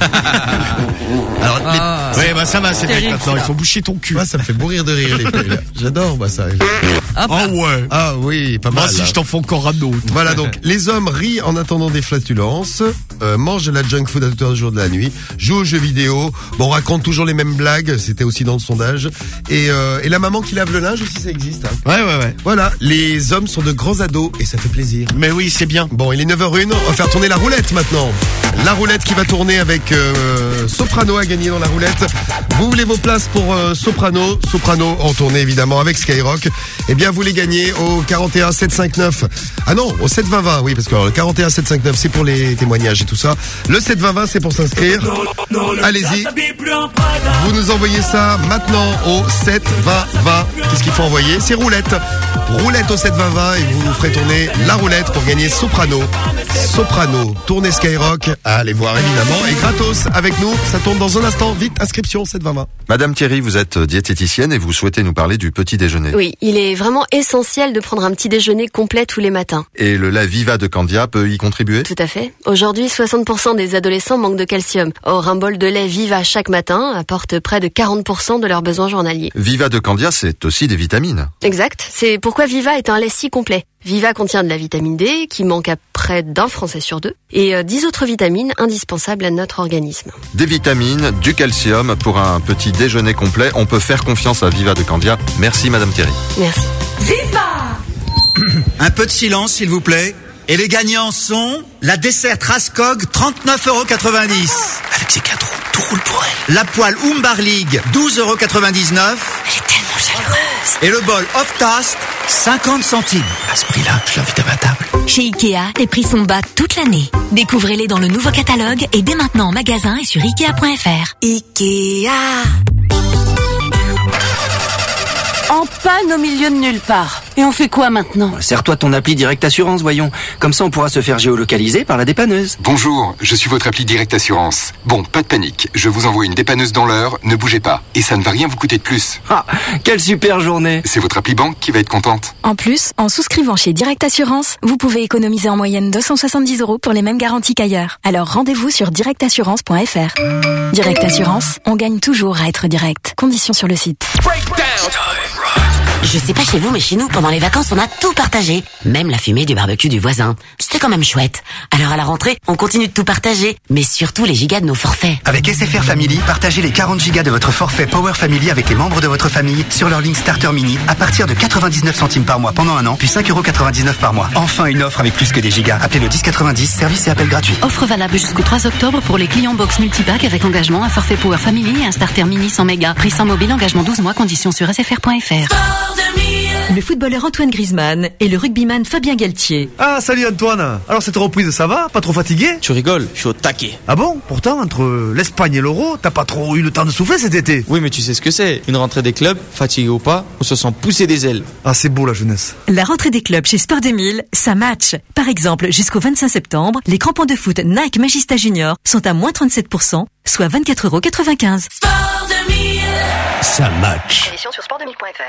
Alors, ouais, bah ça va, c'est vrai maintenant. Il faut boucher ton cul. Moi, ça me fait mourir de rire les paix, là. J'adore moi ça. Ouais. Ah oui, pas mal. Moi, si je t'en fais encore un autre. Voilà, donc les hommes rient en attendant des flatulences, mangent de la junk food à toute heure du jour de la nuit, jouent aux jeux vidéo, bon, racontent toujours les mêmes blagues, c'était aussi dans le sondage, et la maman qui lave le linge aussi, ça existe. Hein. Ouais. Voilà, les hommes sont de grands ados et ça fait plaisir. Mais oui, c'est bien. Bon, il est 9h01, on va faire tourner la roulette maintenant. La roulette qui va tourner avec Soprano à gagner dans la roulette. Vous voulez vos places pour Soprano en tournée évidemment avec Skyrock. Eh bien, vous les gagnez au 41 759. Ah non, au 72020, oui, parce que le 41 759 c'est pour les témoignages et tout ça. Le 72020 c'est pour s'inscrire. Allez-y. Vous nous envoyez ça maintenant au 72020. Qu'est-ce qu'il faut envoyer? C'est roulette. Roulette au 72020 et vous nous ferez tourner la roulette pour gagner Soprano. Tournez Skyrock. Allez voir évidemment. Et gratos avec nous, ça tourne dans un instant. Vite, inscription 72020. Madame Thierry, vous êtes diététicienne et vous souhaitez nous parler du petit déjeuner. Oui, il est vraiment essentiel de prendre un petit déjeuner complet tous les matins. Et le lait Viva de Candia peut y contribuer? Tout à fait. Aujourd'hui, 60% des adolescents manquent de calcium. Or, un bol de lait Viva chaque matin apporte près de 40% de leurs besoins journaliers. Viva de Candia, c'est aussi des vitamines. Exact. C'est pourquoi Viva est un lait si complet. Viva contient de la vitamine D, qui manque à près d'un Français sur 2, et 10 autres vitamines indispensables à notre organisme. Des vitamines, du calcium, pour un petit déjeuner complet, on peut faire confiance à Viva de Candia. Merci Madame Thierry. Merci. Viva! Un peu de silence s'il vous plaît. Et les gagnants sont la dessert Rascog, 39,90 €. Avec ses 4 roues, tout roule pour elle. La poêle Umbar League, 12,99 €. Elle est tellement chaleureuse. Et le bol Off Task, 50 centimes. À ce prix-là, je l'invite à ma table. Chez Ikea, les prix sont bas toute l'année. Découvrez-les dans le nouveau catalogue et dès maintenant en magasin et sur Ikea.fr. Ikea. En panne au milieu de nulle part. Et on fait quoi maintenant? Sers-toi de ton appli Direct Assurance, voyons. Comme ça, on pourra se faire géolocaliser par la dépanneuse. Bonjour, je suis votre appli Direct Assurance. Bon, pas de panique. Je vous envoie une dépanneuse dans l'heure, ne bougez pas. Et ça ne va rien vous coûter de plus. Ah, quelle super journée. C'est votre appli banque qui va être contente. En plus, en souscrivant chez Direct Assurance, vous pouvez économiser en moyenne 270 € pour les mêmes garanties qu'ailleurs. Alors rendez-vous sur directassurance.fr. Direct Assurance, on gagne toujours à être direct. Conditions sur le site. Je sais pas chez vous, mais chez nous, pendant les vacances, on a tout partagé. Même la fumée du barbecue du voisin. C'était quand même chouette. Alors à la rentrée, on continue de tout partager. Mais surtout les gigas de nos forfaits. Avec SFR Family, partagez les 40 gigas de votre forfait Power Family avec les membres de votre famille sur leur ligne Starter Mini à partir de 99 centimes par mois pendant un an, puis 5,99 € par mois. Enfin, une offre avec plus que des gigas. Appelez le 1090, service et appel gratuit. Offre valable jusqu'au 3 octobre pour les clients box multipack avec engagement, un forfait Power Family et un Starter Mini 100 mégas. Prix sans mobile, engagement 12 mois, conditions sur sfr.fr. Le footballeur Antoine Griezmann et le rugbyman Fabien Galtier. Ah, salut Antoine. Alors cette reprise, ça va? Pas trop fatigué? Tu rigoles, je suis au taquet. Ah bon? Pourtant, entre l'Espagne et l'Euro, t'as pas trop eu le temps de souffler cet été? Oui, mais tu sais ce que c'est. Une rentrée des clubs, fatigué ou pas, on se sent pousser des ailes. Ah, c'est beau la jeunesse. La rentrée des clubs chez Sport 2000, ça match. Par exemple, jusqu'au 25 septembre, les crampons de foot Nike Magista Junior sont à moins 37%, soit 24,95 €. Sport 2000. Ça match. Édition sur sport2000.fr.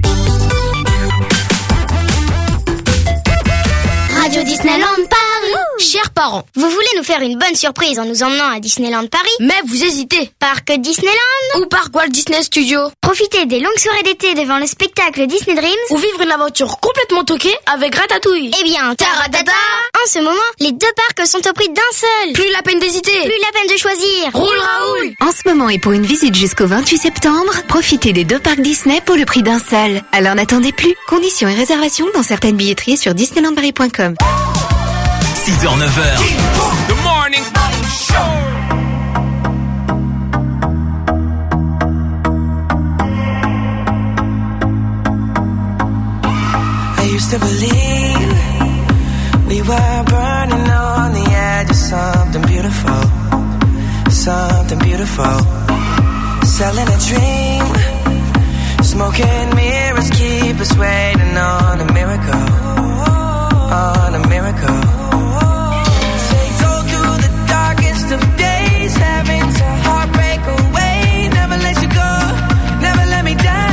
Radio Disneyland Paris. Chers parents, vous voulez nous faire une bonne surprise en nous emmenant à Disneyland Paris? Mais vous hésitez. Parc Disneyland ou Parc Walt Disney Studio? Profitez des longues soirées d'été devant le spectacle Disney Dreams ou vivre une aventure complètement toquée avec Ratatouille. Eh bien, taratata! En ce moment, les deux parcs sont au prix d'un seul. Plus la peine d'hésiter. Plus la peine de choisir. Roule Raoul! En ce moment et pour une visite jusqu'au 28 septembre, profitez des deux parcs Disney pour le prix d'un seul. Alors n'attendez plus. Conditions et réservations dans certaines billetteries sur disneylandparis.com. 6h, 9h. The morning show. to believe we were burning on the edge of something beautiful, something beautiful. Selling a dream, smoking mirrors keep us waiting on a miracle, on a miracle. Say go through the darkest of days, having to heartbreak away, never let you go, never let me down.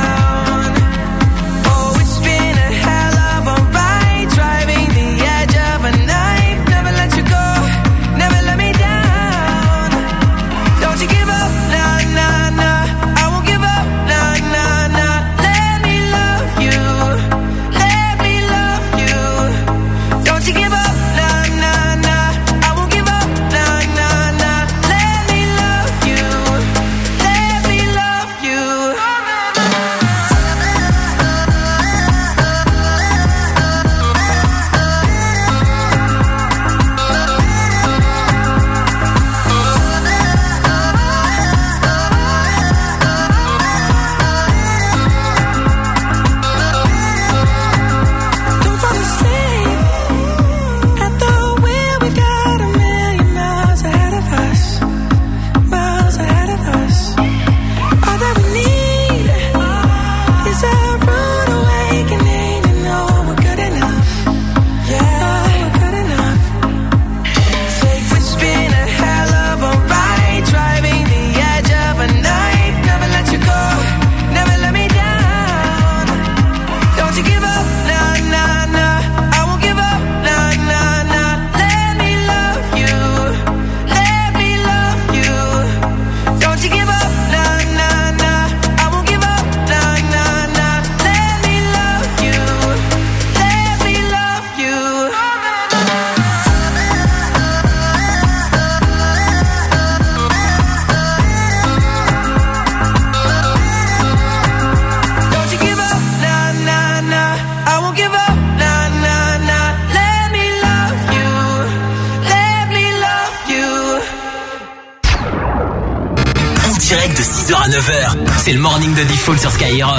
Direct de 6h à 9h, c'est le morning de Default sur Skyrock.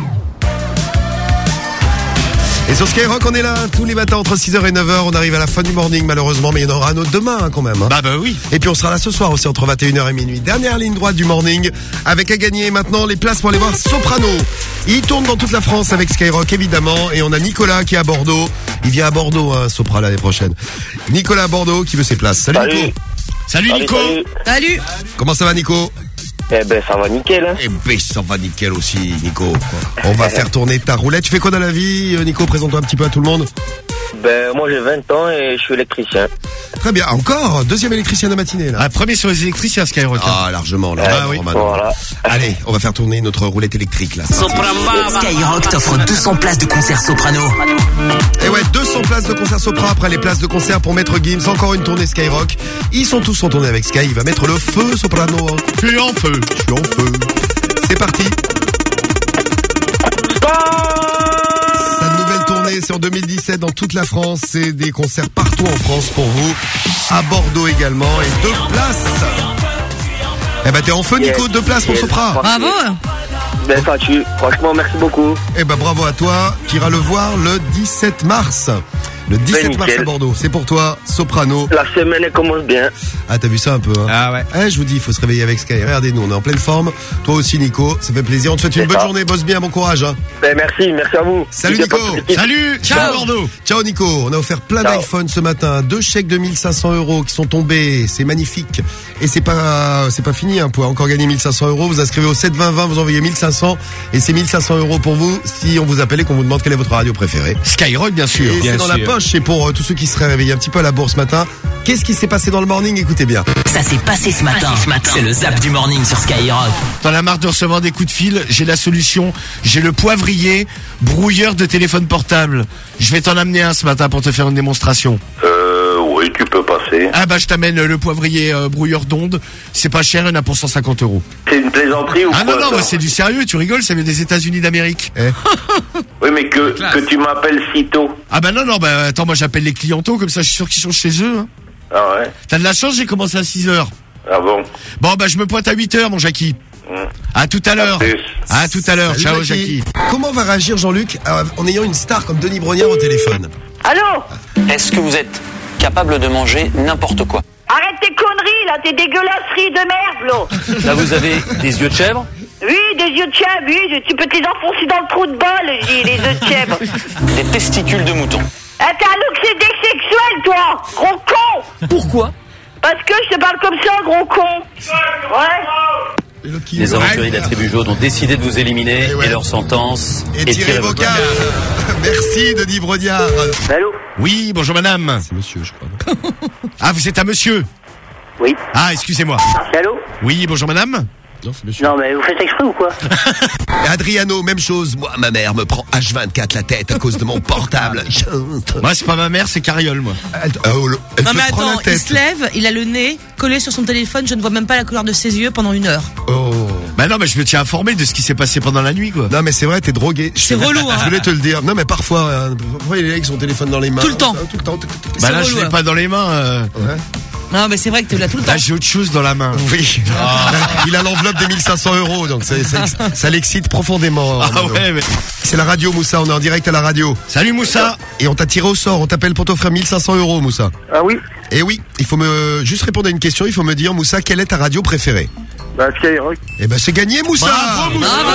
Et sur Skyrock, on est là tous les matins entre 6h et 9h. On arrive à la fin du morning, malheureusement, mais il y en aura un autre demain, hein, quand même. Hein. Bah oui. Et puis on sera là ce soir aussi entre 21h et minuit. Dernière ligne droite du morning, avec à gagner maintenant les places pour aller voir Soprano. Il tourne dans toute la France avec Skyrock, évidemment. Et on a Nicolas qui est à Bordeaux. Il vient à Bordeaux, hein, Sopra l'année prochaine. Nicolas à Bordeaux qui veut ses places. Salut Nico. Salut Nico. Salut. Comment ça va Nico? Eh ben ça va nickel hein. Eh ben ça va nickel aussi Nico. On va faire tourner ta roulette. Tu fais quoi dans la vie Nico? Présente-toi un petit peu à tout le monde. Ben moi j'ai 20 ans et je suis électricien. Très bien, encore deuxième électricien de matinée là. Premier sur les électriciens Skyrock. Ah largement là. Ah oui. Voilà. Allez, on va faire tourner notre roulette électrique là. Skyrock t'offre 200 places de concert Soprano. Et ouais, 200 places de concert Sopra après les places de concert pour Maître Gims. Encore une tournée Skyrock. Ils sont tous en tournée avec Sky. Il va mettre le feu Soprano. Hein. Je suis en feu. Je suis en feu. C'est parti. Sa nouvelle tournée, c'est en 2017 dans toute la France. C'est des concerts partout en France pour vous. À Bordeaux également. Et 2 places. Eh ben t'es en feu Nico, 2 places pour Sopra. Bravo. Ben franchement merci beaucoup. Eh ben bravo à toi. Tu iras le voir le 17 mars. Le 17 mars à Bordeaux, c'est pour toi, Soprano. La semaine elle commence bien. Ah t'as vu ça un peu hein. Ah ouais. Je vous dis, il faut se réveiller avec Sky. Regardez-nous, on est en pleine forme. Toi aussi Nico, ça fait plaisir. On te souhaite une bonne journée, bosse bien, bon courage hein. Ben merci à vous. Salut Nico. Salut, ciao Bordeaux. Ciao Nico, on a offert plein d'iPhones ce matin, 2 chèques de 1500 € qui sont tombés, c'est magnifique. Et c'est pas fini, hein. Vous pouvez encore gagner 1500 €. Vous inscrivez au 72020, vous envoyez 1500 et c'est 1500 € pour vous si on vous appelle et qu'on vous demande quelle est votre radio préférée. Skyrock bien sûr. Et bien c'est dans sûr. la poche, c'est pour tous ceux qui seraient réveillés un petit peu à la bourse ce matin. Qu'est-ce qui s'est passé dans le morning? Écoutez bien. Ça s'est passé ce matin. C'est le zap du morning sur Skyrock. T'en as marre de recevoir des coups de fil? J'ai la solution. J'ai le poivrier brouilleur de téléphone portable. Je vais t'en amener un ce matin pour te faire une démonstration. Oui, tu peux passer. Ah bah je t'amène le poivrier brouilleur d'ondes. C'est pas cher, il y en a pour 150 €. C'est une plaisanterie ou Ah quoi? non, c'est du sérieux, tu rigoles, ça vient des États-Unis d'Amérique. Oui, mais que tu m'appelles si tôt. Ah bah non, bah attends, moi j'appelle les clientaux, comme ça je suis sûr qu'ils sont chez eux. Hein. Ah ouais. T'as de la chance, j'ai commencé à 6h. Ah bon? Bon bah je me pointe à 8h mon Jackie. À tout à l'heure. À tout à l'heure. Salut, Ciao, Jackie. Comment va réagir Jean-Luc en ayant une star comme Denis Brognard au téléphone? Allô? Est-ce que vous êtes capable de manger n'importe quoi? Arrête tes conneries, là, tes dégueulasseries de merde, là. Là, vous avez des yeux de chèvre? Oui, des yeux de chèvre, oui, tu peux te les enfoncer dans le trou de balle, je dis, les yeux de chèvre. Des testicules de mouton. Ah, t'es un obsédé sexuel, toi, gros con. Pourquoi? Parce que je te parle comme ça, gros con. Ouais. Les aventuriers de la tribu jaune ont décidé de vous éliminer et leur sentence est tirée vos câbles. Merci Denis Brognard. Allô? Oui, bonjour madame. C'est monsieur, je crois. Ah, vous êtes un monsieur? Oui. Ah, excusez-moi. Allô? Oui, bonjour madame. Non, c'est monsieur. Non, mais vous faites exprès ou quoi? Adriano, même chose. Moi, ma mère me prend H24 la tête à cause de mon portable. Moi, c'est pas ma mère, c'est Cariole, moi. Elle Non te mais prend attends, la tête. il se lève, il a le nez collé sur son téléphone, je ne vois même pas la couleur de ses yeux pendant 1 heure. Oh. Bah non, mais je me tiens informé de ce qui s'est passé pendant la nuit, quoi. Non mais c'est vrai, t'es drogué. C'est relou, hein. Je voulais te le dire. Non mais parfois il est avec son téléphone dans les mains. Tout le temps. Tout le temps. Bah là, relou, je l'ai hein. pas dans les mains. Ouais. Non mais c'est vrai que tu l'as tout le temps. Là, j'ai autre chose dans la main. Oui. Il a l'enveloppe des 1500 €, donc ça l'excite profondément. Ah ouais, mais... C'est la radio, Moussa. On est en direct à la radio. Salut, Moussa. Et on t'a tiré au sort. On t'appelle pour t'offrir 1500 €, Moussa. Ah oui? Et oui, il faut juste répondre à une question. Il faut me dire, Moussa, quelle est ta radio préférée? Bah, Skyrock. Eh ben, c'est gagné, Moussa. Bravo,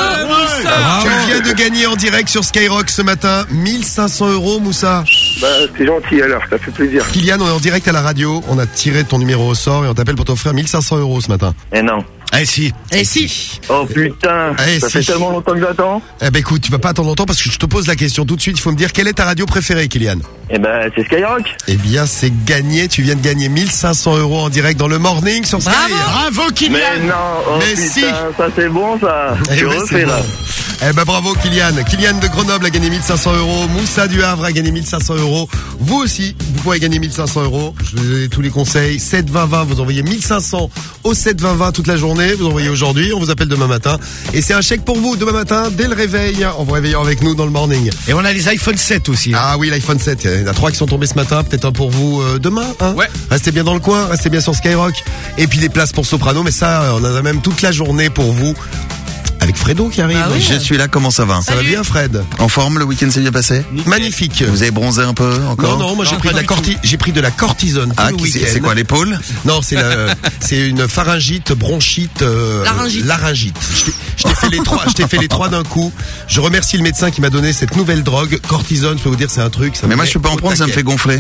Moussa. Tu viens de gagner en direct sur Skyrock ce matin 1500 €, Moussa. Bah, c'est gentil alors, ça fait plaisir. Kylian, on est en direct à la radio. On a tiré ton numéro au sort et on t'appelle pour t'offrir 1500 € ce matin. Eh non. Eh si. Et si. Oh putain, Eh, ça si. fait tellement longtemps que j'attends. Eh ben écoute, tu vas pas attendre longtemps parce que je te pose la question tout de suite. Il faut me dire quelle est ta radio préférée, Kylian. Eh ben, c'est Skyrock. Eh bien, c'est gagné. Tu viens de gagner 1500 € en direct dans le morning sur Sky. Bravo, Kylian. Mais non, oh Mais putain, si. ça c'est bon ça. Eh Tu ben, refais c'est là. bon. Eh ben bravo Kylian. Kylian de Grenoble a gagné 1500 €. Moussa du Havre a gagné 1500 €. Vous aussi, vous pouvez gagner 1500 €. Je vous donne tous les conseils. 7 20 20, vous envoyez 1500 au 7 20 20 toute la journée. Vous envoyez aujourd'hui, on vous appelle demain matin. Et c'est un chèque pour vous demain matin dès le réveil en vous réveillant avec nous dans le morning. Et on a les iPhone 7 aussi. Ah oui, l'iPhone 7. Il y en a 3 qui sont tombés ce matin. Peut-être un pour vous demain. Hein. Ouais. Restez bien dans le coin. Restez bien sur Skyrock. Et puis les places pour Soprano. Mais ça, on en a même toute la journée pour vous. Avec Fredo qui arrive. Ah oui. Je suis là, comment ça va? Ça va bien, Fred? En forme, le week-end s'est bien passé? Magnifique. Vous avez bronzé un peu encore? Non, moi j'ai pris de la cortisone tout Ah, le week-end. c'est quoi, l'épaule? Non, c'est une pharyngite, bronchite, laryngite. Je t'ai fait les trois d'un coup. Je remercie le médecin qui m'a donné cette nouvelle drogue, cortisone. Je peux vous dire, c'est un truc. Mais moi je peux pas en prendre, ça me fait gonfler.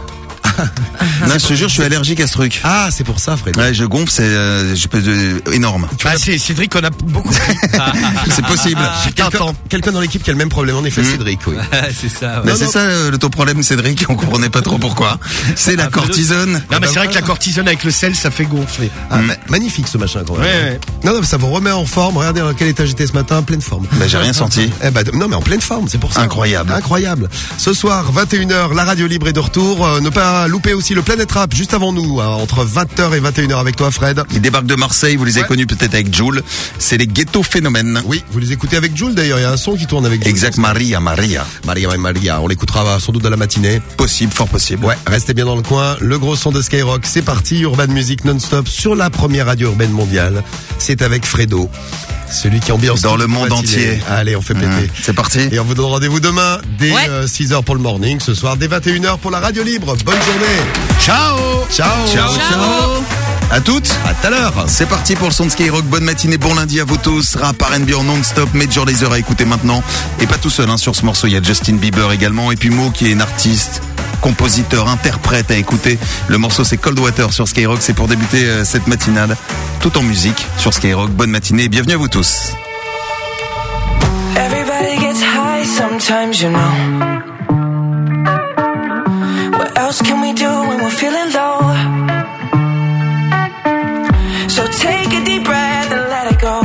Non, je te jure, je suis allergique à ce truc. Ah, c'est pour ça, Fred. Ouais, je gonfle, énorme. Bah, c'est Cédric, on a beaucoup pris. C'est possible. Quelqu'un dans l'équipe qui a le même problème, en effet, Cédric, oui. C'est ça. Mais c'est ça ton problème, Cédric. On comprenait pas trop pourquoi. C'est la cortisone. Non, mais c'est vrai que la cortisone avec le sel, ça fait gonfler. Ah, magnifique ce machin, quand même. Ouais. Non, mais ça vous remet en forme. Regardez dans quel état j'étais ce matin, pleine forme. Bah, j'ai rien senti. Non, mais en pleine forme, c'est pour ça. Incroyable. Incroyable. Ce soir, 21h, la radio libre est de retour. Ne pas louper aussi le Planète Rap juste avant nous, hein, entre 20h et 21h avec toi, Fred. Ils débarquent de Marseille, vous les avez connus peut-être avec Jul. C'est les Ghetto Phénomènes. Oui, vous les écoutez avec Jul d'ailleurs, il y a un son qui tourne avec Jul. Exact, Maria. On l'écoutera sans doute dans la matinée. Possible, fort possible. Ouais, restez bien dans le coin. Le gros son de Skyrock, c'est parti. Urban Music non-stop sur la première radio urbaine mondiale. C'est avec Fredo. Celui qui ambiance dans le monde entier. Allez, on fait péter. C'est parti. Et on vous donne rendez-vous demain dès 6h pour le morning. Ce soir dès 21h pour la radio libre. Bonne journée. Ciao. À toutes. À tout à l'heure. C'est parti pour le son de Skyrock. Bonne matinée, bon lundi à vous tous. Rap, R&B en non-stop. Major Lazer à écouter maintenant. Et pas tout seul, hein, sur ce morceau. Il y a Justin Bieber également. Et puis Mo qui est une artiste, compositeur, interprète à écouter. Le morceau c'est Cold Water sur Skyrock. C'est pour débuter cette matinale. Tout en musique sur Skyrock. Bonne matinée et bienvenue à vous tous. Everybody gets high sometimes, you know. What else can we do when we're feeling low? So take a deep breath and let it go.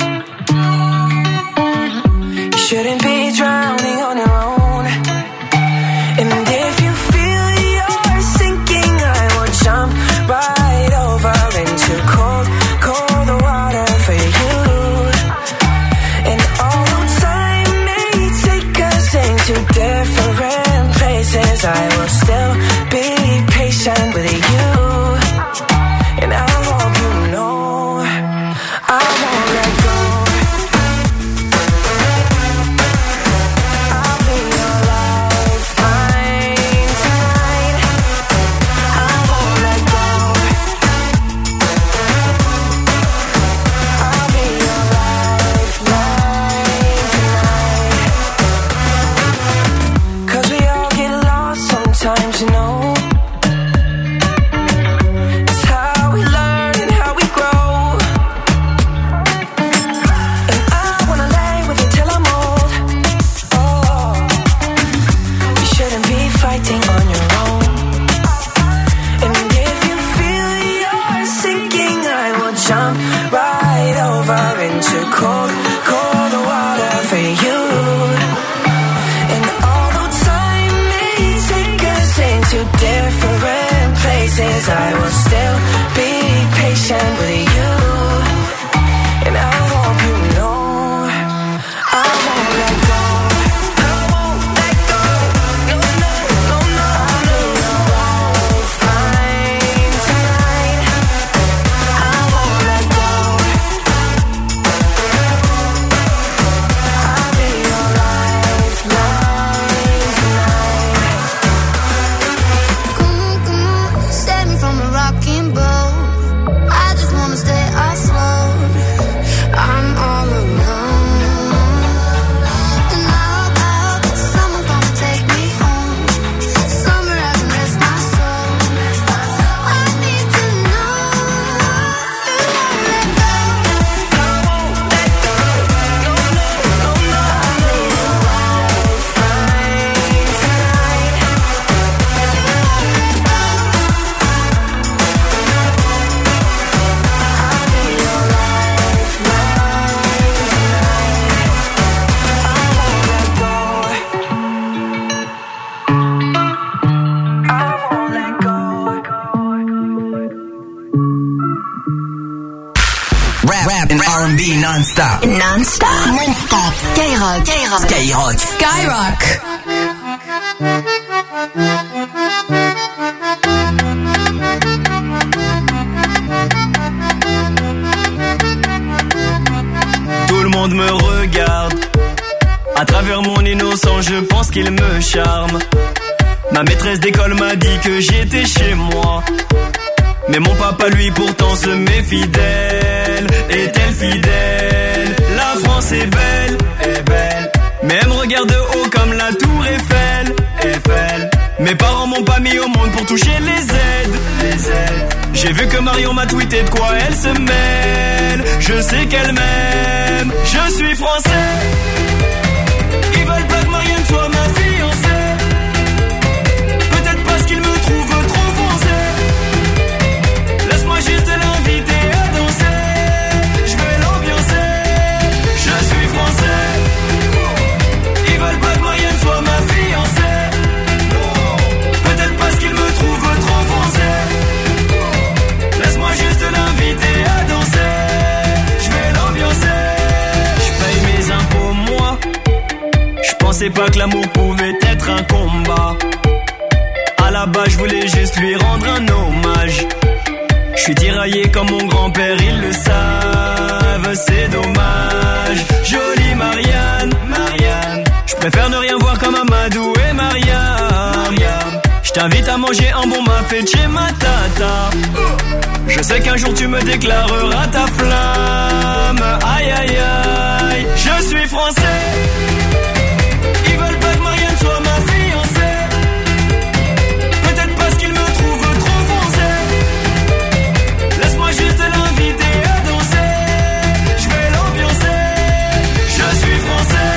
You shouldn't be drowning on your own. And if you feel you're sinking, I will jump right over into cold, cold water for you. And although time may take us into different places, I will still be patient with you. And I hope you know I won't let rap and R&B non-stop. Non-stop. Non-stop. Skyrock. Skyrock. Skyrock. Tout le monde me regarde. À travers mon innocence, je pense qu'il me charme. Ma maîtresse d'école m'a dit que j'étais chez moi. Mais mon papa, lui, pourtant se méfie d'elle. Est-elle fidèle? La France est belle, mais elle me regarde de haut comme la tour Eiffel. Mes parents m'ont pas mis au monde pour toucher les aides. J'ai vu que Marion m'a tweeté de quoi elle se mêle. Je sais qu'elle m'aime, je suis français. Ils veulent pas que Marianne soit ma fiancée. Peut-être parce qu'ils me trouvent trop foncé. Laisse-moi juste l'inviter à danser. Je vais l'ambiancer. Je suis français. Ils veulent pas que Marianne soit ma fiancée. Peut-être parce qu'ils me trouvent trop foncé. Laisse-moi juste l'inviter à danser. Je vais l'ambiancer. Je paye mes impôts moi. Je pensais pas que l'amour pouvait être un combat. À la base je voulais juste lui rendre un hommage. Je suis tiraillé comme mon grand-père, ils le savent, c'est dommage. Jolie Marianne, je préfère ne rien voir comme Amadou et Mariam. Je t'invite à manger un bon mafé chez ma tata. Je sais qu'un jour tu me déclareras ta flamme. Aïe aïe aïe, je suis français. Ils veulent pas que Marianne soit ma fiancée. Peut-être parce qu'ils me trouvent trop foncé. Laisse-moi juste l'inviter à danser. Je vais l'ambiancer. Je suis français.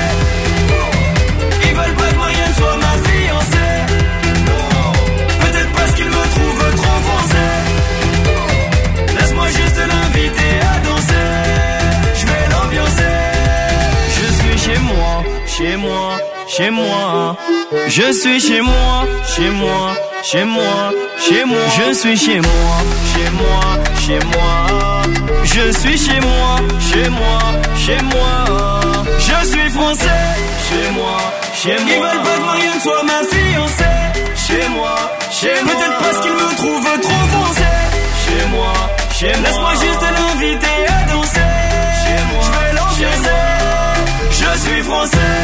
Ils veulent pas que Marianne soit ma fiancée. Peut-être parce qu'ils me trouvent trop foncé. Laisse-moi juste l'inviter à danser. Je vais l'ambiancer. Je suis chez moi, chez moi, chez moi. Je suis chez moi, chez moi, chez moi, chez moi. Je suis chez moi, chez moi, chez moi. Je suis chez moi, chez moi, chez moi. Je suis français, chez moi, chez moi. Ils veulent pas que Marianne soit ma fiancée. Chez moi, chez moi. Peut-être parce qu'ils me trouvent trop foncé. Chez moi, chez moi. Laisse-moi juste l'inviter à danser. Chez moi, je vais l'ambiancer. Je suis français.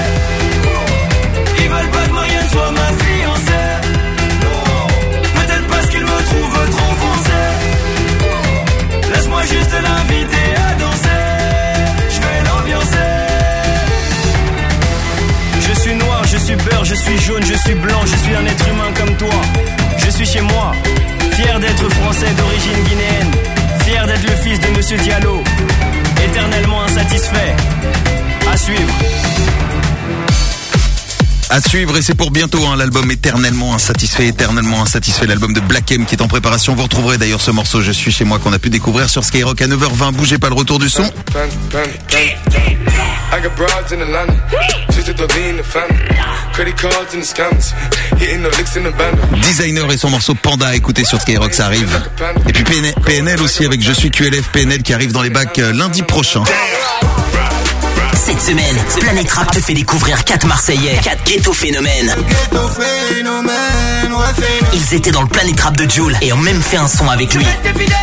Ils veulent pas que Marianne soit ma fiancée. Peut-être parce qu'ils me trouvent trop foncé. Laisse-moi juste l'inviter à danser. Je vais l'ambiancer. Je suis noir, je suis beurre, je suis jaune, je suis blanc, je suis un être humain comme toi. Je suis chez moi, fier d'être français d'origine guinéenne. Fier d'être le fils de Monsieur Diallo. Éternellement insatisfait. À suivre. À suivre, et c'est pour bientôt, hein, l'album éternellement insatisfait, l'album de Black M qui est en préparation. Vous retrouverez d'ailleurs ce morceau Je suis chez moi qu'on a pu découvrir sur Skyrock à 9h20. Bougez pas, le retour du son. Designer et son morceau Panda, écoutez sur Skyrock, ça arrive. Et puis PNL aussi avec Je suis QLF, PNL qui arrive dans les bacs lundi prochain. Cette semaine, Planète Rap te fait découvrir 4 Marseillais, 4 ghetto phénomènes. Ils étaient dans le Planète Rap de Jul et ont même fait un son avec lui.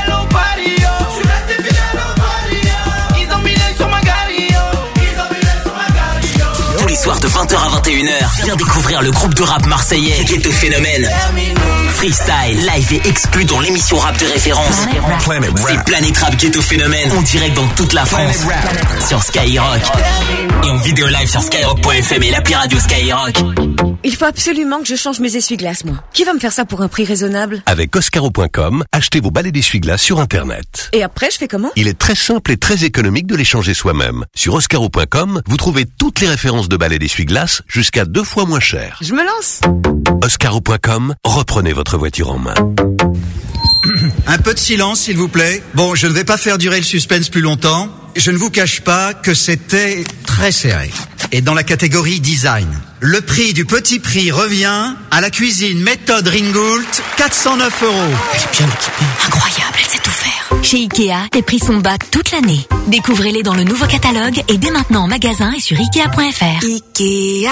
Tous les soirs de 20h à 21h, viens découvrir le groupe de rap marseillais Ghetto Phénomène. Freestyle, live et exclu dans l'émission rap de référence. C'est Planète Rap Ghetto Phénomène en direct dans toute la France sur Skyrock et en vidéo live sur skyrock.fm et l'appli radio Skyrock. Il faut absolument que je change mes essuie-glaces, moi. Qui va me faire ça pour un prix raisonnable? Avec Oscaro.com, achetez vos balais d'essuie-glaces sur Internet. Et après, je fais comment? Il est très simple et très économique de les changer soi-même. Sur Oscaro.com, vous trouvez toutes les références de balais d'essuie-glaces jusqu'à 2 fois moins cher. Je me lance. Oscaro.com, reprenez votre voiture en main. Un peu de silence, s'il vous plaît. Bon, je ne vais pas faire durer le suspense plus longtemps. Je ne vous cache pas que c'était très serré. Et dans la catégorie design, le prix du petit prix revient à la cuisine méthode Ringoult, 409 €. Elle est bien équipée. Incroyable, elle sait tout faire. Chez Ikea, les prix sont bas toute l'année. Découvrez-les dans le nouveau catalogue et dès maintenant en magasin et sur Ikea.fr. Ikea.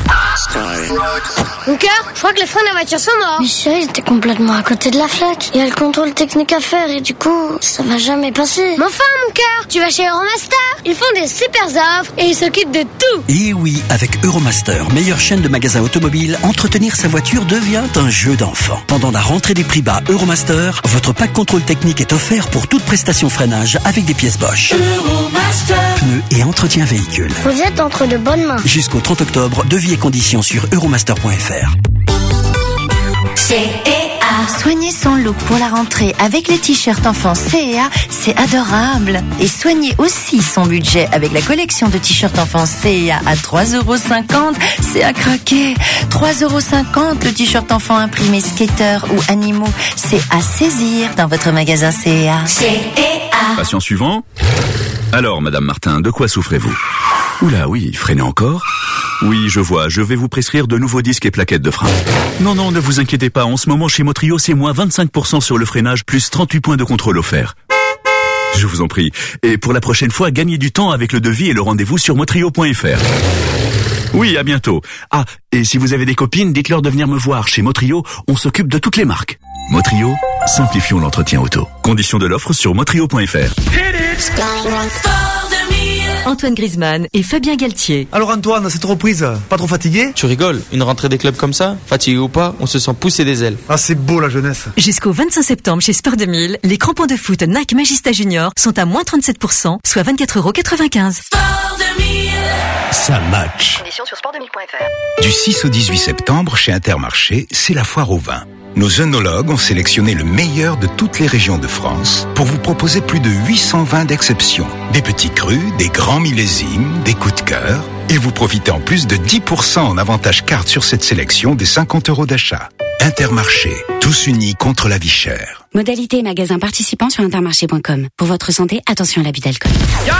Mon cœur, je crois que les freins de la voiture sont morts. Mais chérie, t'es complètement à côté de la flaque. Il y a le contrôle technique à faire et du coup, ça va jamais passer. Mais enfin, mon cœur, tu vas chez Euromaster. Ils font des super offres et ils s'occupent de tout. Et oui, avec Euromaster, meilleure chaîne de magasins automobiles, entretenir sa voiture devient un jeu d'enfant. Pendant la rentrée des prix bas Euromaster, votre pack contrôle technique est offert pour toute prestation freinage avec des pièces Bosch. Euromaster. Pneus et entretien véhicule. Vous êtes entre de bonnes mains. Jusqu'au 30 octobre, devis et conditions sur euromaster.fr. Soigner son look pour la rentrée avec les t-shirts enfants CA, c'est adorable. Et soigner aussi son budget avec la collection de t-shirts enfants CA à 3,50€, c'est à craquer. 3,50€ le t-shirt enfant imprimé skater ou animaux, c'est à saisir dans votre magasin CA. Patient suivant. Alors, Madame Martin, de quoi souffrez-vous? Oula, oui, freinez encore. Oui, je vois, je vais vous prescrire de nouveaux disques et plaquettes de frein. Non, ne vous inquiétez pas, en ce moment chez Motrio, c'est moins 25% sur le freinage, plus 38 points de contrôle offerts. Je vous en prie. Et pour la prochaine fois, gagnez du temps avec le devis et le rendez-vous sur motrio.fr. Oui, à bientôt. Ah, et si vous avez des copines, dites-leur de venir me voir. Chez Motrio, on s'occupe de toutes les marques. Motrio, simplifions l'entretien auto. Conditions de l'offre sur motrio.fr. Antoine Griezmann et Fabien Galtier. Alors Antoine, cette reprise, pas trop fatigué? Tu rigoles, une rentrée des clubs comme ça, fatigué ou pas, on se sent pousser des ailes. Ah, c'est beau la jeunesse. Jusqu'au 25 septembre chez Sport 2000, les crampons de foot Nike Magista Junior sont à moins 37%, soit 24,95€. Sport 2000. Ça match. Conditions sur sport2000.fr. Du 6 au 18 septembre, chez Intermarché, c'est la foire au vin. Nos œnologues ont sélectionné le meilleur de toutes les régions de France pour vous proposer plus de 800 vins d'exception. Des petits crus, des grands millésimes, des coups de cœur. Et vous profitez en plus de 10% en avantage carte sur cette sélection des 50€ d'achat. Intermarché, tous unis contre la vie chère. Modalité et magasins participants sur intermarché.com. Pour votre santé, attention à l'abus d'alcool.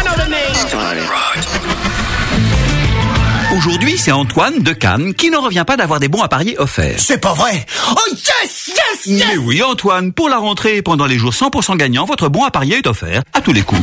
Aujourd'hui, c'est Antoine de Cannes qui ne revient pas d'avoir des bons à parier offerts. C'est pas vrai! Oh yes! Mais oui, Antoine, pour la rentrée et pendant les jours 100% gagnants, votre bon à parier est offert à tous les coups.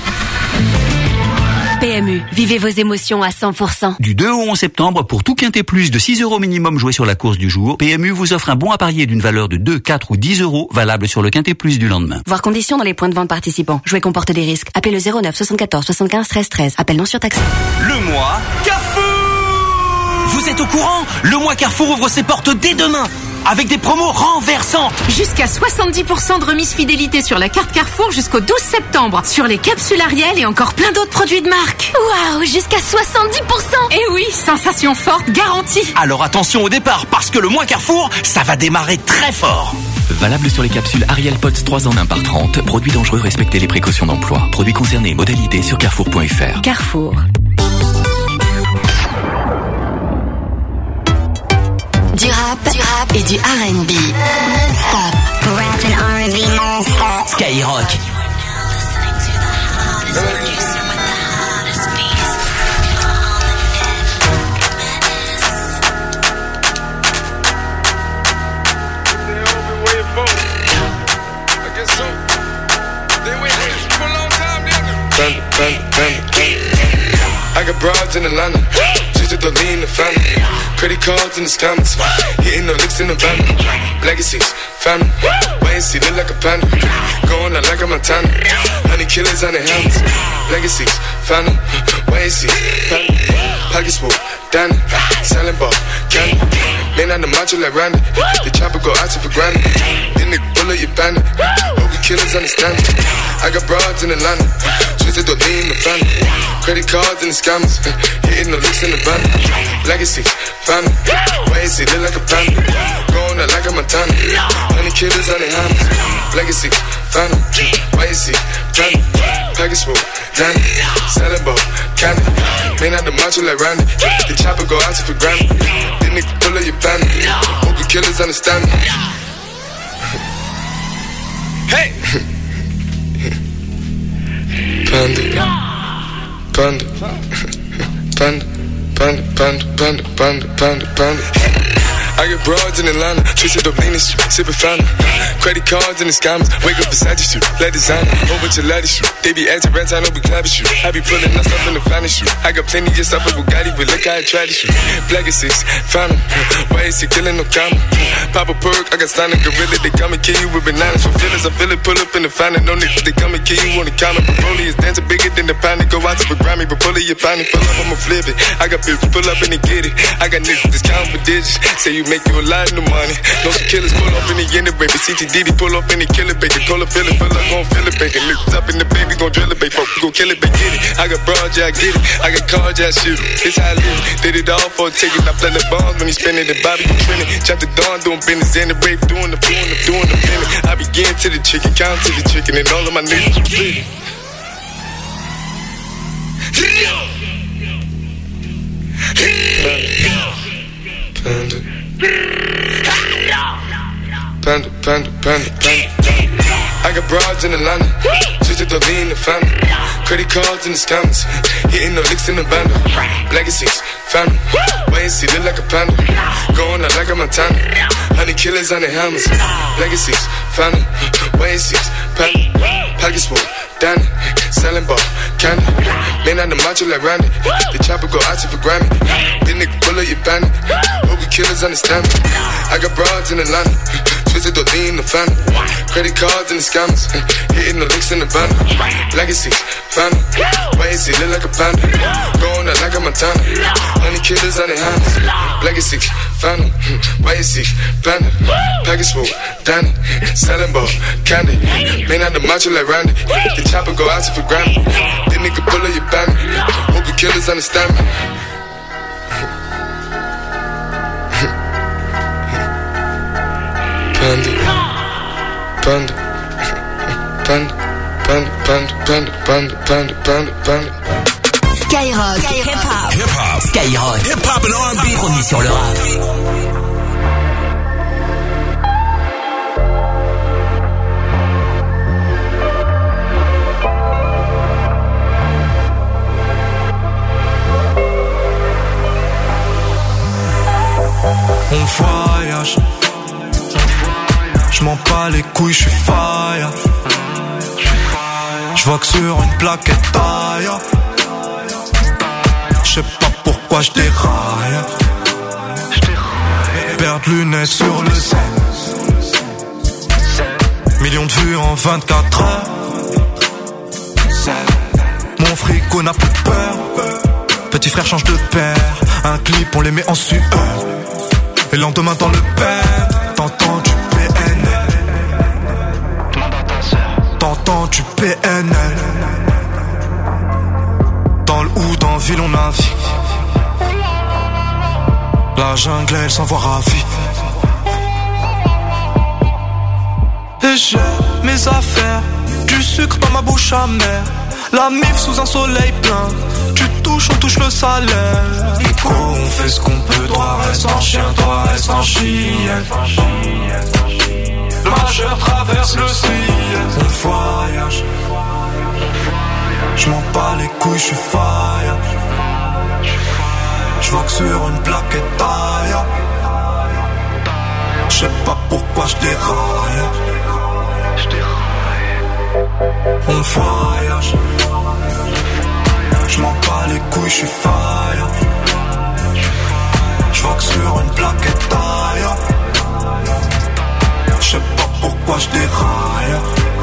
PMU, vivez vos émotions à 100%. Du 2 au 11 septembre, pour tout quintet plus de 6€ minimum joué sur la course du jour, PMU vous offre un bon à parier d'une valeur de 2, 4 ou 10€, valable sur le quintet plus du lendemain. Voir conditions dans les points de vente participants. Jouer comporte des risques. Appelez le 09 74 75 13 13. Appel non surtaxé. Le mois Carrefour! Vous êtes au courant? Le mois Carrefour ouvre ses portes dès demain, avec des promos renversantes. Jusqu'à 70% de remise fidélité sur la carte Carrefour jusqu'au 12 septembre. Sur les capsules Ariel et encore plein d'autres produits de marque. Waouh, jusqu'à 70%! Et oui, sensation forte garantie. Alors attention au départ, parce que le mois Carrefour, ça va démarrer très fort. Valable sur les capsules Ariel Pods 3 en 1 par 30. Produits dangereux, respectez les précautions d'emploi. Produits concernés, modalités sur carrefour.fr. Carrefour. Du rap et du R&B. Rap and R&B non-stop. Skyrock. I got broads in Atlanta, just to the lean the family. Credit cards in the scammers, hitting the licks in the van. Legacies, family, wait and see, look like a panda. Going out like a Montana, honey killers on the helmets. Legacies, family, wait and see, family. Pockets full, Danny, selling ball, candy. Man on the macho like Randy, the chopper go out to for granted. Then the bullet you bandit, hope the killers understand it. I got broads in Atlanta, just to the lean the family. Credit cards and the scammers, hitting the licks in the van. Legacies, family, wait and see, look like a panda. Going out like a Montana, honey killers on their hands. Legacies, family, wait and see, family. Package full, Danny, selling ball, candy. Man out the macho like Randy, the chopper go out to for granted. Then they pull up your bandit, hope the killers understand me. Hey! Panda, panda, panda, panda, panda, panda, panda, panda, panda. I get broads in Atlanta, twisted up lean shit, sippin' fountain. Credit cards and the scammers, wake up beside you, let designer, whole bunch of lattice shoot. They be acting rats, I know we clapping shoot. I be pulling us up in the finest shoot. I got plenty of stuff with Bugatti, but look how I try to shoot. Black is 6, found him. Why is he killing no comma? Pop a perk, I got stunning gorilla, they come and kill you with bananas. For feelings, I feel it, pull up in the fountain. No niggas, they come and kill you on the counter. Broly is dancing bigger than the pound. Go out to the Grammy, but pull it, you pound it, pull up, I'ma flip it. I got bitches, pull up and they get it. I got niggas that's counting for digits. Say you make you a lot of money. No some killers pull off in the end of baby. CTDD pull off in the killer baby. Call a feeling, feel like gon' feel it, baby. Niggas up in the baby, gon' drill it, baby. Fuck, gon' kill it, baby, get it. I got broads, yeah, I get it. I got cards, yeah, I shoot it. This how I live. Did it all for a ticket. I play the bombs when he spinning the Bobby, you trending. Chop the dawn, doing business in the brave, doing the minute. I begin to the chicken, count to the chicken, and all of my niggas bleeding. Panda, panda, panda, panda. I got broads in Atlanta, twisted the lean the family. Credit cards in the scammers, hitting the licks in the bando. Legacies, family, wait and see, look like a panda. Going out like a Montana, 100 killers on the hammers. Legacies, family, wait and see, panda. Pockets full, Danny, selling ball, candy. Man on the macho like Randy, the chopper go out to for Grammy. This nigga pull up your bandit, hope you killers understand me. I got broads in Atlanta, twisted the lean the family. Credit cards and the scammers, hitting the licks in the band. Legacy, family, wait and see, look like a panda. Going out like a Montana, 100 killers on the hands. Legacy, family, wait and see, panda. Package full, Danny, selling ball, candy. Man on the macho like Randy, the chopper go out to for Grammy. This nigga pull up your bandit, hope you killers understand me. Panda, panda, panda, panda, panda, panda, panda, panda, panda. Skyrock, hip-hop, Skyrock, hip-hop and R&B, premier sur le rap. On voyage, j'm'en bats les couilles, j'suis fire. J'voque sur une plaquette taille. J'sais pas pourquoi j'déraille. Perdre lunettes sur le zen. Millions de vues en 24 heures. Mon frigo n'a plus peur. Petit frère change de père. Un clip on les met en sueur. Et le lendemain dans le père, t'entends du PNL. T'entends du PNL. Dans le hood, en ville, on navigue. La jungle, elle s'envoie ravie. Et j'ai mes affaires, du sucre dans ma bouche amère. La mif sous un soleil plein. Tu touches, on touche le salaire. Nico, on fait ce qu'on peut. Toi reste en chien, toi reste en chienne. Le majeur traverse le ciel. On voyage. J'm'en bats les couilles, j'suis fire. J'voque sur une plaquette taille. J'sais pas pourquoi j'déraille. On voyage. J'm'en bats les couilles, j'suis fire. J'voque sur une plaquette taille. J'sais pas pourquoi j'déraille.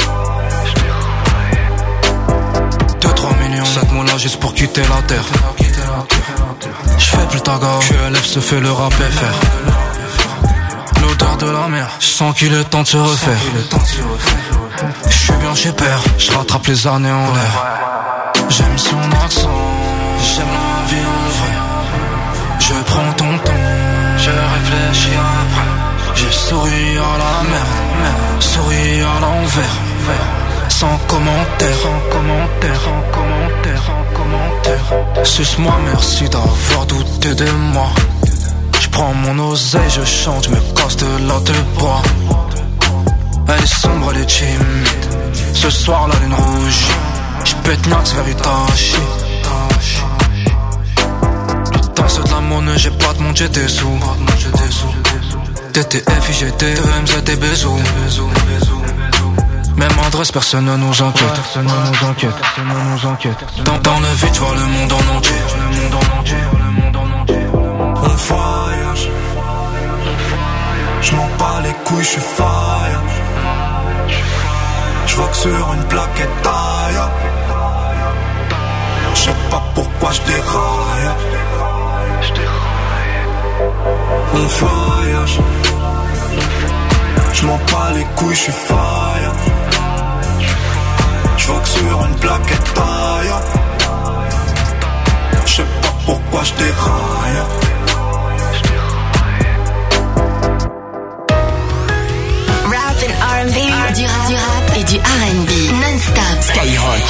2-3 millions, 7 mois là juste pour quitter la terre. J'fais plus ta gare, QLF se fait le rap FR. L'odeur de la mer, j'sens qu'il est temps de se refaire. J'suis bien chez père, j'rattrape les années en l'air. J'aime son accent, j'aime la vie en vrai. Je prends ton temps, je réfléchis après. J'ai souri à la mer, souri à l'envers. Sans commentaire, sans commentaire, sans commentaire, sans commentaire. Suce-moi, merci d'avoir douté de moi. J'prends mon oseille, je chante, j'me casse de la de bois. Elle est sombre, elle est timide. Ce soir la lune rouge. J'pète Nax vers Itachi. Putain de la monnaie, j'ai pas de monde, j'ai des sous. TTF, IGT, EMZ, des bisous. Même adresse, personne ne nous enquête. Dans le vide, je vois le monde en entier. On voyage. Je m'en bats les couilles, je suis fire. Je vois que sur une plaquette taille. Je sais pas pourquoi je déraille. On voyage. Je m'en bats les couilles, je suis fire. Je vois que sur une plaquette taille. Je sais pas pourquoi je déraille. Rap and R&B, du rap et du R&B, non-stop. Skyrock.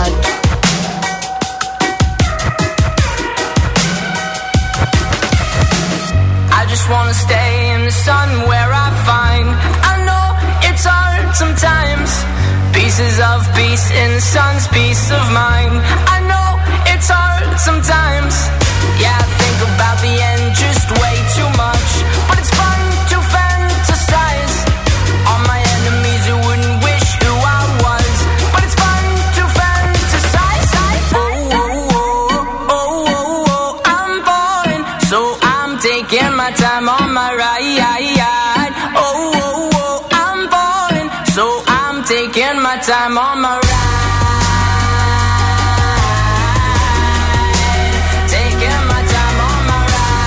I just wanna stay in the sun where I find. I know it's hard sometimes. Pieces of peace in the sun's peace of mind. I know it's hard sometimes. Yeah, I think about the end just way too much. But it's fun to fantasize. All my enemies who wouldn't wish who I was. But it's fun to fantasize. Oh, oh, oh, oh, oh, oh, I'm falling. So I'm taking my time on my ride. Oh, oh, oh, I'm falling. So I'm taking my time on my ride. Taking my time on my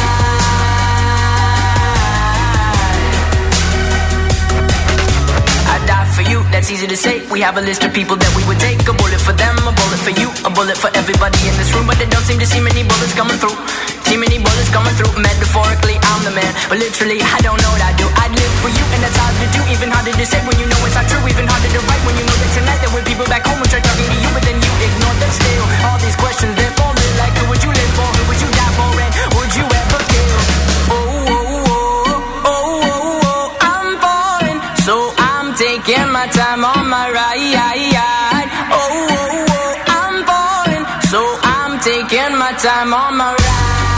ride. I die for you, that's easy to say. We have a list of people that we would take. A bullet for them, a bullet for you, a bullet for everybody in this room. But they don't seem to see many bullets coming through. See many bullets coming through. Metaphorically, I'm the man, but literally, I don't know what I do. I'd live for you, and that's hard to do. Even harder to say when you know it's not true. Even harder to write when you know that tonight there were people back home who tried talking to you, but then you ignored them still. All these questions, they're forming like, who would you live for? Who would you die for? And would you ever kill? Oh, oh, oh, oh, oh, oh, I'm falling, so I'm taking my time on my ride. Oh, oh, oh, I'm falling, so I'm taking my time on my ride.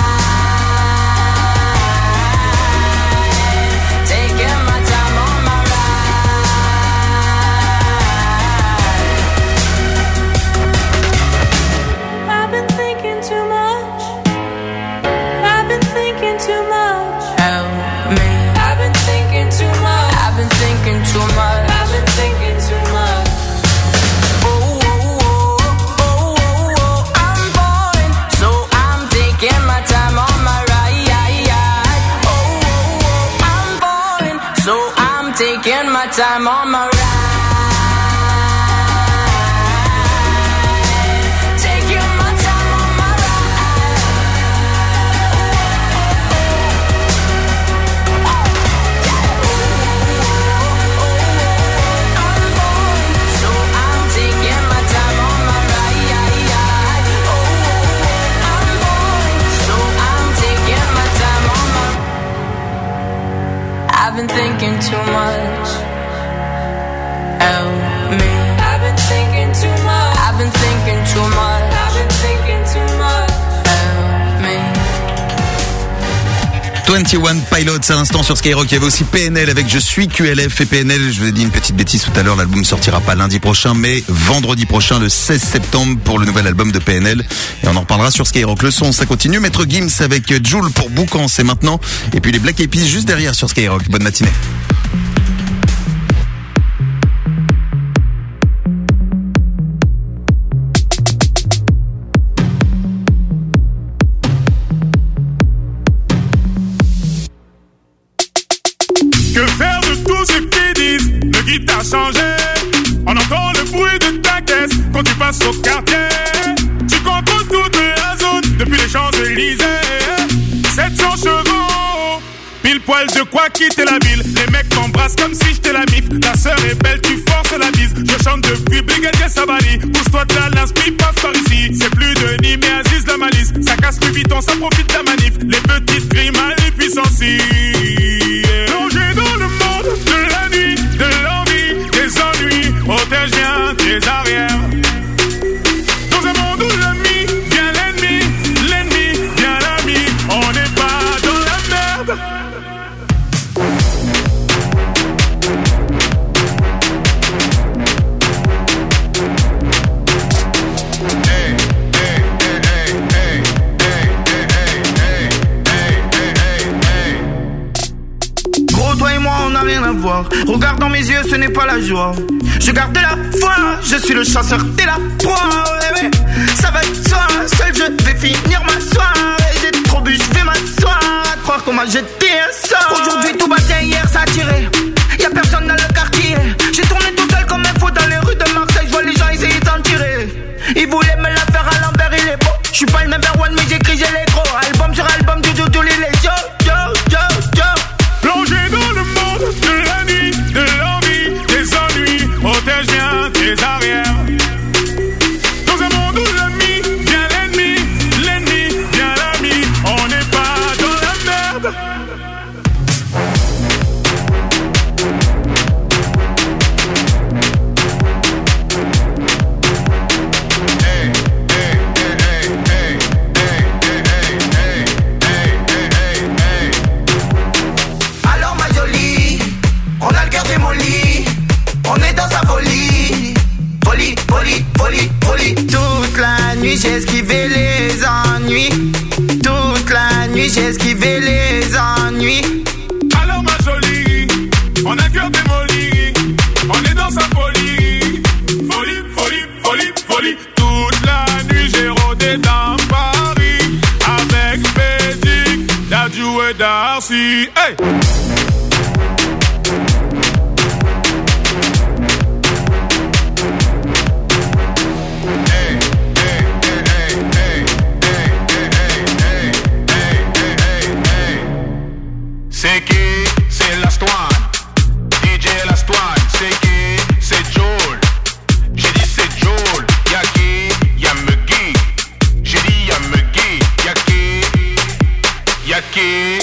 Taking my time on my ride. Taking my time on my ride. I'm going, so I'm taking my time on my ride. I'm going, so I'm taking my time on my ride. I've been thinking too much. I've been thinking too much. I've been thinking too much. I've been thinking too much. 21 Pilots à l'instant sur Skyrock. Il y avait aussi PNL avec Je suis QLF et PNL. Je vous ai dit une petite bêtise tout à l'heure. L'album sortira pas lundi prochain, mais vendredi prochain, le 16 septembre, pour le nouvel album de PNL. Et on en reparlera sur Skyrock. Le son, ça continue. Maître Gims avec Jul pour Boucan, c'est maintenant. Et puis les Black Eyed Peas juste derrière sur Skyrock. Bonne matinée. Que faire de tout ce qu'ils disent? Le guitare changé. On entend le bruit de ta caisse quand tu passes au quartier. Tu contrôles toute la zone depuis les Champs-Élysées. 700 chevaux, pile poil de quoi quitter la ville. Les mecs t'embrassent comme si j'étais la mif. Ta sœur est belle, tu forces la bise. Je chante depuis Brigadier Sabali. Pousse-toi de là, l'inspi passe par ici. C'est plus Denis mais Aziz la malice. Ça casse plus vite, on ça profite de la manif. Les petites crimes à les puissancies. Plongé dans le monde de la nuit, de l'envie, des ennuis. Protège bien tes arrières. Dans un monde où l'ami vient l'ennemi, l'ennemi vient l'ami. mes yeux, ce n'est pas la joie. Je garde la foi, je suis le chasseur, t'es la proie. Ouais, ça va de soi, seul je vais finir ma soirée. J'ai trop bu, je vais m'asseoir. À croire qu'on m'a jeté un sort. Aujourd'hui tout battait, hier ça a tiré. Y'a personne dans le quartier. J'ai tourné tout seul comme un faux dans les rues de Marseille. Je vois les gens essayer d'en tirer. Ils voulaient me la faire à l'envers, il est beau. Je suis pas le number one mais j'écris, j'ai les gros. Album sur album, du les yo, yo, yo, yo. Plongé dans le monde de la nuit, de l'envie, des ennuis. Protège bien tes arrières. Dans un monde où l'ami vient l'ennemi, l'ennemi vient l'ami. On n'est pas dans la merde. On est dans sa folie. Folie, folie, folie, folie. Toute la nuit j'ai esquivé les ennuis. Toute la nuit j'ai esquivé les ennuis. Alors ma jolie, on a le cœur démoli. On est dans sa folie. Folie, folie, folie, folie. Toute la nuit j'ai rôdé dans Paris. Avec Fédic, Dadju et Darcy. Hey! C'est qui? C'est l'Astoine. DJ l'Astoine. C'est qui? C'est Joel. J'ai dit c'est Joel. Y'a qui? Y'a Muggy. J'ai dit y'a Muggy. Y'a qui? Y'a qui?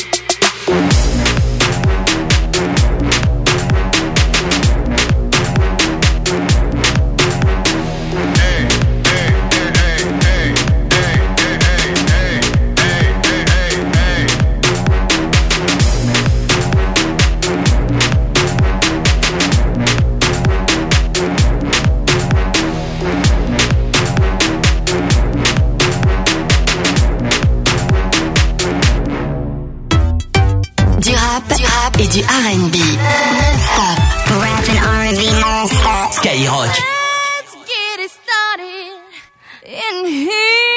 Et du R&B. Non-stop. Rap and R&B non-stop. Skyrock. Let's get it started in here.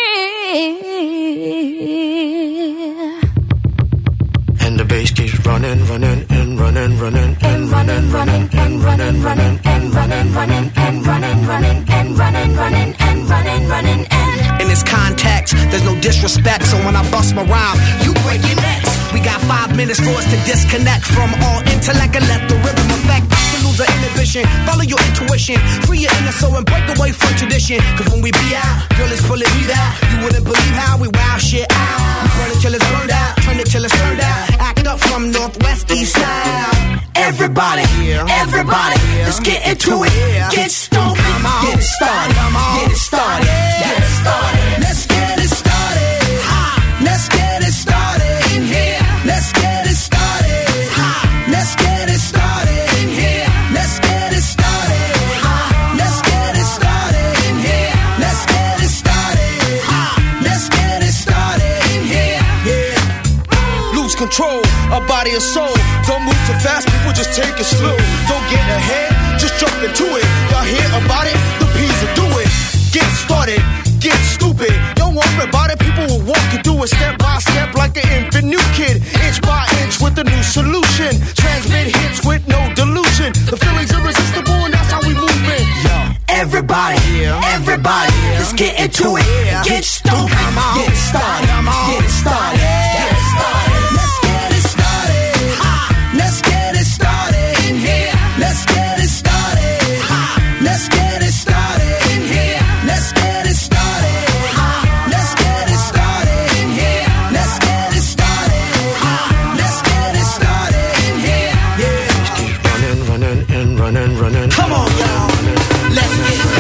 And the bass keeps running, running, and running, running, and running, running, and running, running, and running, running, and running, running, and running, running, and running, running, and. In this context, there's no disrespect, so when I bust my rhyme, you break your necks. We got 5 minutes for us to disconnect from all intellect and let the rhythm affect. To lose the inhibition, follow your intuition, free your inner soul and break away from tradition. Cause when we be out, girl, it's pulling me out. You wouldn't believe how we wow shit out. We burn it till it's burned out, turn it till it's turned out. Act up from northwest, east side. Everybody, everybody, let's get into it. Get stoked, get it started, get it started, get it started. Let's get it started. Let's get it started in here. Let's get it started. Let's get it started in here. Let's get it started. Let's get it started in here. Let's get it started. Let's get it started in here. Yeah. Lose control of body and soul. Don't move too fast, people just take it slow. Don't get ahead, just jump into it. Y'all hear about it? The P's will do it. Get started, get stupid. Don't worry about it, people will walk you through it step by step like an infant new kid. Inch by inch with a new solution. Transmit hits with no delusion. The feeling's irresistible and that's how we move it. Yo, everybody, everybody, let's get into it. Get stupid, get it started, get it started, get it started. Let's get it started. Let's get it started in here. Let's get it started. Let's get it started in here. Let's get it started. Let's get it started in here. Let's get it started. Let's get it started in here. Yeah. Just keep running, running, and running, running. Come on, y'all. Let's get it.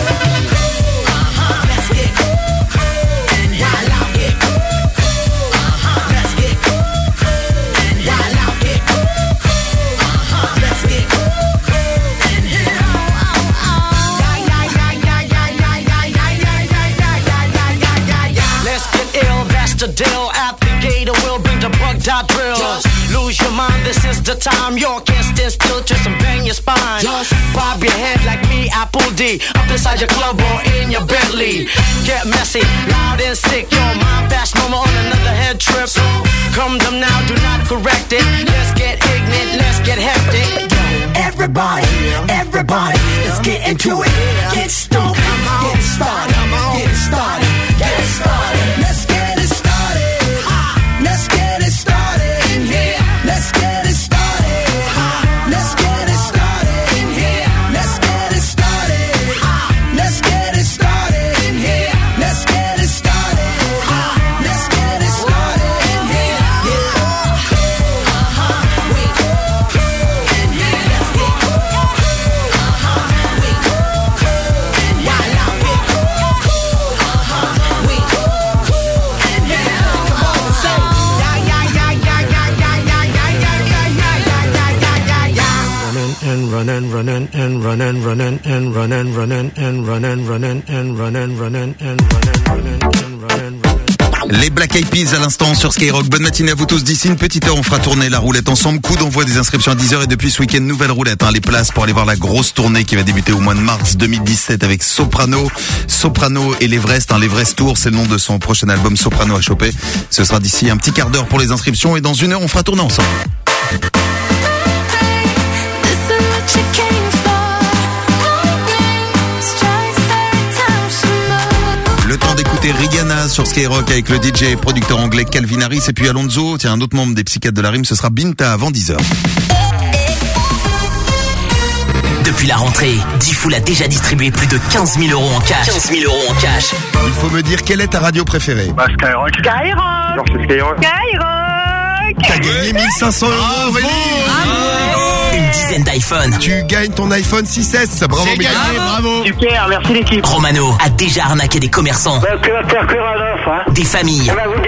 Let's get it. And while I get it. Let's get it. And while I get it. Let's get it. And here. Let's get ill, that's the deal. Applicator will bring the bug dot drills. Lose your mind, this is the time. You can't stand still, twist and bang your spine. D, up inside your club or in your Bentley. Get messy, loud and sick. Yo, my fast mama on another head trip. So come them now, do not correct it. Let's get ignorant, let's get hectic. Everybody, everybody, let's get into it. Get stoked, get it started, get it started, get it started. Let's get it started. Let's get it started in here. Let's get it started. Let's get it started in here. Let's get it started. Let's get it started in here. Let's get it started. Let's get it started in here. And running, running, and running, running, and running, running, and running, running, and running, running, and running, running, and running, running. Les Black Eyed Peas à l'instant sur Skyrock. Bonne matinée à vous tous. D'ici une petite heure, on fera tourner la roulette ensemble. Coup d'envoi des inscriptions à 10h et depuis ce week-end, nouvelle roulette. Les places pour aller voir la grosse tournée qui va débuter au mois de mars 2017 avec Soprano. Soprano et l'Everest. L'Everest Tour, c'est le nom de son prochain album Soprano à choper. Ce sera d'ici un petit quart d'heure pour les inscriptions et dans une heure, on fera tourner ensemble. Le temps d'écouter Rihanna sur Skyrock avec le DJ et producteur anglais Calvin Harris et puis Alonso, tiens un autre membre des Psychiatres de la Rime, ce sera Binta avant 10h. Depuis la rentrée, Diffoul a déjà distribué plus de 15 000 euros en cash. 15 000 euros en cash. Il faut me dire quelle est ta radio préférée. Skyrock. Skyrock. Genre c'est Skyrock. Skyrock. T'as gagné 1500 euros, Aurélie. Une dizaine d'iPhones. Tu gagnes ton iPhone 6S. Bravo, c'est gagné, bravo. Super, merci l'équipe. Romano a déjà arnaqué des commerçants, Que à faire que Rodolphe, hein. des familles